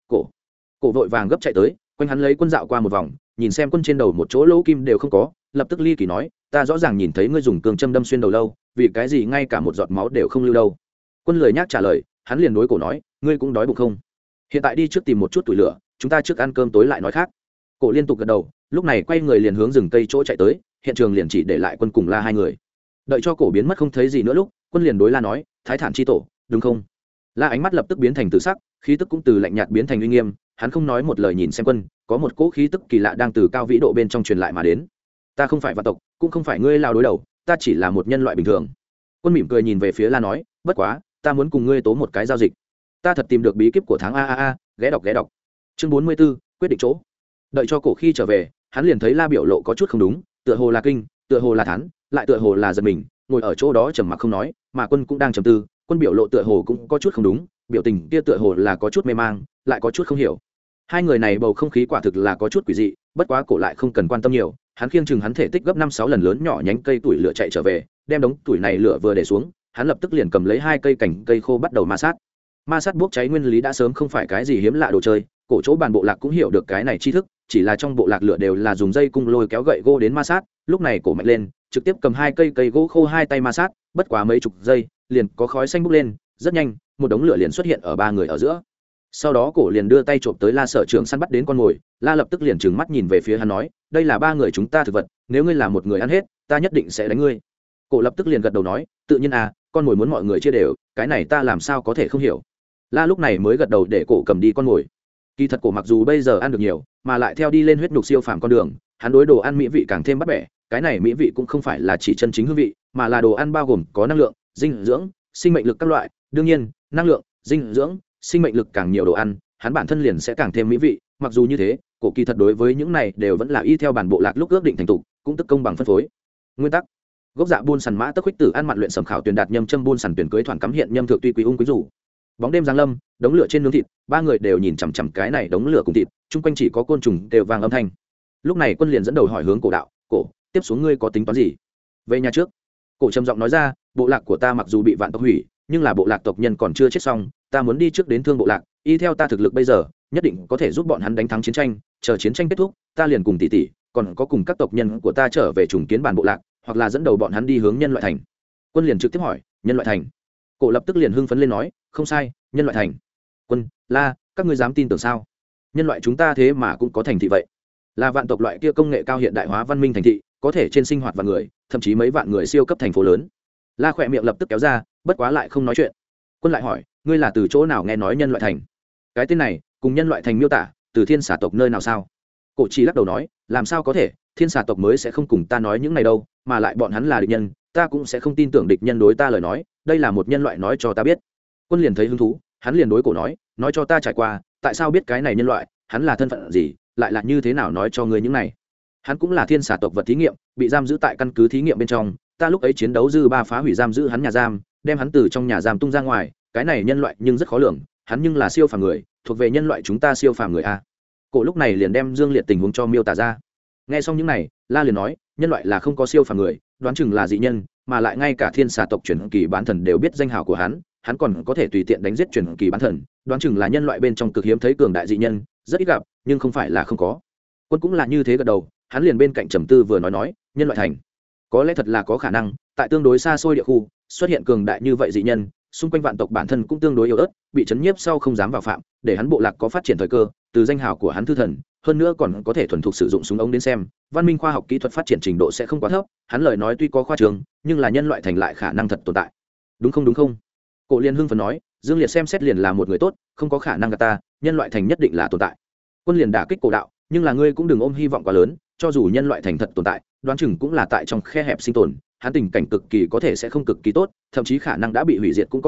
Cổ vội vàng gấp chạy tới, quanh hắn lấy Quân dạo qua một vòng, nhìn xem Quân trên đầu một chỗ lỗ kim đều không có, lập tức ly kỳ nói, ta rõ ràng nhìn thấy ngươi dùng cường châm đâm xuyên đầu lâu, vì cái gì ngay cả một giọt máu đều không lưu đâu. Quân lười nhác trả lời, hắn liền đối Cổ nói, ngươi cũng đói bụng không? Hiện tại đi trước tìm một chút tuổi lửa, chúng ta trước ăn cơm tối lại nói khác. Cổ liên tục gật đầu, lúc này quay người liền hướng rừng cây chỗ chạy tới, hiện trường liền chỉ để lại Quân cùng La hai người. Đợi cho Cổ biến mất không thấy gì nữa lúc, Quân liền đối La nói, thái thản chi tổ, đúng không? La ánh mắt lập tức biến thành tự sắc, khí tức cũng từ lạnh nhạt biến thành uy nghiêm, hắn không nói một lời nhìn xem Quân, có một cỗ khí tức kỳ lạ đang từ cao vĩ độ bên trong truyền lại mà đến. Ta không phải vạn tộc, cũng không phải ngươi lao đối đầu, ta chỉ là một nhân loại bình thường. Quân mỉm cười nhìn về phía La nói, bất quá, ta muốn cùng ngươi tố một cái giao dịch. Ta thật tìm được bí kíp của tháng a, ghé đọc. Chương 44, quyết định chỗ. Đợi cho Cổ khi trở về, hắn liền thấy La biểu lộ có chút không đúng, tựa hồ là kinh, tựa hồ là thán, lại tựa hồ là giật mình, ngồi ở chỗ đó trầm mặc không nói, mà Quân cũng đang trầm tư, Quân biểu lộ tựa hồ cũng có chút không đúng, biểu tình kia tựa hồ là có chút mê mang, lại có chút không hiểu. Hai người này bầu không khí quả thực là có chút quỷ dị, bất quá Cổ lại không cần quan tâm nhiều, hắn khiêng chừng hắn thể tích gấp 5-6 lần lớn nhỏ nhánh cây tuổi lửa chạy trở về, đem đống tuổi này lửa vừa để xuống, hắn lập tức liền cầm lấy 2 cây cành cây khô bắt đầu ma sát. Ma sát bốc cháy nguyên lý đã sớm không phải cái gì hiếm lạ đồ chơi, Cổ chỗ bàn bộ lạc cũng hiểu được cái này tri thức, chỉ là trong bộ lạc lửa đều là dùng dây cung lôi kéo gậy gỗ đến ma sát, lúc này Cổ mạnh lên, trực tiếp cầm 2 cây gỗ khô 2 tay ma sát, bất quá mấy chục giây, liền có khói xanh bốc lên, rất nhanh, một đống lửa liền xuất hiện ở 3 người ở giữa. Sau đó Cổ liền đưa tay chộp tới La sở trưởng săn bắt đến con mồi, La lập tức liền trừng mắt nhìn về phía hắn nói, đây là 3 người chúng ta thực vật, nếu ngươi là một người ăn hết, ta nhất định sẽ đánh ngươi. Cổ lập tức liền gật đầu nói, tự nhiên à, con mồi muốn mọi người chia đều, cái này ta làm sao có thể không hiểu. La lúc này mới gật đầu để Cổ cầm đi con mồi. Kỳ thật Cổ mặc dù bây giờ ăn được nhiều, mà lại theo đi lên huyết nhục siêu phàm con đường, hắn đối đồ ăn mỹ vị càng thêm bắt bẻ, cái này mỹ vị cũng không phải là chỉ chân chính hương vị, mà là đồ ăn bao gồm có năng lượng, dinh dưỡng, sinh mệnh lực các loại, đương nhiên, năng lượng, dinh dưỡng, sinh mệnh lực càng nhiều đồ ăn, hắn bản thân liền sẽ càng thêm mỹ vị. Mặc dù như thế, Cổ kỳ thật đối với những này đều vẫn là y theo bản bộ lạc lúc ước định thành tục, cũng tức công bằng phân phối. Nguyên tắc: gốc dạ buôn sằn mã tấc huyết tử ăn mặn luyện sẩm khảo tuyển đạt nhâm châm buôn sằn tuyển cưới thoản cắm hiện nhâm thượng tuy quý ung quý rủ. Bóng đêm giáng lâm, đống lửa trên nướng thịt, 3 người đều nhìn chằm chằm cái này đống lửa cùng thịt, chung quanh chỉ có côn trùng đều vang âm thanh. Lúc này Quân liền dẫn đầu hỏi hướng Cổ đạo, Cổ, tiếp xuống ngươi có tính toán gì? Về nhà trước. Cổ trầm giọng nói ra, bộ lạc của ta mặc dù bị vạn tộc hủy, nhưng là bộ lạc tộc nhân còn chưa chết xong, ta muốn đi trước đến thương bộ lạc, y theo ta thực lực bây giờ, nhất định có thể giúp bọn hắn đánh thắng chiến tranh, chờ chiến tranh kết thúc, ta liền cùng tỷ tỷ, còn có cùng các tộc nhân của ta trở về trùng kiến bản bộ lạc, hoặc là dẫn đầu bọn hắn đi hướng nhân loại thành. Quân liền trực tiếp hỏi, nhân loại thành? Cổ lập tức liền hưng phấn lên nói, không sai, nhân loại thành. Quân, La, các ngươi dám tin tưởng sao? Nhân loại chúng ta thế mà cũng có thành thị vậy? Là vạn tộc loại kia công nghệ cao hiện đại hóa văn minh thành thị, có thể trên sinh hoạt vạn người, thậm chí mấy vạn người siêu cấp thành phố lớn. La khỏe miệng lập tức kéo ra, bất quá lại không nói chuyện. Quân lại hỏi, ngươi là từ chỗ nào nghe nói nhân loại thành? Cái tên này cùng nhân loại thành miêu tả, từ thiên xà tộc nơi nào sao? Cổ chỉ lắc đầu nói, làm sao có thể, thiên xà tộc mới sẽ không cùng ta nói những này đâu, mà lại bọn hắn là địch nhân, ta cũng sẽ không tin tưởng địch nhân đối ta lời nói, đây là một nhân loại nói cho ta biết. Quân liền thấy hứng thú, hắn liền đối Cổ nói cho ta trải qua, tại sao biết cái này nhân loại, hắn là thân phận gì, lại là như thế nào nói cho ngươi những này. Hắn cũng là thiên xà tộc vật thí nghiệm, bị giam giữ tại căn cứ thí nghiệm bên trong, ta lúc ấy chiến đấu dư ba phá hủy giam giữ hắn nhà giam, đem hắn từ trong nhà giam tung ra ngoài, cái này nhân loại nhưng rất khó lường, hắn nhưng là siêu phàm người, thuộc về nhân loại chúng ta siêu phàm người a. Cổ lúc này liền đem Dương Liệt tình huống cho miêu tả ra. Nghe xong những này, La liền nói, nhân loại là không có siêu phàm người, đoán chừng là dị nhân, mà lại ngay cả thiên xà tộc truyền kỳ bán thần đều biết danh hào của hắn còn có thể tùy tiện đánh giết truyền kỳ bán thần, đoán chừng là nhân loại bên trong cực hiếm thấy cường đại dị nhân, rất ít gặp, nhưng không phải là không có. Quân cũng là như thế gật đầu, hắn liền bên cạnh trầm tư vừa nói, nhân loại thành, có lẽ thật là có khả năng, tại tương đối xa xôi địa khu xuất hiện cường đại như vậy dị nhân, xung quanh vạn tộc bản thân cũng tương đối yếu ớt, bị chấn nhiếp sau không dám vào phạm, để hắn bộ lạc có phát triển thời cơ, từ danh hào của hắn thư thần, hơn nữa còn có thể thuần thục sử dụng súng ống đến xem, văn minh khoa học kỹ thuật phát triển trình độ sẽ không quá thấp, hắn lời nói tuy có khoa trương, nhưng là nhân loại thành lại khả năng thật tồn tại. Đúng không? Cổ Liên hưng phấn nói, Dương Liệt xem xét liền là một người tốt, không có khả năng gạt ta, nhân loại thành nhất định là tồn tại. Quân liền đả kích Cổ đạo, nhưng là ngươi cũng đừng ôm hy vọng quá lớn, cho dù nhân loại thành thật tồn tại, đoán chừng cũng là tại trong khe hẹp sinh tồn, hắn tình cảnh cực kỳ có thể sẽ không cực kỳ tốt, thậm chí khả năng đã bị hủy diệt cũng có thể,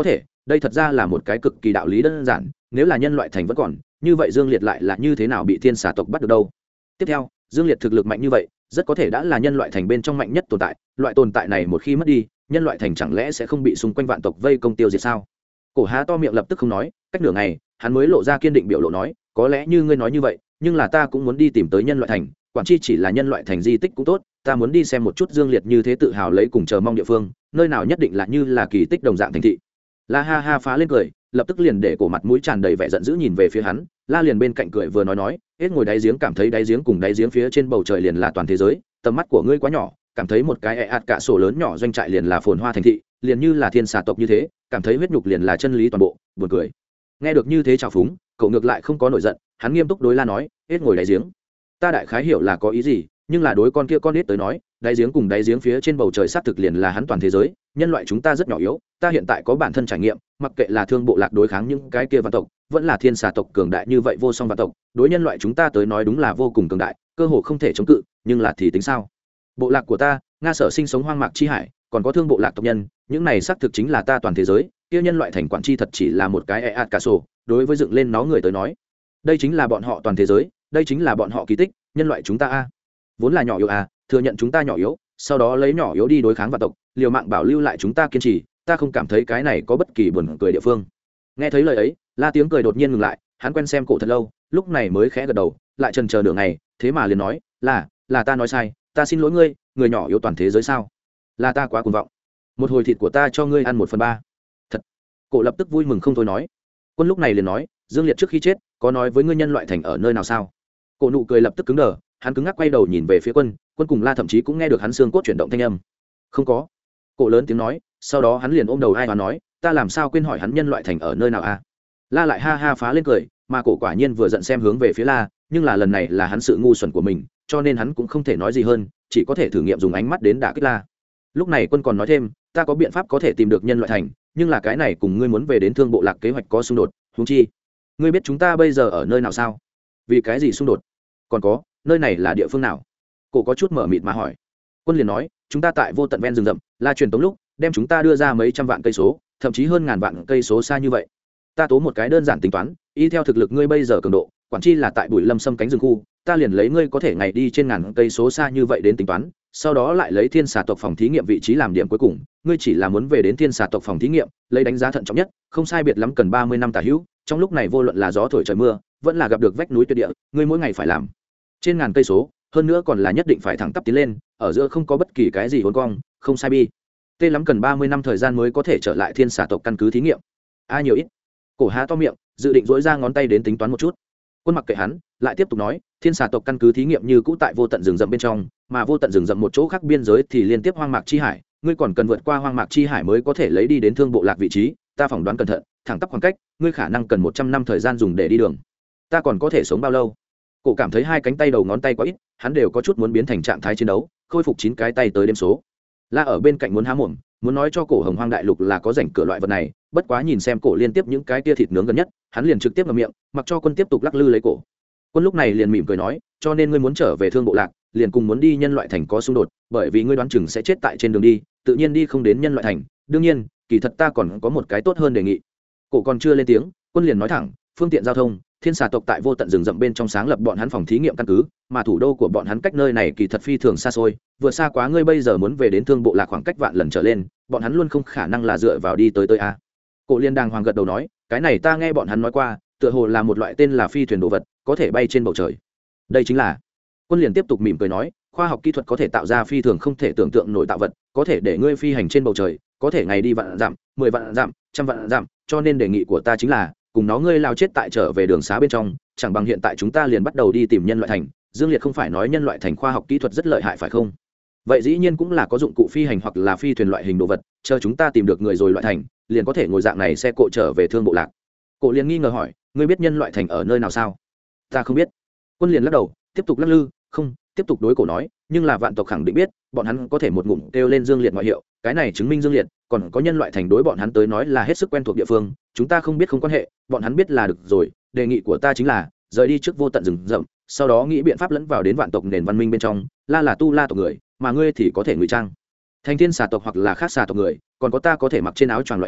đây thật ra là một cái cực kỳ đạo lý đơn giản, nếu là nhân loại thành vẫn còn, như vậy Dương Liệt lại là như thế nào bị thiên xà tộc bắt được đâu? Tiếp theo, Dương Liệt thực lực mạnh như vậy, rất có thể đã là nhân loại thành bên trong mạnh nhất tồn tại, loại tồn tại này một khi mất đi, nhân loại thành chẳng lẽ sẽ không bị xung quanh vạn tộc vây công tiêu diệt sao? Cổ há to miệng lập tức không nói, cách nửa ngày, hắn mới lộ ra kiên định biểu lộ nói, có lẽ như ngươi nói như vậy, nhưng là ta cũng muốn đi tìm tới nhân loại thành, quản chi chỉ là nhân loại thành di tích cũng tốt, ta muốn đi xem một chút Dương Liệt như thế tự hào lấy cùng chờ mong địa phương, nơi nào nhất định là như là kỳ tích đồng dạng thành thị. La ha ha phá lên cười, lập tức liền để cổ mặt mũi tràn đầy vẻ giận dữ nhìn về phía hắn. La liền bên cạnh cười vừa nói, hết ngồi đáy giếng cảm thấy đáy giếng cùng đáy giếng phía trên bầu trời liền là toàn thế giới, tầm mắt của ngươi quá nhỏ, cảm thấy một cái ạt cả sổ lớn nhỏ doanh trại liền là phồn hoa thành thị, liền như là thiên xà tộc như thế, cảm thấy huyết nhục liền là chân lý toàn bộ, buồn cười. Nghe được như thế trào phúng, cậu ngược lại không có nổi giận, hắn nghiêm túc đối La nói, hết ngồi đáy giếng, ta đại khái hiểu là có ý gì, nhưng là đối con kia con nít tới nói, đáy giếng cùng đáy giếng phía trên bầu trời xác thực liền là hắn toàn thế giới, nhân loại chúng ta rất nhỏ yếu, ta hiện tại có bản thân trải nghiệm, mặc kệ là thương bộ lạc đối kháng những cái kia vạn tộc, vẫn là thiên xà tộc cường đại như vậy vô song vạn tộc, đối nhân loại chúng ta tới nói đúng là vô cùng cường đại, cơ hồ không thể chống cự, nhưng là thì tính sao? Bộ lạc của ta, Nga sở sinh sống hoang mạc chi hải, còn có thương bộ lạc tộc nhân, những này xác thực chính là ta toàn thế giới, kia nhân loại thành quản chi thật chỉ là một cái ạt cả sổ, đối với dựng lên nó người tới nói, đây chính là bọn họ toàn thế giới, đây chính là bọn họ kỳ tích, nhân loại chúng ta a, vốn là nhỏ yếu a, thừa nhận chúng ta nhỏ yếu, sau đó lấy nhỏ yếu đi đối kháng vạn tộc, liều mạng bảo lưu lại chúng ta kiên trì, ta không cảm thấy cái này có bất kỳ buồn cười địa phương. Nghe thấy lời ấy, La tiếng cười đột nhiên ngừng lại, hắn quen xem cổ thật lâu, lúc này mới khẽ gật đầu, lại chần chờ nửa ngày, thế mà liền nói, là ta nói sai, ta xin lỗi ngươi, người nhỏ yếu toàn thế giới sao? Là ta quá cuồng vọng. Một hồi thịt của ta cho ngươi ăn 1/3. Thật. Cổ lập tức vui mừng không thôi nói. Quân lúc này liền nói, Dương Liệt trước khi chết, có nói với ngươi nhân loại thành ở nơi nào sao? Cổ nụ cười lập tức cứng đờ, hắn cứng ngắc quay đầu nhìn về phía Quân cùng La thậm chí cũng nghe được hắn xương cốt chuyển động thanh âm. Không có. Cổ lớn tiếng nói, sau đó hắn liền ôm đầu ai và nói, ta làm sao quên hỏi hắn nhân loại thành ở nơi nào a? La lại ha ha phá lên cười, mà cổ quả nhiên vừa giận xem hướng về phía La, nhưng là lần này là hắn sự ngu xuẩn của mình, cho nên hắn cũng không thể nói gì hơn, chỉ có thể thử nghiệm dùng ánh mắt đến đả kích La. Lúc này Quân còn nói thêm, ta có biện pháp có thể tìm được nhân loại thành, nhưng là cái này cùng ngươi muốn về đến thương bộ lạc kế hoạch có xung đột, huống chi, ngươi biết chúng ta bây giờ ở nơi nào sao? Vì cái gì xung đột? Còn có, nơi này là địa phương nào? Cổ có chút mở mịt mà hỏi. Quân liền nói, chúng ta tại vô tận ven rừng rậm, La truyền tống lúc, đem chúng ta đưa ra mấy trăm vạn cây số, thậm chí hơn ngàn vạn cây số xa như vậy. Ta tố một cái đơn giản tính toán, y theo thực lực ngươi bây giờ cường độ, quản chi là tại Bụi Lâm Sâm cánh rừng khu, ta liền lấy ngươi có thể ngày đi trên ngàn cây số xa như vậy đến tính toán, sau đó lại lấy thiên xà tộc phòng thí nghiệm vị trí làm điểm cuối cùng, ngươi chỉ là muốn về đến thiên xà tộc phòng thí nghiệm, lấy đánh giá thận trọng nhất, không sai biệt lắm cần 30 năm tả hữu, trong lúc này vô luận là gió thổi trời mưa, vẫn là gặp được vách núi tuyệt địa, ngươi mỗi ngày phải làm trên ngàn cây số, hơn nữa còn là nhất định phải thẳng tắp tiến lên, ở giữa không có bất kỳ cái gì hỗn cong, không sai bi. Tê lắm cần 30 năm thời gian mới có thể trở lại thiên xà tộc căn cứ thí nghiệm. Nhiều ít. Cổ há to miệng, dự định dỗi ra ngón tay đến tính toán một chút. Quân mặc kệ hắn, lại tiếp tục nói, thiên xà tộc căn cứ thí nghiệm như cũ tại vô tận rừng rậm bên trong, mà vô tận rừng rậm một chỗ khác biên giới thì liên tiếp hoang mạc chi hải, ngươi còn cần vượt qua hoang mạc chi hải mới có thể lấy đi đến thương bộ lạc vị trí, ta phỏng đoán cẩn thận, thẳng tắp khoảng cách, ngươi khả năng cần 100 năm thời gian dùng để đi đường. Ta còn có thể sống bao lâu? Cổ cảm thấy hai cánh tay đầu ngón tay quá ít, hắn đều có chút muốn biến thành trạng thái chiến đấu, khôi phục 9 cái tay tới đếm số. La ở bên cạnh muốn há mồm, muốn nói cho cổ Hồng Hoang đại lục là có rảnh cửa loại vật này, bất quá nhìn xem cổ liên tiếp những cái tia thịt nướng gần nhất, hắn liền trực tiếp ngậm miệng, mặc cho Quân tiếp tục lắc lư lấy cổ. Quân lúc này liền mỉm cười nói, cho nên ngươi muốn trở về thương bộ lạc, liền cùng muốn đi nhân loại thành có xung đột, bởi vì ngươi đoán chừng sẽ chết tại trên đường đi, tự nhiên đi không đến nhân loại thành. Đương nhiên, kỳ thật ta còn có một cái tốt hơn đề nghị. Cổ còn chưa lên tiếng, Quân liền nói thẳng, phương tiện giao thông, thiên xà tộc tại vô tận rừng rậm bên trong sáng lập bọn hắn phòng thí nghiệm căn cứ, mà thủ đô của bọn hắn cách nơi này kỳ thật phi thường xa xôi, vượt xa quá ngươi bây giờ muốn về đến thương bộ lạc khoảng cách vạn lần trở lên, bọn hắn luôn không khả năng là dựa vào đi tới a. Cổ liên đàng hoàng gật đầu nói, cái này ta nghe bọn hắn nói qua, tựa hồ là một loại tên là phi thuyền đồ vật, có thể bay trên bầu trời. Đây chính là. Quân liền tiếp tục mỉm cười nói, khoa học kỹ thuật có thể tạo ra phi thường không thể tưởng tượng nổi tạo vật, có thể để ngươi phi hành trên bầu trời, có thể ngày đi vạn dặm, 10 vạn dặm, trăm vạn dặm, cho nên đề nghị của ta chính là, cùng nó ngươi lao chết tại trở về đường xá bên trong, chẳng bằng hiện tại chúng ta liền bắt đầu đi tìm nhân loại thành. Dương Liệt không phải nói nhân loại thành khoa học kỹ thuật rất lợi hại phải không? Vậy dĩ nhiên cũng là có dụng cụ phi hành hoặc là phi thuyền loại hình đồ vật, chờ chúng ta tìm được người rồi loại thành, liền có thể ngồi dạng này xe cộ trở về thương bộ lạc. Cổ liền nghi ngờ hỏi, ngươi biết nhân loại thành ở nơi nào sao? Ta không biết. Quân liền lắc đầu, tiếp tục lắc lư, không, tiếp tục đối cổ nói, nhưng là vạn tộc khẳng định biết, bọn hắn có thể một ngụm kêu lên Dương Liệt ngoại hiệu, cái này chứng minh Dương Liệt còn có nhân loại thành đối bọn hắn tới nói là hết sức quen thuộc địa phương, chúng ta không biết không quan hệ, bọn hắn biết là được rồi, đề nghị của ta chính là rời đi trước vô tận rừng rậm, sau đó nghĩ biện pháp lẫn vào đến vạn tộc nền văn minh bên trong, là tu la tộc người, mà ngươi thì có thể ngụy trang thành thiên xà tộc hoặc là khác xà tộc người, còn có ta có thể mặc trên áo choàng loại hình,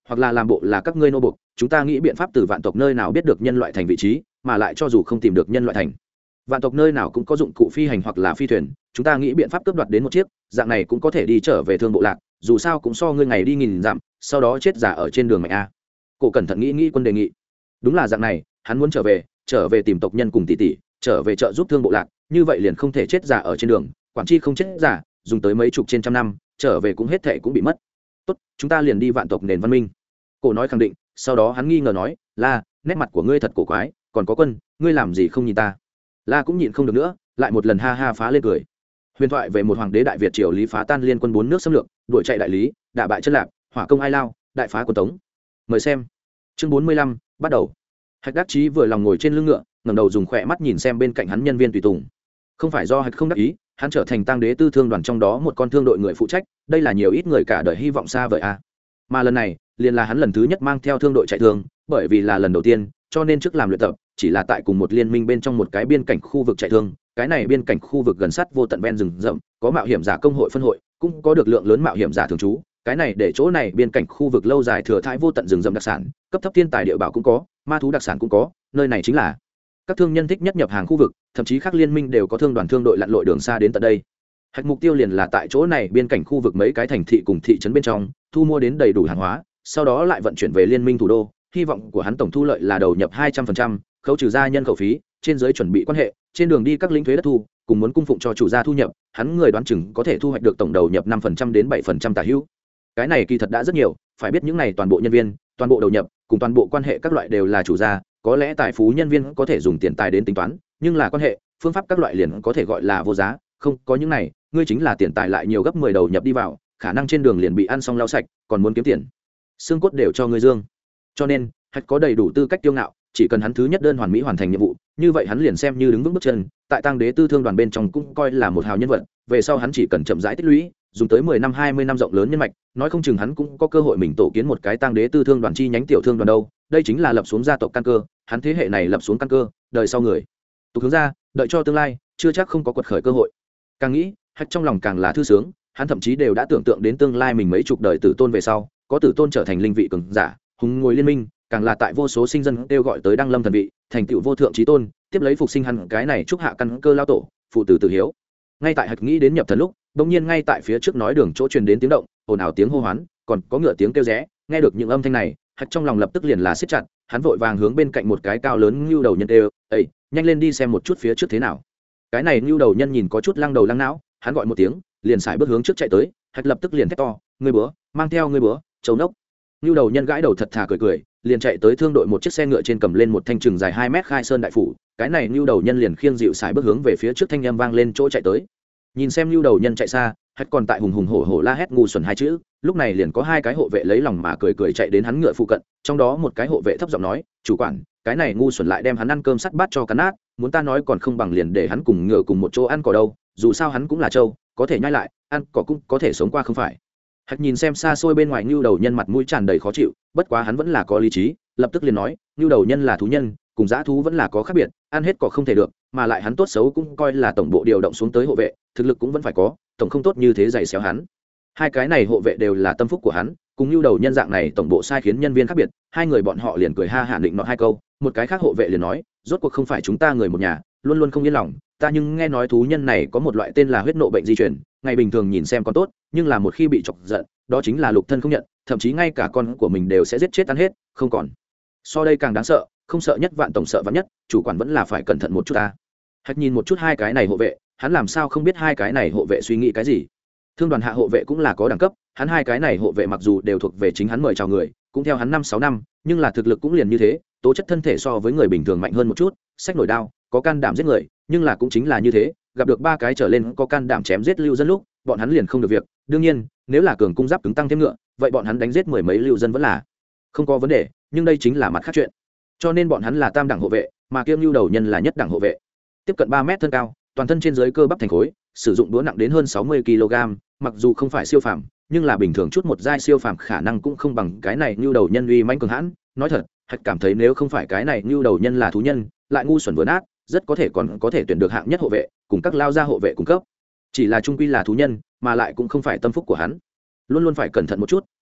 hoặc là làm bộ là các ngươi nô buộc, chúng ta nghĩ biện pháp từ vạn tộc nơi nào biết được nhân loại thành vị trí, mà lại cho dù không tìm được nhân loại thành, vạn tộc nơi nào cũng có dụng cụ phi hành hoặc là phi thuyền, chúng ta nghĩ biện pháp cướp đoạt đến một chiếc, dạng này cũng có thể đi trở về thương bộ lạc, dù sao cũng so ngươi ngày đi nghìn dặm sau đó chết giả ở trên đường mạnh a. Cổ cẩn thận nghĩ quân đề nghị. Đúng là dạng này, hắn muốn trở về tìm tộc nhân cùng tỷ tỷ, trở về trợ giúp thương bộ lạc, như vậy liền không thể chết giả ở trên đường, quản chi không chết giả, dùng tới mấy chục trên trăm năm, trở về cũng hết thệ cũng bị mất. Tốt, chúng ta liền đi vạn tộc nền văn minh. Cổ nói khẳng định, sau đó hắn nghi ngờ nói, La, nét mặt của ngươi thật cổ quái, còn có Quân, ngươi làm gì không nhìn ta? La cũng nhịn không được nữa, lại một lần ha ha phá lên cười. Huyền thoại về một hoàng đế đại Việt triều Lý phá tan liên quân 4 nước xâm lược, đuổi chạy đại Lý, đả bại chân Lạp, hỏa công Ai Lao, đại phá quân Tống. Mời xem. Chương 45, bắt đầu. Hạch Đắc Chí vừa lòng ngồi trên lưng ngựa, ngẩng đầu dùng khỏe mắt nhìn xem bên cạnh hắn nhân viên tùy tùng. Không phải do Hạch không đắc ý, hắn trở thành Tăng Đế tư thương đoàn trong đó một con thương đội người phụ trách, đây là nhiều ít người cả đời hy vọng xa vời a. Mà lần này, liền là hắn lần thứ nhất mang theo thương đội chạy thương, bởi vì là lần đầu tiên, cho nên trước làm luyện tập, chỉ là tại cùng một liên minh bên trong một cái biên cảnh khu vực chạy thương, cái này biên cảnh khu vực gần sát vô tận ven rừng rậm, có mạo hiểm giả công hội phân hội, cũng có được lượng lớn mạo hiểm giả thường trú, cái này để chỗ này biên cảnh khu vực lâu dài thừa thãi vô tận rừng rậm đặc sản, cấp thấp thiên tài địa bảo cũng có, ma thú đặc sản cũng có, nơi này chính là các thương nhân thích nhất nhập hàng khu vực, thậm chí các liên minh đều có thương đoàn thương đội lặn lội đường xa đến tận đây. Hạch mục tiêu liền là tại chỗ này biên cảnh khu vực mấy cái thành thị cùng thị trấn bên trong, thu mua đến đầy đủ hàng hóa, sau đó lại vận chuyển về liên minh thủ đô, hy vọng của hắn tổng thu lợi là đầu nhập 200%, khấu trừ ra nhân khẩu phí, trên giới chuẩn bị quan hệ, trên đường đi các lĩnh thuế đất thu, cùng muốn cung phụng cho chủ gia thu nhập, hắn người đoán chừng có thể thu hoạch được tổng đầu nhập 5% đến 7% tả hữu. Cái này kỳ thật đã rất nhiều, phải biết những này toàn bộ nhân viên, toàn bộ đầu nhập, cùng toàn bộ quan hệ các loại đều là chủ gia, có lẽ tài phú nhân viên có thể dùng tiền tài đến tính toán, nhưng là quan hệ, phương pháp các loại liền có thể gọi là vô giá, không, có những này, ngươi chính là tiền tài lại nhiều gấp 10 đầu nhập đi vào, khả năng trên đường liền bị ăn xong lau sạch, còn muốn kiếm tiền, xương cốt đều cho ngươi dương. Cho nên, Hạch có đầy đủ tư cách tiêu ngạo, chỉ cần hắn thứ nhất đơn hoàn mỹ hoàn thành nhiệm vụ, như vậy hắn liền xem như đứng vững bước chân, tại Tăng Đế tư thương đoàn bên trong cũng coi là một hào nhân vật, về sau hắn chỉ cần chậm rãi tích lũy, dùng tới 10 năm 20 năm rộng lớn nhân mạch, nói không chừng hắn cũng có cơ hội mình tổ kiến một cái Tăng Đế tư thương đoàn chi nhánh tiểu thương đoàn đâu, đây chính là lập xuống gia tộc căn cơ, hắn thế hệ này lập xuống căn cơ, đời sau người tục hướng ra, đợi cho tương lai, chưa chắc không có quật khởi cơ hội. Càng nghĩ, Hạch trong lòng càng là thư sướng, hắn thậm chí đều đã tưởng tượng đến tương lai mình mấy chục đời tử tôn về sau, có tử tôn trở thành linh vị cường giả, hùng ngồi liên minh, càng là tại vô số sinh dân kêu gọi tới đăng lâm thần vị, thành tựu vô thượng chí tôn, tiếp lấy phục sinh hắn cái này chúc hạ căn cơ lao tổ, phụ tử tử hiếu. Ngay tại Hạch nghĩ đến nhập thần lúc, bỗng nhiên ngay tại phía trước nói đường chỗ truyền đến tiếng động, ồn ào tiếng hô hoán, còn có ngựa tiếng kêu rẽ, nghe được những âm thanh này, Hạch trong lòng lập tức liền là siết chặt, hắn vội vàng hướng bên cạnh một cái cao lớn ngưu đầu nhân kêu, "Ê, nhanh lên đi xem một chút phía trước thế nào." Cái này ngưu đầu nhân nhìn có chút lăng đầu lăng não, hắn gọi một tiếng, liền xài bước hướng trước chạy tới, Hạch lập tức liền thét to, "Ngươi bữa, mang theo ngươi bữa, châu nốc." Ngưu đầu nhân gãi đầu thật thà cười cười, liền chạy tới thương đội một chiếc xe ngựa trên cầm lên một thanh chừng dài 2 mét khai sơn đại phủ, cái này Ngưu đầu nhân liền khiêng dịu xài bước hướng về phía trước, thanh âm vang lên chỗ chạy tới. Nhìn xem Ngưu đầu nhân chạy xa, Hạch còn tại hùng hùng hổ hổ la hét ngu xuẩn hai chữ, lúc này liền có hai cái hộ vệ lấy lòng mà cười cười chạy đến hắn ngựa phụ cận, trong đó một cái hộ vệ thấp giọng nói, "Chủ quản, cái này ngu xuẩn lại đem hắn ăn cơm sắt bát cho cắn nát, muốn ta nói còn không bằng liền để hắn cùng ngựa cùng một chỗ ăn cỏ đâu, dù sao hắn cũng là trâu, có thể nhai lại, ăn cỏ cũng có thể sống qua không phải." Hạch nhìn xem xa xôi bên ngoài Ngưu đầu nhân mặt mũi tràn đầy khó chịu, bất quá hắn vẫn là có lý trí, lập tức liền nói, Ngưu đầu nhân là thú nhân, cùng dã thú vẫn là có khác biệt, ăn hết cỏ không thể được, mà lại hắn tốt xấu cũng coi là tổng bộ điều động xuống tới hộ vệ, thực lực cũng vẫn phải có, tổng không tốt như thế giày xéo hắn. Hai cái này hộ vệ đều là tâm phúc của hắn, cùng Ngưu đầu nhân dạng này tổng bộ sai khiến nhân viên khác biệt, hai người bọn họ liền cười ha hả định nọ hai câu, một cái khác hộ vệ liền nói, rốt cuộc không phải chúng ta người một nhà, luôn luôn không yên lòng, ta nhưng nghe nói thú nhân này có một loại tên là huyết nộ bệnh di truyền, ngày bình thường nhìn xem còn tốt, nhưng là một khi bị chọc giận, đó chính là lục thân không nhận, thậm chí ngay cả con của mình đều sẽ giết chết ăn hết, không còn. So đây càng đáng sợ, không sợ nhất vạn tổng sợ vạn nhất, chủ quản vẫn là phải cẩn thận một chút ta. Hạch nhìn một chút hai cái này hộ vệ, hắn làm sao không biết hai cái này hộ vệ suy nghĩ cái gì. Thương đoàn hạ hộ vệ cũng là có đẳng cấp, hắn hai cái này hộ vệ mặc dù đều thuộc về chính hắn mời chào người, cũng theo hắn 5-6 năm, nhưng là thực lực cũng liền như thế, tố chất thân thể so với người bình thường mạnh hơn một chút, xách nổi đao, có can đảm giết người, nhưng là cũng chính là như thế, gặp được 3 cái trở lên có can đảm chém giết lưu dân lúc, bọn hắn liền không được việc. Đương nhiên, nếu là cường cung giáp cứng tăng thêm ngựa, vậy bọn hắn đánh giết 10 mấy lưu dân vẫn là không có vấn đề, nhưng đây chính là mặt khác chuyện. Cho nên bọn hắn là tam đẳng hộ vệ, mà Kiêm Nưu đầu nhân là nhất đẳng hộ vệ. Tiếp cận 3 mét thân cao, toàn thân trên dưới cơ bắp thành khối, sử dụng đũa nặng đến hơn 60 kg, mặc dù không phải siêu phàm, nhưng là bình thường chút một giai siêu phàm khả năng cũng không bằng cái này Nưu đầu nhân uy mãnh cường hãn. Nói thật, Hạch cảm thấy nếu không phải cái này Nưu đầu nhân là thú nhân, lại ngu xuẩn vừa nát, rất có thể còn có thể tuyển được hạng nhất hộ vệ, cùng các lao gia hộ vệ cung cấp. Chỉ là trung quy là thú nhân, mà lại cũng không phải tâm phúc của hắn, luôn luôn phải cẩn thận một chút,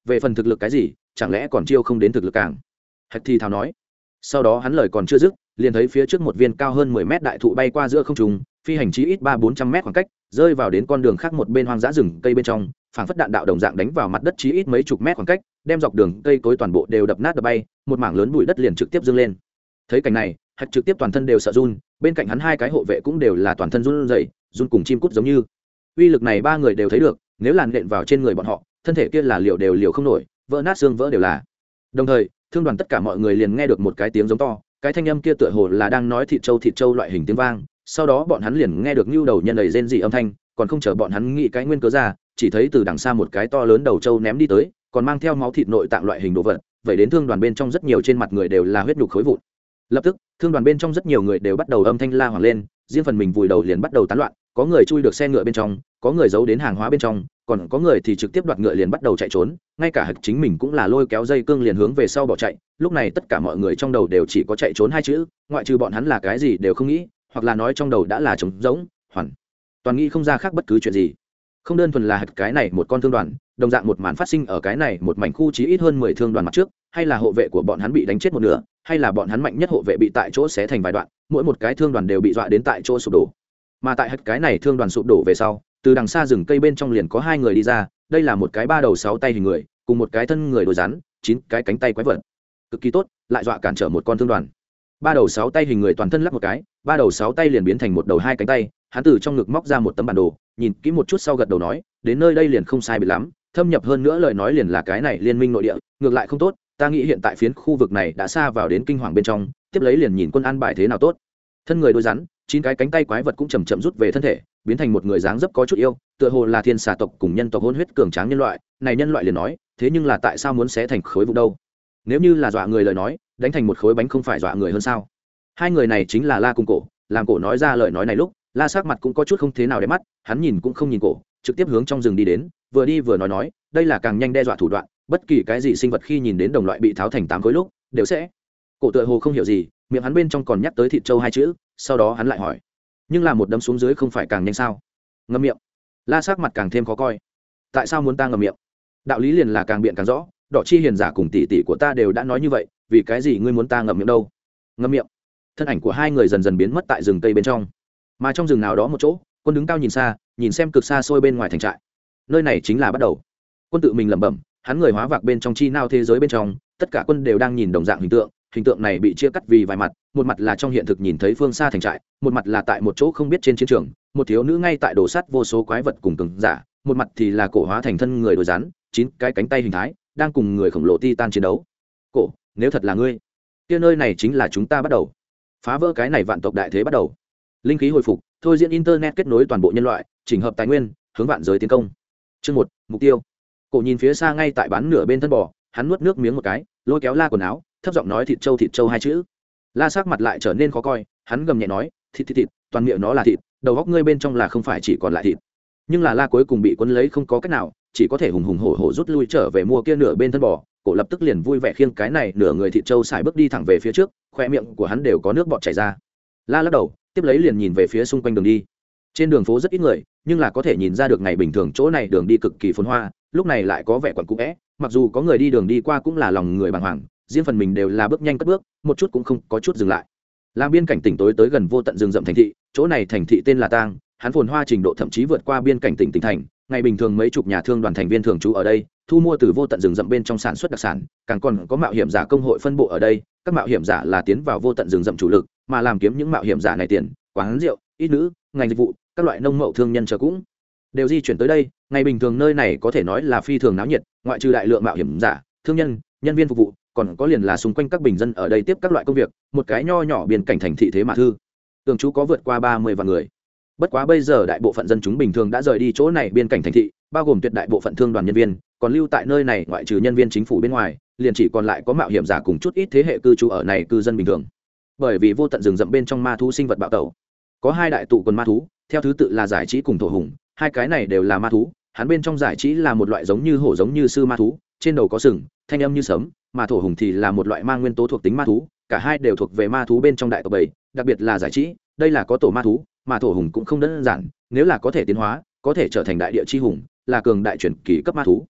về phần thực lực cái gì chẳng lẽ còn chiêu không đến thực lực càng. Hạch thì thào nói. Sau đó hắn lời còn chưa dứt liền thấy phía trước một viên cao hơn 10 mét đại thụ bay qua giữa không trung, phi hành chí ít 300-400 mét khoảng cách, rơi vào đến con đường khác một bên hoang dã rừng cây bên trong, phảng phất đạn đạo đồng dạng đánh vào mặt đất chí ít mấy chục mét khoảng cách, đem dọc đường cây cối toàn bộ đều đập nát đập bay, một mảng lớn bụi đất liền trực tiếp dâng lên. Thấy cảnh này, Hạch trực tiếp toàn thân đều sợ run, bên cạnh hắn hai cái hộ vệ cũng đều là toàn thân run rẩy, run cùng chim cút giống như. Uy lực này ba người đều thấy được, nếu làn nện vào trên người bọn họ, thân thể kia là liều đều liều không nổi, vỡ nát xương vỡ đều là. Đồng thời, thương đoàn tất cả mọi người liền nghe được một cái tiếng giống to, cái thanh âm kia tựa hồ là đang nói thịt trâu loại hình tiếng vang. Sau đó bọn hắn liền nghe được nhu đầu nhân đầy rên rỉ âm thanh, còn không chờ bọn hắn nghĩ cái nguyên cớ ra, chỉ thấy từ đằng xa một cái to lớn đầu trâu ném đi tới, còn mang theo máu thịt nội tạng loại hình đồ vật, vậy đến thương đoàn bên trong rất nhiều trên mặt người đều là huyết nhục khối vụn. Lập tức, thương đoàn bên trong rất nhiều người đều bắt đầu âm thanh la hoảng lên, riêng phần mình vùi đầu liền bắt đầu tán loạn, có người chui được xe ngựa bên trong, có người giấu đến hàng hóa bên trong, còn có người thì trực tiếp đoạt ngựa liền bắt đầu chạy trốn, ngay cả Hạch chính mình cũng là lôi kéo dây cương liền hướng về sau bỏ chạy. Lúc này tất cả mọi người trong đầu đều chỉ có chạy trốn hai chữ, ngoại trừ bọn hắn là cái gì đều không nghĩ, hoặc là nói trong đầu đã là trống rỗng, hoàn toàn nghĩ không ra khác bất cứ chuyện gì. Không đơn thuần là Hạch cái này một con thương đoàn, đồng dạng một màn phát sinh ở cái này một mảnh khu chí ít hơn 10 thương đoàn mặt trước, hay là hộ vệ của bọn hắn bị đánh chết một nửa, hay là bọn hắn mạnh nhất hộ vệ bị tại chỗ xé thành vài đoạn, mỗi một cái thương đoàn đều bị dọa đến tại chỗ sụp đổ. Mà tại Hạch cái này thương đoàn sụp đổ về sau, từ đằng xa rừng cây bên trong liền có hai người đi ra, đây là một cái 3 đầu 6 tay hình người, cùng một cái thân người đồi rắn, 9 cái cánh tay quái vật. Cực kỳ tốt, lại dọa cản trở một con thương đoàn. 3 đầu 6 tay hình người toàn thân lắc một cái, 3 đầu 6 tay liền biến thành một đầu 2 cánh tay, hắn từ trong ngực móc ra một tấm bản đồ, nhìn kỹ một chút sau gật đầu nói, đến nơi đây liền không sai biệt lắm, thâm nhập hơn nữa lời nói liền là cái này liên minh nội địa, ngược lại không tốt, ta nghĩ hiện tại phiến khu vực này đã xa vào đến kinh hoàng bên trong, tiếp lấy liền nhìn quân an bài thế nào tốt. Thân người đôi rắn, 9 cái cánh tay quái vật cũng chậm chậm rút về thân thể, biến thành một người dáng dấp có chút yêu, tựa hồ là thiên xà tộc cùng nhân tộc hôn huyết cường tráng nhân loại. Này nhân loại liền nói, thế nhưng là tại sao muốn xé thành khối vụ đâu? Nếu như là dọa người lời nói, đánh thành một khối bánh không phải dọa người hơn sao? Hai người này chính là La cùng Cổ, làm Cổ nói ra lời nói này lúc, La sắc mặt cũng có chút không thế nào để mắt, hắn nhìn cũng không nhìn Cổ, trực tiếp hướng trong rừng đi đến, vừa đi vừa nói, đây là càng nhanh đe dọa thủ đoạn, bất kỳ cái gì sinh vật khi nhìn đến đồng loại bị tháo thành 8 khối lúc, đều sẽ. Cổ tựa hồ không hiểu gì, miệng hắn bên trong còn nhắc tới thịt trâu hai chữ, sau đó hắn lại hỏi, nhưng là một đấm xuống dưới không phải càng nhanh sao? Ngậm miệng. La sắc mặt càng thêm khó coi. Tại sao muốn ta ngậm miệng? Đạo lý liền là càng biện càng rõ, Đỏ Chi hiền giả cùng tỷ tỷ của ta đều đã nói như vậy, vì cái gì ngươi muốn ta ngậm miệng đâu? Ngậm miệng. Thân ảnh của hai người dần dần biến mất tại rừng cây bên trong, mà trong rừng nào đó một chỗ, Quân đứng cao nhìn xa, nhìn xem cực xa xôi bên ngoài thành trại. Nơi này chính là bắt đầu. Quân tự mình lẩm bẩm, hắn người hóa vạc bên trong chi nao thế giới bên trong, tất cả quân đều đang nhìn đồng dạng hình tượng này bị chia cắt vì vài mặt, một mặt là trong hiện thực nhìn thấy phương xa thành trại, một mặt là tại một chỗ không biết trên chiến trường, một thiếu nữ ngay tại đổ sát vô số quái vật cùng cường giả, một mặt thì là Cổ hóa thành thân người đồi rắn, 9 cái cánh tay hình thái, đang cùng người khổng lồ titan chiến đấu. Cổ, nếu thật là ngươi, kia nơi này chính là chúng ta bắt đầu. Phá vỡ cái này vạn tộc đại thế bắt đầu. Linh khí hồi phục, thôi diễn internet kết nối toàn bộ nhân loại, chỉnh hợp tài nguyên, hướng vạn giới tiến công. Chương 1, mục tiêu. Cổ nhìn phía xa ngay tại bán nửa bên thân bò, hắn nuốt nước miếng một cái, lôi kéo La quần áo, thấp giọng nói thịt trâu hai chữ. La sắc mặt lại trở nên khó coi, hắn gầm nhẹ nói, thịt, toàn miệng nó là thịt, đầu góc ngươi bên trong là không phải chỉ còn lại thịt. Nhưng là La cuối cùng bị cuốn lấy không có cách nào, chỉ có thể hùng hổ rút lui trở về mua kia nửa bên thân bò. Cổ lập tức liền vui vẻ khiêng cái này nửa người thịt trâu xài bước đi thẳng về phía trước, khoe miệng của hắn đều có nước bọt chảy ra. La lắc đầu, tiếp lấy liền nhìn về phía xung quanh đường đi. Trên đường phố rất ít người, nhưng là có thể nhìn ra được ngày bình thường chỗ này đường đi cực kỳ phồn hoa, lúc này lại có vẻ quẩn cũ é, mặc dù có người đi đường đi qua cũng là lòng người bàng hoàng, riêng phần mình đều là bước nhanh cất bước, một chút cũng không có chút dừng lại. Làm biên cảnh tỉnh tối tới gần vô tận rừng rậm thành thị, chỗ này thành thị tên là Tang, hắn phồn hoa trình độ thậm chí vượt qua biên cảnh tỉnh tỉnh thành, ngày bình thường mấy chục nhà thương đoàn thành viên thường trú ở đây, thu mua từ vô tận rừng rậm bên trong sản xuất đặc sản, càng còn có mạo hiểm giả công hội phân bộ ở đây, các mạo hiểm giả là tiến vào vô tận rừng rậm chủ lực, mà làm kiếm những mạo hiểm giả này tiền, quán rượu, ít nữ, ngành dịch vụ, các loại nông mậu thương nhân chờ cũng đều di chuyển tới đây. Ngày bình thường nơi này có thể nói là phi thường náo nhiệt, ngoại trừ đại lượng mạo hiểm giả, thương nhân, nhân viên phục vụ, còn có liền là xung quanh các bình dân ở đây tiếp các loại công việc, một cái nho nhỏ biên cảnh thành thị thế mà thư tưởng chú có vượt qua 30 vạn người. Bất quá bây giờ đại bộ phận dân chúng bình thường đã rời đi chỗ này biên cảnh thành thị, bao gồm tuyệt đại bộ phận thương đoàn nhân viên, còn lưu tại nơi này ngoại trừ nhân viên chính phủ bên ngoài, liền chỉ còn lại có mạo hiểm giả cùng chút ít thế hệ cư trú ở này cư dân bình thường. Bởi vì vô tận rừng rậm bên trong ma thú sinh vật bạo tẩu, có hai đại tụ quần ma thú, theo thứ tự là giải trí cùng thổ hùng, hai cái này đều là ma thú. Hắn bên trong giải trí là một loại giống như hổ giống như sư ma thú, trên đầu có sừng, thanh âm như sấm, mà thổ hùng thì là một loại mang nguyên tố thuộc tính ma thú, cả hai đều thuộc về ma thú bên trong đại tộc bảy, đặc biệt là giải trí, đây là có tổ ma thú, mà thổ hùng cũng không đơn giản, nếu là có thể tiến hóa, có thể trở thành đại địa chi hùng, là cường đại chuyển kỳ cấp ma thú.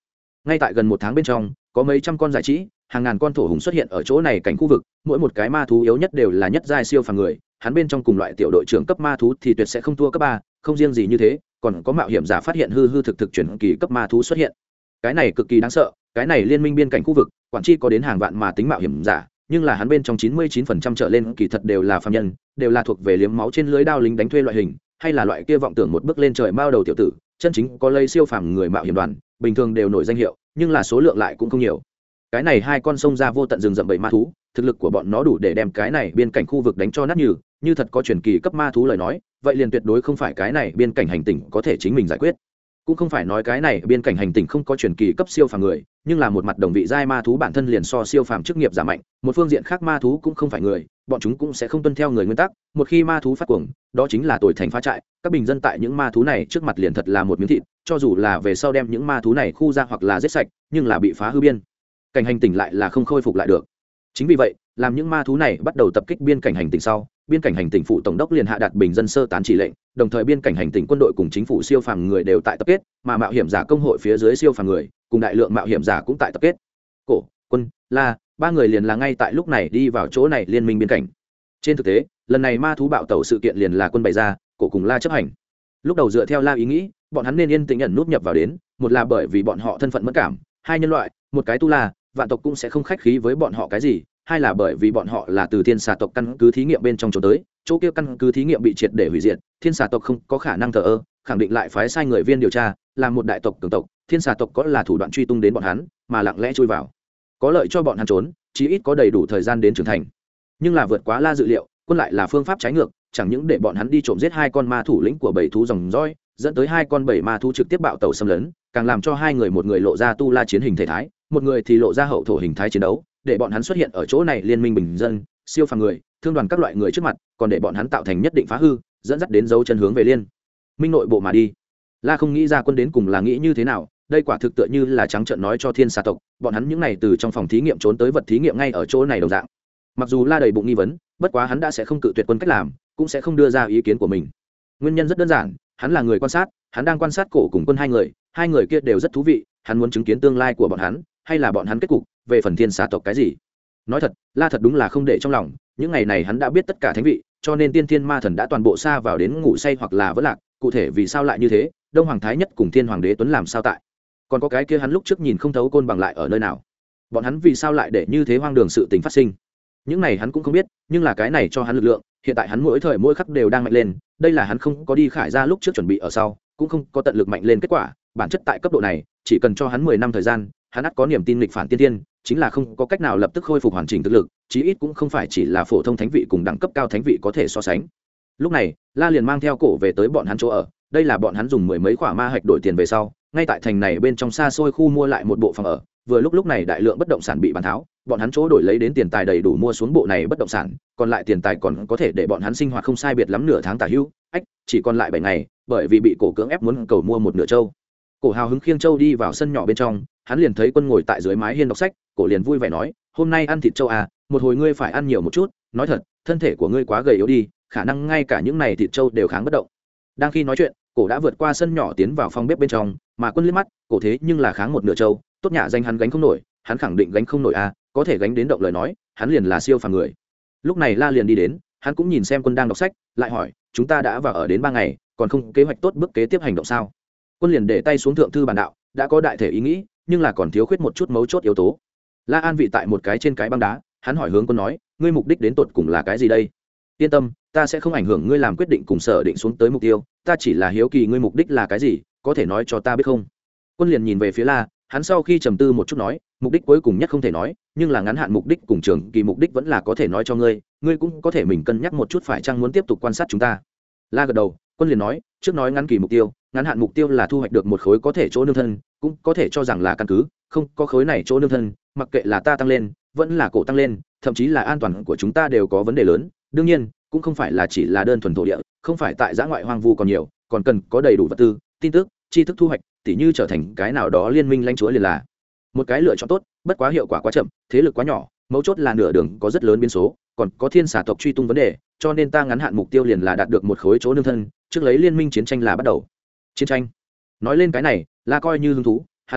ngay tại gần một tháng bên trong có mấy trăm con giải trí hàng ngàn con thổ hùng xuất hiện ở chỗ này cảnh khu vực, mỗi một cái ma thú yếu nhất đều là nhất giai siêu phàm người, hắn bên trong cùng loại tiểu đội trưởng cấp ma thú thì tuyệt sẽ không thua cấp 3, không riêng gì như thế, còn có mạo hiểm giả phát hiện hư hư thực thực chuyển kỳ cấp ma thú xuất hiện. Cái này cực kỳ đáng sợ, cái này liên minh biên cảnh khu vực, quản chi có đến hàng vạn mà tính mạo hiểm giả, nhưng là hắn bên trong 99% trở lên kỳ thật đều là phàm nhân, đều là thuộc về liếm máu trên lưới đao lính đánh thuê loại hình, hay là loại kia vọng tưởng một bước lên trời mao đầu tiểu tử, chân chính có lây siêu phàm người mạo hiểm đoàn, bình thường đều nổi danh hiệu, nhưng là số lượng lại cũng không nhiều. Cái này hai con sông ra vô tận rừng rậm bầy ma thú, thực lực của bọn nó đủ để đem cái này biên cảnh khu vực đánh cho nát như thật có truyền kỳ cấp ma thú lời nói, vậy liền tuyệt đối không phải cái này biên cảnh hành tinh có thể chính mình giải quyết. Cũng không phải nói cái này biên cảnh hành tinh không có truyền kỳ cấp siêu phàm người, nhưng là một mặt đồng vị giai ma thú bản thân liền so siêu phàm chức nghiệp giả mạnh, một phương diện khác ma thú cũng không phải người, bọn chúng cũng sẽ không tuân theo người nguyên tắc, một khi ma thú phát cuồng, đó chính là tội thành phá trại, các bình dân tại những ma thú này trước mặt liền thật là một miếng thịt, cho dù là về sau đem những ma thú này khu ra hoặc là giết sạch, nhưng là bị phá hư biên cảnh hành tinh lại là không khôi phục lại được. Chính vì vậy, làm những ma thú này bắt đầu tập kích biên cảnh hành tinh sau, biên cảnh hành tinh phụ tổng đốc liền hạ đạt bình dân sơ tán chỉ lệnh, đồng thời biên cảnh hành tinh quân đội cùng chính phủ siêu phàm người đều tại tập kết, mà mạo hiểm giả công hội phía dưới siêu phàm người cùng đại lượng mạo hiểm giả cũng tại tập kết. Cổ, Quân, La, ba người liền là ngay tại lúc này đi vào chỗ này liên minh biên cảnh. Trên thực tế, lần này ma thú bạo tẩu sự kiện liền là Quân bày ra, Cổ cùng La chấp hành. Lúc đầu dựa theo La ý nghĩ, bọn hắn nên yên tĩnh nhận nút nhập vào đến, một là bởi vì bọn họ thân phận mẫn cảm, hai nhân loại, một cái tu la, vạn tộc cũng sẽ không khách khí với bọn họ cái gì, hai là bởi vì bọn họ là từ thiên xà tộc căn cứ thí nghiệm bên trong chỗ tới, chỗ kia căn cứ thí nghiệm bị triệt để hủy diệt, thiên xà tộc không có khả năng thờ ơ, khẳng định lại phái sai người viên điều tra, làm một đại tộc cường tộc, thiên xà tộc có là thủ đoạn truy tung đến bọn hắn, mà lặng lẽ chui vào, có lợi cho bọn hắn trốn, chí ít có đầy đủ thời gian đến trưởng thành. Nhưng là vượt quá La dự liệu, Quân lại là phương pháp trái ngược, chẳng những để bọn hắn đi trộm giết hai con ma thủ lĩnh của bảy thú dòng dõi, dẫn tới hai con bảy ma thú trực tiếp bạo tẩu xâm lấn, càng làm cho hai người, một người lộ ra tu la chiến hình thể thái, một người thì lộ ra hậu thổ hình thái chiến đấu, để bọn hắn xuất hiện ở chỗ này liên minh bình dân, siêu phàm người, thương đoàn các loại người trước mặt, còn để bọn hắn tạo thành nhất định phá hư, dẫn dắt đến dấu chân hướng về liên minh nội bộ mà đi. La không nghĩ ra Quân đến cùng là nghĩ như thế nào, đây quả thực tựa như là trắng trợn nói cho thiên xà tộc, bọn hắn những này từ trong phòng thí nghiệm trốn tới vật thí nghiệm ngay ở chỗ này đồng dạng. Mặc dù La đầy bụng nghi vấn, bất quá hắn đã sẽ không cự tuyệt Quân cách làm, cũng sẽ không đưa ra ý kiến của mình. Nguyên nhân rất đơn giản, hắn là người quan sát, hắn đang quan sát Cổ cùng Quân hai người kia đều rất thú vị, hắn muốn chứng kiến tương lai của bọn hắn, hay là bọn hắn kết cục, về phần thiên xà tộc cái gì. Nói thật, La thật đúng là không để trong lòng, những ngày này hắn đã biết tất cả thánh vị, cho nên tiên thiên ma thần đã toàn bộ xa vào đến ngủ say hoặc là vỡ lạc, cụ thể vì sao lại như thế, Đông Hoàng Thái Nhất cùng Thiên Hoàng Đế Tuấn làm sao tại, còn có cái kia hắn lúc trước nhìn không thấu côn bằng lại ở nơi nào, bọn hắn vì sao lại để như thế hoang đường sự tình phát sinh, những này hắn cũng không biết, nhưng là cái này cho hắn lực lượng, hiện tại hắn mỗi thời mỗi khắc đều đang mạnh lên, đây là hắn không có đi khải ra lúc trước chuẩn bị ở sau, cũng không có tận lực mạnh lên kết quả, bản chất tại cấp độ này, chỉ cần cho hắn 10 năm thời gian, hắn ắt có niềm tin nghịch phản tiên thiên, chính là không có cách nào lập tức khôi phục hoàn chỉnh thực lực, chí ít cũng không phải chỉ là phổ thông thánh vị cùng đẳng cấp cao thánh vị có thể so sánh. Lúc này, La liền mang theo Cổ về tới bọn hắn chỗ ở, đây là bọn hắn dùng mười mấy quả ma hạch đổi tiền về sau, ngay tại thành này bên trong xa xôi khu mua lại một bộ phòng ở, vừa lúc này đại lượng bất động sản bị bán tháo, bọn hắn chỗ đổi lấy đến tiền tài đầy đủ mua xuống bộ này bất động sản, còn lại tiền tài còn có thể để bọn hắn sinh hoạt không sai biệt lắm nửa tháng tả hữu, chỉ còn lại 7 ngày, bởi vì bị Cổ cưỡng ép muốn cầu mua một nửa châu. Cổ hào hứng khiêng châu đi vào sân nhỏ bên trong, hắn liền thấy Quân ngồi tại dưới mái hiên đọc sách, Cổ liền vui vẻ nói, hôm nay ăn thịt châu à, một hồi ngươi phải ăn nhiều một chút, nói thật, thân thể của ngươi quá gầy yếu đi, khả năng ngay cả những này thịt châu đều kháng bất động. Đang khi nói chuyện, Cổ đã vượt qua sân nhỏ tiến vào phòng bếp bên trong, mà Quân liếc mắt, Cổ thế nhưng là kháng một nửa châu, tốt nhạ danh hắn gánh không nổi, hắn khẳng định gánh không nổi à, có thể gánh đến động lời nói, hắn liền là siêu phàm người. Lúc này La liền đi đến, hắn cũng nhìn xem Quân đang đọc sách, lại hỏi, chúng ta đã vào ở đến 3 ngày, còn không kế hoạch tốt bước kế tiếp hành động sao? Quân liền để tay xuống thượng thư bản đạo, đã có đại thể ý nghĩ, nhưng là còn thiếu khuyết một chút mấu chốt yếu tố. La an vị tại một cái trên cái băng đá, hắn hỏi hướng Quân nói, ngươi mục đích đến tột cùng là cái gì đây? Yên tâm, ta sẽ không ảnh hưởng ngươi làm quyết định cùng sở định xuống tới mục tiêu, ta chỉ là hiếu kỳ ngươi mục đích là cái gì, có thể nói cho ta biết không? Quân liền nhìn về phía La, hắn sau khi trầm tư một chút nói, mục đích cuối cùng nhất không thể nói, nhưng là ngắn hạn mục đích cùng trường kỳ mục đích vẫn là có thể nói cho ngươi, ngươi cũng có thể mình cân nhắc một chút phải chăng muốn tiếp tục quan sát chúng ta. La gật đầu, Quân liền nói, trước nói ngắn kỳ mục tiêu, ngắn hạn mục tiêu là thu hoạch được một khối có thể chỗ nương thân, cũng có thể cho rằng là căn cứ, không có khối này chỗ nương thân, mặc kệ là ta tăng lên, vẫn là Cổ tăng lên, thậm chí là an toàn của chúng ta đều có vấn đề lớn, đương nhiên, cũng không phải là chỉ là đơn thuần thổ địa, không phải tại dã ngoại hoang vu còn nhiều, còn cần có đầy đủ vật tư, tin tức, tri thức thu hoạch, tỉ như trở thành cái nào đó liên minh lãnh chúa liền là một cái lựa chọn tốt, bất quá hiệu quả quá chậm, thế lực quá nhỏ, mấu chốt là nửa đường có rất lớn biến số, còn có thiên xà tộc truy tung vấn đề, cho nên ta ngắn hạn mục tiêu liền là đạt được một khối chỗ nương thân, trước lấy liên minh chiến tranh là bắt đầu. Chiến tranh? Nói lên cái này, La coi như hứng thú, hắn hỏi,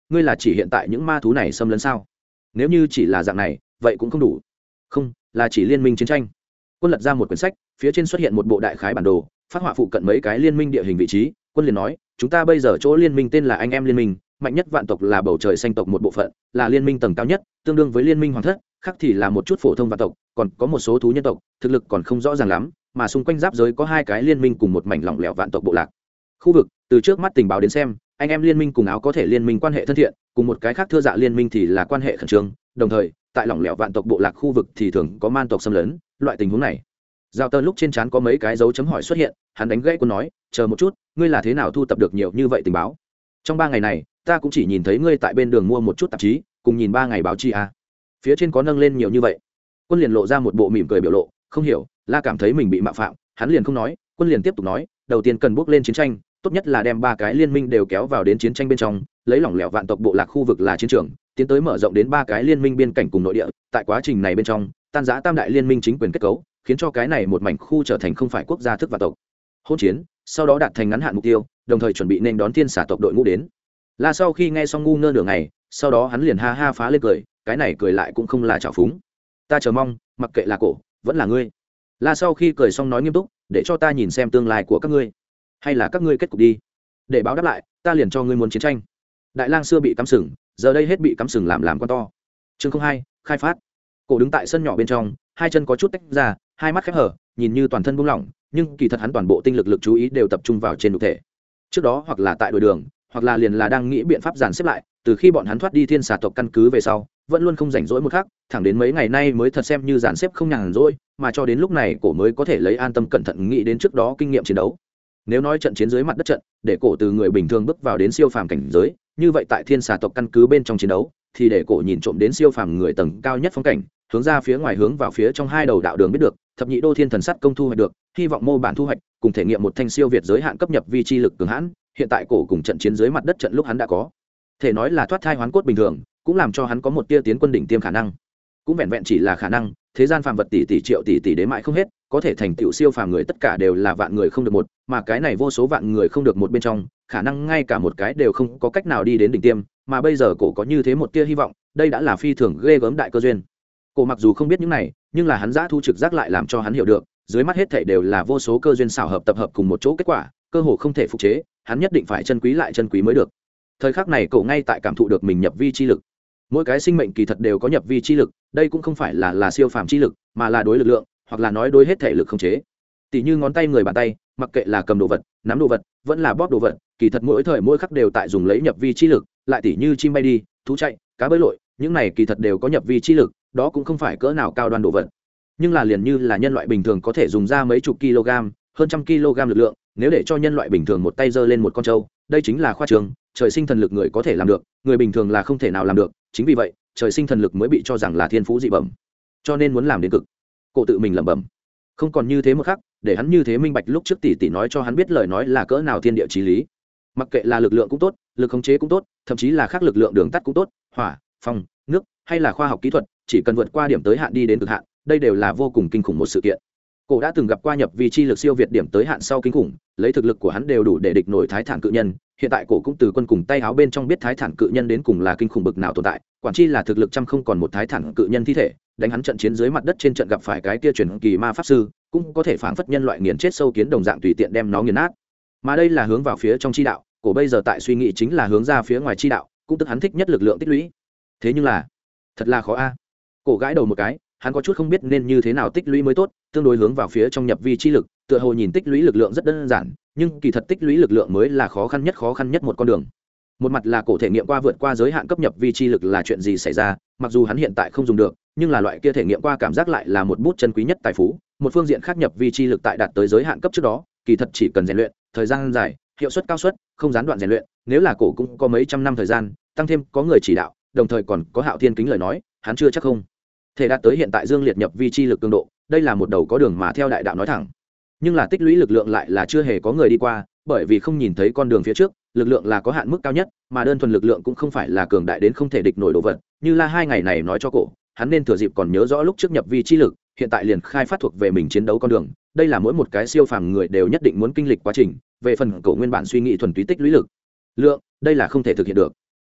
ngươi là chỉ hiện tại những ma thú này xâm lấn sao? Nếu như chỉ là dạng này vậy cũng không đủ. Không, là chỉ liên minh chiến tranh. Quân lật ra một quyển sách, phía trên xuất hiện một bộ đại khái bản đồ, phát họa phụ cận mấy cái liên minh địa hình vị trí. Quân liền nói, chúng ta bây giờ chỗ liên minh tên là anh em liên minh, mạnh nhất vạn tộc là bầu trời xanh tộc một bộ phận, là liên minh tầng cao nhất, tương đương với liên minh hoàng thất, khác thì là một chút phổ thông vạn tộc, còn có một số thú nhân tộc, thực lực còn không rõ ràng lắm, mà xung quanh giáp giới có hai cái liên minh cùng một mảnh lỏng lẻo vạn tộc bộ lạc. Khu vực, từ trước mắt tình báo đến xem, anh em liên minh cùng áo có thể liên minh quan hệ thân thiện, cùng một cái khác thưa dạ liên minh thì là quan hệ khẩn trương, đồng thời, tại lỏng lẻo vạn tộc bộ lạc khu vực thì thường có man tộc xâm lấn, loại tình huống này. Giao Tơ lúc trên trán có mấy cái dấu chấm hỏi xuất hiện, hắn đánh gãy quân nói, chờ một chút, ngươi là thế nào thu tập được nhiều như vậy tình báo? Trong 3 ngày này, ta cũng chỉ nhìn thấy ngươi tại bên đường mua một chút tạp chí, cùng nhìn 3 ngày báo chi à? Phía trên có nâng lên nhiều như vậy. Quân liền lộ ra một bộ mỉm cười biểu lộ, không hiểu, La cảm thấy mình bị mạo phạm, hắn liền không nói, Quân liền tiếp tục nói, đầu tiên cần bước lên chiến tranh, tốt nhất là đem 3 cái liên minh đều kéo vào đến chiến tranh bên trong, lấy lỏng lẻo vạn tộc bộ lạc khu vực là chiến trường, tiến tới mở rộng đến 3 cái liên minh biên cảnh cùng nội địa, tại quá trình này bên trong, tan rã tam đại liên minh chính quyền kết cấu, khiến cho cái này một mảnh khu trở thành không phải quốc gia thức vạn tộc. Hỗn chiến, sau đó đạt thành ngắn hạn mục tiêu, đồng thời chuẩn bị nên đón thiên xả tộc đội ngũ đến. La sau khi nghe xong ngu ngơ nửa ngày, sau đó hắn liền ha ha phá lên cười, cái này cười lại cũng không là trào phúng. Ta chờ mong, mặc kệ là cổ, vẫn là ngươi. La sau khi cười xong nói nghiêm túc, để cho ta nhìn xem tương lai của các ngươi, hay là các ngươi kết cục đi. Để báo đáp lại, ta liền cho ngươi muốn chiến tranh. Đại lang xưa bị cắm sừng, giờ đây hết bị cắm sừng làm quan to. Chương 02, khai phát. Cổ đứng tại sân nhỏ bên trong, hai chân có chút tách ra, hai mắt khép hở, nhìn như toàn thân buông lỏng, nhưng kỳ thật hắn toàn bộ tinh lực lực chú ý đều tập trung vào trên nhục thể. Trước đó hoặc là tại đội đường, hoặc là liền là đang nghĩ biện pháp dàn xếp lại, từ khi bọn hắn thoát đi thiên xà tộc căn cứ về sau, vẫn luôn không rảnh rỗi một khắc, thẳng đến mấy ngày nay mới thật xem như dàn xếp không nhàn rỗi, mà cho đến lúc này cổ mới có thể lấy an tâm cẩn thận nghĩ đến trước đó kinh nghiệm chiến đấu. Nếu nói trận chiến dưới mặt đất trận, để cổ từ người bình thường bước vào đến siêu phàm cảnh giới, như vậy tại thiên xà tộc căn cứ bên trong chiến đấu, thì để cổ nhìn trộm đến siêu phàm người tầng cao nhất phong cảnh, hướng ra phía ngoài hướng vào phía trong hai đầu đạo đường biết được, thập nhị đô thiên thần sắt công thu hoạch được, hy vọng mô bản thu hoạch, cùng thể nghiệm một thanh siêu việt giới hạn cấp nhập vi chi lực cường hãn, hiện tại cổ cùng trận chiến dưới mặt đất trận lúc hắn đã có thể nói là thoát thai hoán cốt bình thường, cũng làm cho hắn có một tia tiến quân đỉnh tiêm khả năng. Cũng vẹn vẹn chỉ là khả năng, thế gian phàm vật tỷ triệu tỷ đếm mãi không hết, có thể thành tựu siêu phàm người tất cả đều là vạn người không được một, mà cái này vô số vạn người không được một bên trong, khả năng ngay cả một cái đều không có cách nào đi đến đỉnh tiêm, mà bây giờ cổ có như thế một tia hy vọng, đây đã là phi thường ghê gớm đại cơ duyên. Cổ mặc dù không biết những này, nhưng là hắn dã thu trực giác lại làm cho hắn hiểu được, dưới mắt hết thảy đều là vô số cơ duyên xảo hợp tập hợp cùng một chỗ kết quả, cơ hồ không thể phục chế, hắn nhất định phải chân quý lại chân quý mới được. Thời khắc này cổ ngay tại cảm thụ được mình nhập vi chi lực. Mỗi cái sinh mệnh kỳ thật đều có nhập vi chi lực, đây cũng không phải là siêu phàm chi lực, mà là đối lực lượng, hoặc là nói đối hết thể lực không chế. Tỷ như ngón tay người bàn tay, mặc kệ là cầm đồ vật, nắm đồ vật, vẫn là bóp đồ vật, kỳ thật mỗi thời mỗi khắc đều tại dùng lấy nhập vi chi lực, lại tỷ như chim bay đi, thú chạy, cá bơi lội, những này kỳ thật đều có nhập vi chi lực, đó cũng không phải cỡ nào cao đoan đồ vật. Nhưng là liền như là nhân loại bình thường có thể dùng ra mấy chục kg, hơn trăm kg lực lượng, nếu để cho nhân loại bình thường một tay giơ lên một con trâu, đây chính là khoa trương, trời sinh thần lực người có thể làm được, người bình thường là không thể nào làm được, chính vì vậy, trời sinh thần lực mới bị cho rằng là thiên phú dị bẩm. Cho nên muốn làm đến cực. Cổ tự mình lẩm bẩm. Không còn như thế một khắc, để hắn như thế minh bạch lúc trước tỷ nói cho hắn biết lời nói là cỡ nào thiên địa chí lý. Mặc kệ là lực lượng cũng tốt, lực khống chế cũng tốt, thậm chí là khác lực lượng đường tắt cũng tốt, hỏa, phong, nước, hay là khoa học kỹ thuật, chỉ cần vượt qua điểm tới hạn đi đến cực hạn, đây đều là vô cùng kinh khủng một sự kiện. Cổ đã từng gặp qua nhập vi chi lực siêu việt điểm tới hạn sau kinh khủng, lấy thực lực của hắn đều đủ để địch nổi thái thản cự nhân, hiện tại cổ cũng từ quân cùng tay áo bên trong biết thái thản cự nhân đến cùng là kinh khủng bực nào tồn tại, quản chi là thực lực trăm không còn một thái thản cự nhân thi thể, đánh hắn trận chiến dưới mặt đất trên trận gặp phải cái kia truyền kỳ ma pháp sư, cũng có thể phảng phất nhân loại nghiền chết sâu kiến đồng dạng tùy tiện đem nó nghiền nát. Mà đây là hướng vào phía trong chi đạo, cổ bây giờ tại suy nghĩ chính là hướng ra phía ngoài chi đạo, cũng tức hắn thích nhất lực lượng tích lũy. Thế nhưng là, thật là khó a. Cổ gãi đầu một cái, hắn có chút không biết nên như thế nào tích lũy mới tốt, tương đối hướng vào phía trong nhập vi chi lực, tựa hồ nhìn tích lũy lực lượng rất đơn giản, nhưng kỳ thật tích lũy lực lượng mới là khó khăn nhất một con đường. Một mặt là cổ thể nghiệm qua vượt qua giới hạn cấp nhập vi chi lực là chuyện gì xảy ra, mặc dù hắn hiện tại không dùng được, nhưng là loại kia thể nghiệm qua cảm giác lại là một bút chân quý nhất tài phú. Một phương diện khác nhập vi chi lực tại đạt tới giới hạn cấp trước đó, kỳ thật chỉ cần rèn luyện, thời gian dài, hiệu suất cao suất, không gián đoạn rèn luyện, nếu là cổ cũng có mấy trăm năm thời gian, tăng thêm có người chỉ đạo, đồng thời còn có Hạo Thiên kính lời nói, hắn chưa chắc không thể đạt tới hiện tại dương liệt nhập vi chi lực cường độ, đây là một đầu có đường mà theo đại đạo nói thẳng. Nhưng là tích lũy lực lượng lại là chưa hề có người đi qua, bởi vì không nhìn thấy con đường phía trước, lực lượng là có hạn mức cao nhất, mà đơn thuần lực lượng cũng không phải là cường đại đến không thể địch nổi đồ vật. Như là 2 ngày này nói cho cổ, hắn nên thừa dịp còn nhớ rõ lúc trước nhập vi chi lực, hiện tại liền khai phát thuộc về mình chiến đấu con đường, đây là mỗi một cái siêu phàm người đều nhất định muốn kinh lịch quá trình. Về phần cổ nguyên bản suy nghĩ thuần túy tích lũy lực lượng, đây là không thể thực hiện được.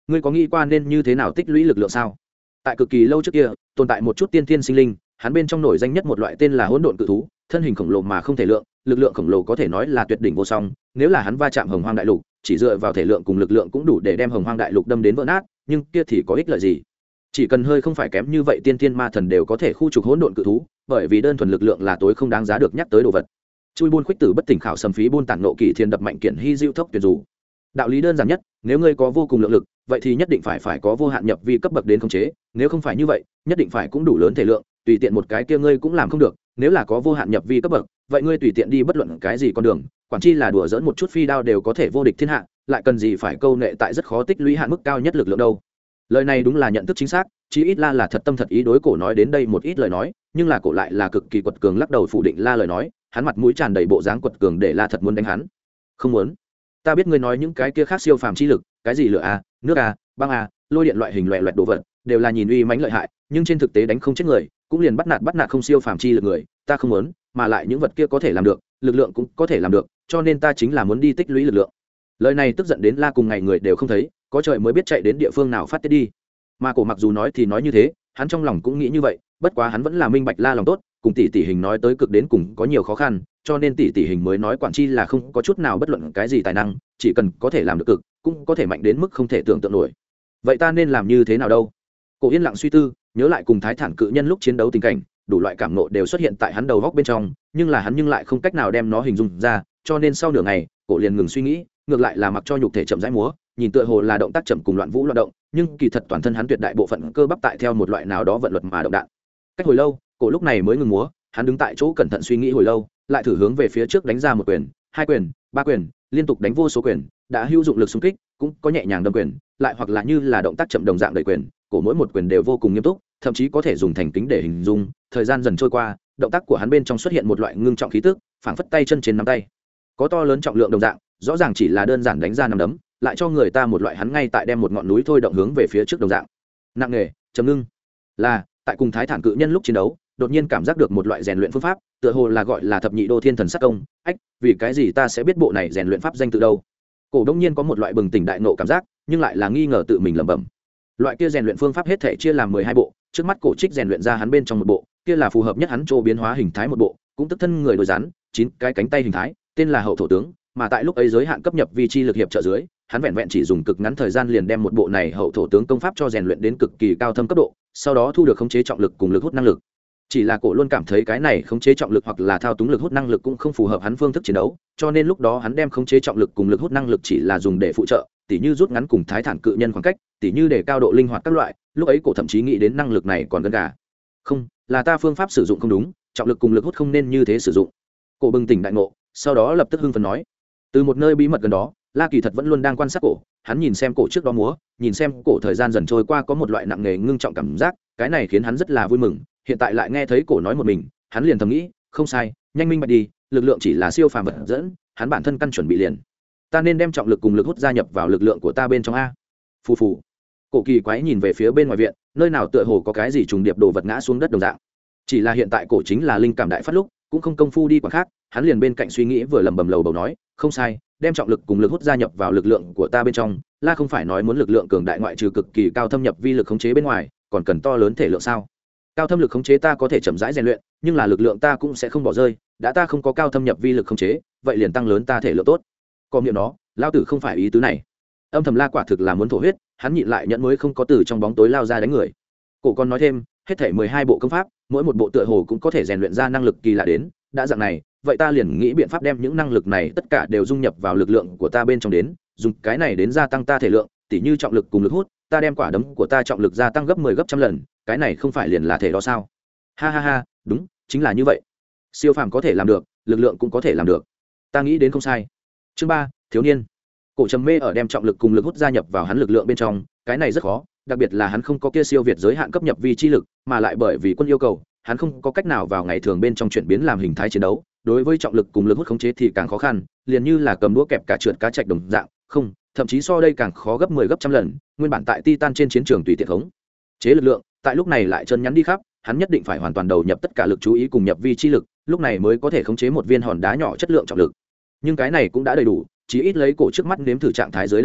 ngươi có nghĩ qua nên như thế nào tích lũy lực lượng sao? Tại cực kỳ lâu trước kia tồn tại một chút tiên thiên sinh linh, hắn bên trong nổi danh nhất một loại tên là hỗn độn cự thú, thân hình khổng lồ mà không thể lượng, lực lượng khổng lồ có thể nói là tuyệt đỉnh vô song. Nếu là hắn va chạm hồng hoang đại lục, chỉ dựa vào thể lượng cùng lực lượng cũng đủ để đem hồng hoang đại lục đâm đến vỡ nát, nhưng kia thì có ích lợi gì? Chỉ cần hơi không phải kém như vậy, tiên thiên ma thần đều có thể khu trục hỗn độn cự thú, bởi vì đơn thuần lực lượng là tối không đáng giá được nhắc tới đồ vật. Chui buôn khuếch tử bất tỉnh khảo sầm phí buôn tản nộ kỳ thiên đập mạnh kiện hy diệu thốc tuyệt dù. Đạo lý đơn giản nhất, nếu ngươi có vô cùng lượng lực, vậy thì nhất định phải có vô hạn nhập vi cấp bậc đến khống chế, nếu không phải như vậy, nhất định phải cũng đủ lớn thể lượng, tùy tiện một cái kia ngươi cũng làm không được. Nếu là có vô hạn nhập vi cấp bậc, vậy ngươi tùy tiện đi bất luận cái gì con đường, quản chi là đùa dỡn một chút phi đao đều có thể vô địch thiên hạ, lại cần gì phải câu nệ tại rất khó tích lũy hạn mức cao nhất lực lượng đâu. Lời này đúng là nhận thức chính xác, chí ít La là thật tâm thật ý đối Cổ nói đến đây một ít lời nói, nhưng là Cổ lại là cực kỳ quật cường lắc đầu phủ định La lời nói, hắn mặt mũi tràn đầy bộ dáng quật cường để La thật muốn đánh hắn. Không muốn. Ta biết ngươi nói những cái kia khác siêu phàm chi lực, cái gì lửa a, nước a, băng a, lôi điện loại hình loẹt loẹt đồ vật, đều là nhìn uy mãnh lợi hại, nhưng trên thực tế đánh không chết người, cũng liền bắt nạt không siêu phàm chi lực người, ta không muốn, mà lại những vật kia có thể làm được, lực lượng cũng có thể làm được, cho nên ta chính là muốn đi tích lũy lực lượng. Lời này tức giận đến La cùng ngày người đều không thấy, có trời mới biết chạy đến địa phương nào phát tiết đi. Mà Cổ mặc dù nói thì nói như thế, hắn trong lòng cũng nghĩ như vậy, bất quá hắn vẫn là minh bạch La lòng tốt, cùng tỷ tỷ hình nói tới cực đến cùng có nhiều khó khăn, cho nên tỷ tỷ hình mới nói quản chi là không có chút nào bất luận cái gì tài năng, chỉ cần có thể làm được cực, cũng có thể mạnh đến mức không thể tưởng tượng nổi. Vậy ta nên làm như thế nào đâu? Cổ yên lặng suy tư, nhớ lại cùng Thái Thản cự nhân lúc chiến đấu tình cảnh, đủ loại cảm nộ đều xuất hiện tại hắn đầu góc bên trong, nhưng là hắn lại không cách nào đem nó hình dung ra, cho nên sau nửa ngày, Cổ liền ngừng suy nghĩ, ngược lại là mặc cho nhục thể chậm rãi múa, nhìn tựa hồ là động tác chậm cùng loạn vũ loạn động, nhưng kỳ thật toàn thân hắn tuyệt đại bộ phận cơ bắp tại theo một loại nào đó vận luật mà động đạn. Cách hồi lâu, Cổ lúc này mới ngừng múa, hắn đứng tại chỗ cẩn thận suy nghĩ hồi lâu, lại thử hướng về phía trước đánh ra một quyền, hai quyền, ba quyền, liên tục đánh vô số quyền, đã hữu dụng lực xung kích, cũng có nhẹ nhàng đâm quyền, lại hoặc là như là động tác chậm đồng dạng đẩy quyền, Cổ mỗi một quyền đều vô cùng nghiêm túc, thậm chí có thể dùng thành kính để hình dung. Thời gian dần trôi qua, động tác của hắn bên trong xuất hiện một loại ngưng trọng khí tức, phảng phất tay chân trên nắm tay có to lớn trọng lượng đồng dạng, rõ ràng chỉ là đơn giản đánh ra nắm đấm, lại cho người ta một loại hắn ngay tại đem một ngọn núi thôi động hướng về phía trước đồng dạng. Nặng nề, trầm ngưng. Là, tại cùng Thái Thản cự nhân lúc chiến đấu, đột nhiên cảm giác được một loại rèn luyện phương pháp, tựa hồ là gọi là thập nhị đô thiên thần sát công. Ách, vì cái gì ta sẽ biết bộ này rèn luyện pháp danh từ đâu? Cổ đông nhiên có một loại bừng tỉnh đại nộ cảm giác, nhưng lại là nghi ngờ tự mình lẩm bẩm. Loại kia rèn luyện phương pháp hết thể chia làm 12 bộ, trước mắt Cổ trích rèn luyện ra hắn bên trong một bộ, kia là phù hợp nhất hắn chỗ biến hóa hình thái một bộ, cũng tức thân người đôi rắn, 9 cái cánh tay hình thái, tên là hậu thổ tướng, mà tại lúc ấy giới hạn cấp nhập vi chi lực hiệp trợ dưới, hắn vẹn vẹn chỉ dùng cực ngắn thời gian liền đem một bộ này hậu thổ tướng công pháp cho rèn luyện đến cực kỳ cao thâm cấp độ, sau đó thu được khống chế trọng lực cùng lực hút năng lực. Chỉ là Cổ luôn cảm thấy cái này khống chế trọng lực hoặc là thao túng lực hút năng lực cũng không phù hợp hắn phương thức chiến đấu, cho nên lúc đó hắn đem khống chế trọng lực cùng lực hút năng lực chỉ là dùng để phụ trợ, tỉ như rút ngắn cùng Thái Thản cự nhân khoảng cách, tỉ như để cao độ linh hoạt các loại. Lúc ấy Cổ thậm chí nghĩ đến năng lực này còn gần gà. Không, là ta phương pháp sử dụng không đúng, trọng lực cùng lực hút không nên như thế sử dụng. Cổ bừng tỉnh đại ngộ, sau đó lập tức hưng phấn nói. Từ một nơi bí mật gần đó, La Kỳ thật vẫn luôn đang quan sát Cổ, hắn nhìn xem Cổ trước đó múa, nhìn xem Cổ thời gian dần trôi qua có một loại nặng nề ngưng trọng cảm giác, cái này khiến hắn rất là vui mừng. Hiện tại lại nghe thấy Cổ nói một mình, hắn liền thầm nghĩ, không sai, nhanh minh bạch đi, lực lượng chỉ là siêu phàm vật dẫn, hắn bản thân căn chuẩn bị liền. Ta nên đem trọng lực cùng lực hút gia nhập vào lực lượng của ta bên trong a. Phù phù. Cổ kỳ quái nhìn về phía bên ngoài viện, nơi nào tựa hồ có cái gì trùng điệp đồ vật ngã xuống đất đồng dạng. Chỉ là hiện tại Cổ chính là linh cảm đại phát lúc, cũng không công phu đi quản khác, hắn liền bên cạnh suy nghĩ vừa lẩm bẩm lầu bầu nói, không sai, đem trọng lực cùng lực hút gia nhập vào lực lượng của ta bên trong. La không phải nói muốn lực lượng cường đại ngoại trừ cực kỳ cao thâm nhập vi lực khống chế bên ngoài, còn cần to lớn thể lượng sao? Cao thâm lực khống chế ta có thể chậm rãi rèn luyện, nhưng là lực lượng ta cũng sẽ không bỏ rơi, đã ta không có cao thâm nhập vi lực khống chế, vậy liền tăng lớn ta thể lượng tốt. Còn miệng nó, lao tử không phải ý tứ này. Âm thầm La quả thực là muốn thổ huyết, hắn nhịn lại nhẫn mới không có từ trong bóng tối lao ra đánh người. Cổ còn nói thêm, hết thảy 12 bộ công pháp, mỗi một bộ tựa hồ cũng có thể rèn luyện ra năng lực kỳ lạ đến, đã dạng này, vậy ta liền nghĩ biện pháp đem những năng lực này tất cả đều dung nhập vào lực lượng của ta bên trong đến, dùng cái này đến gia tăng ta thể lượng, tỉ như trọng lực cùng lực hút, ta đem quả đấm của ta trọng lực gia tăng gấp 10 gấp trăm lần, cái này không phải liền là thể đó sao? Ha ha ha, đúng, chính là như vậy. Siêu phàm có thể làm được, lực lượng cũng có thể làm được. Ta nghĩ đến không sai. Chương 3, thiếu niên. Cổ trầm mê ở đem trọng lực cùng lực hút gia nhập vào hắn lực lượng bên trong, cái này rất khó, đặc biệt là hắn không có kia siêu việt giới hạn cấp nhập vi chi lực, mà lại bởi vì quân yêu cầu, hắn không có cách nào vào ngày thường bên trong chuyển biến làm hình thái chiến đấu, đối với trọng lực cùng lực hút khống chế thì càng khó khăn, liền như là cầm đũa kẹp cả trượt cá trạch đồng dạng, không, thậm chí so đây càng khó gấp 10 gấp trăm lần, nguyên bản tại Titan trên chiến trường tùy tiện khống chế lực lượng, tại lúc này lại chân nhắn đi khắp, hắn nhất định phải hoàn toàn đầu nhập tất cả lực chú ý cùng nhập vi chi lực, lúc này mới có thể khống chế một viên hòn đá nhỏ chất lượng trọng lực. Nhưng cái này cũng đã đầy đủ, chỉ ít lấy Cổ trước mắt nếm thử trạng thái dưới đầy đủ,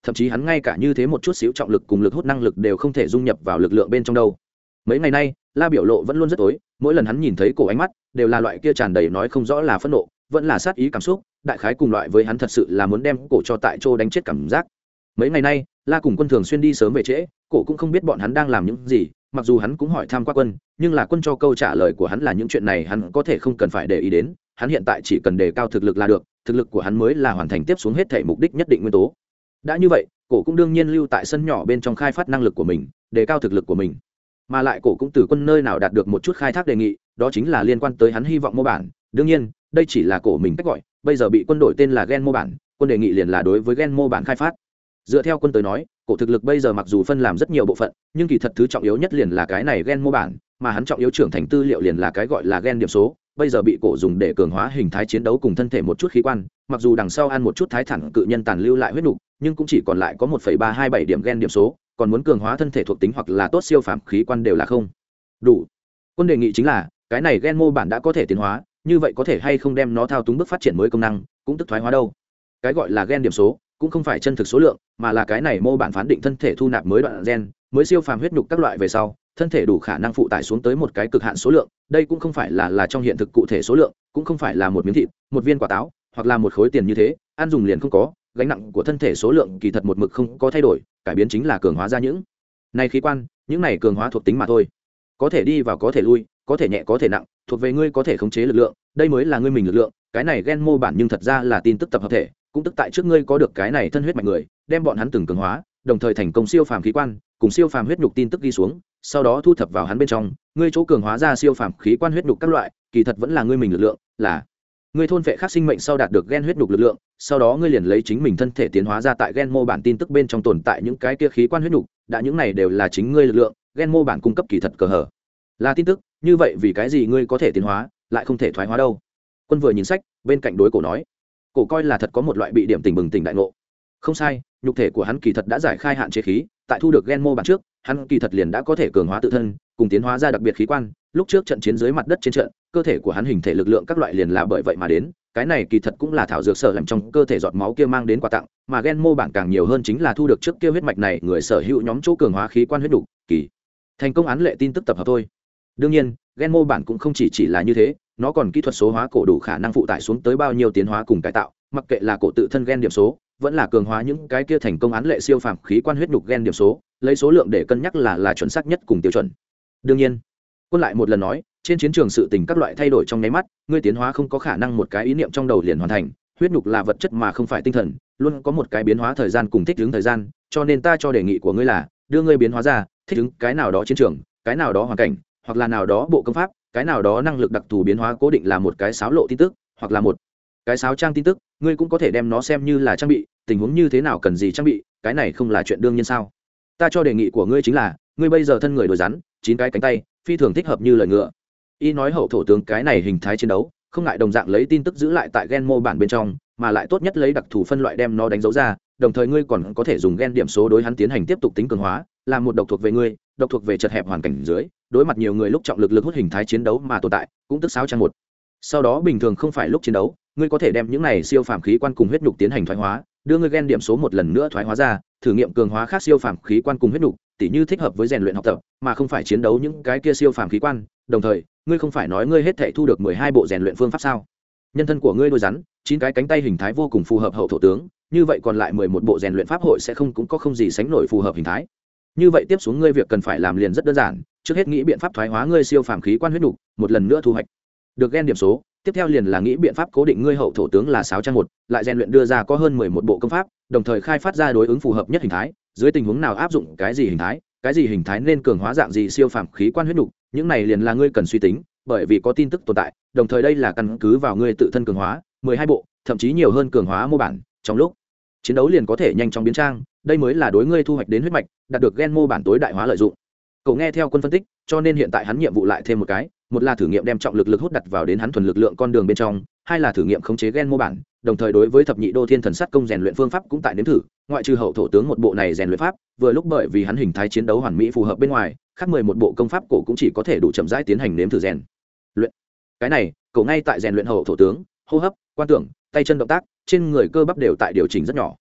thậm chí hắn ngay cả như thế một chút xíu trọng lực cùng lực hút năng lực đều không thể dung nhập vào lực lượng bên trong đâu. Mấy ngày nay La biểu lộ vẫn luôn rất tối, mỗi lần hắn nhìn thấy cổ ánh mắt đều là loại kia tràn đầy nói không rõ là phẫn nộ vẫn là sát ý cảm xúc, đại khái cùng loại với hắn thật sự là muốn đem cổ cho tại chỗ đánh chết cảm giác. Mấy ngày nay La cùng Quân thường xuyên đi sớm về trễ, cổ cũng không biết bọn hắn đang làm những gì, mặc dù hắn cũng hỏi thăm qua Quân, nhưng là Quân cho câu trả lời của hắn là những chuyện này hắn có thể không cần phải để ý đến, hắn hiện tại chỉ cần đề cao thực lực là được, thực lực của hắn mới là hoàn thành tiếp xuống hết thể mục đích nhất định nguyên tố. Đã như vậy, cổ cũng đương nhiên lưu tại sân nhỏ bên trong khai phát năng lực của mình, đề cao thực lực của mình. Mà lại cổ cũng từ Quân nơi nào đạt được một chút khai thác đề nghị, đó chính là liên quan tới hắn hy vọng mô bản. Đương nhiên, đây chỉ là cổ mình cách gọi, bây giờ bị Quân đổi tên là gen mô bản, Quân đề nghị liền là đối với gen mô bản khai phát. Dựa theo Quân tới nói, cổ thực lực bây giờ mặc dù phân làm rất nhiều bộ phận, nhưng kỳ thật thứ trọng yếu nhất liền là cái này gen mô bản, mà hắn trọng yếu trưởng thành tư liệu liền là cái gọi là gen điểm số, bây giờ bị cổ dùng để cường hóa hình thái chiến đấu cùng thân thể một chút khí quan, mặc dù đằng sau ăn một chút thái thẳng cự nhân tàn lưu lại huyết nục, nhưng cũng chỉ còn lại có 1,327 điểm gen điểm số, còn muốn cường hóa thân thể thuộc tính hoặc là tốt siêu phàm khí quan đều là không đủ. Quân đề nghị chính là, cái này gen mô bản đã có thể tiến hóa, như vậy có thể hay không đem nó thao túng bước phát triển mới công năng, cũng tức thoái hóa đâu. Cái gọi là gen điểm số, cũng không phải chân thực số lượng, mà là cái này mô bản phán định thân thể thu nạp mới đoạn gen, mới siêu phàm huyết nhục các loại về sau, thân thể đủ khả năng phụ tải xuống tới một cái cực hạn số lượng, đây cũng không phải là trong hiện thực cụ thể số lượng, cũng không phải là một miếng thịt, một viên quả táo, hoặc là một khối tiền như thế, ăn dùng liền không có, gánh nặng của thân thể số lượng kỳ thật một mực không có thay đổi, cải biến chính là cường hóa ra những này khí quan, những này cường hóa thuộc tính mà thôi. Có thể đi vào có thể lui, có thể nhẹ có thể nặng, thuộc về ngươi có thể khống chế lực lượng, đây mới là ngươi mình lực lượng, cái này gen mô bản nhưng thật ra là tin tức tập hợp thể, cũng tức tại trước ngươi có được cái này thân huyết mạch người, đem bọn hắn từng cường hóa, đồng thời thành công siêu phàm khí quan, cùng siêu phàm huyết nhục tin tức ghi xuống, sau đó thu thập vào hắn bên trong, ngươi chỗ cường hóa ra siêu phàm khí quan huyết nhục các loại, kỳ thật vẫn là ngươi mình lực lượng, là ngươi thôn vệ khác sinh mệnh sau đạt được gen huyết nhục lực lượng, sau đó ngươi liền lấy chính mình thân thể tiến hóa ra tại gen mô bản tin tức bên trong tồn tại những cái kia khí quan huyết nhục, đã những này đều là chính ngươi lực lượng, gen mô bản cung cấp kỳ thật cờ hở là tin tức, như vậy vì cái gì ngươi có thể tiến hóa, lại không thể thoái hóa đâu? Quân vừa nhìn sách, bên cạnh đối cổ nói, cổ coi là thật có một loại bị điểm tỉnh bừng tỉnh đại ngộ. Không sai, nhục thể của hắn kỳ thật đã giải khai hạn chế khí, tại thu được gen mô bản trước, hắn kỳ thật liền đã có thể cường hóa tự thân, cùng tiến hóa ra đặc biệt khí quan, lúc trước trận chiến dưới mặt đất trên trận, cơ thể của hắn hình thể lực lượng các loại liền là bởi vậy mà đến, cái này kỳ thật cũng là thảo dược sở làm trong cơ thể giọt máu kia mang đến quà tặng, mà gen mô bản càng nhiều hơn chính là thu được trước kia huyết mạch này người sở hữu nhóm chỗ cường hóa khí quan huyết đủ, kỳ thành công án lệ tin tức tập hợp thôi. Đương nhiên, gen mô bản cũng không chỉ là như thế, nó còn kỹ thuật số hóa cổ đủ khả năng phụ tải xuống tới bao nhiêu tiến hóa cùng cải tạo, mặc kệ là cổ tự thân gen điểm số, vẫn là cường hóa những cái kia thành công án lệ siêu phàm khí quan huyết nhục gen điểm số, lấy số lượng để cân nhắc là chuẩn xác nhất cùng tiêu chuẩn. Đương nhiên, Quân lại một lần nói, trên chiến trường sự tình các loại thay đổi trong nháy mắt, ngươi tiến hóa không có khả năng một cái ý niệm trong đầu liền hoàn thành, huyết nhục là vật chất mà không phải tinh thần, luôn có một cái biến hóa thời gian cùng thích ứng thời gian, cho nên ta cho đề nghị của ngươi là đưa ngươi biến hóa ra, thích ứng cái nào đó chiến trường, cái nào đó hoàn cảnh, hoặc là nào đó bộ công pháp, cái nào đó năng lực đặc thù biến hóa cố định là một cái xáo lộ tin tức, hoặc là một cái sáo trang tin tức, ngươi cũng có thể đem nó xem như là trang bị, tình huống như thế nào cần gì trang bị, cái này không là chuyện đương nhiên sao? Ta cho đề nghị của ngươi chính là, ngươi bây giờ thân người đồi rắn, 9 cái cánh tay, phi thường thích hợp như lời ngựa. Y nói hậu thổ tướng cái này hình thái chiến đấu, không ngại đồng dạng lấy tin tức giữ lại tại gen mô bản bên trong, mà lại tốt nhất lấy đặc thù phân loại đem nó đánh dấu ra, đồng thời ngươi còn có thể dùng gen điểm số đối hắn tiến hành tiếp tục tính cường hóa, làm một độc thuộc về ngươi, độc thuộc về chật hẹp hoàn cảnh dưới, đối mặt nhiều người lúc trọng lực lực hút hình thái chiến đấu mà tồn tại, cũng tức sáo trang một. Sau đó bình thường không phải lúc chiến đấu, ngươi có thể đem những này siêu phàm khí quan cùng huyết nhục tiến hành thoái hóa, đưa ngươi gen điểm số một lần nữa thoái hóa ra, thử nghiệm cường hóa khác siêu phàm khí quan cùng huyết nhục, tỉ như thích hợp với rèn luyện học tập, mà không phải chiến đấu những cái kia siêu phàm khí quan, đồng thời, ngươi không phải nói ngươi hết thảy thu được 12 bộ rèn luyện phương pháp sao? Nhân thân của ngươi đôi rắn, 9 cái cánh tay hình thái vô cùng phù hợp hậu thổ tướng, như vậy còn lại 11 bộ rèn luyện pháp hội sẽ không cũng có không gì sánh nổi phù hợp hình thái. Như vậy tiếp xuống ngươi việc cần phải làm liền rất đơn giản, trước hết nghĩ biện pháp thoái hóa ngươi siêu phàm khí quan huyết nhục, một lần nữa thu hoạch được gen điểm số, tiếp theo liền là nghĩ biện pháp cố định ngươi hậu thổ tướng là 6 trang 1, lại rèn luyện đưa ra có hơn 11 bộ công pháp, đồng thời khai phát ra đối ứng phù hợp nhất hình thái, dưới tình huống nào áp dụng cái gì hình thái nên cường hóa dạng gì siêu phàm khí quan huyết nhục, những này liền là ngươi cần suy tính, bởi vì có tin tức tồn tại, đồng thời đây là căn cứ vào ngươi tự thân cường hóa, 12 bộ, thậm chí nhiều hơn cường hóa mô bản, trong lúc chiến đấu liền có thể nhanh chóng biến trang, đây mới là đối ngươi thu hoạch đến huyết mạch, đạt được gen mô bản tối đại hóa lợi dụng. Cậu nghe theo Quân phân tích, cho nên hiện tại hắn nhiệm vụ lại thêm một cái, một là thử nghiệm đem trọng lực lực hút đặt vào đến hắn thuần lực lượng con đường bên trong, hai là thử nghiệm khống chế gen mô bản, đồng thời đối với thập nhị đô thiên thần sát công rèn luyện phương pháp cũng tại nếm thử, ngoại trừ hậu thổ tướng một bộ này rèn luyện pháp, vừa lúc bởi vì hắn hình thái chiến đấu hoàn mỹ phù hợp bên ngoài, khác 11 bộ công pháp cổ cũng chỉ có thể đủ chậm rãi tiến hành nếm thử rèn luyện. Cái này, cậu ngay tại rèn luyện hậu thổ tướng, hô hấp, quan tưởng, tay chân động tác, trên người cơ bắp đều tại điều chỉnh rất nhỏ.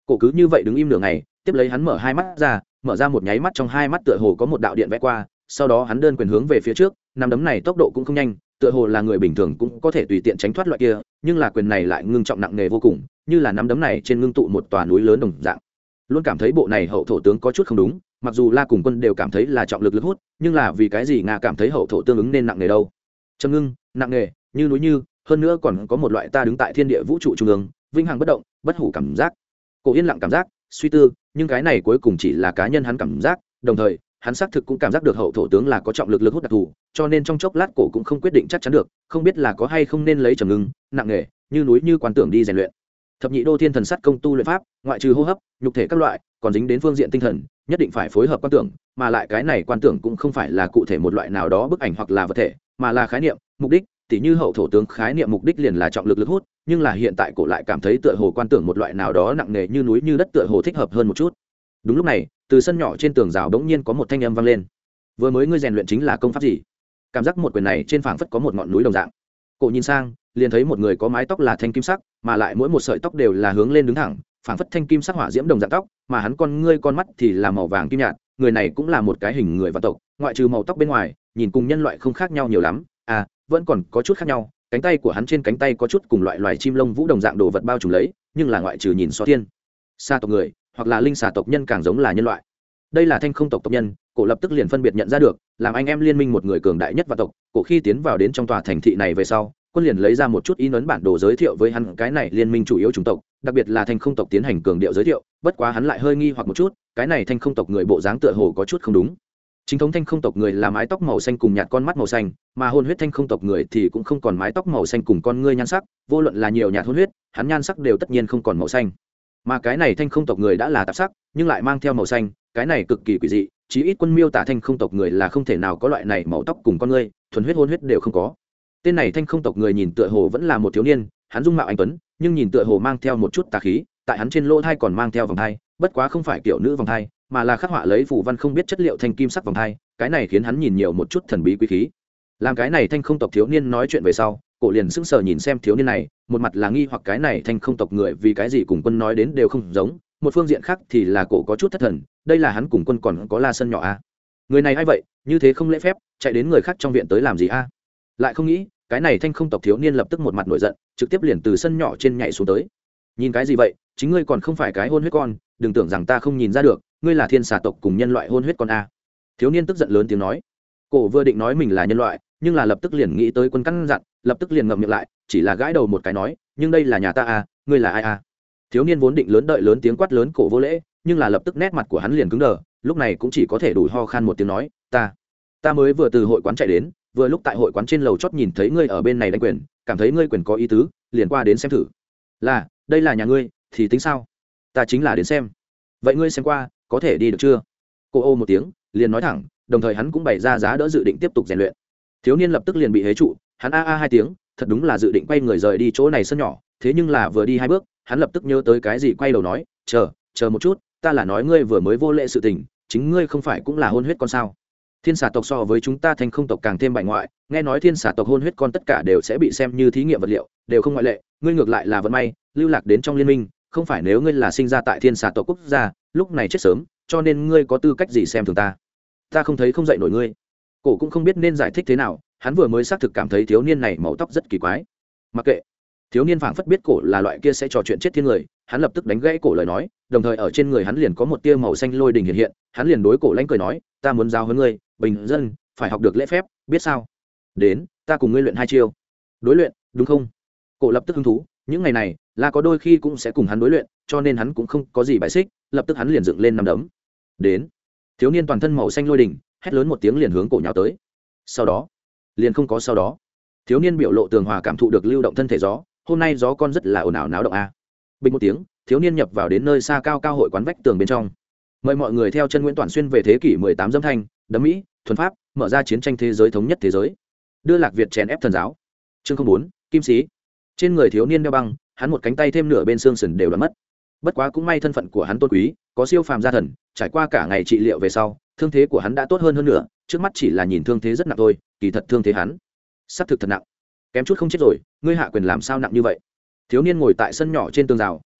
Cổ cứ như vậy đứng im nửa ngày, tiếp lấy hắn mở hai mắt ra, mở ra một nháy mắt trong hai mắt tựa hồ có một đạo điện vẽ qua, sau đó hắn đơn quyền hướng về phía trước, nắm đấm này tốc độ cũng không nhanh, tựa hồ là người bình thường cũng có thể tùy tiện tránh thoát loại kia, nhưng là quyền này lại ngưng trọng nặng nề vô cùng, như là nắm đấm này trên ngưng tụ một tòa núi lớn đồng dạng. Luôn cảm thấy bộ này hậu thổ tướng có chút không đúng, mặc dù La cùng Quân đều cảm thấy là trọng lực lực hút, nhưng là vì cái gì Nga cảm thấy hậu thổ tương ứng nên nặng nề đâu? Trầm ngưng, nặng nề, như núi như, hơn nữa còn có một loại ta đứng tại thiên địa vũ trụ trung ương, vinh hằng bất động, bất hủ cảm giác. Cổ yên lặng cảm giác, suy tư, nhưng cái này cuối cùng chỉ là cá nhân hắn cảm giác, đồng thời hắn xác thực cũng cảm giác được hậu thổ tướng là có trọng lực lực hút đặc thù, cho nên trong chốc lát cổ cũng không quyết định chắc chắn được, không biết là có hay không nên lấy trầm ngưng, nặng nề, như núi như quan tưởng đi rèn luyện. Thập nhị đô thiên thần sắt công tu luyện pháp, ngoại trừ hô hấp, nhục thể các loại, còn dính đến phương diện tinh thần, nhất định phải phối hợp quan tưởng, mà lại cái này quan tưởng cũng không phải là cụ thể một loại nào đó bức ảnh hoặc là vật thể, mà là khái niệm, mục đích, tỉ như hậu thổ tướng khái niệm mục đích liền là trọng lực lực hút, nhưng là hiện tại cổ lại cảm thấy tựa hồ quan tưởng một loại nào đó nặng nề như núi như đất tựa hồ thích hợp hơn một chút. Đúng lúc này, từ sân nhỏ trên tường rào bỗng nhiên có một thanh âm vang lên. Vừa mới ngươi rèn luyện chính là công pháp gì? Cảm giác một quyền này trên phảng phất có một ngọn núi đồng dạng. Cổ nhìn sang, liền thấy một người có mái tóc là thanh kim sắc, mà lại mỗi một sợi tóc đều là hướng lên đứng thẳng, phảng phất thanh kim sắc hỏa diễm đồng dạng tóc, mà hắn con mắt thì là màu vàng kim nhạt, người này cũng là một cái hình người vạn tộc, ngoại trừ màu tóc bên ngoài, nhìn cùng nhân loại không khác nhau nhiều lắm, à, vẫn còn có chút khác nhau, cánh tay của hắn trên cánh tay có chút cùng loại loài chim lông vũ đồng dạng đồ vật bao trùm lấy, nhưng là ngoại trừ nhìn so thiên sa tộc người hoặc là linh xà tộc nhân càng giống là nhân loại. Đây là thanh không tộc tộc nhân, cổ lập tức liền phân biệt nhận ra được, làm anh em liên minh một người cường đại nhất vạn tộc. Cổ khi tiến vào đến trong tòa thành thị này về sau, quân liền lấy ra một chút in ấn bản đồ giới thiệu với hắn cái này liên minh chủ yếu chủng tộc, đặc biệt là thanh không tộc tiến hành cường điệu giới thiệu, bất quá hắn lại hơi nghi hoặc một chút, cái này thanh không tộc người bộ dáng tựa hồ có chút không đúng. Chính thống thanh không tộc người là mái tóc màu xanh cùng nhạt con mắt màu xanh, mà hôn huyết thanh không tộc người thì cũng không còn mái tóc màu xanh cùng con ngươi nhan sắc, vô luận là nhiều nhạt hôn huyết, hắn nhan sắc đều tất nhiên không còn màu xanh. Mà cái này thanh không tộc người đã là tạp sắc, nhưng lại mang theo màu xanh, cái này cực kỳ quỷ dị, chí ít quân miêu tả thanh không tộc người là không thể nào có loại này màu tóc cùng con ngươi, thuần huyết hôn huyết đều không có. Tên này thanh không tộc người nhìn tựa hồ vẫn là một thiếu niên, hắn dung mạo anh tuấn, nhưng nhìn tựa hồ mang theo một chút tà khí, tại hắn trên lỗ thai còn mang theo vòng thai, bất quá không phải kiểu nữ vòng thai, mà là khắc họa lấy phù văn không biết chất liệu thanh kim sắc vòng thai, cái này khiến hắn nhìn nhiều một chút thần bí quý khí. Làm cái này thanh không tộc thiếu niên nói chuyện về sau, cổ liền sững sờ nhìn xem thiếu niên này, một mặt là nghi hoặc cái này thanh không tộc người vì cái gì cùng quân nói đến đều không giống, một phương diện khác thì là cổ có chút thất thần, đây là hắn cùng quân còn có La Sân nhỏ a. Người này ai vậy, như thế không lễ phép, chạy đến người khác trong viện tới làm gì a? Lại không nghĩ, cái này thanh không tộc thiếu niên lập tức một mặt nổi giận, trực tiếp liền từ sân nhỏ trên nhảy xuống tới. Nhìn cái gì vậy, chính ngươi còn không phải cái hôn huyết con, đừng tưởng rằng ta không nhìn ra được, ngươi là thiên xà tộc cùng nhân loại hôn huyết con a. Thiếu niên tức giận lớn tiếng nói. Cổ vừa định nói mình là nhân loại, nhưng là lập tức liền nghĩ tới quân căn dặn, lập tức liền ngậm miệng lại, chỉ là gãi đầu một cái nói, nhưng đây là nhà ta a, ngươi là ai a? Thiếu niên vốn định lớn đợi lớn tiếng quát lớn cổ vô lễ, nhưng là lập tức nét mặt của hắn liền cứng đờ, lúc này cũng chỉ có thể đủ ho khan một tiếng nói, ta mới vừa từ hội quán chạy đến, vừa lúc tại hội quán trên lầu chót nhìn thấy ngươi ở bên này đánh quyền, cảm thấy ngươi quyền có ý tứ, liền qua đến xem thử. Là, đây là nhà ngươi, thì tính sao? Ta chính là đến xem. Vậy ngươi xem qua, có thể đi được chưa? Cô ô một tiếng, liền nói thẳng, đồng thời hắn cũng bày ra giá đỡ dự định tiếp tục rèn luyện. Thiếu niên lập tức liền bị hế trụ, hắn a a hai tiếng, thật đúng là dự định quay người rời đi chỗ này sân nhỏ, thế nhưng là vừa đi hai bước, hắn lập tức nhớ tới cái gì quay đầu nói, chờ một chút, ta là nói ngươi vừa mới vô lễ sự tình, chính ngươi không phải cũng là hôn huyết con sao? Thiên xà tộc so với chúng ta thanh không tộc càng thêm bại ngoại, nghe nói thiên xà tộc hôn huyết con tất cả đều sẽ bị xem như thí nghiệm vật liệu, đều không ngoại lệ, ngươi ngược lại là vận may, lưu lạc đến trong liên minh, không phải nếu ngươi là sinh ra tại thiên xà tộc quốc gia, lúc này chết sớm, cho nên ngươi có tư cách gì xem thường ta không thấy không dạy nổi ngươi. Cổ cũng không biết nên giải thích thế nào, hắn vừa mới xác thực cảm thấy thiếu niên này màu tóc rất kỳ quái. Mặc kệ, thiếu niên phảng phất biết cổ là loại kia sẽ trò chuyện chết thiên người, hắn lập tức đánh gãy cổ lời nói, đồng thời ở trên người hắn liền có một tia màu xanh lôi đình hiện hiện, hắn liền đối cổ lãnh cười nói, ta muốn giáo huấn ngươi, bình dân phải học được lễ phép, biết sao? Đến, ta cùng ngươi luyện hai chiêu. Đối luyện, đúng không? Cổ lập tức hứng thú, những ngày này là có đôi khi cũng sẽ cùng hắn đối luyện, cho nên hắn cũng không có gì bài xích, lập tức hắn liền dựng lên nắm đấm. Đến. Thiếu niên toàn thân màu xanh lôi đình, hét lớn một tiếng liền hướng cổ nhào tới. Sau đó, liền không có sau đó. Thiếu niên biểu lộ tường hòa cảm thụ được lưu động thân thể gió, hôm nay gió con rất là ồn ào náo động a. Bình một tiếng, thiếu niên nhập vào đến nơi xa cao cao hội quán vách tường bên trong. Mời mọi người theo chân Nguyễn Toàn Xuyên về thế kỷ 18 dâm thanh, đấm mỹ, thuần pháp, mở ra chiến tranh thế giới thống nhất thế giới. Đưa Lạc Việt chèn ép thần giáo. Chương 04, Kim sĩ. Trên người thiếu niên đeo băng, hắn một cánh tay thêm nửa bên xương sườn đều đã mất. Bất quá cũng may thân phận của hắn tôn quý, có siêu phàm gia thần, trải qua cả ngày trị liệu về sau, thương thế của hắn đã tốt hơn nữa, trước mắt chỉ là nhìn thương thế rất nặng thôi, kỳ thật thương thế hắn sắp thực thật nặng. Kém chút không chết rồi, ngươi hạ quyền làm sao nặng như vậy? Thiếu niên ngồi tại sân nhỏ trên tường rào,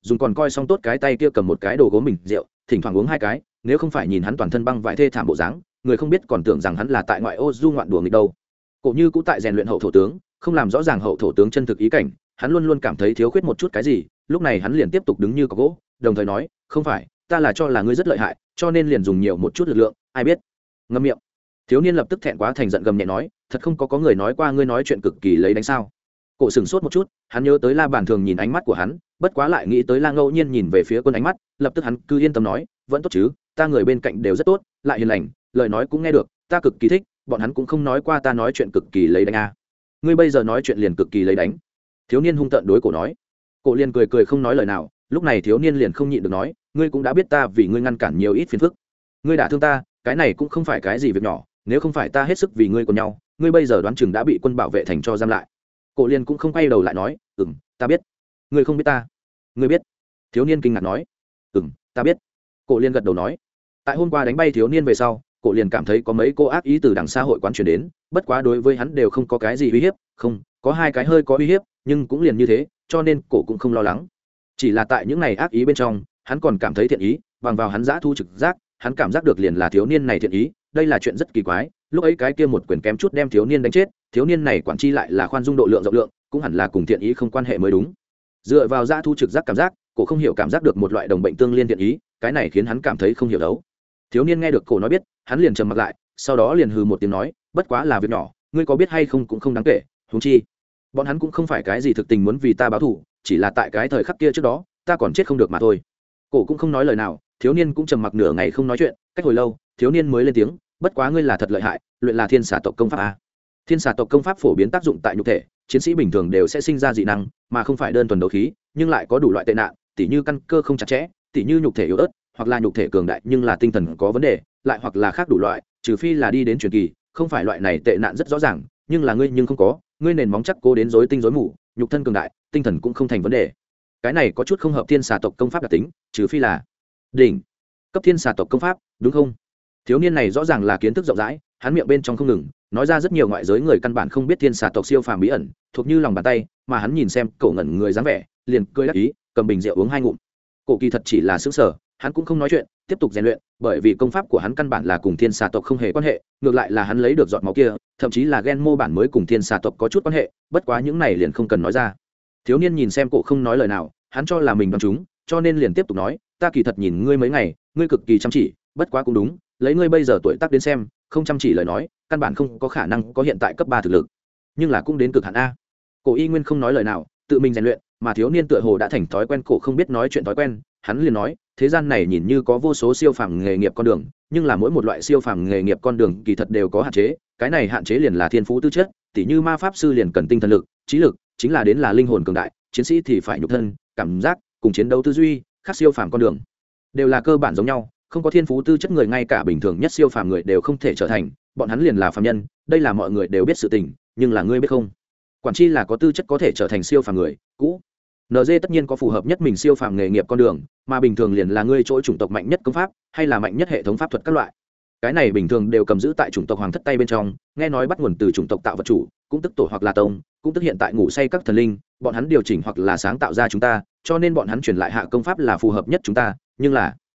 dùng còn coi xong tốt cái tay kia cầm một cái đồ gốm bình rượu thỉnh thoảng uống 2 cái, nếu không phải nhìn hắn toàn thân băng vải thê thảm bộ dáng, người không biết còn tưởng rằng hắn là tại ngoại ô du ngoạn đùa nghịch đâu. Cổ Như cũng tại rèn luyện hậu thổ tướng, không làm rõ ràng hậu thổ tướng chân thực ý cảnh, hắn luôn luôn cảm thấy thiếu khuyết một chút cái gì, lúc này hắn liền tiếp tục đứng như có gỗ, đồng thời nói, không phải, ta là cho là ngươi rất lợi hại, cho nên liền dùng nhiều một chút lực lượng, ai biết. Ngậm miệng. Thiếu niên lập tức thẹn quá thành giận gầm nhẹ nói, thật không có người nói qua ngươi nói chuyện cực kỳ lấy đánh sao. Cổ sửng sốt một chút, hắn nhớ tới La Bản thường nhìn ánh mắt của hắn, bất quá lại nghĩ tới La Ngẫu Nhiên nhìn về phía Quân ánh mắt, lập tức hắn cứ yên tâm nói, vẫn tốt chứ, ta người bên cạnh đều rất tốt, lại hiền lành, lời nói cũng nghe được, ta cực kỳ thích, bọn hắn cũng không nói qua ta nói chuyện cực kỳ lấy đánh a. Ngươi bây giờ nói chuyện liền cực kỳ lấy đánh. Thiếu niên hung tợn đối Cổ nói. Cổ liền cười cười không nói lời nào, lúc này thiếu niên liền không nhịn được nói, ngươi cũng đã biết ta vì ngươi ngăn cản nhiều ít phiền phức, ngươi đã thương ta, cái này cũng không phải cái gì việc nhỏ, nếu không phải ta hết sức vì ngươi của nhau, ngươi bây giờ đoán chừng đã bị quân bảo vệ thành cho giam lại. Cổ liên cũng không quay đầu lại nói, ta biết. Ngươi không biết ta? Ngươi biết? Thiếu niên kinh ngạc nói, ta biết. Cổ liên gật đầu nói. Tại hôm qua đánh bay thiếu niên về sau, Cổ liền cảm thấy có mấy cô ác ý từ đằng xã hội quán truyền đến, bất quá đối với hắn đều không có cái gì uy hiếp, không, có 2 cái hơi có uy hiếp, nhưng cũng liền như thế, cho nên Cổ cũng không lo lắng. Chỉ là tại những này ác ý bên trong, hắn còn cảm thấy thiện ý, bằng vào hắn dã thu trực giác, hắn cảm giác được liền là thiếu niên này thiện ý, đây là chuyện rất kỳ quái. Lúc ấy cái kia một quyền kém chút đem thiếu niên đánh chết, thiếu niên này quản chi lại là khoan dung độ lượng rộng lượng, cũng hẳn là cùng thiện ý không quan hệ mới đúng. Dựa vào dã thu trực giác cảm giác, Cổ không hiểu cảm giác được một loại đồng bệnh tương liên thiện ý, cái này khiến hắn cảm thấy không hiểu đấu. Thiếu niên nghe được Cổ nói biết, hắn liền trầm mặc lại, sau đó liền hừ một tiếng nói, bất quá là việc nhỏ, ngươi có biết hay không cũng không đáng kể, huống chi bọn hắn cũng không phải cái gì thực tình muốn vì ta báo thù, chỉ là tại cái thời khắc kia trước đó, ta còn chết không được mà thôi. Cổ cũng không nói lời nào, thiếu niên cũng trầm mặc nửa ngày không nói chuyện, cách hồi lâu, thiếu niên mới lên tiếng, bất quá ngươi là thật lợi hại, luyện là thiên xà tộc công pháp a. Thiên xà tộc công pháp phổ biến tác dụng tại nhục thể, chiến sĩ bình thường đều sẽ sinh ra dị năng, mà không phải đơn thuần đấu khí, nhưng lại có đủ loại tệ nạn, tỉ như căn cơ không chặt chẽ, tỉ như nhục thể yếu ớt, hoặc là nhục thể cường đại nhưng là tinh thần có vấn đề, lại hoặc là khác đủ loại, trừ phi là đi đến truyền kỳ, không phải loại này tệ nạn rất rõ ràng, nhưng là ngươi nhưng không có, ngươi nền móng chắc cố đến rối tinh rối mù, nhục thân cường đại, tinh thần cũng không thành vấn đề. Cái này có chút không hợp thiên xà tộc công pháp đặc tính, trừ phi là đỉnh cấp thiên xà tộc công pháp, đúng không? Thiếu niên này rõ ràng là kiến thức rộng rãi, hắn miệng bên trong không ngừng nói ra rất nhiều ngoại giới người căn bản không biết thiên xà tộc siêu phàm bí ẩn, thuộc như lòng bàn tay, mà hắn nhìn xem Cổ ngẩn người dáng vẻ, liền cười đắc ý, cầm bình rượu uống 2 ngụm. Cổ kỳ thật chỉ là sững sờ, hắn cũng không nói chuyện, tiếp tục rèn luyện, bởi vì công pháp của hắn căn bản là cùng thiên xà tộc không hề quan hệ, ngược lại là hắn lấy được giọt máu kia, thậm chí là gen mô bản mới cùng thiên xà tộc có chút quan hệ, bất quá những này liền không cần nói ra. Thiếu niên nhìn xem Cổ không nói lời nào, hắn cho là mình đoán chúng, cho nên liền tiếp tục nói, ta kỳ thật nhìn ngươi mấy ngày, ngươi cực kỳ chăm chỉ, bất quá cũng đúng, lấy ngươi bây giờ tuổi tác đến xem, không chăm chỉ lời nói, căn bản không có khả năng có hiện tại cấp 3 thực lực, nhưng là cũng đến cực hạn a. Cổ y nguyên không nói lời nào, tự mình rèn luyện, mà thiếu niên tựa hồ đã thành thói quen Cổ không biết nói chuyện thói quen, hắn liền nói, thế gian này nhìn như có vô số siêu phàm nghề nghiệp con đường, nhưng là mỗi một loại siêu phàm nghề nghiệp con đường kỳ thật đều có hạn chế, cái này hạn chế liền là thiên phú tư chất, tỉ như ma pháp sư liền cần tinh thần lực, trí lực, chính là đến là linh hồn cường đại, chiến sĩ thì phải nhục thân, cảm giác, cùng chiến đấu tư duy, khác siêu phàm con đường đều là cơ bản giống nhau, không có thiên phú tư chất người ngay cả bình thường nhất siêu phàm người đều không thể trở thành, bọn hắn liền là phàm nhân, đây là mọi người đều biết sự tình, nhưng là ngươi biết không? Quản chi là có tư chất có thể trở thành siêu phàm người, cũ. NG tất nhiên có phù hợp nhất mình siêu phàm nghề nghiệp con đường, mà bình thường liền là ngươi chỗ chủng tộc mạnh nhất công pháp, hay là mạnh nhất hệ thống pháp thuật các loại. Cái này bình thường đều cầm giữ tại chủng tộc hoàng thất tay bên trong, nghe nói bắt nguồn từ chủng tộc tạo vật chủ, cũng tức tổ hoặc là tông, cũng tức hiện tại ngủ say các thần linh, bọn hắn điều chỉnh hoặc là sáng tạo ra chúng ta, cho nên bọn hắn truyền lại hạ công pháp là phù hợp nhất chúng ta, nhưng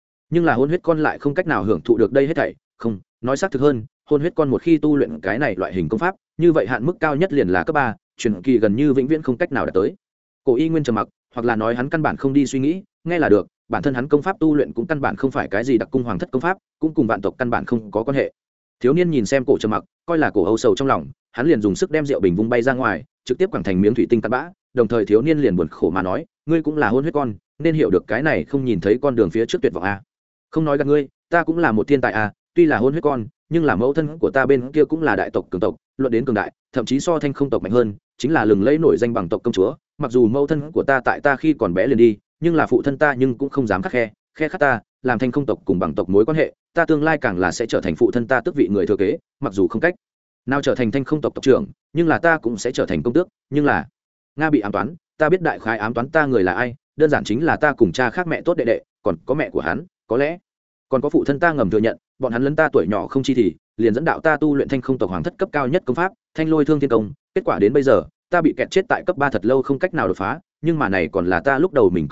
là hôn huyết con lại không cách nào hưởng thụ được đây hết thảy, không, nói xác thực hơn, hôn huyết con một khi tu luyện cái này loại hình công pháp, như vậy hạn mức cao nhất liền là cấp 3, truyền kỳ gần như vĩnh viễn không cách nào đạt tới. Cổ y nguyên trầm mặc, hoặc là nói hắn căn bản không đi suy nghĩ, nghe là được, bản thân hắn công pháp tu luyện cũng căn bản không phải cái gì đặc cung hoàng thất công pháp, cũng cùng vạn tộc căn bản không có quan hệ. Thiếu niên nhìn xem Cổ trầm mặc, coi là Cổ âu sầu trong lòng, hắn liền dùng sức đem rượu bình vung bay ra ngoài, trực tiếp quẳng thành miếng thủy tinh tạt bã, đồng thời thiếu niên liền buồn khổ mà nói, ngươi cũng là hôn huyết con, nên hiểu được cái này không nhìn thấy con đường phía trước tuyệt vọng a. Không nói gạt ngươi, ta cũng là một thiên tài a, tuy là hôn huyết con, nhưng là mẫu thân của ta bên kia cũng là đại tộc cường tộc, luận đến cường đại, thậm chí so Thanh Không tộc mạnh hơn, chính là lừng lẫy nổi danh bằng tộc công chúa, mặc dù mẫu thân của ta tại ta khi còn bé liền đi, nhưng là phụ thân ta nhưng cũng không dám khắc khe khắc ta, làm Thanh Không tộc cùng bằng tộc mối quan hệ, ta tương lai càng là sẽ trở thành phụ thân ta tước vị người thừa kế, mặc dù không cách nào trở thành Thanh Không tộc tộc trưởng, nhưng là ta cũng sẽ trở thành công tước, nhưng là Nga bị ám toán, ta biết đại khái ám toán ta người là ai, đơn giản chính là ta cùng cha khác mẹ tốt đệ đệ, còn có mẹ của hắn, có lẽ còn có phụ thân ta ngầm thừa nhận, bọn hắn lấn ta tuổi nhỏ không chi thì liền dẫn đạo ta tu luyện Thanh Không tộc hoàng thất cấp cao nhất công pháp, Thanh Lôi Thương Thiên Công, kết quả đến bây giờ, ta bị kẹt chết tại cấp 3 thật lâu không cách nào đột phá, nhưng mà này còn là ta lúc đầu mình cầu tới,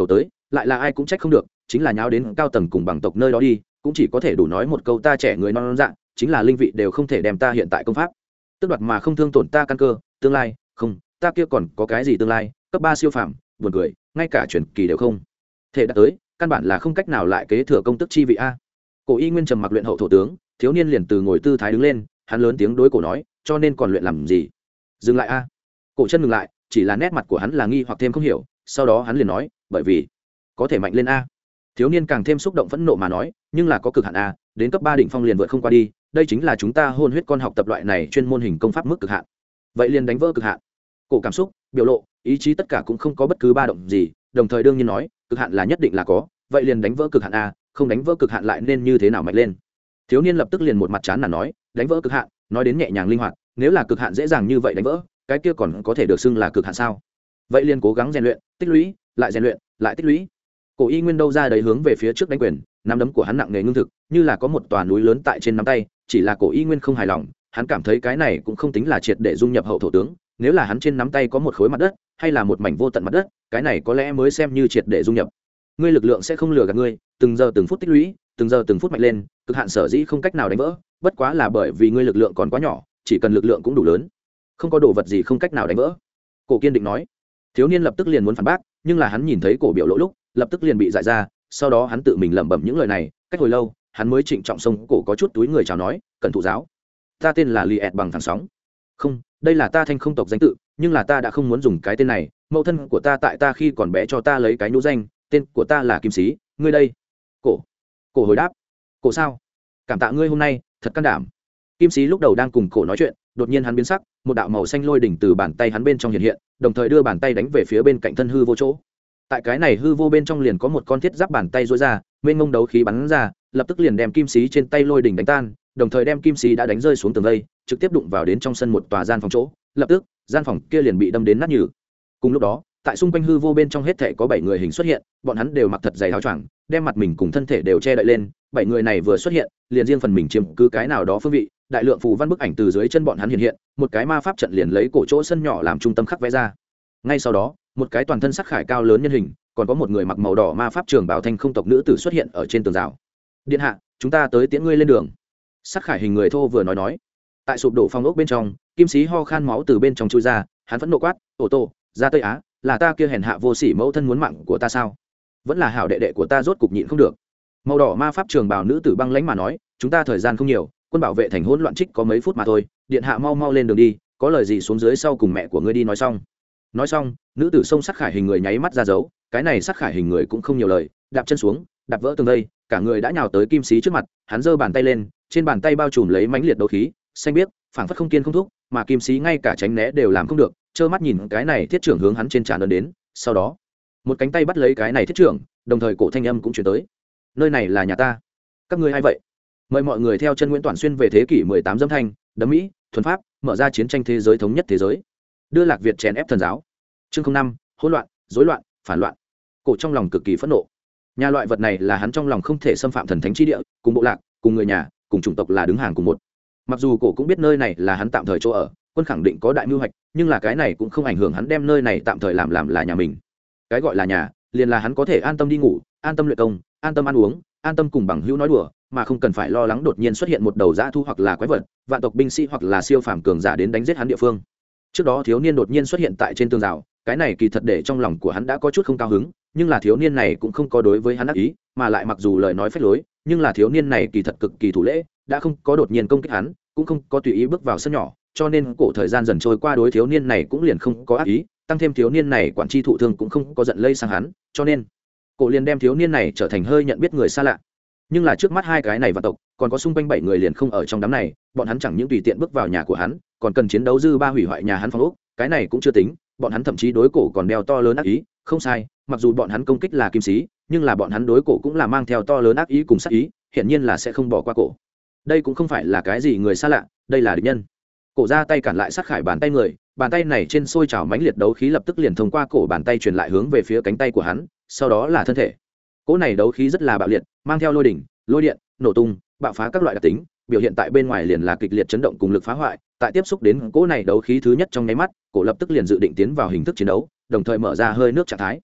lại là ai cũng trách không được, chính là nháo đến cao tầng cùng bằng tộc nơi đó đi, cũng chỉ có thể đủ nói một câu ta trẻ người non dạng, chính là linh vị đều không thể đem ta hiện tại công pháp tức đoạt mà không thương tổn ta căn cơ tương lai không, ta kia còn có cái gì tương lai, cấp 3 siêu phàm, buồn cười, ngay cả truyền kỳ đều không thể đạt tới, căn bản là không cách nào lại kế thừa công tức chi vị a. Cổ Y Nguyên trầm mặc luyện hậu thổ tướng, thiếu niên liền từ ngồi tư thái đứng lên, hắn lớn tiếng đối cổ nói, cho nên còn luyện làm gì? Dừng lại a. Cổ chân ngừng lại, chỉ là nét mặt của hắn là nghi hoặc thêm không hiểu, sau đó hắn liền nói, bởi vì có thể mạnh lên a. Thiếu niên càng thêm xúc động phẫn nộ mà nói, nhưng là có cực hạn a, đến cấp 3 đỉnh phong liền vượt không qua đi, đây chính là chúng ta hôn huyết con học tập loại này chuyên môn hình công pháp mức cực hạn. Vậy liền đánh vỡ cực hạn. Cổ cảm xúc, biểu lộ, ý chí tất cả cũng không có bất cứ ba động gì, đồng thời đương nhiên nói, cực hạn là nhất định là có, vậy liền đánh vỡ cực hạn a, không đánh vỡ cực hạn lại nên như thế nào mạnh lên. Thiếu niên lập tức liền một mặt chán nản nói, đánh vỡ cực hạn, nói đến nhẹ nhàng linh hoạt, nếu là cực hạn dễ dàng như vậy đánh vỡ, cái kia còn có thể được xưng là cực hạn sao? Vậy liền cố gắng rèn luyện, tích lũy, lại rèn luyện, lại tích lũy. Cổ Y Nguyên đâu ra đấy hướng về phía trước đánh quyền, nắm đấm của hắn nặng nề ngưng thực, như là có một tòa núi lớn tại trên nắm tay, chỉ là Cổ Y Nguyên không hài lòng, hắn cảm thấy cái này cũng không tính là triệt để dung nhập hậu thổ tướng, nếu là hắn trên nắm tay có một khối mặt đất, hay là một mảnh vô tận mặt đất, cái này có lẽ mới xem như triệt để dung nhập. Ngươi lực lượng sẽ không lừa gạt ngươi, từng giờ từng phút tích lũy, từng giờ từng phút mạnh lên, cực hạn sở dĩ không cách nào đánh vỡ, bất quá là bởi vì ngươi lực lượng còn quá nhỏ, chỉ cần lực lượng cũng đủ lớn, không có đồ vật gì không cách nào đánh vỡ. Cổ kiên định nói. Thiếu niên lập tức liền muốn phản bác, nhưng là hắn nhìn thấy cổ biểu lộ lúc, lập tức liền bị dại ra, sau đó hắn tự mình lẩm bẩm những lời này, cách hồi lâu, hắn mới trịnh trọng sông cổ có chút túi người chào nói, cẩn thụ giáo. Ta tên là Liệt bằng thẳng sóng. Không, đây là ta Thanh không tộc danh tự, nhưng là ta đã không muốn dùng cái tên này, mẫu thân của ta tại ta khi còn bé cho ta lấy cái nhũ danh, tên của ta là Kim Sĩ, ngươi đây. Cổ hồi đáp, cổ sao? Cảm tạ ngươi hôm nay, thật can đảm. Kim Sĩ lúc đầu đang cùng cổ nói chuyện, đột nhiên hắn biến sắc, một đạo màu xanh lôi đỉnh từ bàn tay hắn bên trong hiện hiện, đồng thời đưa bàn tay đánh về phía bên cạnh thân hư vô chỗ. Tại cái này hư vô bên trong liền có một con thiết giáp bàn tay rối ra, mênh mông đấu khí bắn ra, lập tức liền đem Kim Sĩ trên tay lôi đỉnh đánh tan, đồng thời đem Kim Sĩ đã đánh rơi xuống tường vây, trực tiếp đụng vào đến trong sân một tòa gian phòng chỗ, lập tức gian phòng kia liền bị đâm đến nát nhừ. Cùng lúc đó, tại xung quanh hư vô bên trong hết thảy có 7 người hình xuất hiện, bọn hắn đều mặc thật dày áo choàng, đem mặt mình cùng thân thể đều che đậy lên. 7 người này vừa xuất hiện, liền riêng phần mình chiếm cứ cái nào đó phương vị, đại lượng phù văn bức ảnh từ dưới chân bọn hắn hiện hiện, một cái ma pháp trận liền lấy cổ chỗ sân nhỏ làm trung tâm khắc vẽ ra. Ngay sau đó, một cái toàn thân sắc khải cao lớn nhân hình, còn có một người mặc màu đỏ ma pháp trường bảo thanh không tộc nữ tử xuất hiện ở trên tường rào. Điện hạ, chúng ta tới tiễn ngươi lên đường. Sắc khải hình người thô vừa nói. Tại sụp đổ phong ốc bên trong, Kim Sĩ ho khan máu từ bên trong chui ra, hắn vẫn nộ quát, "Ổ Tô, ra Tây Á, là ta kia hèn hạ vô sỉ mẫu thân muốn mạng của ta sao? Vẫn là hảo đệ đệ của ta rốt cục nhịn không được." Màu đỏ ma pháp trường bảo nữ tử băng lãnh mà nói, "Chúng ta thời gian không nhiều, quân bảo vệ thành hỗn loạn trích có mấy phút mà thôi, điện hạ mau mau lên đường đi, có lời gì xuống dưới sau cùng mẹ của ngươi đi nói xong." Nói xong, nữ tử xông sắc khải hình người nháy mắt ra dấu, cái này sắc khải hình người cũng không nhiều lời, đạp chân xuống, đạp vỡ tường đây, cả người đã nhào tới Kim Sĩ trước mặt, hắn giơ bàn tay lên, trên bàn tay bao trùm lấy mãnh liệt đấu khí, xanh biếc, phảng phất không kiên không thúc, mà Kim Sĩ ngay cả tránh né đều làm không được, trơ mắt nhìn cái này thiết trưởng hướng hắn trên trán ấn đến, sau đó, một cánh tay bắt lấy cái này thiết trưởng, đồng thời cổ thanh âm cũng truyền tới. "Nơi này là nhà ta, các ngươi ai vậy? Mời mọi người theo chân Nguyễn Toàn Xuyên về thế kỷ 18 dâm thanh, đấm Mỹ, thuần pháp, mở ra chiến tranh thế giới thống nhất thế giới." Đưa Lạc Việt chèn ép thần giáo. Chương 05, hỗn loạn, rối loạn, phản loạn. Cổ trong lòng cực kỳ phẫn nộ. Nhà loại vật này là hắn trong lòng không thể xâm phạm thần thánh chi địa, cùng bộ lạc, cùng người nhà, cùng chủng tộc là đứng hàng cùng một. Mặc dù cổ cũng biết nơi này là hắn tạm thời chỗ ở, quân khẳng định có đại mưu hoạch, nhưng là cái này cũng không ảnh hưởng hắn đem nơi này tạm thời làm là nhà mình. Cái gọi là nhà, liền là hắn có thể an tâm đi ngủ, an tâm luyện công, an tâm ăn uống, an tâm cùng bằng hữu nói đùa, mà không cần phải lo lắng đột nhiên xuất hiện một đầu dã thu hoặc là quái vật, vạn tộc binh sĩ hoặc là siêu phàm cường giả đến đánh giết hắn địa phương. Trước đó thiếu niên đột nhiên xuất hiện tại trên tường rào, cái này kỳ thật để trong lòng của hắn đã có chút không cao hứng, nhưng là thiếu niên này cũng không có đối với hắn ác ý, mà lại mặc dù lời nói phách lối, nhưng là thiếu niên này kỳ thật cực kỳ thủ lễ, đã không có đột nhiên công kích hắn, cũng không có tùy ý bước vào sân nhỏ, cho nên cổ thời gian dần trôi qua đối thiếu niên này cũng liền không có ác ý, tăng thêm thiếu niên này quản tri thụ thương cũng không có giận lây sang hắn, cho nên cổ liền đem thiếu niên này trở thành hơi nhận biết người xa lạ. Nhưng là trước mắt hai cái này vạn tộc, còn có xung quanh 7 người liền không ở trong đám này, bọn hắn chẳng những tùy tiện bước vào nhà của hắn, còn cần chiến đấu dư ba hủy hoại nhà hắn phòng ốc, cái này cũng chưa tính, bọn hắn thậm chí đối cổ còn đeo to lớn ác ý, không sai, mặc dù bọn hắn công kích là Kim Sĩ, nhưng là bọn hắn đối cổ cũng là mang theo to lớn ác ý cùng sát ý, hiển nhiên là sẽ không bỏ qua cổ. Đây cũng không phải là cái gì người xa lạ, đây là địch nhân. Cổ ra tay cản lại sát khải bàn tay người, bàn tay này trên sôi trào mãnh liệt đấu khí lập tức liền thông qua cổ bàn tay truyền lại hướng về phía cánh tay của hắn, sau đó là thân thể. Cỗ này đấu khí rất là bạo liệt, mang theo lôi đỉnh, lôi điện, nổ tung, bạo phá các loại đặc tính, biểu hiện tại bên ngoài liền là kịch liệt chấn động cùng lực phá hoại. Tại tiếp xúc đến cỗ này đấu khí thứ nhất trong nháy mắt, cổ lập tức liền dự định tiến vào hình thức chiến đấu, đồng thời mở ra hơi nước trạng thái.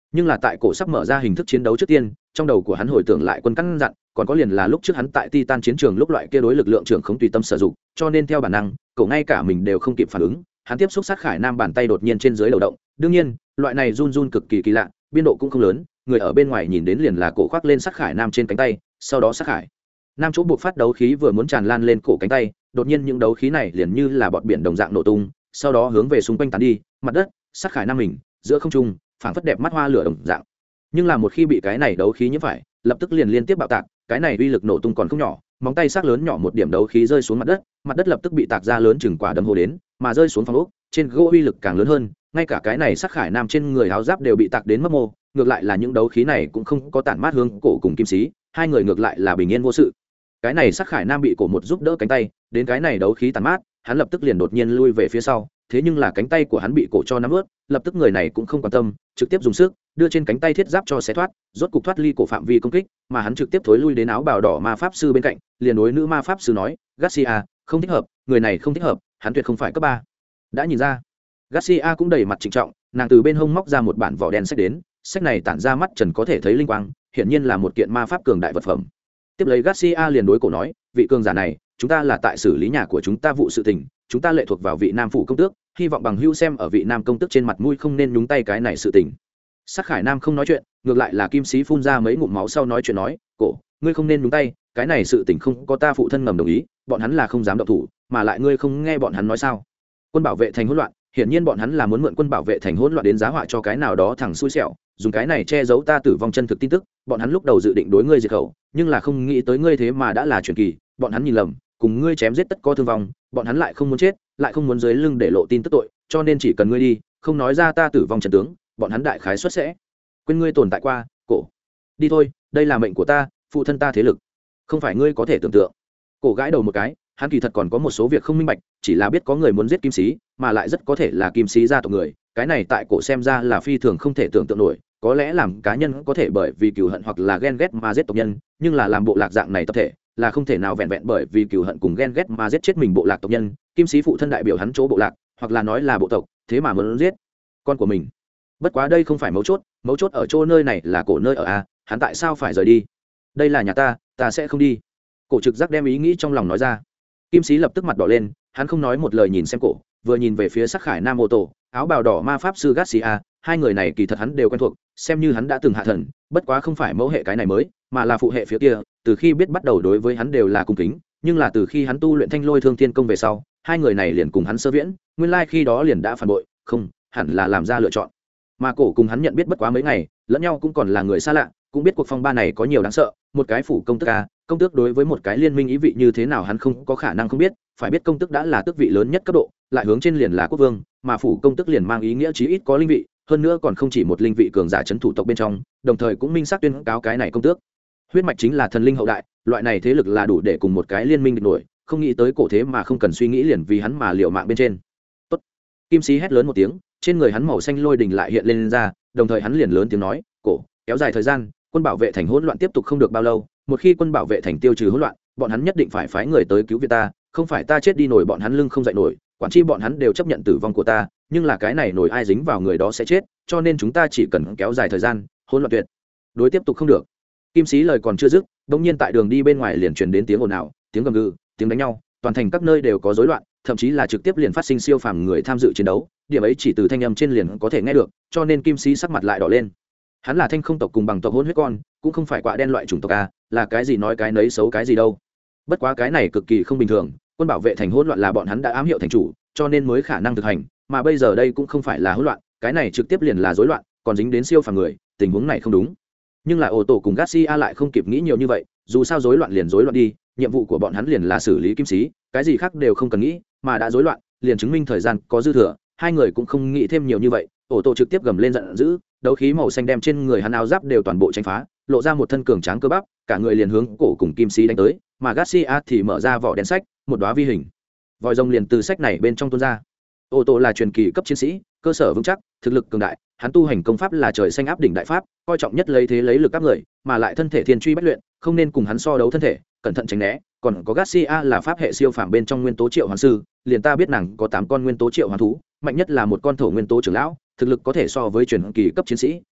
Nhưng là tại cổ sắp mở ra hình thức chiến đấu trước tiên, trong đầu của hắn hồi tưởng lại quân căn dặn, còn có liền là lúc trước hắn tại Titan chiến trường lúc loại kia đối lực lượng trưởng không tùy tâm sử dụng, cho nên theo bản năng, cậu ngay cả mình đều không kịp phản ứng, hắn tiếp xúc sát khải nam bàn tay đột nhiên trên dưới đầu động, đương nhiên, loại này run run cực kỳ kỳ lạ, biên độ cũng không lớn, người ở bên ngoài nhìn đến liền là cổ khoác lên sát khải nam trên cánh tay, sau đó sát khải nam chỗ buộc phát đấu khí vừa muốn tràn lan lên cổ cánh tay, đột nhiên những đấu khí này liền như là bọt biển đồng dạng nổ tung, sau đó hướng về xung quanh tán đi, mặt đất, sát khải nam mình, giữa không trung, phảng phất đẹp mắt hoa lửa đồng dạng. Nhưng là một khi bị cái này đấu khí nhiễm phải, lập tức liền liên tiếp bạo tạc, cái này uy lực nổ tung còn không nhỏ, móng tay sắc lớn nhỏ một điểm đấu khí rơi xuống mặt đất lập tức bị tạc ra lớn chừng quả đấm hồ đến, mà rơi xuống phòng ốc, trên gỗ uy lực càng lớn hơn, ngay cả cái này sát khải nam trên người áo giáp đều bị tạc đến mất mô, ngược lại là những đấu khí này cũng không có tản mát hướng cổ cùng kim sĩ, hai người ngược lại là bình yên vô sự. Cái này sát khải nam bị cổ một giúp đỡ cánh tay, đến cái này đấu khí tản mát, hắn lập tức liền đột nhiên lui về phía sau, thế nhưng là cánh tay của hắn bị cổ cho nắm ướt, lập tức người này cũng không quan tâm, trực tiếp dùng sức đưa trên cánh tay thiết giáp cho xé thoát, rốt cục thoát ly cổ phạm vi công kích, mà hắn trực tiếp thối lui đến áo bào đỏ ma pháp sư bên cạnh, liền đối nữ ma pháp sư nói, Garcia, không thích hợp, người này không thích hợp, hắn tuyệt không phải cấp 3. Đã nhìn ra. Garcia cũng đầy mặt trịnh trọng, nàng từ bên hông móc ra một bản vỏ đen sách đến, sách này tản ra mắt trần có thể thấy linh quang, hiển nhiên là một kiện ma pháp cường đại vật phẩm. Tiếp lấy Garcia liền đối cổ nói, vị cường giả này, chúng ta là tại xử lý nhà của chúng ta vụ sự tình, chúng ta lệ thuộc vào vị nam phủ công tước, hy vọng bằng hữu xem ở vị nam công tước trên mặt mũi không nên nhúng tay cái này sự tình. Sát khải nam không nói chuyện, ngược lại là kim sĩ phun ra mấy ngụm máu sau nói chuyện nói, cổ, ngươi không nên nhúng tay, cái này sự tình không có ta phụ thân ngầm đồng ý, bọn hắn là không dám động thủ, mà lại ngươi không nghe bọn hắn nói sao? Quân bảo vệ thành hỗn loạn, hiển nhiên bọn hắn là muốn mượn quân bảo vệ thành hỗn loạn đến giá họa cho cái nào đó thằng xui xẻo, dùng cái này che giấu ta tử vong chân thực tin tức, bọn hắn lúc đầu dự định đối ngươi diệt khẩu, nhưng là không nghĩ tới ngươi thế mà đã là truyền kỳ, bọn hắn nhìn lầm, cùng ngươi chém giết tất có thương vong, bọn hắn lại không muốn chết, lại không muốn dưới lưng để lộ tin tức tội, cho nên chỉ cần ngươi đi, không nói ra ta tử vong trận tướng, bọn hắn đại khái xuất sẽ quên ngươi tồn tại qua. Cổ, đi thôi, đây là mệnh của ta, phụ thân ta thế lực, không phải ngươi có thể tưởng tượng. Cổ gãi đầu một cái, hắn kỳ thật còn có một số việc không minh bạch, chỉ là biết có người muốn giết kim sĩ, mà lại rất có thể là kim sĩ gia tộc người, cái này tại cổ xem ra là phi thường không thể tưởng tượng nổi, có lẽ làm cá nhân có thể bởi vì cừu hận hoặc là ghen ghét mà giết tộc nhân, nhưng là làm bộ lạc dạng này tập thể là không thể nào vẹn vẹn bởi vì cừu hận cùng ghen ghét mà giết chết mình bộ lạc tộc nhân. Kim sĩ phụ thân đại biểu hắn chỗ bộ lạc, hoặc là nói là bộ tộc, thế mà muốn giết con của mình. Bất quá đây không phải mấu chốt, mấu chốt ở chỗ nơi này là cổ nơi ở a, hắn tại sao phải rời đi? Đây là nhà ta, ta sẽ không đi. Cổ trực giác đem ý nghĩ trong lòng nói ra. Kim sĩ lập tức mặt đỏ lên, hắn không nói một lời nhìn xem cổ, vừa nhìn về phía sắc khải nam ô tô, áo bào đỏ ma pháp sư Garcia, hai người này kỳ thật hắn đều quen thuộc, xem như hắn đã từng hạ thần, bất quá không phải mẫu hệ cái này mới, mà là phụ hệ phía kia, từ khi biết bắt đầu đối với hắn đều là cung kính, nhưng là từ khi hắn tu luyện Thanh Lôi Thương Thiên Công về sau, hai người này liền cùng hắn sơ viễn, nguyên lai khi đó liền đã phản bội, không, hẳn là làm ra lựa chọn. Mà cổ cùng hắn nhận biết bất quá mấy ngày, lẫn nhau cũng còn là người xa lạ, cũng biết cuộc phong ba này có nhiều đáng sợ, một cái phủ công tước a, công tước đối với một cái liên minh ý vị như thế nào hắn không có khả năng không biết, phải biết công tước đã là tước vị lớn nhất cấp độ, lại hướng trên liền là quốc vương, mà phủ công tước liền mang ý nghĩa chí ít có linh vị, hơn nữa còn không chỉ một linh vị cường giả trấn thủ tộc bên trong, đồng thời cũng minh xác tuyên cáo cái này công tước huyết mạch chính là thần linh hậu đại, loại này thế lực là đủ để cùng một cái liên minh địch nổi, không nghĩ tới cổ thế mà không cần suy nghĩ liền vì hắn mà liều mạng bên trên. Tốt. Kim sĩ hét lớn một tiếng, trên người hắn màu xanh lôi đình lại hiện lên ra, đồng thời hắn liền lớn tiếng nói, cổ, kéo dài thời gian, quân bảo vệ thành hỗn loạn tiếp tục không được bao lâu, một khi quân bảo vệ thành tiêu trừ hỗn loạn, bọn hắn nhất định phải phái người tới cứu viện ta, không phải ta chết đi nổi bọn hắn lưng không dậy nổi, quản chi bọn hắn đều chấp nhận tử vong của ta, nhưng là cái này nổi ai dính vào người đó sẽ chết, cho nên chúng ta chỉ cần kéo dài thời gian, hỗn loạn tuyệt đối tiếp tục không được. Kim sĩ lời còn chưa dứt, bỗng nhiên tại đường đi bên ngoài liền truyền đến tiếng ồn ào, tiếng gầm gừ, tiếng đánh nhau, toàn thành các nơi đều có rối loạn, thậm chí là trực tiếp liền phát sinh siêu phàm người tham dự chiến đấu, điểm ấy chỉ từ thanh âm trên liền có thể nghe được, cho nên Kim sĩ sắc mặt lại đỏ lên. Hắn là Thanh Không tộc cùng bằng tộc hôn huyết con, cũng không phải quạ đen loại chủng tộc a, là cái gì nói cái nấy xấu cái gì đâu. Bất quá cái này cực kỳ không bình thường, quân bảo vệ thành hỗn loạn là bọn hắn đã ám hiệu thành chủ, cho nên mới khả năng thực hành, mà bây giờ đây cũng không phải là hỗn loạn, cái này trực tiếp liền là rối loạn, còn dính đến siêu phàm người, tình huống này không đúng. Nhưng là ô tổ cùng Garcia lại không kịp nghĩ nhiều như vậy, dù sao rối loạn liền rối loạn đi, nhiệm vụ của bọn hắn liền là xử lý kim sĩ, cái gì khác đều không cần nghĩ, mà đã rối loạn, liền chứng minh thời gian có dư thừa, hai người cũng không nghĩ thêm nhiều như vậy, ô tổ trực tiếp gầm lên giận dữ, đấu khí màu xanh đem trên người hắn áo giáp đều toàn bộ đánh phá, lộ ra một thân cường tráng cơ bắp, cả người liền hướng cổ cùng kim sĩ đánh tới, mà Garcia thì mở ra vỏ đen sách, một đóa vi hình vòi rồng liền từ sách này bên trong tuôn ra. Ô tô là truyền kỳ cấp chiến sĩ, cơ sở vững chắc, thực lực cường đại, hắn tu hành công pháp là trời xanh áp đỉnh đại pháp, coi trọng nhất lấy thế lấy lực các người, mà lại thân thể thiên truy bất luyện, không nên cùng hắn so đấu thân thể, cẩn thận tránh né. Còn có Garcia là pháp hệ siêu phàm bên trong nguyên tố triệu hoán sư, liền ta biết nàng có 8 con nguyên tố triệu hoán thú, mạnh nhất là một con thổ nguyên tố trưởng lão, thực lực có thể so với truyền kỳ cấp chiến sĩ,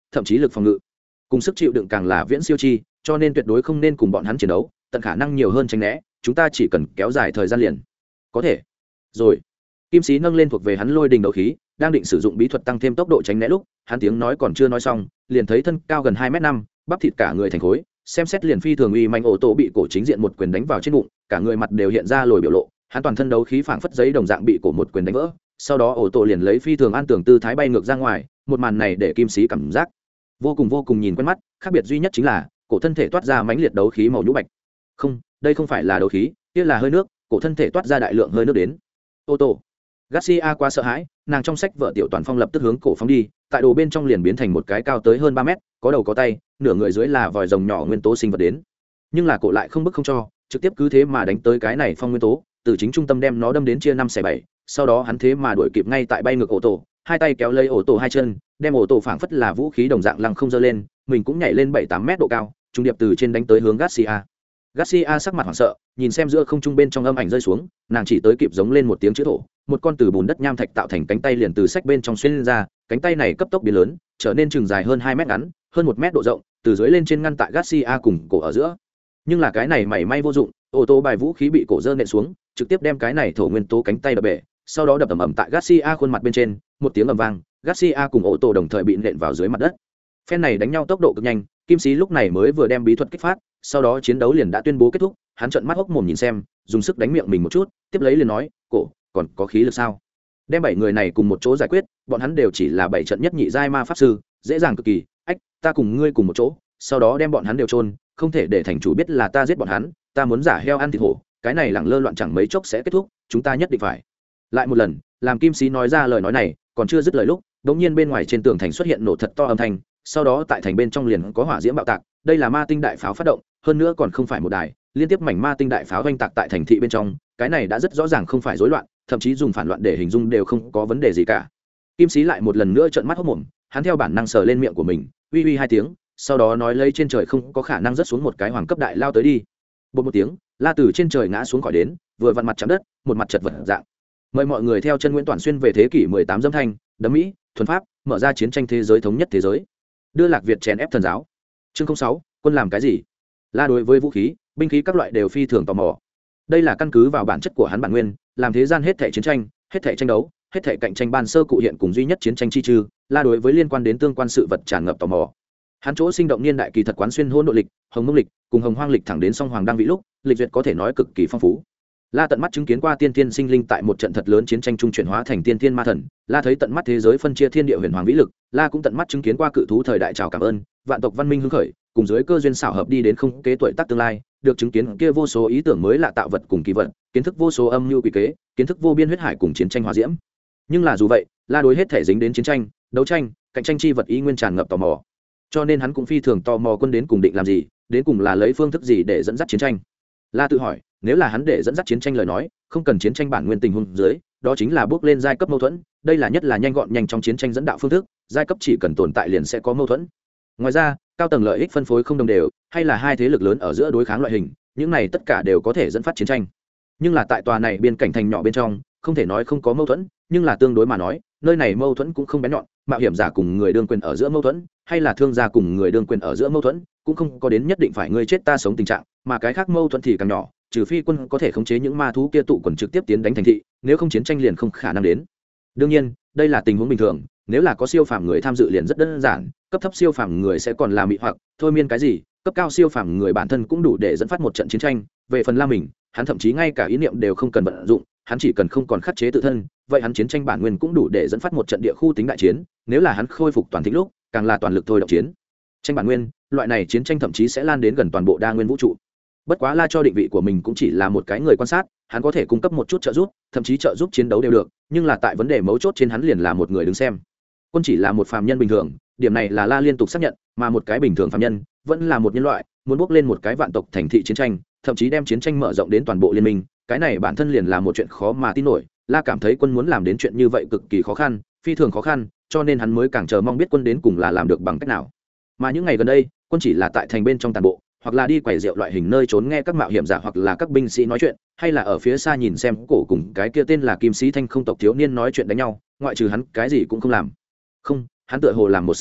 thậm chí lực phòng ngự cùng sức chịu đựng càng là viễn siêu chi, cho nên tuyệt đối không nên cùng bọn hắn chiến đấu, tận khả năng nhiều hơn tránh né, chúng ta chỉ cần kéo dài thời gian liền có thể. Rồi, kim sĩ nâng lên thuộc về hắn lôi đình đấu khí, đang định sử dụng bí thuật tăng thêm tốc độ tránh né lúc, hắn tiếng nói còn chưa nói xong, liền thấy thân cao gần 2m5, bắp thịt cả người thành khối, xem xét liền phi thường uy manh ổ tổ bị cổ chính diện một quyền đánh vào trên bụng, cả người mặt đều hiện ra lồi biểu lộ, hắn toàn thân đấu khí phảng phất giấy đồng dạng bị cổ một quyền đánh vỡ, sau đó ổ tổ liền lấy phi thường an tưởng tư thái bay ngược ra ngoài, một màn này để kim sĩ cảm giác vô cùng nhìn quen mắt, khác biệt duy nhất chính là cổ thân thể toát ra mãnh liệt đấu khí màu nhũ bạch. Không, đây không phải là đấu khí, kia là hơi nước, cổ thân thể toát ra đại lượng hơi nước đến. Ô tô Garcia quá sợ hãi, nàng trong sách vợ tiểu toàn phong lập tức hướng cổ phóng đi, tại đồ bên trong liền biến thành một cái cao tới hơn 3 mét, có đầu có tay, nửa người dưới là vòi rồng nhỏ nguyên tố sinh vật đến. Nhưng là cổ lại không bức không cho, trực tiếp cứ thế mà đánh tới cái này phong nguyên tố, từ chính trung tâm đem nó đâm đến chia 5 xẻ 7, sau đó hắn thế mà đuổi kịp ngay tại bay ngược ổ tổ, hai tay kéo lấy ổ tổ hai chân, đem ổ tổ phảng phất là vũ khí đồng dạng lăng không giơ lên, mình cũng nhảy lên 7-8 mét độ cao, trung điệp từ trên đánh tới hướng Garcia. Garcia sắc mặt hoảng sợ, nhìn xem giữa không trung bên trong âm ảnh rơi xuống, nàng chỉ tới kịp giống lên một tiếng chữ thổ, một con từ bùn đất nham thạch tạo thành cánh tay liền từ sách bên trong xuyên lên ra, cánh tay này cấp tốc biến lớn, trở nên chừng dài hơn 2 mét ngắn, hơn 1 mét độ rộng, từ dưới lên trên ngăn tại Garcia cùng cổ ở giữa. Nhưng là cái này mảy may vô dụng, ô tô bài vũ khí bị cổ dơ nện xuống, trực tiếp đem cái này thổ nguyên tố cánh tay đập bể, sau đó đập ầm tại Garcia khuôn mặt bên trên, một tiếng ầm vang, Garcia cùng ô tô đồng thời bị nện vào dưới mặt đất. Phen này đánh nhau tốc độ cực nhanh, kim sĩ lúc này mới vừa đem bí thuật kích phát, sau đó chiến đấu liền đã tuyên bố kết thúc, hắn trợn mắt hốc mồm nhìn xem, dùng sức đánh miệng mình một chút, tiếp lấy liền nói, cổ còn có khí lực sao? Đem 7 người này cùng một chỗ giải quyết, bọn hắn đều chỉ là 7 trận nhất nhị giai ma pháp sư, dễ dàng cực kỳ. Ách, ta cùng ngươi cùng một chỗ, sau đó đem bọn hắn đều chôn, không thể để thành chủ biết là ta giết bọn hắn, ta muốn giả heo ăn thịt hổ, cái này lẳng lơ loạn chẳng mấy chốc sẽ kết thúc, chúng ta nhất định phải. Lại một lần, làm kim sĩ nói ra lời nói này, còn chưa dứt lời lúc, đống nhiên bên ngoài trên tường thành xuất hiện nổ thật to âm thanh, sau đó tại thành bên trong liền có hỏa diễm bạo tạc, đây là ma tinh đại pháo phát động, hơn nữa còn không phải một đài, liên tiếp mảnh ma tinh đại pháo oanh tạc tại thành thị bên trong, cái này đã rất rõ ràng không phải rối loạn, thậm chí dùng phản loạn để hình dung đều không có vấn đề gì cả. Kim sĩ lại một lần nữa trợn mắt hốt mồm, hắn theo bản năng sờ lên miệng của mình, uy uy 2 tiếng, sau đó nói lấy trên trời không có khả năng rớt xuống một cái hoàng cấp đại lao tới đi. Bột một tiếng, la từ trên trời ngã xuống khỏi đến, vừa vặn mặt chạm đất, một mặt chật vật dạng. Mời mọi người theo chân Nguyễn Toàn Xuyên về thế kỷ 18 dâm thanh, đấm Mỹ, thuần pháp, mở ra chiến tranh thế giới thống nhất thế giới. Đưa Lạc Việt chèn ép thần giáo. Chương 06, quân làm cái gì? La đối với vũ khí, binh khí các loại đều phi thường tò mò. Đây là căn cứ vào bản chất của hắn bản nguyên, làm thế gian hết thảy chiến tranh, hết thảy tranh đấu, hết thảy cạnh tranh ban sơ cụ hiện cùng duy nhất chiến tranh chi trừ, La đối với liên quan đến tương quan sự vật tràn ngập tò mò. Hắn chỗ sinh động niên đại kỳ thật quán xuyên hỗn độn lịch, hồng mông lịch, cùng hồng hoang lịch thẳng đến song hoàng đăng vị lúc, lịch duyệt có thể nói cực kỳ phong phú. La tận mắt chứng kiến qua tiên tiên sinh linh tại một trận thật lớn chiến tranh trung chuyển hóa thành tiên tiên ma thần, La thấy tận mắt thế giới phân chia thiên địa huyền hoàng vĩ lực, La cũng tận mắt chứng kiến qua cự thú thời đại chào cảm ơn, vạn tộc văn minh hưng khởi, cùng dưới cơ duyên xảo hợp đi đến không kế tuổi tác tương lai, được chứng kiến kia vô số ý tưởng mới lạ tạo vật cùng kỳ vật, kiến thức vô số âm mưu quỷ kế, kiến thức vô biên huyết hải cùng chiến tranh hòa diễm. Nhưng là dù vậy, La đối hết thể dính đến chiến tranh, đấu tranh, cạnh tranh chi vật ý nguyên tràn ngập tò mò. Cho nên hắn cũng phi thường tò mò quân đến cùng định làm gì, đến cùng là lấy phương thức gì để dẫn dắt chiến tranh. La tự hỏi, nếu là hắn để dẫn dắt chiến tranh lời nói, không cần chiến tranh bản nguyên tình huống dưới, đó chính là bước lên giai cấp mâu thuẫn, đây là nhất là nhanh gọn nhanh trong chiến tranh dẫn đạo phương thức, giai cấp chỉ cần tồn tại liền sẽ có mâu thuẫn. Ngoài ra, cao tầng lợi ích phân phối không đồng đều, hay là hai thế lực lớn ở giữa đối kháng loại hình, những này tất cả đều có thể dẫn phát chiến tranh. Nhưng là tại tòa này biên cảnh thành nhỏ bên trong, không thể nói không có mâu thuẫn, nhưng là tương đối mà nói, nơi này mâu thuẫn cũng không bén nhọn, mạo hiểm giả cùng người đương quyền ở giữa mâu thuẫn, hay là thương gia cùng người đương quyền ở giữa mâu thuẫn, cũng không có đến nhất định phải ngươi chết ta sống tình trạng, mà cái khác mâu thuẫn thì càng nhỏ, trừ phi quân có thể khống chế những ma thú kia tụ quần trực tiếp tiến đánh thành thị, nếu không chiến tranh liền không khả năng đến. Đương nhiên, đây là tình huống bình thường, nếu là có siêu phàm người tham dự liền rất đơn giản, cấp thấp siêu phàm người sẽ còn làm mị hoặc thôi miên cái gì, cấp cao siêu phàm người bản thân cũng đủ để dẫn phát một trận chiến tranh. Về phần La mình, hắn thậm chí ngay cả ý niệm đều không cần vận dụng, hắn chỉ cần không còn khắc chế tự thân, vậy hắn chiến tranh bản nguyên cũng đủ để dẫn phát một trận địa khu tính đại chiến. Nếu là hắn khôi phục toàn thịnh lúc, càng là toàn lực thôi động chiến tranh bản nguyên, loại này chiến tranh thậm chí sẽ lan đến gần toàn bộ đa nguyên vũ trụ. Bất quá La cho định vị của mình cũng chỉ là một cái người quan sát, hắn có thể cung cấp một chút trợ giúp, thậm chí trợ giúp chiến đấu đều được, nhưng là tại vấn đề mấu chốt trên hắn liền là một người đứng xem. Quân chỉ là một phàm nhân bình thường, điểm này là La liên tục xác nhận, mà một cái bình thường phàm nhân vẫn là một nhân loại, muốn bước lên một cái vạn tộc thành thị chiến tranh, thậm chí đem chiến tranh mở rộng đến toàn bộ liên minh, cái này bản thân liền là một chuyện khó mà tin nổi. La cảm thấy quân muốn làm đến chuyện như vậy cực kỳ khó khăn, phi thường khó khăn, cho nên hắn mới càng chờ mong biết quân đến cùng là làm được bằng cách nào. Mà những ngày gần đây, quân chỉ là tại thành bên trong toàn bộ, hoặc là đi quẩy rượu loại hình nơi trốn nghe các mạo hiểm giả hoặc là các binh sĩ nói chuyện, hay là ở phía xa nhìn xem cổ cùng cái kia tên là Kim Sĩ Thanh không tộc thiếu niên nói chuyện đánh nhau, ngoại trừ hắn cái gì cũng không làm. Không, hắn tựa hồ làm một sự kiện,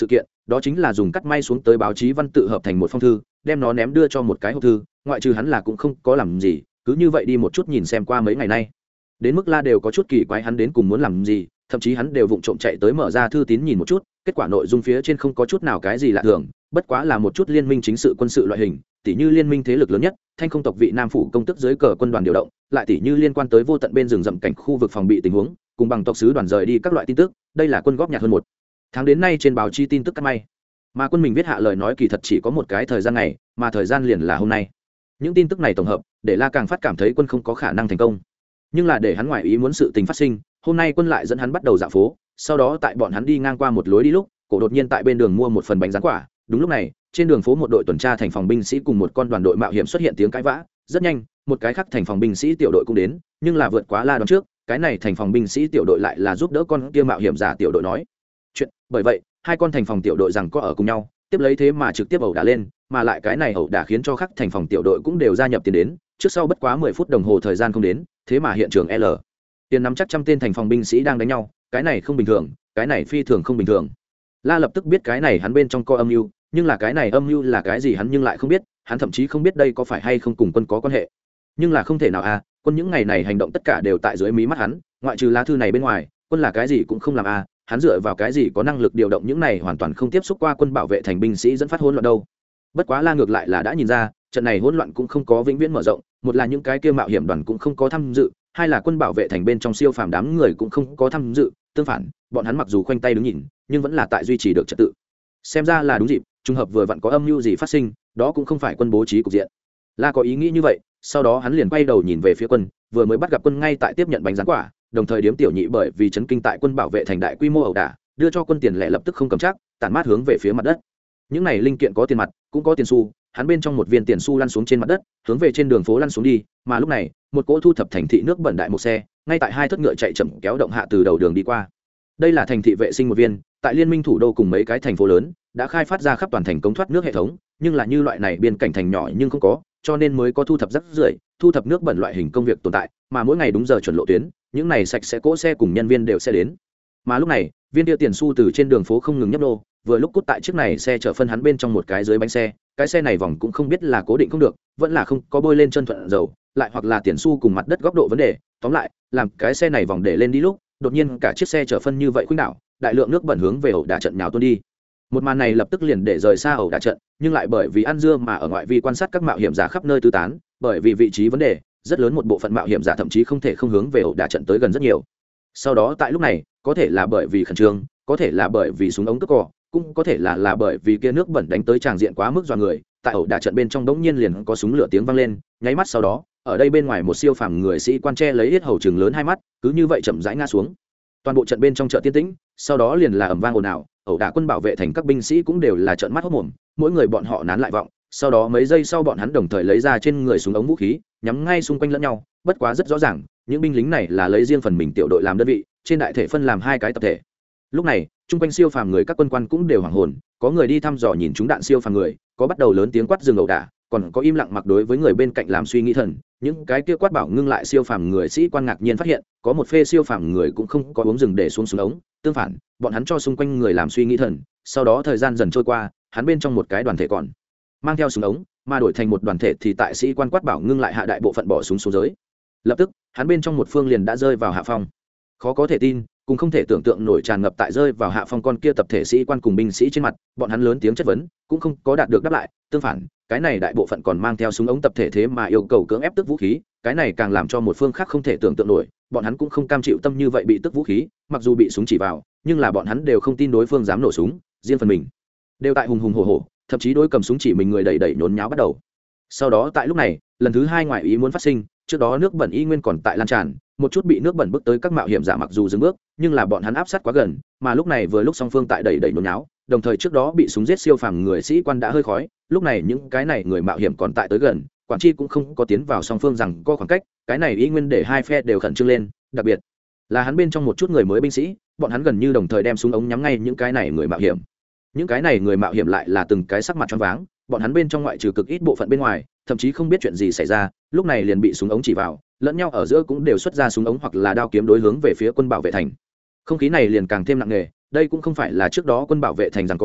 đó chính là dùng cắt may xuống tới báo chí văn tự hợp thành một phong thư, đem nó ném đưa cho một cái hộp thư, ngoại trừ hắn là cũng không có làm gì, cứ như vậy đi một chút nhìn xem qua mấy ngày nay. Đến mức La đều có chút kỳ quái hắn đến cùng muốn làm gì, thậm chí hắn đều vụng trộm chạy tới mở ra thư tín nhìn một chút, kết quả nội dung phía trên không có chút nào cái gì lạ thường, bất quá là một chút liên minh chính sự quân sự loại hình, tỉ như liên minh thế lực lớn nhất, Thanh không tộc vị Nam phủ công tức dưới cờ quân đoàn điều động, lại tỉ như liên quan tới vô tận bên rừng rậm cảnh khu vực phòng bị tình huống, cùng bằng tộc sứ đoàn rời đi các loại tin tức, đây là quân góp nhặt hơn một tháng đến nay trên báo chí tin tức cắt may. Mà quân mình viết hạ lời nói kỳ thật chỉ có một cái thời gian này, mà thời gian liền là hôm nay. Những tin tức này tổng hợp, để La càng phát cảm thấy quân không có khả năng thành công. Nhưng là để hắn ngoại ý muốn sự tình phát sinh, hôm nay quân lại dẫn hắn bắt đầu dạo phố, sau đó tại bọn hắn đi ngang qua một lối đi lúc, cổ đột nhiên tại bên đường mua một phần bánh rán quả. Đúng lúc này, trên đường phố một đội tuần tra thành phòng binh sĩ cùng một con đoàn đội mạo hiểm xuất hiện tiếng cãi vã, rất nhanh, một cái khác thành phòng binh sĩ tiểu đội cũng đến, nhưng là vượt quá La đoán trước, cái này thành phòng binh sĩ tiểu đội lại là giúp đỡ con kia mạo hiểm giả tiểu đội nói chuyện, bởi vậy, hai con thành phòng tiểu đội rằng có ở cùng nhau, tiếp lấy thế mà trực tiếp ẩu đả lên, mà lại cái này ẩu đả khiến cho khác thành phòng tiểu đội cũng đều gia nhập tiền đến, trước sau bất quá 10 phút đồng hồ thời gian không đến, thế mà hiện trường L tiền nắm chắc trăm tên thành phòng binh sĩ đang đánh nhau, cái này không bình thường, cái này phi thường không bình thường. La lập tức biết cái này hắn bên trong có âm mưu, nhưng là cái này âm mưu là cái gì hắn nhưng lại không biết, hắn thậm chí không biết đây có phải hay không cùng quân có quan hệ. Nhưng là không thể nào à, quân những ngày này hành động tất cả đều tại dưới mí mắt hắn, ngoại trừ lá thư này bên ngoài, quân là cái gì cũng không làm à, hắn dựa vào cái gì có năng lực điều động những này hoàn toàn không tiếp xúc qua quân bảo vệ thành binh sĩ dẫn phát hỗn loạn đâu. Bất quá La ngược lại là đã nhìn ra, trận này hỗn loạn cũng không có vĩnh viễn mở rộng, một là những cái kia mạo hiểm đoàn cũng không có tham dự, hai là quân bảo vệ thành bên trong siêu phàm đám người cũng không có tham dự, tương phản, bọn hắn mặc dù khoanh tay đứng nhìn, nhưng vẫn là tại duy trì được trật tự. Xem ra là đúng dịp, trùng hợp vừa vặn có âm mưu gì phát sinh, đó cũng không phải quân bố trí cục diện. La có ý nghĩ như vậy, sau đó hắn liền quay đầu nhìn về phía quân, vừa mới bắt gặp quân ngay tại tiếp nhận bánh rán quả, đồng thời điếm tiểu nhị bởi vì chấn kinh tại quân bảo vệ thành đại quy mô ẩu đả, đưa cho quân tiền lẻ lập tức không cầm chắc, tản mát hướng về phía mặt đất. Những này linh kiện có tiền mặt, cũng có tiền xu, hắn bên trong một viên tiền xu lăn xuống trên mặt đất, hướng về trên đường phố lăn xuống đi, mà lúc này, một cỗ thu thập thành thị nước bẩn đại một xe, ngay tại hai thất ngựa chạy chậm kéo động hạ từ đầu đường đi qua. Đây là thành thị vệ sinh một viên, tại liên minh thủ đô cùng mấy cái thành phố lớn, đã khai phát ra khắp toàn thành cống thoát nước hệ thống, nhưng là như loại này biên cảnh thành nhỏ nhưng không có, cho nên mới có thu thập rác rưởi, thu thập nước bẩn loại hình công việc tồn tại, mà mỗi ngày đúng giờ chuẩn lộ tuyến, những này sạch sẽ cỗ xe cùng nhân viên đều sẽ đến. Mà lúc này, viên tiêu tiền xu từ trên đường phố không ngừng nhấp nô, vừa lúc cút tại chiếc này xe chở phân hắn bên trong một cái dưới bánh xe, cái xe này vòng cũng không biết là cố định không được, vẫn là không có bôi lên chân thuận dầu, lại hoặc là tiền xu cùng mặt đất góc độ vấn đề, tóm lại, làm cái xe này vòng để lên đi lúc, đột nhiên cả chiếc xe chở phân như vậy khuynh đảo, đại lượng nước bẩn hướng về ẩu đả trận nhào tuôn đi. Một màn này lập tức liền để rời xa ẩu đả trận, nhưng lại bởi vì ăn dưa mà ở ngoại vi quan sát các mạo hiểm giả khắp nơi tứ tán, bởi vì vị trí vấn đề, rất lớn một bộ phận mạo hiểm giả thậm chí không thể không hướng về ẩu đả trận tới gần rất nhiều. Sau đó tại lúc này, có thể là bởi vì khẩn trương, có thể là bởi vì súng ống cướp cò, cũng có thể là bởi vì kia nước bẩn đánh tới tràng diện quá mức dọa người, tại ẩu đả trận bên trong đống nhiên liền có súng lửa tiếng vang lên, nháy mắt sau đó, ở đây bên ngoài một siêu phàm người sĩ quan che lấy yết hầu trừng lớn hai mắt, cứ như vậy chậm rãi ngã xuống. Toàn bộ trận bên trong chợ tiên tĩnh, sau đó liền là ầm vang ồn ào, ẩu đả quân bảo vệ thành các binh sĩ cũng đều là trợn mắt hốt mồm, mỗi người bọn họ nán lại vọng, sau đó mấy giây sau bọn hắn đồng thời lấy ra trên người súng ống vũ khí, nhắm ngay xung quanh lẫn nhau, bất quá rất rõ ràng, những binh lính này là lấy riêng phần mình tiểu đội làm đơn vị, trên đại thể phân làm hai cái tập thể. Lúc này, chung quanh siêu phàm người các quân quan cũng đều hoảng hồn, có người đi thăm dò nhìn chúng đạn siêu phàm người, có bắt đầu lớn tiếng quát dừng ẩu đả, còn có im lặng mặc đối với người bên cạnh làm suy nghĩ thần, những cái kia quát bảo ngưng lại siêu phàm người sĩ quan ngạc nhiên phát hiện, có một phê siêu phàm người cũng không có uống rừng để xuống súng ống, tương phản, bọn hắn cho xung quanh người làm suy nghĩ thần, sau đó thời gian dần trôi qua, hắn bên trong một cái đoàn thể còn mang theo súng ống, mà đổi thành một đoàn thể thì tại sĩ quan quát bảo ngưng lại hạ đại bộ phận bỏ súng xuống dưới. Lập tức, hắn bên trong một phương liền đã rơi vào hạ phong. Khó có thể tin, cũng không thể tưởng tượng nổi tràn ngập tại rơi vào hạ phong con kia tập thể sĩ quan cùng binh sĩ trên mặt, bọn hắn lớn tiếng chất vấn, cũng không có đạt được đáp lại, tương phản, cái này đại bộ phận còn mang theo súng ống tập thể thế mà yêu cầu cưỡng ép tước vũ khí, cái này càng làm cho một phương khác không thể tưởng tượng nổi, bọn hắn cũng không cam chịu tâm như vậy bị tước vũ khí, mặc dù bị súng chỉ vào, nhưng là bọn hắn đều không tin đối phương dám nổ súng, riêng phần mình đều tại hùng hùng hổ hổ, thậm chí đối cầm súng chỉ mình người đẩy đẩy nhốn nháo bắt đầu. Sau đó tại lúc này, lần thứ hai ngoại ý muốn phát sinh, trước đó nước bẩn y nguyên còn tại lan tràn, một chút bị nước bẩn bước tới các mạo hiểm giả mặc dù dừng bước, nhưng là bọn hắn áp sát quá gần, mà lúc này vừa lúc song phương tại đẩy đẩy nhốn nháo, đồng thời trước đó bị súng giết siêu phàm người sĩ quan đã hơi khói, lúc này những cái này người mạo hiểm còn tại tới gần, quản tri cũng không có tiến vào song phương rằng có khoảng cách, cái này y nguyên để hai phe đều khẩn trương lên, đặc biệt là hắn bên trong một chút người mới binh sĩ, bọn hắn gần như đồng thời đem súng ống nhắm ngay những cái này người mạo hiểm. Những cái này người mạo hiểm lại là từng cái sắc mặt choáng váng, bọn hắn bên trong ngoại trừ cực ít bộ phận bên ngoài, thậm chí không biết chuyện gì xảy ra, lúc này liền bị súng ống chỉ vào, lẫn nhau ở giữa cũng đều xuất ra súng ống hoặc là đao kiếm đối hướng về phía quân bảo vệ thành. Không khí này liền càng thêm nặng nề, đây cũng không phải là trước đó quân bảo vệ thành giằng co,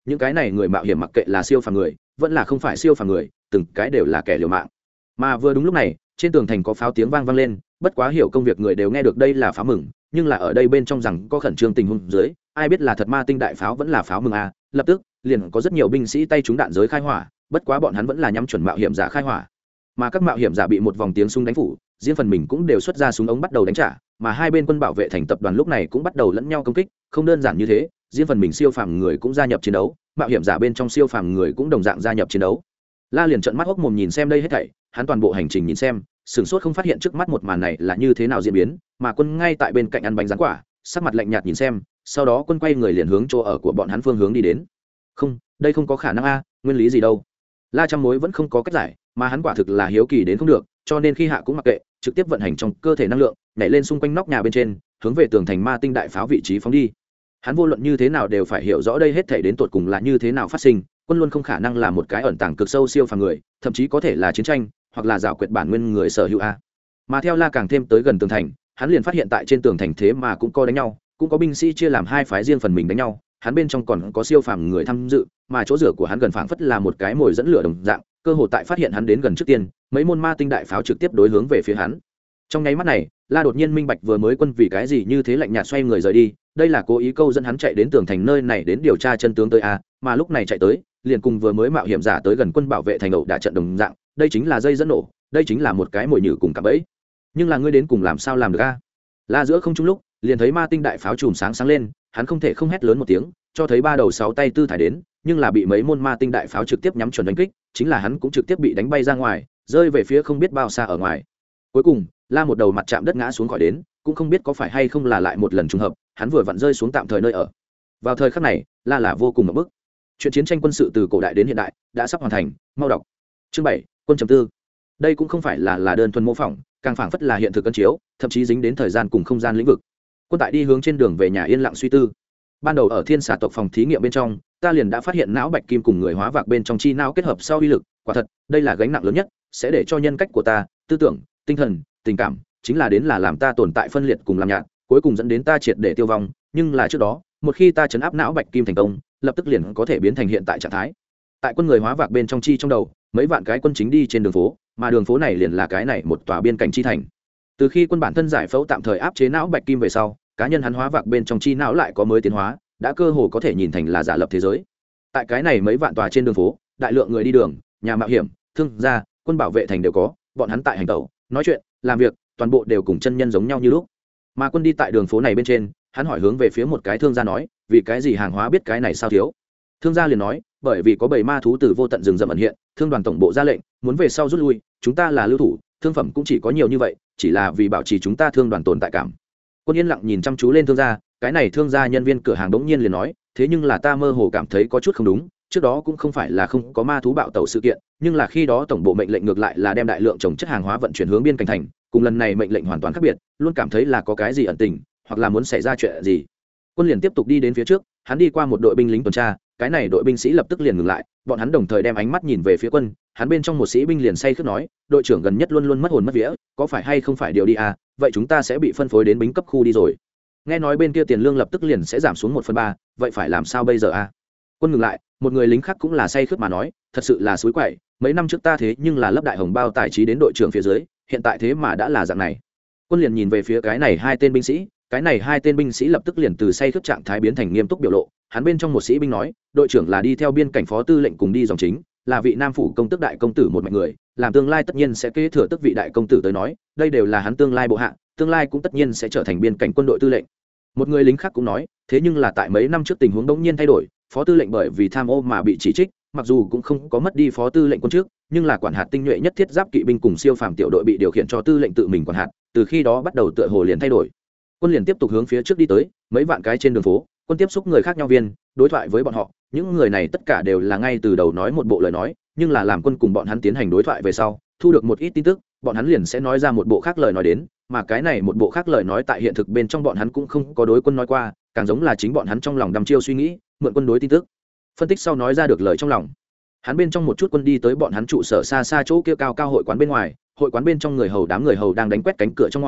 những cái này người mạo hiểm mặc kệ là siêu phàm người vẫn là không phải siêu phàm người, từng cái đều là kẻ liều mạng. Mà vừa đúng lúc này trên tường thành có pháo tiếng vang lên, bất quá hiểu công việc người đều nghe được đây là pháo mừng, nhưng là ở đây bên trong rằng có khẩn trương tình huống dưới, ai biết là thật ma tinh đại pháo vẫn là pháo mừng à. Lập tức liền có rất nhiều binh sĩ tay trúng đạn giới khai hỏa, bất quá bọn hắn vẫn là nhắm chuẩn mạo hiểm giả khai hỏa, mà các mạo hiểm giả bị một vòng tiếng súng đánh phủ, riêng phần mình cũng đều xuất ra súng ống bắt đầu đánh trả, mà hai bên quân bảo vệ thành tập đoàn lúc này cũng bắt đầu lẫn nhau công kích. Không đơn giản như thế, riêng phần mình siêu phàm người cũng gia nhập chiến đấu, mạo hiểm giả bên trong siêu phàm người cũng đồng dạng gia nhập chiến đấu. La liền trợn mắt hốc mồm nhìn xem đây hết thảy, hắn toàn bộ hành trình nhìn xem, sửng sốt không phát hiện trước mắt một màn này là như thế nào diễn biến, mà quân ngay tại bên cạnh ăn bánh rán quả, sắc mặt lạnh nhạt nhìn xem, sau đó quân quay người liền hướng chỗ ở của bọn hắn phương hướng đi đến. Không, đây không có khả năng a, nguyên lý gì đâu. La trăm mối vẫn không có cách giải, mà hắn quả thực là hiếu kỳ đến không được, cho nên khi hạ cũng mặc kệ, trực tiếp vận hành trong cơ thể năng lượng, nhảy lên xung quanh nóc nhà bên trên, hướng về tường thành ma tinh đại pháo vị trí phóng đi. Hắn vô luận như thế nào đều phải hiểu rõ đây hết thảy đến tột cùng là như thế nào phát sinh, quân luôn không khả năng là một cái ẩn tàng cực sâu siêu phàm người, thậm chí có thể là chiến tranh, hoặc là rào quyệt bản nguyên người sở hữu a. Mà theo La càng thêm tới gần tường thành, hắn liền phát hiện tại trên tường thành thế mà cũng có đánh nhau, cũng có binh sĩ chia làm hai phái riêng phần mình đánh nhau, hắn bên trong còn có siêu phàm người tham dự, mà chỗ rửa của hắn gần phảng phất là một cái mồi dẫn lửa đồng dạng, cơ hội tại phát hiện hắn đến gần trước tiên, mấy môn ma tinh đại pháo trực tiếp đối hướng về phía hắn. Trong nháy mắt này, La đột nhiên minh bạch vừa mới quân vì cái gì như thế lạnh nhạt xoay người rời đi, đây là cố ý câu dẫn hắn chạy đến tường thành nơi này đến điều tra chân tướng tới a, mà lúc này chạy tới, liền cùng vừa mới mạo hiểm giả tới gần quân bảo vệ thành ẩu đả trận đồng dạng, đây chính là dây dẫn nổ, đây chính là một cái mồi nhử cùng cạm bẫy. Nhưng là ngươi đến cùng làm sao làm được a? La giữa không trung lúc, liền thấy ma tinh đại pháo chùm sáng sáng lên, hắn không thể không hét lớn một tiếng, cho thấy ba đầu sáu tay tư thải đến, nhưng là bị mấy môn ma tinh đại pháo trực tiếp nhắm chuẩn đánh kích, chính là hắn cũng trực tiếp bị đánh bay ra ngoài, rơi về phía không biết bao xa ở ngoài. Cuối cùng, La một đầu mặt chạm đất ngã xuống khỏi đến, cũng không biết có phải hay không là lại một lần trùng hợp, hắn vừa vặn rơi xuống tạm thời nơi ở. Vào thời khắc này, La là vô cùng ngộp bức. Chuyện chiến tranh quân sự từ cổ đại đến hiện đại đã sắp hoàn thành, mau đọc. Chương 7, quân trầm tư. Đây cũng không phải là đơn thuần mô phỏng, càng phảng phất là hiện thực cân chiếu, thậm chí dính đến thời gian cùng không gian lĩnh vực. Quân tại đi hướng trên đường về nhà yên lặng suy tư. Ban đầu ở thiên xà tộc phòng thí nghiệm bên trong, ta liền đã phát hiện não bạch kim cùng người hóa vạc bên trong chi não kết hợp sau uy lực, quả thật, đây là gánh nặng lớn nhất, sẽ để cho nhân cách của ta, tư tưởng, tinh thần, tình cảm, chính là đến là làm ta tồn tại phân liệt cùng làm nhạt, cuối cùng dẫn đến ta triệt để tiêu vong, nhưng là trước đó, một khi ta chấn áp não bạch kim thành công, lập tức liền có thể biến thành hiện tại trạng thái. Tại quân người hóa vạc bên trong chi trong đầu, mấy vạn cái quân chính đi trên đường phố, mà đường phố này liền là cái này một tòa biên cảnh chi thành. Từ khi quân bản thân giải phẫu tạm thời áp chế não bạch kim về sau, cá nhân hắn hóa vạc bên trong chi não lại có mới tiến hóa, đã cơ hồ có thể nhìn thành là giả lập thế giới. Tại cái này mấy vạn tòa trên đường phố, đại lượng người đi đường, nhà mạo hiểm, thương gia, quân bảo vệ thành đều có, bọn hắn tại hành tẩu, nói chuyện, làm việc, toàn bộ đều cùng chân nhân giống nhau như lúc. Mà quân đi tại đường phố này bên trên, hắn hỏi hướng về phía một cái thương gia nói, vì cái gì hàng hóa biết cái này sao thiếu? Thương gia liền nói, bởi vì có bầy ma thú từ vô tận rừng rậm ẩn hiện, thương đoàn tổng bộ ra lệnh, muốn về sau rút lui, chúng ta là lưu thủ, thương phẩm cũng chỉ có nhiều như vậy, chỉ là vì bảo trì chúng ta thương đoàn tồn tại cảm. Quân yên lặng nhìn chăm chú lên thương gia, cái này thương gia nhân viên cửa hàng đống nhiên liền nói, thế nhưng là ta mơ hồ cảm thấy có chút không đúng, trước đó cũng không phải là không có ma thú bạo tẩu sự kiện, nhưng là khi đó tổng bộ mệnh lệnh ngược lại là đem đại lượng trồng chất hàng hóa vận chuyển hướng biên cảnh thành, cùng lần này mệnh lệnh hoàn toàn khác biệt, luôn cảm thấy là có cái gì ẩn tình, hoặc là muốn xảy ra chuyện gì. Quân liền tiếp tục đi đến phía trước, hắn đi qua một đội binh lính tuần tra, cái này đội binh sĩ lập tức liền ngừng lại, bọn hắn đồng thời đem ánh mắt nhìn về phía quân, hắn bên trong một sĩ binh liền say khướt nói, đội trưởng gần nhất luôn luôn mất hồn mất vía, có phải hay không phải điều đi à, vậy chúng ta sẽ bị phân phối đến binh cấp khu đi rồi. Nghe nói bên kia tiền lương lập tức liền sẽ giảm xuống 1/3, vậy phải làm sao bây giờ à? Quân ngừng lại, một người lính khác cũng là say khướt mà nói, thật sự là suối quậy, mấy năm trước ta thế nhưng là lấp đại hồng bao tài trí đến đội trưởng phía dưới, hiện tại thế mà đã là dạng này. Quân liền nhìn về phía cái này hai tên binh sĩ, cái này hai tên binh sĩ lập tức liền từ say khướt trạng thái biến thành nghiêm túc biểu lộ, hắn bên trong một sĩ binh nói, đội trưởng là đi theo biên cảnh phó tư lệnh cùng đi dòng chính, là vị nam phủ công tước đại công tử một mạch người, làm tương lai tất nhiên sẽ kế thừa tước vị đại công tử tới nói, đây đều là hắn tương lai bộ hạ, tương lai cũng tất nhiên sẽ trở thành biên cảnh quân đội tư lệnh. Một người lính khác cũng nói, thế nhưng là tại mấy năm trước tình huống đống nhiên thay đổi, phó tư lệnh bởi vì tham ô mà bị chỉ trích, mặc dù cũng không có mất đi phó tư lệnh quân trước, nhưng là quản hạt tinh nhuệ nhất thiết giáp kỵ binh cùng siêu phàm tiểu đội bị điều khiển cho tư lệnh tự mình quản hạt, từ khi đó bắt đầu tựa hồ liền thay đổi. Quân liền tiếp tục hướng phía trước đi tới, mấy vạn cái trên đường phố, quân tiếp xúc người khác nhau viên, đối thoại với bọn họ, những người này tất cả đều là ngay từ đầu nói một bộ lời nói, nhưng là làm quân cùng bọn hắn tiến hành đối thoại về sau, thu được một ít tin tức, bọn hắn liền sẽ nói ra một bộ khác lời nói đến, mà cái này một bộ khác lời nói tại hiện thực bên trong bọn hắn cũng không có đối quân nói qua, càng giống là chính bọn hắn trong lòng đăm chiêu suy nghĩ, mượn quân đối tin tức, phân tích sau nói ra được lời trong lòng. Hắn bên trong một chút quân đi tới bọn hắn trụ sở xa xa chỗ kia cao cao hội quán bên ngoài, hội quán bên trong người hầu đám người hầu đang đánh quét cánh cửa trong ngoài,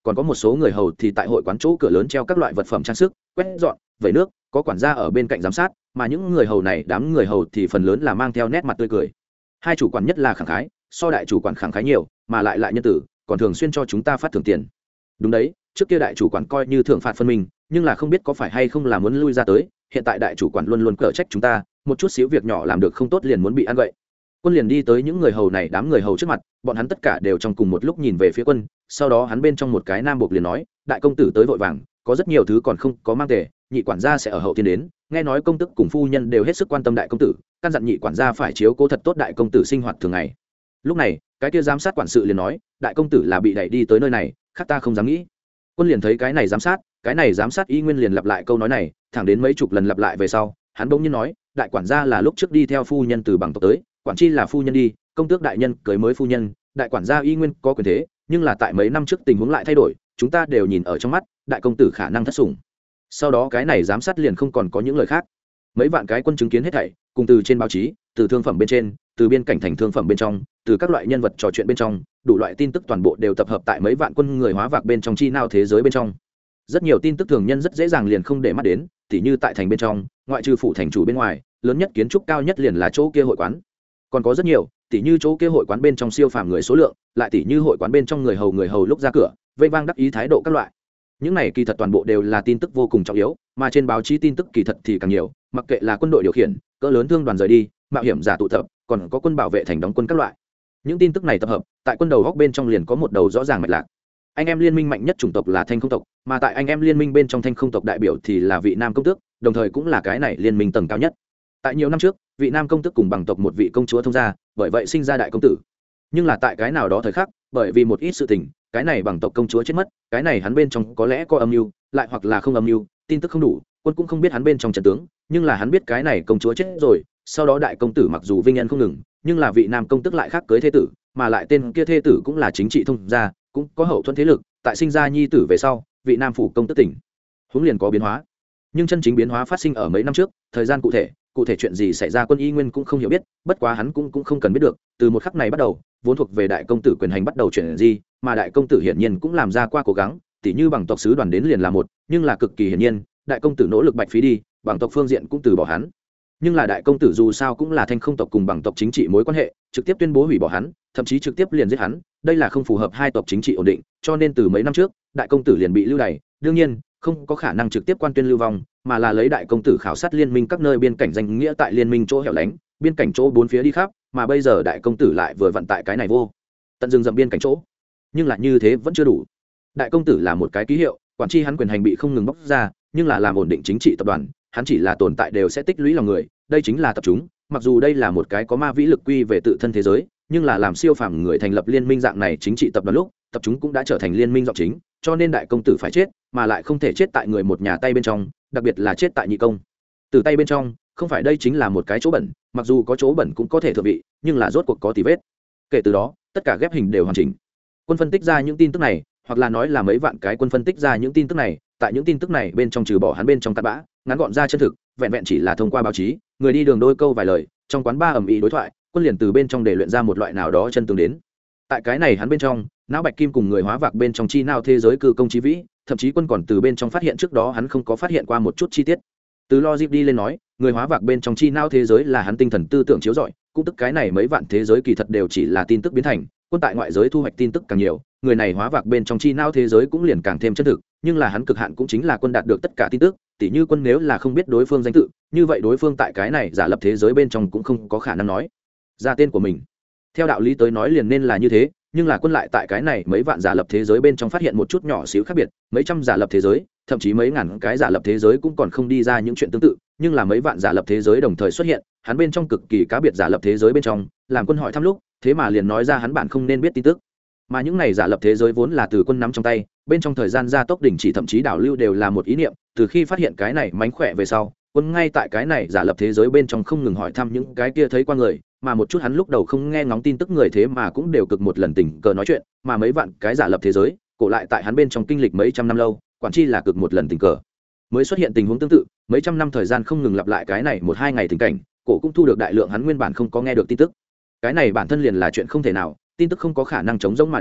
còn có một số người hầu thì tại hội quán chỗ cửa lớn treo các loại vật phẩm trang sức, quét dọn, vẩy nước, có quản gia ở bên cạnh giám sát, mà những người hầu này, đám người hầu thì phần lớn là mang theo nét mặt tươi cười. Hai chủ quản nhất là khẳng khái, so đại chủ quản khẳng khái nhiều, mà lại nhân tử, còn thường xuyên cho chúng ta phát thưởng tiền. Đúng đấy, trước kia đại chủ quản coi như thưởng phạt phân mình, nhưng là không biết có phải hay không là muốn lui ra tới, hiện tại đại chủ quản luôn luôn cở trách chúng ta, một chút xíu việc nhỏ làm được không tốt liền muốn bị ăn vậy. Quân liền đi tới những người hầu này, đám người hầu trước mặt, bọn hắn tất cả đều trong cùng một lúc nhìn về phía Quân, sau đó hắn bên trong một cái nam buộc liền nói, đại công tử tới vội vàng, có rất nhiều thứ còn không có mang tề, nhị quản gia sẽ ở hậu tiên đến, nghe nói công tức cùng phu nhân đều hết sức quan tâm đại công tử, căn dặn nhị quản gia phải chiếu cố thật tốt đại công tử sinh hoạt thường ngày. Lúc này cái kia giám sát quản sự liền nói, đại công tử là bị đẩy đi tới nơi này, khác ta không dám nghĩ. Quân liền thấy cái này giám sát y nguyên liền lặp lại câu nói này, thẳng đến mấy chục lần lặp lại về sau, hắn bỗng nhiên nói, đại quản gia là lúc trước đi theo phu nhân từ bằng tộc tới, quản chi là phu nhân đi, công tước đại nhân cưới mới phu nhân, đại quản gia y nguyên có quyền thế, nhưng là tại mấy năm trước tình huống lại thay đổi, chúng ta đều nhìn ở trong mắt, đại công tử khả năng thất sủng. Sau đó cái này giám sát liền không còn có những lời khác. Mấy vạn cái quân chứng kiến hết thảy, cùng từ trên báo chí, từ thương phẩm bên trên, từ biên cảnh thành thương phẩm bên trong, từ các loại nhân vật trò chuyện bên trong, đủ loại tin tức toàn bộ đều tập hợp tại mấy vạn quân người hóa vạc bên trong chi nào thế giới bên trong. Rất nhiều tin tức thường nhân rất dễ dàng liền không để mắt đến, tỉ như tại thành bên trong, ngoại trừ phủ thành chủ bên ngoài, lớn nhất kiến trúc cao nhất liền là chỗ kia hội quán. Còn có rất nhiều, tỉ như chỗ kia hội quán bên trong siêu phàm người số lượng, lại tỉ như hội quán bên trong người hầu lúc ra cửa, vây vang đắc ý thái độ các loại. Những này kỳ thật toàn bộ đều là tin tức vô cùng trọng yếu, mà trên báo chí tin tức kỳ thật thì càng nhiều, mặc kệ là quân đội điều khiển, cỡ lớn thương đoàn rời đi, mạo hiểm giả tụ tập, còn có quân bảo vệ thành đóng quân các loại. Những tin tức này tập hợp, tại quân đầu góc bên trong liền có một đầu rõ ràng mạch lạc. Anh em liên minh mạnh nhất chủng tộc là Thanh Không tộc, mà tại anh em liên minh bên trong Thanh Không tộc đại biểu thì là vị Nam công tước, đồng thời cũng là cái này liên minh tầng cao nhất. Tại nhiều năm trước, vị Nam công tước cùng bằng tộc một vị công chúa thông gia, bởi vậy sinh ra đại công tử. Nhưng là tại cái nào đó thời khắc, bởi vì một ít sự tình, cái này bằng tộc công chúa chết mất, cái này hắn bên trong có lẽ có âm mưu, lại hoặc là không âm mưu, tin tức không đủ, quân cũng không biết hắn bên trong trận tướng, nhưng là hắn biết cái này công chúa chết rồi. Sau đó đại công tử mặc dù vinh nhân không ngừng, nhưng là vị Nam công tước lại khác cưới thê tử, mà lại tên kia thê tử cũng là chính trị thông gia, cũng có hậu thuẫn thế lực, tại sinh ra nhi tử về sau, vị Nam phủ công tước tỉnh huống liền có biến hóa. Nhưng chân chính biến hóa phát sinh ở mấy năm trước, thời gian cụ thể chuyện gì xảy ra quân y nguyên cũng không hiểu biết, bất quá hắn cũng không cần biết được, từ một khắc này bắt đầu, vốn thuộc về đại công tử quyền hành bắt đầu chuyển gì, mà đại công tử hiển nhiên cũng làm ra qua cố gắng, tỉ như bằng tộc sứ đoàn đến liền là một, nhưng là cực kỳ hiển nhiên, đại công tử nỗ lực bạch phí đi, bằng tộc phương diện cũng từ bỏ hắn. Nhưng là đại công tử dù sao cũng là Thanh Không tộc cùng bằng tộc chính trị mối quan hệ, trực tiếp tuyên bố hủy bỏ hắn, thậm chí trực tiếp liền giết hắn, đây là không phù hợp hai tộc chính trị ổn định, cho nên từ mấy năm trước, đại công tử liền bị lưu đày, đương nhiên không có khả năng trực tiếp quan tuyên lưu vong, mà là lấy đại công tử khảo sát liên minh các nơi biên cảnh danh nghĩa tại liên minh chỗ hẻo lánh, biên cảnh chỗ bốn phía đi khắp, mà bây giờ đại công tử lại vừa vặn tại cái này vô tận rừng rậm biên cảnh chỗ. Nhưng là như thế vẫn chưa đủ. Đại công tử là một cái ký hiệu, quản tri hắn quyền hành bị không ngừng bóc ra, nhưng là làm ổn định chính trị tập đoàn, hắn chỉ là tồn tại đều sẽ tích lũy lòng người, đây chính là tập chúng, mặc dù đây là một cái có ma vĩ lực quy về tự thân thế giới, nhưng là làm siêu phàm người thành lập liên minh dạng này chính trị tập đoàn lúc, tập chúng cũng đã trở thành liên minh giọng chính, cho nên đại công tử phải chết, mà lại không thể chết tại người một nhà tay bên trong, đặc biệt là chết tại nhị công từ tay bên trong, không phải đây chính là một cái chỗ bẩn, mặc dù có chỗ bẩn cũng có thể thừa vị, nhưng là rốt cuộc có tì vết. Kể từ đó, tất cả ghép hình đều hoàn chỉnh. Quân phân tích ra những tin tức này, hoặc là nói là mấy vạn cái quân phân tích ra những tin tức này, tại những tin tức này bên trong trừ bỏ hắn bên trong cặn bã, ngắn gọn ra chân thực, vẹn vẹn chỉ là thông qua báo chí, người đi đường đôi câu vài lời, trong quán ba ầm ĩ đối thoại, quân liền từ bên trong để luyện ra một loại nào đó chân tướng đến. Tại cái này hắn bên trong, não bạch kim cùng người hóa vạc bên trong chi nào thế giới cư công chí vĩ, thậm chí quân còn từ bên trong phát hiện trước đó hắn không có phát hiện qua một chút chi tiết. Từ logic đi lên nói, người hóa vạc bên trong chi não thế giới là hắn tinh thần tư tưởng chiếu rọi, cũng tức cái này mấy vạn thế giới kỳ thật đều chỉ là tin tức biến thành, quân tại ngoại giới thu hoạch tin tức càng nhiều, người này hóa vạc bên trong chi não thế giới cũng liền càng thêm chân thực, nhưng là hắn cực hạn cũng chính là quân đạt được tất cả tin tức, tỉ như quân nếu là không biết đối phương danh tự, như vậy đối phương tại cái này giả lập thế giới bên trong cũng không có khả năng nói ra tên của mình. Theo đạo lý tới nói liền nên là như thế, nhưng là quân lại tại cái này mấy vạn giả lập thế giới bên trong phát hiện một chút nhỏ xíu khác biệt, mấy trăm giả lập thế giới, thậm chí mấy ngàn cái giả lập thế giới cũng còn không đi ra những chuyện tương tự, nhưng là mấy vạn giả lập thế giới đồng thời xuất hiện, hắn bên trong cực kỳ cá biệt giả lập thế giới bên trong, làm quân hỏi thăm lúc, thế mà liền nói ra hắn bạn không nên biết tin tức. Mà những này giả lập thế giới vốn là từ quân nắm trong tay, bên trong thời gian gia tốc đỉnh chỉ thậm chí đảo lưu đều là một ý niệm, từ khi phát hiện cái này mánh khỏe về sau, quân ngay tại cái này giả lập thế giới bên trong không ngừng hỏi thăm những cái kia thấy qua người, mà một chút hắn lúc đầu không nghe ngóng tin tức người thế mà cũng đều cực một lần tình cờ nói chuyện, mà mấy vạn cái giả lập thế giới, cổ lại tại hắn bên trong kinh lịch mấy trăm năm lâu, quản chi là cực một lần tình cờ mới xuất hiện tình huống tương tự, mấy trăm năm thời gian không ngừng lặp lại cái này một hai ngày tình cảnh, cổ cũng thu được đại lượng hắn nguyên bản không có nghe được tin tức. Cái này bản thân liền là chuyện không thể nào, tin tức không có khả năng chống rỗng mà đến,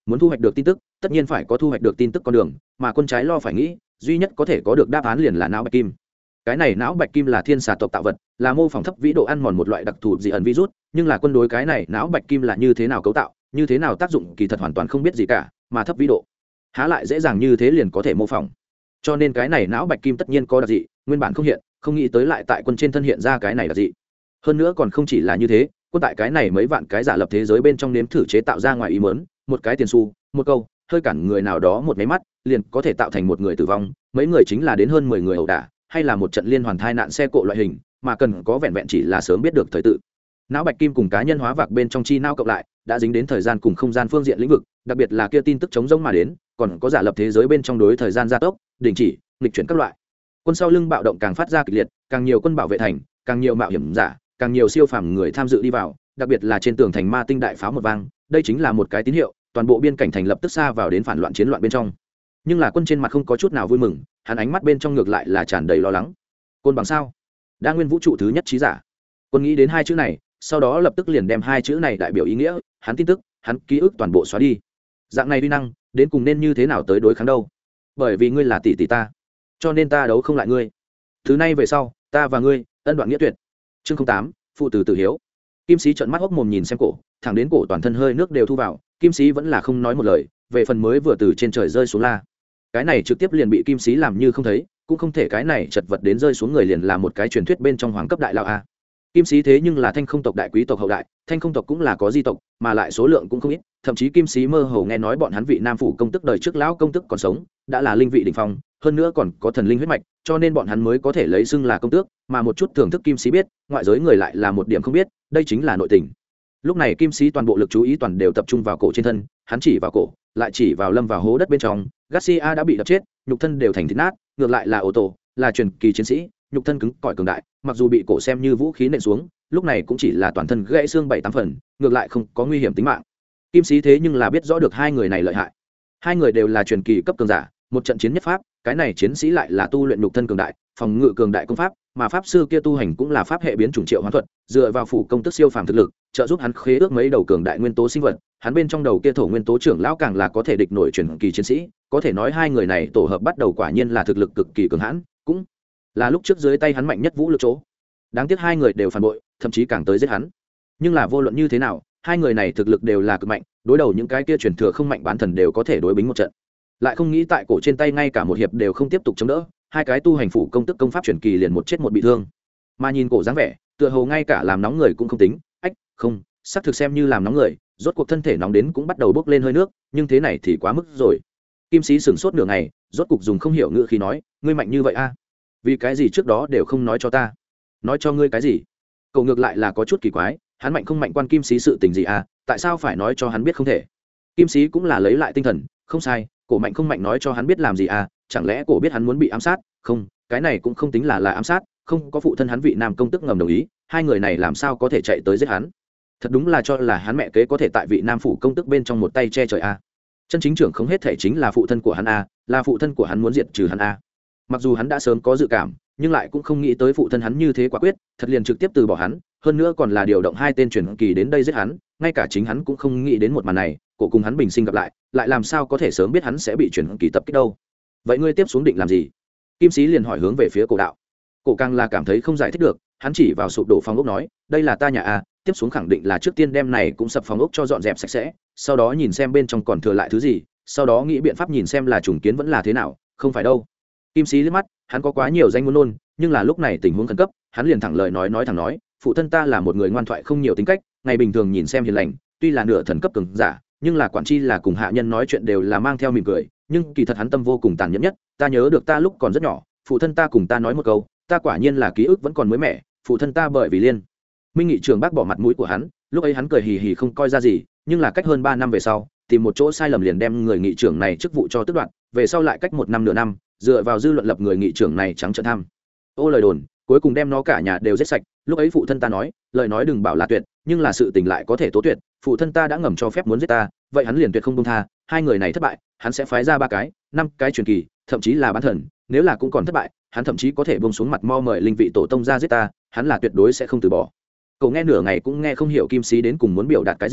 muốn thu hoạch được tin tức tất nhiên phải có thu hoạch được tin tức con đường, mà quân trái lo phải nghĩ duy nhất có thể có được đáp án liền là não bạch kim. Cái này não bạch kim là thiên xà tộc tạo vật, là mô phỏng thấp vĩ độ ăn mòn một loại đặc thù dị ẩn virus, nhưng là quân đối cái này não bạch kim là như thế nào cấu tạo, như thế nào tác dụng kỳ thật hoàn toàn không biết gì cả, mà thấp vĩ độ há lại dễ dàng như thế liền có thể mô phỏng. Cho nên cái này não bạch kim tất nhiên có đặc dị, nguyên bản không hiện, không nghĩ tới lại tại quân trên thân hiện ra cái này đặc dị. Hơn nữa còn không chỉ là như thế, quân tại cái này mấy vạn cái giả lập thế giới bên trong nếm thử chế tạo ra ngoài ý mớn, một cái tiền xu, một câu hơi cản người nào đó một máy mắt liền có thể tạo thành một người tử vong, mấy người chính là đến hơn 10 người ẩu đả, hay là một trận liên hoàn thai nạn xe cộ loại hình, mà cần có vẹn vẹn chỉ là sớm biết được thời tự. Não bạch kim cùng cá nhân hóa vạc bên trong chi não cộng lại đã dính đến thời gian cùng không gian phương diện lĩnh vực, đặc biệt là kia tin tức chống rỗng mà đến, còn có giả lập thế giới bên trong đối thời gian gia tốc, đình chỉ, nghịch chuyển các loại. Quân sau lưng bạo động càng phát ra kịch liệt, càng nhiều quân bảo vệ thành, càng nhiều mạo hiểm giả, càng nhiều siêu phàm người tham dự đi vào, đặc biệt là trên tường thành ma tinh đại pháo một vang, đây chính là một cái tín hiệu, toàn bộ biên cảnh thành lập tức xa vào đến phản loạn chiến loạn bên trong. Nhưng là quân trên mặt không có chút nào vui mừng, hắn ánh mắt bên trong ngược lại là tràn đầy lo lắng. Côn bằng sao? Đa nguyên vũ trụ thứ nhất trí giả. Quân nghĩ đến hai chữ này, sau đó lập tức liền đem hai chữ này đại biểu ý nghĩa, hắn tin tức, hắn ký ức toàn bộ xóa đi. Dạng này uy năng, đến cùng nên như thế nào tới đối kháng đâu? Bởi vì ngươi là tỷ tỷ ta, cho nên ta đấu không lại ngươi. Thứ này về sau, ta và ngươi ân đoạn nghĩa tuyệt. Chương 08, phụ tử tử hiếu. Kim sĩ trợn mắt hốc mồm nhìn xem cổ, thẳng đến cổ toàn thân hơi nước đều thu vào, Kim sĩ vẫn là không nói một lời, về phần mới vừa từ trên trời rơi xuống la. Cái này trực tiếp liền bị Kim sĩ làm như không thấy, cũng không thể cái này chật vật đến rơi xuống người liền là một cái truyền thuyết bên trong hoàng cấp đại lão a. Kim sĩ thế nhưng là Thanh Không tộc đại quý tộc hậu đại, Thanh Không tộc cũng là có di tộc, mà lại số lượng cũng không ít, thậm chí Kim sĩ mơ hồ nghe nói bọn hắn vị nam phủ công tức đời trước lão công tức còn sống, đã là linh vị đỉnh phong, hơn nữa còn có thần linh huyết mạch, cho nên bọn hắn mới có thể lấy xưng là công tước, mà một chút thưởng thức Kim sĩ biết, ngoại giới người lại là một điểm không biết, đây chính là nội tình. Lúc này Kim sĩ toàn bộ lực chú ý toàn đều tập trung vào cổ trên thân, hắn chỉ vào cổ, lại chỉ vào lâm vào hố đất bên trong, Garcia đã bị đập chết, nhục thân đều thành thịt nát, ngược lại là ô tô, là truyền kỳ chiến sĩ, nhục thân cứng cỏi cường đại, mặc dù bị cổ xem như vũ khí nện xuống, lúc này cũng chỉ là toàn thân gãy xương 7-8 phần, ngược lại không có nguy hiểm tính mạng. Kim sĩ thế nhưng là biết rõ được hai người này lợi hại. Hai người đều là truyền kỳ cấp cường giả, một trận chiến nhất pháp, cái này chiến sĩ lại là tu luyện nhục thân cường đại, phòng ngự cường đại công pháp, mà pháp sư kia tu hành cũng là pháp hệ biến chủng triệu hoán thuật, dựa vào phủ công tức siêu phàm thực lực, trợ giúp hắn khế ước mấy đầu cường đại nguyên tố sinh vật, hắn bên trong đầu kia thổ nguyên tố trưởng lão càng là có thể địch nổi truyền kỳ chiến sĩ, có thể nói hai người này tổ hợp bắt đầu quả nhiên là thực lực cực kỳ cường hãn, cũng là lúc trước dưới tay hắn mạnh nhất vũ lực chỗ. Đáng tiếc hai người đều phản bội, thậm chí càng tới giết hắn. Nhưng là vô luận như thế nào, hai người này thực lực đều là cực mạnh, đối đầu những cái kia truyền thừa không mạnh bán thần đều có thể đối bính một trận. Lại không nghĩ tại cổ trên tay ngay cả một hiệp đều không tiếp tục chống đỡ, hai cái tu hành phủ công tức công pháp truyền kỳ liền một chết một bị thương. Mà nhìn cổ dáng vẻ, tựa hồ ngay cả làm nóng người cũng không tính, ách, không, xác thực xem như làm nóng người, rốt cuộc thân thể nóng đến cũng bắt đầu bốc lên hơi nước, nhưng thế này thì quá mức rồi. Kim sĩ sửng sốt nửa ngày, rốt cục dùng không hiểu ngữ khí nói, ngươi mạnh như vậy a? Vì cái gì trước đó đều không nói cho ta? Nói cho ngươi cái gì? Cậu ngược lại là có chút kỳ quái, hắn mạnh không mạnh quan Kim sĩ sự tình gì à, tại sao phải nói cho hắn biết không thể? Kim sĩ cũng là lấy lại tinh thần, không sai, cổ mạnh không mạnh nói cho hắn biết làm gì à, chẳng lẽ cổ biết hắn muốn bị ám sát? Không, cái này cũng không tính là ám sát, không có phụ thân hắn vị nam công tức ngầm đồng ý, hai người này làm sao có thể chạy tới giết hắn? Thật đúng là cho là hắn mẹ kế có thể tại vị nam phủ công tức bên trong một tay che trời a. Chân chính trưởng không hết thể chính là phụ thân của hắn a, là phụ thân của hắn muốn diệt trừ hắn a. Mặc dù hắn đã sớm có dự cảm, nhưng lại cũng không nghĩ tới phụ thân hắn như thế quả quyết, thật liền trực tiếp từ bỏ hắn, hơn nữa còn là điều động hai tên truyền kỳ đến đây giết hắn, ngay cả chính hắn cũng không nghĩ đến một màn này, cổ cùng hắn bình sinh gặp lại, lại làm sao có thể sớm biết hắn sẽ bị truyền kỳ tập kích đâu. Vậy ngươi tiếp xuống định làm gì? Kim sĩ liền hỏi hướng về phía cổ đạo. Cổ càng là cảm thấy không giải thích được, hắn chỉ vào sụp đổ phòng ốc nói, đây là ta nhà a, tiếp xuống khẳng định là trước tiên đem này cũng sập phòng ốc cho dọn dẹp sạch sẽ, sau đó nhìn xem bên trong còn thừa lại thứ gì, sau đó nghĩ biện pháp nhìn xem là trùng kiến vẫn là thế nào, không phải đâu. Kim sĩ liếc mắt, hắn có quá nhiều danh muốn nôn, nhưng là lúc này tình huống khẩn cấp, hắn liền thẳng lời nói thẳng nói, phụ thân ta là một người ngoan thoại không nhiều tính cách, ngày bình thường nhìn xem hiền lành, tuy là nửa thần cấp cường giả, nhưng là quản chi là cùng hạ nhân nói chuyện đều là mang theo mỉm cười, nhưng kỳ thật hắn tâm vô cùng tàn nhẫn nhất, ta nhớ được ta lúc còn rất nhỏ, phụ thân ta cùng ta nói một câu, ta quả nhiên là ký ức vẫn còn mới mẻ, phụ thân ta bởi vì liên minh nghị trường bác bỏ mặt mũi của hắn, lúc ấy hắn cười hì hì không coi ra gì, nhưng là cách hơn 3 năm về sau, tìm một chỗ sai lầm liền đem người nghị trưởng này chức vụ cho tước đoạt, về sau lại cách 1 năm nửa năm, dựa vào dư luận lập người nghị trưởng này trắng trợn tham ô lời đồn, cuối cùng đem nó cả nhà đều giết sạch. Lúc ấy phụ thân ta nói, lời nói đừng bảo là tuyệt, nhưng là sự tình lại có thể tố tuyệt, phụ thân ta đã ngầm cho phép muốn giết ta, vậy hắn liền tuyệt không buông tha, hai người này thất bại, hắn sẽ phái ra 3 cái, 5 cái truyền kỳ, thậm chí là bán thần, nếu là cũng còn thất bại, hắn thậm chí có thể buông xuống mặt mo mời linh vị tổ tông ra giết ta, hắn là tuyệt đối sẽ không từ bỏ. Cậu nghe nửa ngày cũng nghe không hiểu Kim sĩ đến cùng muốn biểu đạt cái gì,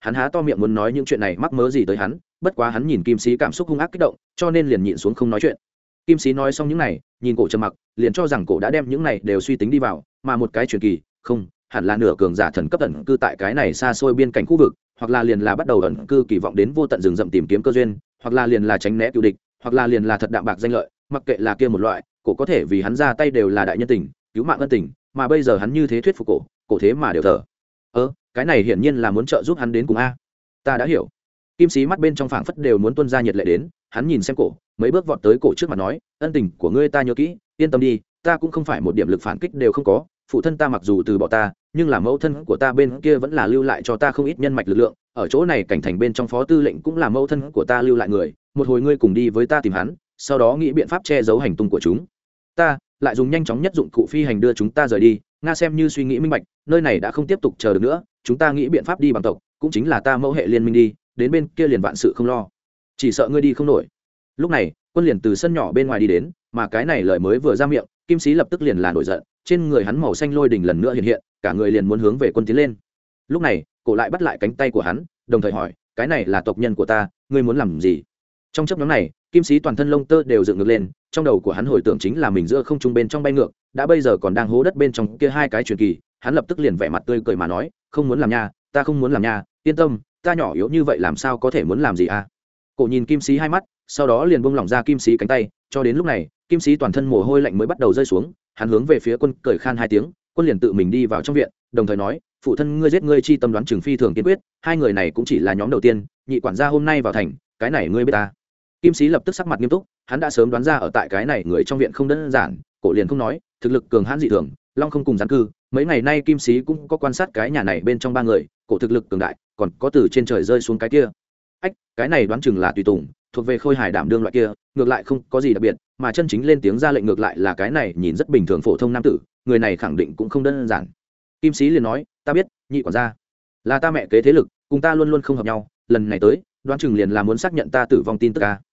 hắn há to miệng muốn nói những chuyện này mắc mớ gì tới hắn, bất quá hắn nhìn kim sĩ cảm xúc hung ác kích động, cho nên liền nhịn xuống không nói chuyện. Kim sĩ nói xong những này, nhìn cổ trầm mặc, liền cho rằng cổ đã đem những này đều suy tính đi vào, mà một cái truyền kỳ, không, hẳn là nửa cường giả thần cấp ẩn cư tại cái này xa xôi biên cảnh khu vực, hoặc là liền là bắt đầu ẩn cư kỳ vọng đến vô tận rừng rậm tìm kiếm cơ duyên, hoặc là liền là tránh né cựu địch, hoặc là liền là thật đạm bạc danh lợi, mặc kệ là kia một loại, cổ có thể vì hắn ra tay đều là đại nhân tình, cứu mạng ân tình, mà bây giờ hắn như thế thuyết phục cổ thế mà đều thở. Cái này hiển nhiên là muốn trợ giúp hắn đến cùng a. Ta đã hiểu. Kim sĩ mắt bên trong phảng phất đều muốn tuôn ra nhiệt lệ đến, hắn nhìn xem cổ, mấy bước vọt tới cổ trước mặt nói, ân tình của ngươi ta nhớ kỹ, yên tâm đi, ta cũng không phải một điểm lực phản kích đều không có, phụ thân ta mặc dù từ bỏ ta, nhưng là mẫu thân của ta bên kia vẫn là lưu lại cho ta không ít nhân mạch lực lượng, ở chỗ này cảnh thành bên trong phó tư lệnh cũng là mẫu thân của ta lưu lại người, một hồi ngươi cùng đi với ta tìm hắn, sau đó nghĩ biện pháp che giấu hành tung của chúng ta, lại dùng nhanh chóng nhất dụng cụ phi hành đưa chúng ta rời đi. Nga xem như suy nghĩ minh bạch, nơi này đã không tiếp tục chờ được nữa, chúng ta nghĩ biện pháp đi bằng tộc, cũng chính là ta mẫu hệ liên minh đi, đến bên kia liền vạn sự không lo, chỉ sợ ngươi đi không nổi. Lúc này quân liền từ sân nhỏ bên ngoài đi đến, mà cái này lời mới vừa ra miệng, kim sĩ lập tức liền là nổi giận, trên người hắn màu xanh lôi đỉnh lần nữa hiện hiện, cả người liền muốn hướng về quân tiến lên. Lúc này cổ lại bắt lại cánh tay của hắn, đồng thời hỏi, cái này là tộc nhân của ta, ngươi muốn làm gì? Trong chốc ngắn này kim sĩ toàn thân lông tơ đều dựng ngược lên, trong đầu của hắn hồi tưởng chính là mình giữa không trung bên trong bay ngược, đã bây giờ còn đang hố đất bên trong kia hai cái truyền kỳ. Hắn lập tức liền vẻ mặt tươi cười mà nói, không muốn làm nha, ta không muốn làm nha, yên tâm, ta nhỏ yếu như vậy làm sao có thể muốn làm gì à. Cổ nhìn kim sĩ hai mắt, sau đó liền buông lỏng ra kim sĩ cánh tay, cho đến lúc này kim sĩ toàn thân mồ hôi lạnh mới bắt đầu rơi xuống. Hắn hướng về phía quân cười khan hai tiếng, quân liền tự mình đi vào trong viện, đồng thời nói, phụ thân ngươi giết ngươi chi tâm đoán trường phi thường kiên quyết, hai người này cũng chỉ là nhóm đầu tiên, nhị quản gia hôm nay vào thành, cái này ngươi biết ta. Kim sĩ lập tức sắc mặt nghiêm túc, hắn đã sớm đoán ra ở tại cái này người trong viện không đơn giản, cổ liền không nói, thực lực cường hãn dị thường, long không cùng gián cư, mấy ngày nay kim sĩ cũng có quan sát cái nhà này bên trong ba người, cổ thực lực cường đại, còn có từ trên trời rơi xuống cái kia. Cái này đoán chừng là tùy tùng, thuộc về khôi hài đảm đương loại kia, ngược lại không có gì đặc biệt, mà chân chính lên tiếng ra lệnh ngược lại là cái này nhìn rất bình thường phổ thông nam tử, người này khẳng định cũng không đơn giản. Kim sĩ liền nói, ta biết, nhị quản gia là ta mẹ kế thế lực, cùng ta luôn luôn không hợp nhau, lần này tới đoán chừng liền là muốn xác nhận ta tử vong tin tức a.